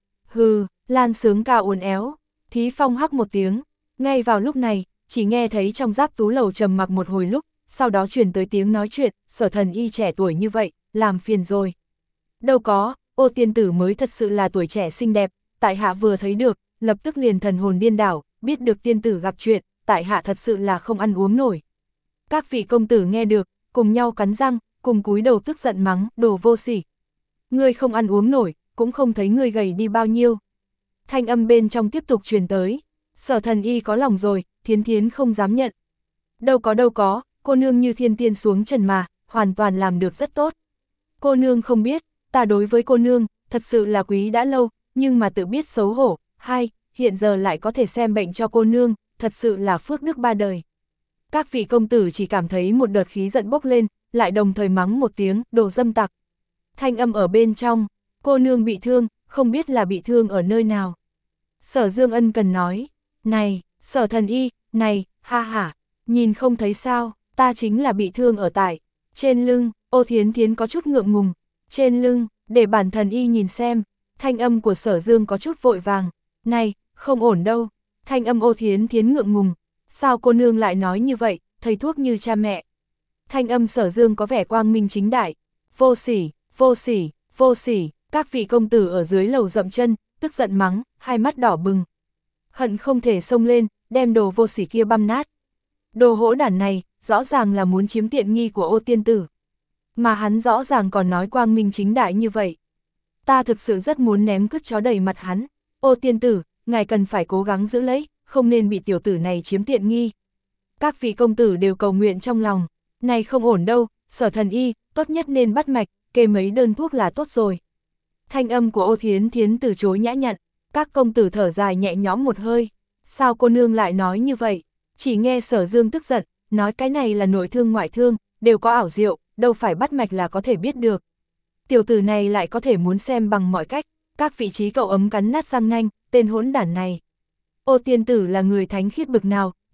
Hừ, Lan Sướng Ca uốn éo, Thí Phong hắc một tiếng, ngay vào lúc này, chỉ nghe thấy trong giáp tú lầu trầm mặc một hồi lúc, sau đó truyền tới tiếng nói chuyện, Sở Thần Y trẻ tuổi như vậy, làm phiền rồi. Đâu có, Ô tiên tử mới thật sự là tuổi trẻ xinh đẹp, tại hạ vừa thấy được, lập tức liền thần hồn điên đảo, biết được tiên tử gặp chuyện, tại hạ thật sự là không ăn uống nổi. Các vị công tử nghe được, cùng nhau cắn răng, cùng cúi đầu tức giận mắng, đồ vô sỉ. Ngươi không ăn uống nổi, cũng không thấy ngươi gầy đi bao nhiêu. Thanh âm bên trong tiếp tục truyền tới, Sở Thần Y có lòng rồi, Thiến Thiến không dám nhận. Đâu có đâu có, cô nương như thiên tiên xuống trần mà, hoàn toàn làm được rất tốt. Cô nương không biết, ta đối với cô nương, thật sự là quý đã lâu, nhưng mà tự biết xấu hổ, hai, hiện giờ lại có thể xem bệnh cho cô nương, thật sự là phước đức ba đời. Các vị công tử chỉ cảm thấy một đợt khí giận bốc lên, lại đồng thời mắng một tiếng, đồ dâm tặc. Thanh âm ở bên trong, cô nương bị thương, không biết là bị thương ở nơi nào. Sở Dương ân cần nói, này, Sở Thần Y, này, ha ha, nhìn không thấy sao, ta chính là bị thương ở tại, trên lưng. Ô Thiến Thiến có chút ngượng ngùng, trên lưng, để bản thần y nhìn xem. Thanh âm của Sở Dương có chút vội vàng, này, không ổn đâu. Thanh âm Ô Thiến Thiến ngượng ngùng, sao cô nương lại nói như vậy, thầy thuốc như cha mẹ. Thanh âm Sở Dương có vẻ quang minh chính đại, vô sỉ, vô sỉ, vô sỉ. Các vị công tử ở dưới lầu dậm chân, tức giận mắng, hai mắt đỏ bừng. Hận không thể xông lên, đem đồ vô sỉ kia băm nát. Đồ hỗn đản này, rõ ràng là muốn chiếm tiện nghi của Ô tiên tử. Mà hắn rõ ràng còn nói quang minh chính đại như vậy. Ta thực sự rất muốn ném cứt chó đầy mặt hắn. Ô tiên tử, ngài cần phải cố gắng giữ lấy, không nên bị tiểu tử này chiếm tiện nghi. Các vị công tử đều cầu nguyện trong lòng, này không ổn đâu, Sở Thần Y, tốt nhất nên bắt mạch, kê mấy đơn thuốc là tốt rồi. Thanh âm của Ô Thiến Thiến từ chối nhã nhặn, các công tử thở dài nhẹ nhõm một hơi. Sao cô nương lại nói như vậy? Chỉ nghe Sở Dương tức giận, nói cái này là nội thương ngoại thương, đều có ảo diệu, đâu phải bắt mạch là có thể biết được. Tiểu tử này lại có thể muốn xem bằng mọi cách, các vị trí cậu ấm cắn nát răng nanh, tên hỗn đản này. Ô tiên tử là người thánh khiết bực nào,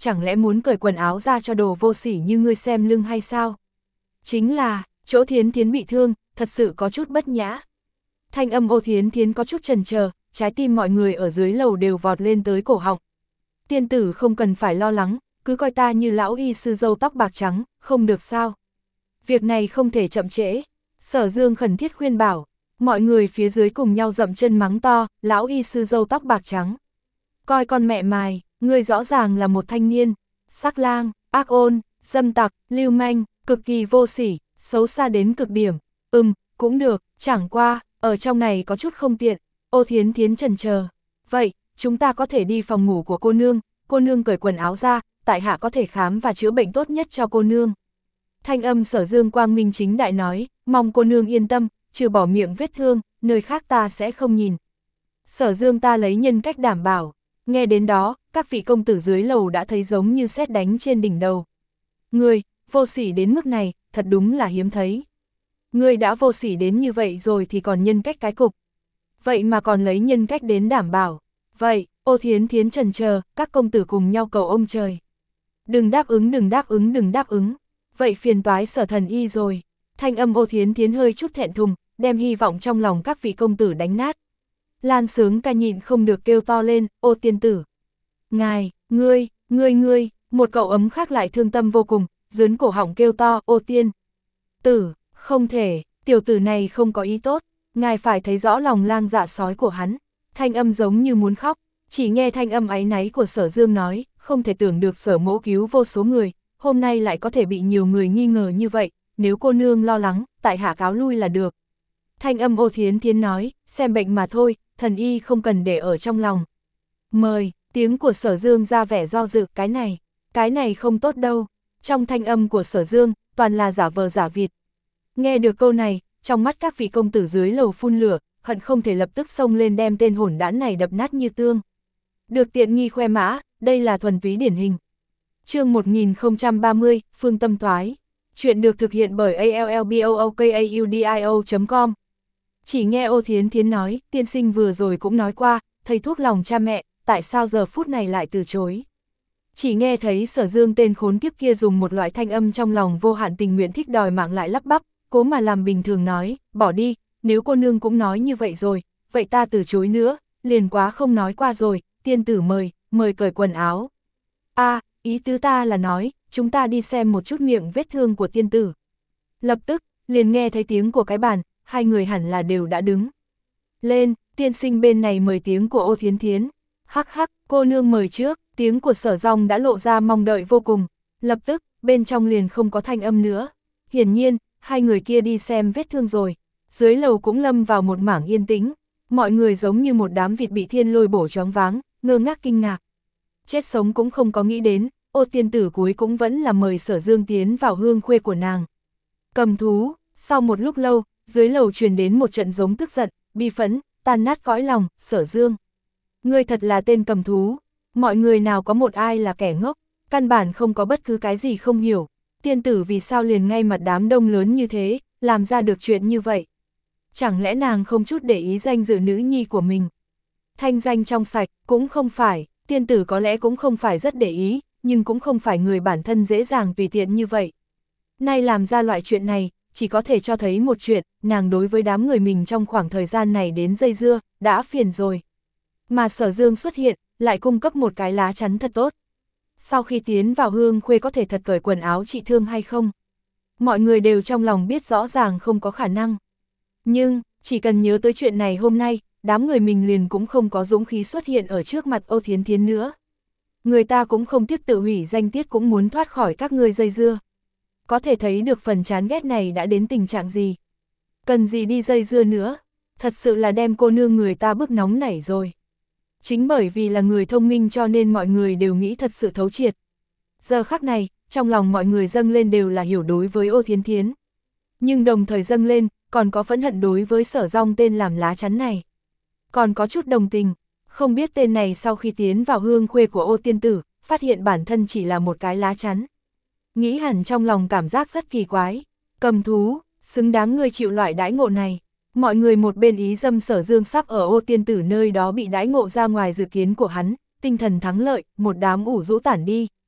chẳng lẽ muốn cởi quần áo ra cho đồ vô sỉ như ngươi xem lưng hay sao? Chính là, chỗ Thiến Thiến bị thương, thật sự có chút bất nhã. Thanh âm Ô Thiến Thiến có chút chần chờ, trái tim mọi người ở dưới lầu đều vọt lên tới cổ họng. Tiên tử không cần phải lo lắng, cứ coi ta như lão y sư râu tóc bạc trắng, không được sao. Việc này không thể chậm trễ. Sở Dương khẩn thiết khuyên bảo, mọi người phía dưới cùng nhau dậm chân mắng to, lão y sư râu tóc bạc trắng. Coi con mẹ mày, ngươi rõ ràng là một thanh niên, sắc lang, ác ôn, dâm tặc, lưu manh, cực kỳ vô sỉ, xấu xa đến cực điểm. Ừm, cũng được, chẳng qua, ở trong này có chút không tiện. Ô Thiến Thiến chần chờ. Vậy, chúng ta có thể đi phòng ngủ của cô nương, cô nương cởi quần áo ra, tại hạ có thể khám và chữa bệnh tốt nhất cho cô nương. Thanh âm Sở Dương quang minh chính đại nói, mong cô nương yên tâm, trừ bỏ miệng vết thương, nơi khác ta sẽ không nhìn. Sở Dương ta lấy nhân cách đảm bảo. Nghe đến đó, các vị công tử dưới lầu đã thấy giống như sét đánh trên đỉnh đầu. Ngươi, vô sỉ đến mức này, thật đúng là hiếm thấy. Ngươi đã vô sỉ đến như vậy rồi thì còn nhân cách cái cục. Vậy mà còn lấy nhân cách đến đảm bảo. Vậy, Ô Thiến Thiến chần chờ, các công tử cùng nhau cầu ông trời. Đừng đáp ứng, đừng đáp ứng, đừng đáp ứng. Vậy phiền toái Sở thần y rồi. Thanh âm Ô Thiến Thiến hơi chút thẹn thùng, đem hy vọng trong lòng các vị công tử đánh nát. Lan Sướng Ca nhịn không được kêu to lên, Ô tiên tử. Ngài, ngươi, ngươi ngươi, một cậu ấm khác lại thương tâm vô cùng, dướn cổ họng kêu to, Ô tiên tử, không thể, tiểu tử này không có ý tốt, ngài phải thấy rõ lòng lang dạ sói của hắn. Thanh âm giống như muốn khóc, chỉ nghe thanh âm áy náy của Sở Dương nói, không thể tưởng được Sở mỗ cứu vô số người, hôm nay lại có thể bị nhiều người nghi ngờ như vậy, nếu cô nương lo lắng, tại hạ cáo lui là được. Thanh âm Ô Thiến Thiến nói, xem bệnh mà thôi, thần y không cần để ở trong lòng. Mời, tiếng của Sở Dương ra vẻ do dự, cái này, cái này không tốt đâu. Trong thanh âm của Sở Dương, toàn là giả vờ giả vịt. Nghe được câu này, trong mắt các vị công tử dưới lầu phun lửa, hận không thể lập tức xông lên đem tên hỗn đản này đập nát như tương. Được tiện nghi khoe mã, đây là thuần túy điển hình. Chương một nghìn không trăm ba mươi, Phương Tâm Toái. Chuyện được thực hiện bởi a l l b o o k a u d i o chấm com. Chỉ nghe Ô Thiến Thiến nói, tiên sinh vừa rồi cũng nói qua, thầy thuốc lòng cha mẹ, tại sao giờ phút này lại từ chối. Chỉ nghe thấy Sở Dương tên khốn kiếp kia dùng một loại thanh âm trong lòng vô hạn tình nguyện thích đòi mạng lại lắp bắp, cố mà làm bình thường nói, bỏ đi, nếu cô nương cũng nói như vậy rồi, vậy ta từ chối nữa, liền quá không nói qua rồi, tiên tử mời, mời cởi quần áo. A, à, ý tứ ta là nói, chúng ta đi xem một chút miệng vết thương của tiên tử. Lập tức, liền nghe thấy tiếng của cái bàn, hai người hẳn là đều đã đứng. Lên, tiên sinh bên này mời tiếng của Ô Thiến Thiến. Hắc hắc, cô nương mời trước, tiếng của Sở Dòng đã lộ ra mong đợi vô cùng. Lập tức, bên trong liền không có thanh âm nữa. Hiển nhiên, hai người kia đi xem vết thương rồi. Dưới lầu cũng lâm vào một mảng yên tĩnh. Mọi người giống như một đám vịt bị thiên lôi bổ choáng váng, ngơ ngác kinh ngạc. Chết sống cũng không có nghĩ đến, Ô tiên tử cuối cũng vẫn là mời Sở Dương tiến vào hương khuê của nàng. Cầm thú, sau một lúc lâu, dưới lầu truyền đến một trận giống tức giận, bi phẫn, tan nát cõi lòng, Sở Dương. Ngươi thật là tên cầm thú, mọi người nào có một ai là kẻ ngốc, căn bản không có bất cứ cái gì không hiểu, tiên tử vì sao liền ngay mặt đám đông lớn như thế, làm ra được chuyện như vậy. Chẳng lẽ nàng không chút để ý danh dự nữ nhi của mình? Thanh danh trong sạch, cũng không phải, tiên tử có lẽ cũng không phải rất để ý, nhưng cũng không phải người bản thân dễ dàng tùy tiện như vậy. Nay làm ra loại chuyện này, chỉ có thể cho thấy một chuyện, nàng đối với đám người mình trong khoảng thời gian này đến dây dưa, đã phiền rồi. Mà Sở Dương xuất hiện, lại cung cấp một cái lá chắn thật tốt. Sau khi tiến vào hương khuê có thể thật cởi quần áo trị thương hay không? Mọi người đều trong lòng biết rõ ràng không có khả năng. Nhưng, chỉ cần nhớ tới chuyện này hôm nay, đám người mình liền cũng không có dũng khí xuất hiện ở trước mặt Ô Thiến Thiến nữa. Người ta cũng không tiếc tự hủy danh tiết cũng muốn thoát khỏi các ngươi dây dưa. Có thể thấy được phần chán ghét này đã đến tình trạng gì. Cần gì đi dây dưa nữa, thật sự là đem cô nương người ta bức nóng nảy rồi. Chính bởi vì là người thông minh cho nên mọi người đều nghĩ thật sự thấu triệt. Giờ khắc này, trong lòng mọi người dâng lên đều là hiểu đối với Ô Thiến Thiến. Nhưng đồng thời dâng lên, còn có phẫn hận đối với Sở Dòng tên làm lá chắn này. Còn có chút đồng tình, không biết tên này sau khi tiến vào hương khuê của Ô tiên tử, phát hiện bản thân chỉ là một cái lá chắn. Nghĩ hẳn trong lòng cảm giác rất kỳ quái, cầm thú, xứng đáng người chịu loại đãi ngộ này. Mọi người một bên ý dâm Sở Dương sắp ở Ô tiên tử nơi đó bị đãi ngộ ra ngoài dự kiến của hắn, tinh thần thắng lợi, một đám ủ rũ tản đi.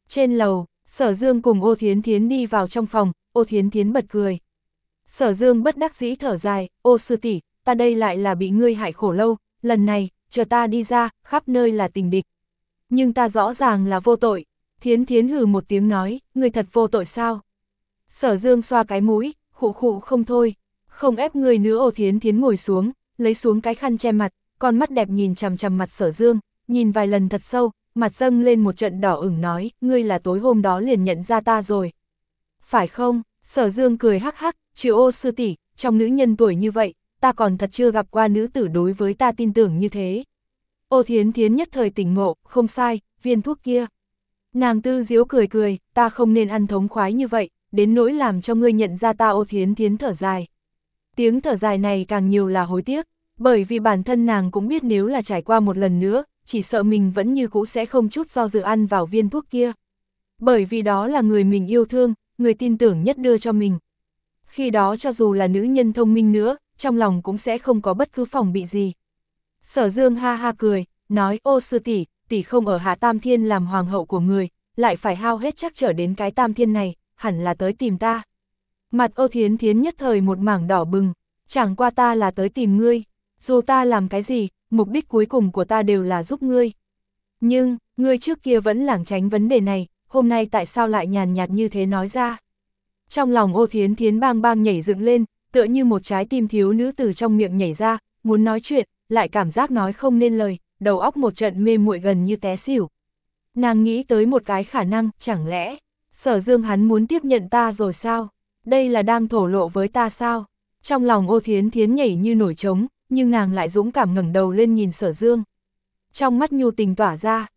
Trên lầu, Sở Dương cùng Ô Thiến Thiến đi vào trong phòng, Ô Thiến Thiến bật cười. Sở Dương bất đắc dĩ thở dài, ô sư tỷ, ta đây lại là bị ngươi hại khổ lâu, lần này, chờ ta đi ra, khắp nơi là tình địch. Nhưng ta rõ ràng là vô tội. Thiến Thiến hừ một tiếng nói, ngươi thật vô tội sao? Sở Dương xoa cái mũi, khụ khụ không thôi, không ép ngươi nữa. Ô Thiến Thiến ngồi xuống, lấy xuống cái khăn che mặt, con mắt đẹp nhìn chằm chằm mặt Sở Dương, nhìn vài lần thật sâu, mặt dâng lên một trận đỏ ửng nói, ngươi là tối hôm đó liền nhận ra ta rồi. Phải không? Sở Dương cười hắc hắc, Triệu Ô sư tỷ, trong nữ nhân tuổi như vậy, ta còn thật chưa gặp qua nữ tử đối với ta tin tưởng như thế. Ô Thiến Thiến nhất thời tỉnh ngộ, không sai, viên thuốc kia. Nàng tư diếu cười cười, ta không nên ăn thống khoái như vậy, đến nỗi làm cho ngươi nhận ra ta. Ô Thiến Thiến thở dài. Tiếng thở dài này càng nhiều là hối tiếc, bởi vì bản thân nàng cũng biết nếu là trải qua một lần nữa, chỉ sợ mình vẫn như cũ sẽ không chút do dự ăn vào viên thuốc kia. Bởi vì đó là người mình yêu thương, người tin tưởng nhất đưa cho mình. Khi đó cho dù là nữ nhân thông minh nữa, trong lòng cũng sẽ không có bất cứ phòng bị gì. Sở Dương ha ha cười, nói, ô sư tỷ, tỷ không ở Hạ Tam Thiên làm hoàng hậu của người, lại phải hao hết chắc trở đến cái Tam Thiên này, hẳn là tới tìm ta. Mặt Ô Thiến Thiến nhất thời một mảng đỏ bừng, chẳng qua ta là tới tìm ngươi, dù ta làm cái gì, mục đích cuối cùng của ta đều là giúp ngươi. Nhưng, ngươi trước kia vẫn lảng tránh vấn đề này, hôm nay tại sao lại nhàn nhạt như thế nói ra? Trong lòng Ô Thiến Thiến bang bang nhảy dựng lên, tựa như một trái tim thiếu nữ từ trong miệng nhảy ra, muốn nói chuyện, lại cảm giác nói không nên lời, đầu óc một trận mê muội gần như té xỉu. Nàng nghĩ tới một cái khả năng, chẳng lẽ, Sở Dương hắn muốn tiếp nhận ta rồi sao? Đây là đang thổ lộ với ta sao? Trong lòng Ô Thiến Thiến nhảy như nổi trống, nhưng nàng lại dũng cảm ngẩng đầu lên nhìn Sở Dương. Trong mắt nhu tình tỏa ra,